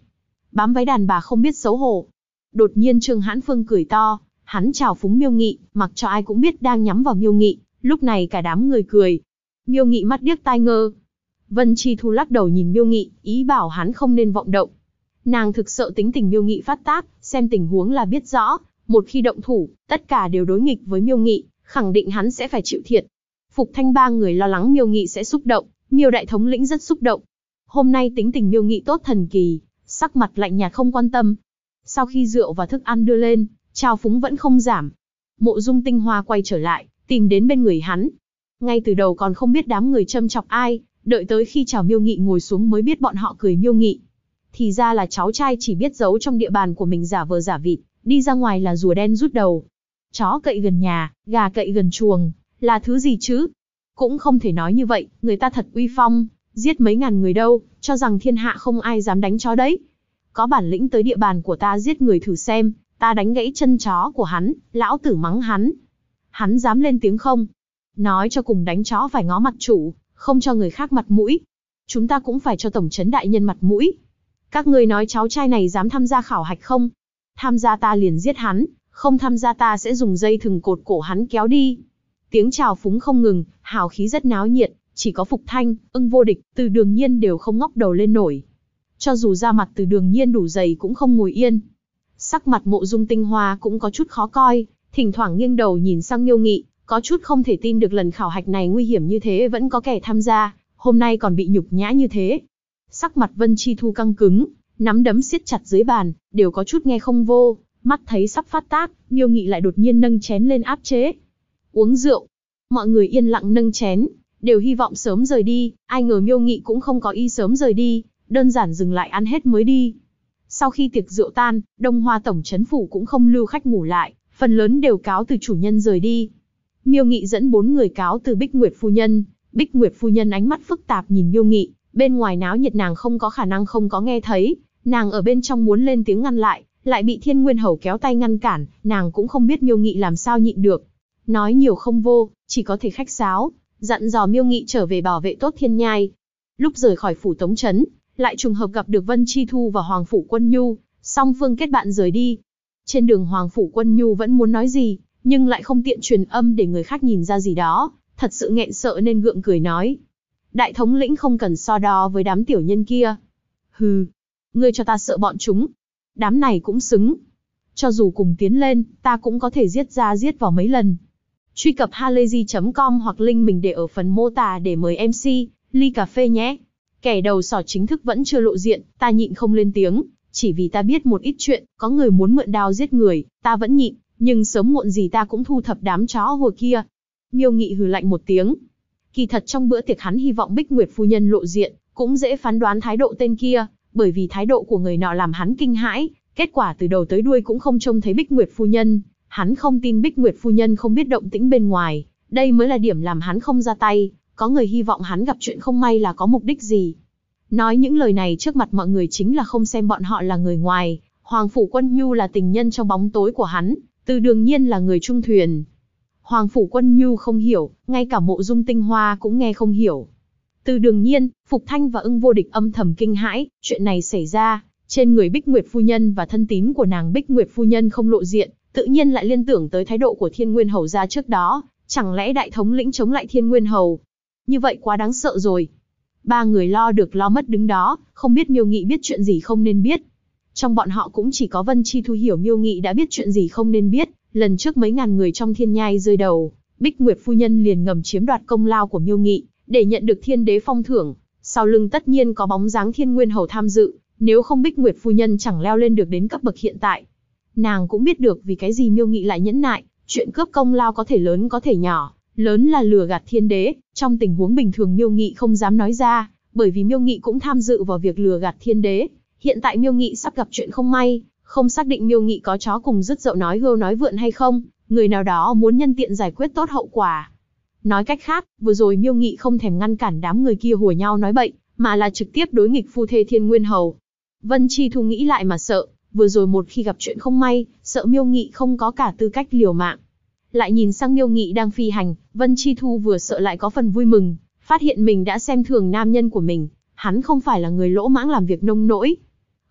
bám váy đàn bà không biết xấu hổ. Đột nhiên Trương Hãn Phương cười to, hắn chào phúng Miêu Nghị, mặc cho ai cũng biết đang nhắm vào Miêu Nghị, lúc này cả đám người cười. Miêu Nghị mắt điếc tai ngơ. Vân Chi Thu lắc đầu nhìn Miêu Nghị, ý bảo hắn không nên vọng động. Nàng thực sợ tính tình Miêu Nghị phát tác, xem tình huống là biết rõ, một khi động thủ, tất cả đều đối nghịch với Miêu Nghị, khẳng định hắn sẽ phải chịu thiệt. Phục Thanh ba người lo lắng Miêu Nghị sẽ xúc động, Miêu đại thống lĩnh rất xúc động. Hôm nay tính tình Miêu Nghị tốt thần kỳ, sắc mặt lạnh nhạt không quan tâm. Sau khi rượu và thức ăn đưa lên, trào phúng vẫn không giảm. Mộ Dung Tinh Hoa quay trở lại, tìm đến bên người hắn. Ngay từ đầu còn không biết đám người châm chọc ai, đợi tới khi chào Miêu Nghị ngồi xuống mới biết bọn họ cười Miêu Nghị. Thì ra là cháu trai chỉ biết giấu trong địa bàn của mình giả vờ giả vịt, đi ra ngoài là rùa đen rút đầu. Chó cậy gần nhà, gà cậy gần chuồng, là thứ gì chứ? Cũng không thể nói như vậy, người ta thật uy phong, giết mấy ngàn người đâu, cho rằng thiên hạ không ai dám đánh chó đấy. Có bản lĩnh tới địa bàn của ta giết người thử xem, ta đánh gãy chân chó của hắn, lão tử mắng hắn. Hắn dám lên tiếng không? Nói cho cùng đánh chó phải ngó mặt chủ, không cho người khác mặt mũi. Chúng ta cũng phải cho tổng trấn đại nhân mặt mũi. Các ngươi nói cháu trai này dám tham gia khảo hạch không? Tham gia ta liền giết hắn, không tham gia ta sẽ dùng dây thừng cột cổ hắn kéo đi. Tiếng chào phúng không ngừng, hào khí rất náo nhiệt, chỉ có Phục Thanh, Ưng Vô Địch, Từ Đường Nhiên đều không ngóc đầu lên nổi. Cho dù da mặt Từ Đường Nhiên đủ dày cũng không ngồi yên. Sắc mặt Mộ Dung Tinh Hoa cũng có chút khó coi, thỉnh thoảng nghiêng đầu nhìn sang Miêu Nghị, có chút không thể tin được lần khảo hạch này nguy hiểm như thế vẫn có kẻ tham gia, hôm nay còn bị nhục nhã như thế. Sắc mặt Vân Chi Thu căng cứng, nắm đấm siết chặt dưới bàn, đều có chút nghe không vô, mắt thấy sắp phát tác, Miêu Nghị lại đột nhiên nâng chén lên áp chế. Uống rượu. Mọi người yên lặng nâng chén, đều hy vọng sớm rời đi, ai ngờ Miêu Nghị cũng không có ý sớm rời đi, đơn giản dừng lại ăn hết mới đi. Sau khi tiệc rượu tan, Đông Hoa tổng trấn phủ cũng không lưu khách ngủ lại, phần lớn đều cáo từ chủ nhân rời đi. Miêu Nghị dẫn 4 người cáo từ Bích Nguyệt phu nhân. Bích Nguyệt phu nhân ánh mắt phức tạp nhìn Miêu Nghị, bên ngoài náo nhiệt nàng không có khả năng không có nghe thấy, nàng ở bên trong muốn lên tiếng ngăn lại bị Thiên Nguyên Hầu kéo tay ngăn cản, nàng cũng không biết Miêu Nghị làm sao nhịn được. Nói nhiều không vô, chỉ có thể khách sáo, dặn dò Miêu Nghị trở về bảo vệ tốt Thiên Nhai. Lúc rời khỏi phủ Tống trấn, lại trùng hợp gặp được Vân Chi Thu và Hoàng phủ Quân Nhu, song phương kết bạn rời đi. Trên đường Hoàng phủ Quân Nhu vẫn muốn nói gì, nhưng lại không tiện truyền âm để người khác nhìn ra gì đó, thật sự nghẹn sợ nên gượng cười nói. Đại thống lĩnh không cần so đo với đám tiểu nhân kia. Hừ, ngươi cho ta sợ bọn chúng. Đám này cũng xứng. Cho dù cùng tiến lên, ta cũng có thể giết ra giết vào mấy lần. Truy cập halayzi.com hoặc link mình để ở phần mô tả để mời MC, ly cà phê nhé. Kẻ đầu sỏ chính thức vẫn chưa lộ diện, ta nhịn không lên tiếng, chỉ vì ta biết một ít chuyện, có người muốn mượn đao giết người, ta vẫn nhịn, nhưng sớm muộn gì ta cũng thu thập đám chó hồi kia. Miêu Nghị hừ lạnh một tiếng. Kỳ thật trong bữa tiệc hắn hy vọng Bích Nguyệt phu nhân lộ diện, cũng dễ phán đoán thái độ tên kia, bởi vì thái độ của người nọ làm hắn kinh hãi, kết quả từ đầu tới đuôi cũng không trông thấy Bích Nguyệt phu nhân. Hắn không tin Bích Nguyệt phu nhân không biết động tĩnh bên ngoài, đây mới là điểm làm hắn không ra tay, có người hy vọng hắn gặp chuyện không may là có mục đích gì. Nói những lời này trước mặt mọi người chính là không xem bọn họ là người ngoài, Hoàng phủ Quân Nhu là tình nhân trong bóng tối của hắn, Từ Đường Nhiên là người trung thuyền. Hoàng phủ Quân Nhu không hiểu, ngay cả Mộ Dung Tinh Hoa cũng nghe không hiểu. Từ Đường Nhiên, Phục Thanh và Ưng Vô Địch âm thầm kinh hãi, chuyện này xảy ra, trên người Bích Nguyệt phu nhân và thân tín của nàng Bích Nguyệt phu nhân không lộ diện, tự nhiên lại liên tưởng tới thái độ của Thiên Nguyên Hầu gia trước đó, chẳng lẽ đại thống lĩnh chống lại Thiên Nguyên Hầu? Như vậy quá đáng sợ rồi. Ba người lo được lo mất đứng đó, không biết Miêu Nghị biết chuyện gì không nên biết. Trong bọn họ cũng chỉ có Vân Chi Thu hiểu Miêu Nghị đã biết chuyện gì không nên biết, lần trước mấy ngàn người trong Thiên Nhai rơi đầu, Bích Nguyệt phu nhân liền ngầm chiếm đoạt công lao của Miêu Nghị, để nhận được Thiên Đế phong thưởng, sau lưng tất nhiên có bóng dáng Thiên Nguyên Hầu tham dự, nếu không Bích Nguyệt phu nhân chẳng leo lên được đến cấp bậc hiện tại. Nàng cũng biết được vì cái gì Miêu Nghị lại nhẫn nại, chuyện cướp công lao có thể lớn có thể nhỏ, lớn là lừa gạt Thiên Đế, trong tình huống bình thường Miêu Nghị không dám nói ra, bởi vì Miêu Nghị cũng tham dự vào việc lừa gạt Thiên Đế. Hiện tại Miêu Nghị sắp gặp chuyện không may, không xác định Miêu Nghị có chó cùng dứt dậu nói hưu nói vượn hay không, người nào đó muốn nhân tiện giải quyết tốt hậu quả. Nói cách khác, vừa rồi Miêu Nghị không thèm ngăn cản đám người kia hùa nhau nói bậy, mà là trực tiếp đối nghịch phu thê Thiên Nguyên Hầu. Vân Chi Thu nghĩ lại mà sợ, vừa rồi một khi gặp chuyện không may, sợ Miêu Nghị không có cả tư cách liều mạng. Lại nhìn sang Miêu Nghị đang phi hành, Vân Chi Thu vừa sợ lại có phần vui mừng, phát hiện mình đã xem thường nam nhân của mình, hắn không phải là người lỗ mãng làm việc nông nỗi.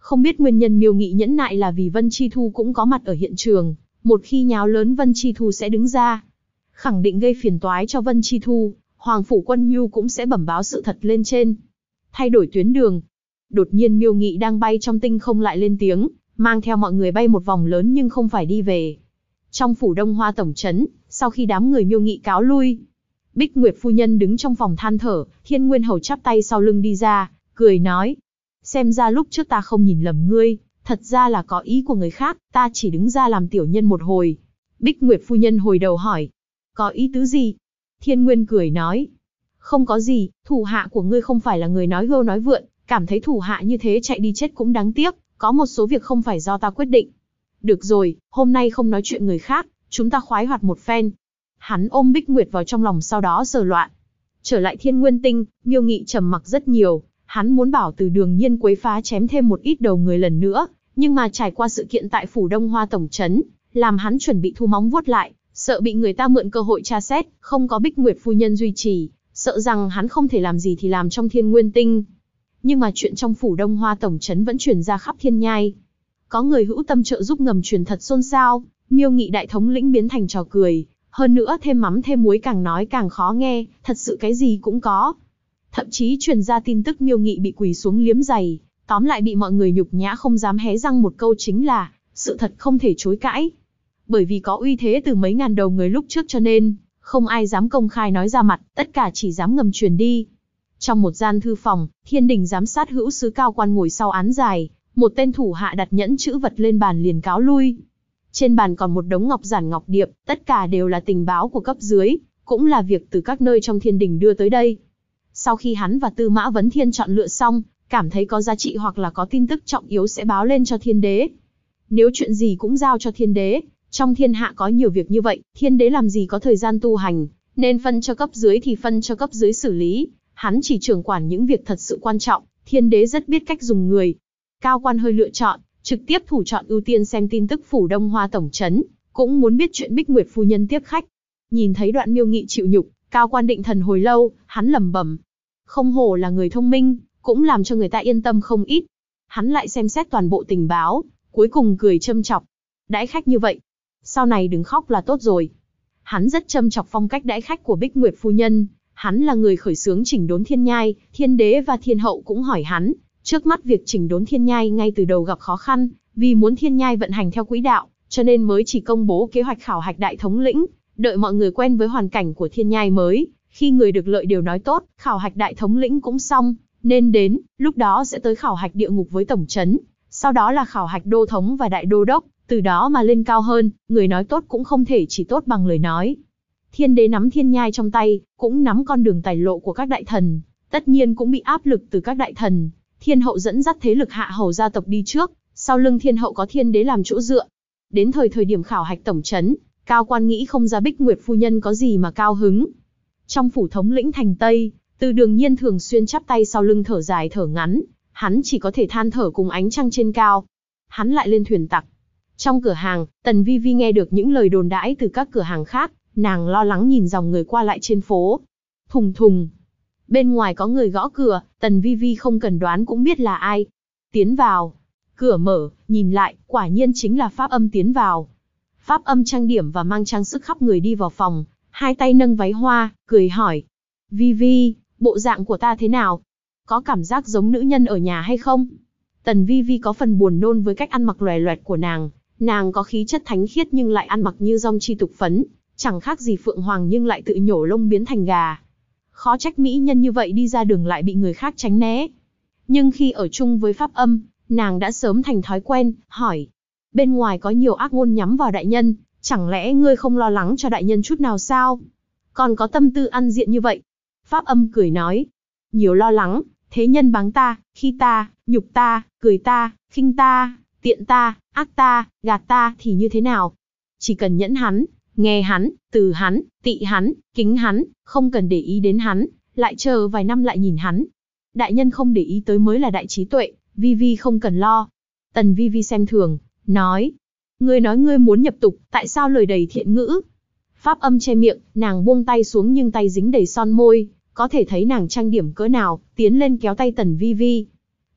Không biết nguyên nhân Miêu Nghị nhẫn nại là vì Vân Chi Thu cũng có mặt ở hiện trường, một khi nháo lớn Vân Chi Thu sẽ đứng ra. Khẳng định gây phiền toái cho Vân Chi Thu, Hoàng Phủ Quân Nhu cũng sẽ bẩm báo sự thật lên trên. Thay đổi tuyến đường. Đột nhiên Miêu Nghị đang bay trong tinh không lại lên tiếng, mang theo mọi người bay một vòng lớn nhưng không phải đi về. Trong phủ Đông Hoa tổng trấn, sau khi đám người Miêu Nghị cáo lui, Bích Nguyệt phu nhân đứng trong phòng than thở, Thiên Nguyên Hầu chắp tay sau lưng đi ra, cười nói: xem ra lúc trước ta không nhìn lầm ngươi, thật ra là có ý của người khác, ta chỉ đứng ra làm tiểu nhân một hồi. Bích Nguyệt phu nhân hồi đầu hỏi: có ý tứ gì? Thiên Nguyên cười nói: không có gì, thủ hạ của ngươi không phải là người nói hưu nói vượn, cảm thấy thủ hạ như thế chạy đi chết cũng đáng tiếc, có một số việc không phải do ta quyết định. Được rồi, hôm nay không nói chuyện người khác, chúng ta khoái hoạt một phen. Hắn ôm Bích Nguyệt vào trong lòng sau đó sờ loạn. Trở lại Thiên Nguyên Tinh, Miêu Nghị trầm mặc rất nhiều, hắn muốn bảo Từ Đường Nhiên quấy phá chém thêm một ít đầu người lần nữa, nhưng mà trải qua sự kiện tại phủ Đông Hoa tổng trấn, làm hắn chuẩn bị thu móng vuốt lại, sợ bị người ta mượn cơ hội tra xét, không có Bích Nguyệt phu nhân duy trì, sợ rằng hắn không thể làm gì thì làm trong Thiên Nguyên Tinh. Nhưng mà chuyện trong phủ Đông Hoa tổng trấn vẫn truyền ra khắp Thiên Nhai. Có người hữu tâm trợ giúp ngầm truyền thật xôn xao, Miêu Nghị đại thống lĩnh biến thành trò cười, hơn nữa thêm mắm thêm muối càng nói càng khó nghe, thật sự cái gì cũng có. Thậm chí truyền ra tin tức Miêu Nghị bị quỳ xuống liếm giày, tóm lại bị mọi người nhục nhã không dám hé răng một câu chính là, sự thật không thể chối cãi. Bởi vì có uy thế từ mấy ngàn đầu người lúc trước cho nên, không ai dám công khai nói ra mặt, tất cả chỉ dám ngầm truyền đi. Trong một gian thư phòng, Thiên Đình giám sát hữu sứ Cao Quan ngồi sau án dài, một tên thủ hạ đặt nhẫn chữ vật lên bàn liền cáo lui. Trên bàn còn một đống ngọc giản ngọc điệp, tất cả đều là tình báo của cấp dưới, cũng là việc từ các nơi trong Thiên Đình đưa tới đây. Sau khi hắn và Tư Mã Vấn Thiên chọn lựa xong, cảm thấy có giá trị hoặc là có tin tức trọng yếu sẽ báo lên cho Thiên Đế. Nếu chuyện gì cũng giao cho Thiên Đế, trong thiên hạ có nhiều việc như vậy, Thiên Đế làm gì có thời gian tu hành, nên phân cho cấp dưới thì phân cho cấp dưới xử lý, hắn chỉ trưởng quản những việc thật sự quan trọng, Thiên Đế rất biết cách dùng người. Cao Quan hơi lựa chọn, trực tiếp thủ chọn ưu tiên xem tin tức phủ Đông Hoa tổng trấn, cũng muốn biết chuyện Bích Nguyệt phu nhân tiếp khách. Nhìn thấy đoạn Miêu Nghị chịu nhục, Cao Quan định thần hồi lâu, hắn lẩm bẩm: không hổ là người thông minh, cũng làm cho người ta yên tâm không ít. Hắn lại xem xét toàn bộ tình báo, cuối cùng cười châm chọc: đãi khách như vậy, sau này đừng khóc là tốt rồi. Hắn rất châm chọc phong cách đãi khách của Bích Nguyệt phu nhân, hắn là người khởi xướng chỉnh đốn Thiên Nhai, Thiên Đế và Thiên Hậu cũng hỏi hắn. Trước mắt việc chỉnh đốn Thiên Nhai ngay từ đầu gặp khó khăn, vì muốn Thiên Nhai vận hành theo quỹ đạo, cho nên mới chỉ công bố kế hoạch khảo hạch đại thống lĩnh, đợi mọi người quen với hoàn cảnh của Thiên Nhai mới, khi người được lợi đều nói tốt, khảo hạch đại thống lĩnh cũng xong, nên đến, lúc đó sẽ tới khảo hạch địa ngục với tổng trấn, sau đó là khảo hạch đô thống và đại đô đốc, từ đó mà lên cao hơn, người nói tốt cũng không thể chỉ tốt bằng lời nói. Thiên Đế nắm Thiên Nhai trong tay, cũng nắm con đường tài lộ của các đại thần, tất nhiên cũng bị áp lực từ các đại thần. Thiên Hậu dẫn dắt thế lực hạ hầu gia tộc đi trước, sau lưng Thiên Hậu có Thiên Đế làm chỗ dựa. Đến thời điểm khảo hạch tổng trấn, Cao Quan nghĩ không ra Bích Nguyệt phu nhân có gì mà cao hứng. Trong phủ thống lĩnh thành Tây, Từ Đường Nhiên thường xuyên chắp tay sau lưng thở dài thở ngắn, hắn chỉ có thể than thở cùng ánh trăng trên cao. Hắn lại lên thuyền tặc. Trong cửa hàng, Tần Vi Vi nghe được những lời đồn đãi từ các cửa hàng khác, nàng lo lắng nhìn dòng người qua lại trên phố. Thùng thùng. Bên ngoài có người gõ cửa, Tần Vi Vi không cần đoán cũng biết là ai. Tiến vào. Cửa mở, nhìn lại, quả nhiên chính là Pháp Âm tiến vào. Pháp Âm trang điểm và mang trang sức khắp người đi vào phòng, hai tay nâng váy hoa, cười hỏi: Vi Vi, bộ dạng của ta thế nào? Có cảm giác giống nữ nhân ở nhà hay không? Tần Vi Vi có phần buồn nôn với cách ăn mặc lòe loẹt của nàng. Nàng có khí chất thánh khiết nhưng lại ăn mặc như dong chi tục phấn, chẳng khác gì Phượng Hoàng nhưng lại tự nhổ lông biến thành gà. Khó trách mỹ nhân như vậy đi ra đường lại bị người khác tránh né. Nhưng khi ở chung với Pháp Âm, nàng đã sớm thành thói quen, hỏi: bên ngoài có nhiều ác ngôn nhắm vào đại nhân, chẳng lẽ ngươi không lo lắng cho đại nhân chút nào sao? Còn có tâm tư ăn diện như vậy? Pháp Âm cười nói: nhiều lo lắng, thế nhân báng ta, khi ta, nhục ta, cười ta, khinh ta, tiện ta, ác ta, gạt ta thì như thế nào? Chỉ cần nhẫn hắn, nghe hắn, từ hắn, tị hắn, kính hắn, không cần để ý đến hắn, lại chờ vài năm lại nhìn hắn. Đại nhân không để ý tới mới là đại trí tuệ, Vi Vi không cần lo. Tần Vi Vi xem thường, nói: ngươi nói ngươi muốn nhập tục, tại sao lời đầy thiện ngữ? Pháp Âm che miệng, nàng buông tay xuống nhưng tay dính đầy son môi, có thể thấy nàng trang điểm cỡ nào, tiến lên kéo tay Tần Vi Vi.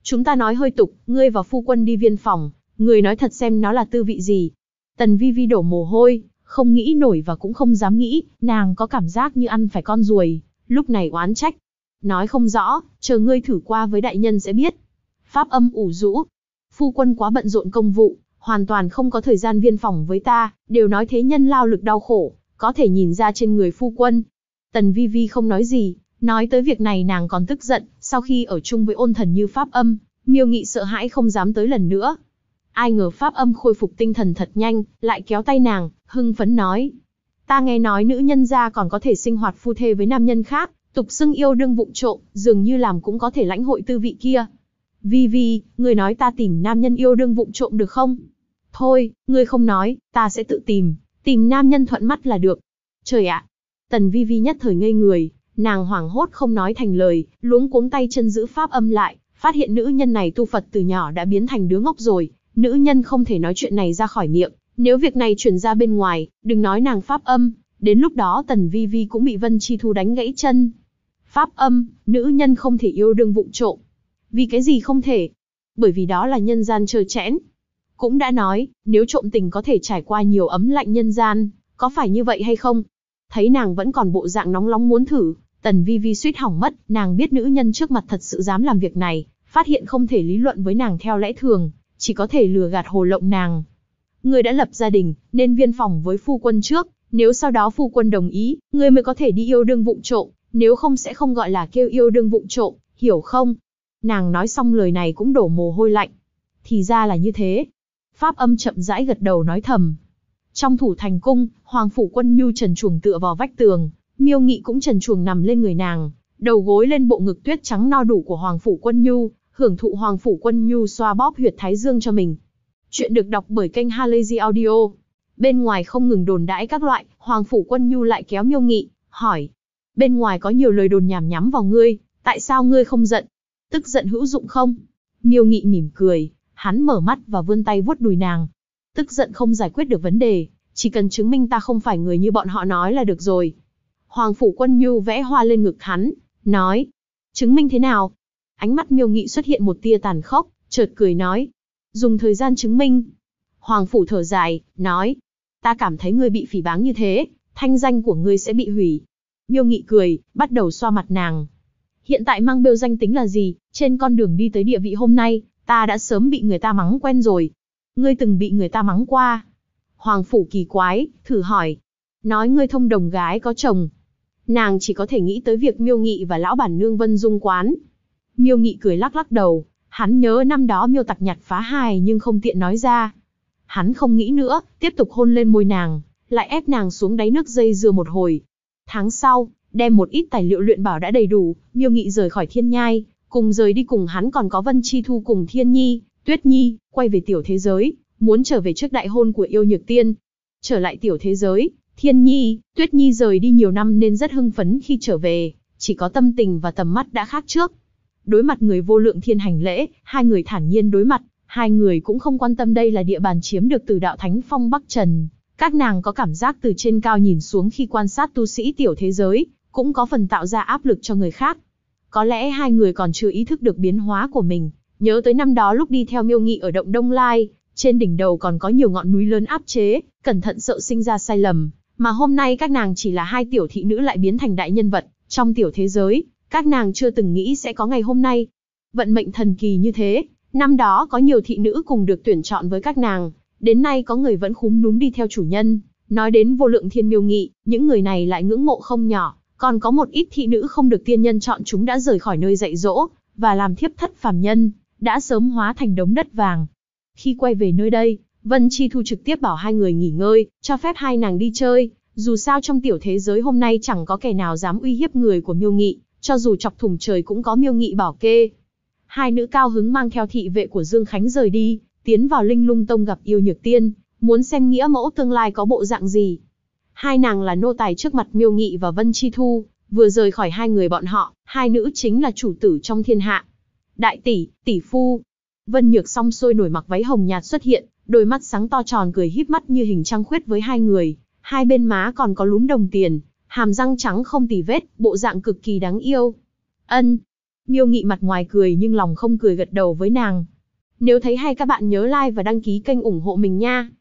chúng ta nói hơi tục, ngươi và phu quân đi viên phòng, ngươi nói thật xem nó là tư vị gì. Tần Vi Vi đổ mồ hôi, không nghĩ nổi và cũng không dám nghĩ, nàng có cảm giác như ăn phải con ruồi, lúc này oán trách. Nói không rõ, chờ ngươi thử qua với đại nhân sẽ biết. Pháp Âm ủ rũ. Phu quân quá bận rộn công vụ, hoàn toàn không có thời gian viên phòng với ta, đều nói thế nhân lao lực đau khổ, có thể nhìn ra trên người phu quân. Tần Vi Vi không nói gì, nói tới việc này nàng còn tức giận, sau khi ở chung với ôn thần như Pháp Âm, Miêu Nghị sợ hãi không dám tới lần nữa. Ai ngờ Pháp Âm khôi phục tinh thần thật nhanh, lại kéo tay nàng, hưng phấn nói. Ta nghe nói nữ nhân gia còn có thể sinh hoạt phu thê với nam nhân khác, tục xưng yêu đương vụng trộm, dường như làm cũng có thể lãnh hội tư vị kia. Vi Vi, ngươi nói ta tìm nam nhân yêu đương vụng trộm được không? Thôi, ngươi không nói, ta sẽ tự tìm nam nhân thuận mắt là được. Trời ạ! Tần Vi Vi nhất thời ngây người, nàng hoảng hốt không nói thành lời, luống cuống tay chân giữ Pháp Âm lại, phát hiện nữ nhân này tu Phật từ nhỏ đã biến thành đứa ngốc rồi, nữ nhân không thể nói chuyện này ra khỏi miệng, nếu việc này truyền ra bên ngoài, đừng nói nàng Pháp Âm, đến lúc đó Tần Vi Vi cũng bị Vân Chi Thu đánh gãy chân. Pháp Âm, nữ nhân không thể yêu đương vụng trộm. Vì cái gì không thể? Bởi vì đó là nhân gian trơ trẽn. Cũng đã nói, nếu trộm tình có thể trải qua nhiều ấm lạnh nhân gian, có phải như vậy hay không? Thấy nàng vẫn còn bộ dạng nóng nóng muốn thử, Tần Vi Vi suýt hỏng mất, nàng biết nữ nhân trước mặt thật sự dám làm việc này, phát hiện không thể lý luận với nàng theo lẽ thường, chỉ có thể lừa gạt hồ lộng nàng. Ngươi đã lập gia đình, nên viên phòng với phu quân trước, nếu sau đó phu quân đồng ý, ngươi mới có thể đi yêu đương vụng trộm, nếu không sẽ không gọi là kêu yêu đương vụng trộm, hiểu không? Nàng nói xong lời này cũng đổ mồ hôi lạnh. Thì ra là như thế. Pháp Âm chậm rãi gật đầu nói thầm. Trong thủ thành cung, Hoàng phủ Quân Nhu trần truồng tựa vào vách tường, Miêu Nghị cũng trần truồng nằm lên người nàng, đầu gối lên bộ ngực tuyết trắng no đủ của Hoàng phủ Quân Nhu, hưởng thụ Hoàng phủ Quân Nhu xoa bóp huyệt thái dương cho mình. Chuyện được đọc bởi kênh Halazy Audio. Bên ngoài không ngừng đồn đãi các loại, Hoàng phủ Quân Nhu lại kéo Miêu Nghị, hỏi: bên ngoài có nhiều lời đồn nhảm nhắm vào ngươi, tại sao ngươi không giận? Tức giận hữu dụng không? Miêu Nghị mỉm cười, hắn mở mắt và vươn tay vuốt đùi nàng. Tức giận không giải quyết được vấn đề, chỉ cần chứng minh ta không phải người như bọn họ nói là được rồi. Hoàng phủ Quân Nhu vẽ hoa lên ngực hắn, nói: chứng minh thế nào? Ánh mắt Miêu Nghị xuất hiện một tia tàn khốc, chợt cười nói: dùng thời gian chứng minh. Hoàng phủ thở dài, nói: ta cảm thấy ngươi bị phỉ báng như thế, thanh danh của ngươi sẽ bị hủy. Miêu Nghị cười, bắt đầu xoa mặt nàng. Hiện tại mang bêu danh tính là gì, trên con đường đi tới địa vị hôm nay, ta đã sớm bị người ta mắng quen rồi. Ngươi từng bị người ta mắng qua. Hoàng phủ kỳ quái, thử hỏi. Nói ngươi thông đồng gái có chồng. Nàng chỉ có thể nghĩ tới việc Miêu Nghị và lão bản nương Vân Dung quán. Miêu Nghị cười lắc lắc đầu, hắn nhớ năm đó Miêu Tặc nhặt phá hài nhưng không tiện nói ra. Hắn không nghĩ nữa, tiếp tục hôn lên môi nàng, lại ép nàng xuống đáy nước dây dưa một hồi. Tháng sau, đem một ít tài liệu luyện bảo đã đầy đủ, Miêu Nghị rời khỏi Thiên Nhai, cùng rời đi cùng hắn còn có Vân Chi Thu cùng Thiên Nhi, Tuyết Nhi, quay về tiểu thế giới, muốn trở về trước đại hôn của Yêu Nhược Tiên. Trở lại tiểu thế giới, Thiên Nhi, Tuyết Nhi rời đi nhiều năm nên rất hưng phấn khi trở về, chỉ có tâm tình và tầm mắt đã khác trước. Đối mặt người Vô Lượng Thiên hành lễ, hai người thản nhiên đối mặt, hai người cũng không quan tâm đây là địa bàn chiếm được từ đạo Thánh Phong Bắc Trần. Các nàng có cảm giác từ trên cao nhìn xuống khi quan sát tu sĩ tiểu thế giới, cũng có phần tạo ra áp lực cho người khác. Có lẽ hai người còn chưa ý thức được biến hóa của mình, nhớ tới năm đó lúc đi theo Miêu Nghị ở động Đông Lai, trên đỉnh đầu còn có nhiều ngọn núi lớn áp chế, cẩn thận sợ sinh ra sai lầm, mà hôm nay các nàng chỉ là hai tiểu thị nữ lại biến thành đại nhân vật, trong tiểu thế giới, các nàng chưa từng nghĩ sẽ có ngày hôm nay. Vận mệnh thần kỳ như thế, năm đó có nhiều thị nữ cùng được tuyển chọn với các nàng, đến nay có người vẫn khúm núm đi theo chủ nhân. Nói đến Vô Lượng Thiên Miêu Nghị, những người này lại ngưỡng mộ không nhỏ, còn có một ít thị nữ không được tiên nhân chọn chúng đã rời khỏi nơi dạy dỗ, và làm thiếp thất phàm nhân, đã sớm hóa thành đống đất vàng. Khi quay về nơi đây, Vân Chi Thu trực tiếp bảo hai người nghỉ ngơi, cho phép hai nàng đi chơi, dù sao trong tiểu thế giới hôm nay chẳng có kẻ nào dám uy hiếp người của Miêu Nghị, cho dù chọc thủng trời cũng có Miêu Nghị bảo kê. Hai nữ cao hứng mang theo thị vệ của Dương Khánh rời đi, tiến vào Linh Lung Tông gặp Yêu Nhược Tiên, muốn xem nghĩa mẫu tương lai có bộ dạng gì. Hai nàng là nô tài trước mặt Miêu Nghị và Vân Chi Thu, vừa rời khỏi hai người bọn họ, hai nữ chính là chủ tử trong thiên hạ. Đại tỷ, tỷ phu. Vân Nhược Song sôi nổi mặc váy hồng nhạt xuất hiện, đôi mắt sáng to tròn cười híp mắt như hình trăng khuyết với hai người, hai bên má còn có lúm đồng tiền, hàm răng trắng không tì vết, bộ dạng cực kỳ đáng yêu. Ân. Miêu Nghị mặt ngoài cười nhưng lòng không cười gật đầu với nàng. Nếu thấy hay các bạn nhớ like và đăng ký kênh ủng hộ mình nha.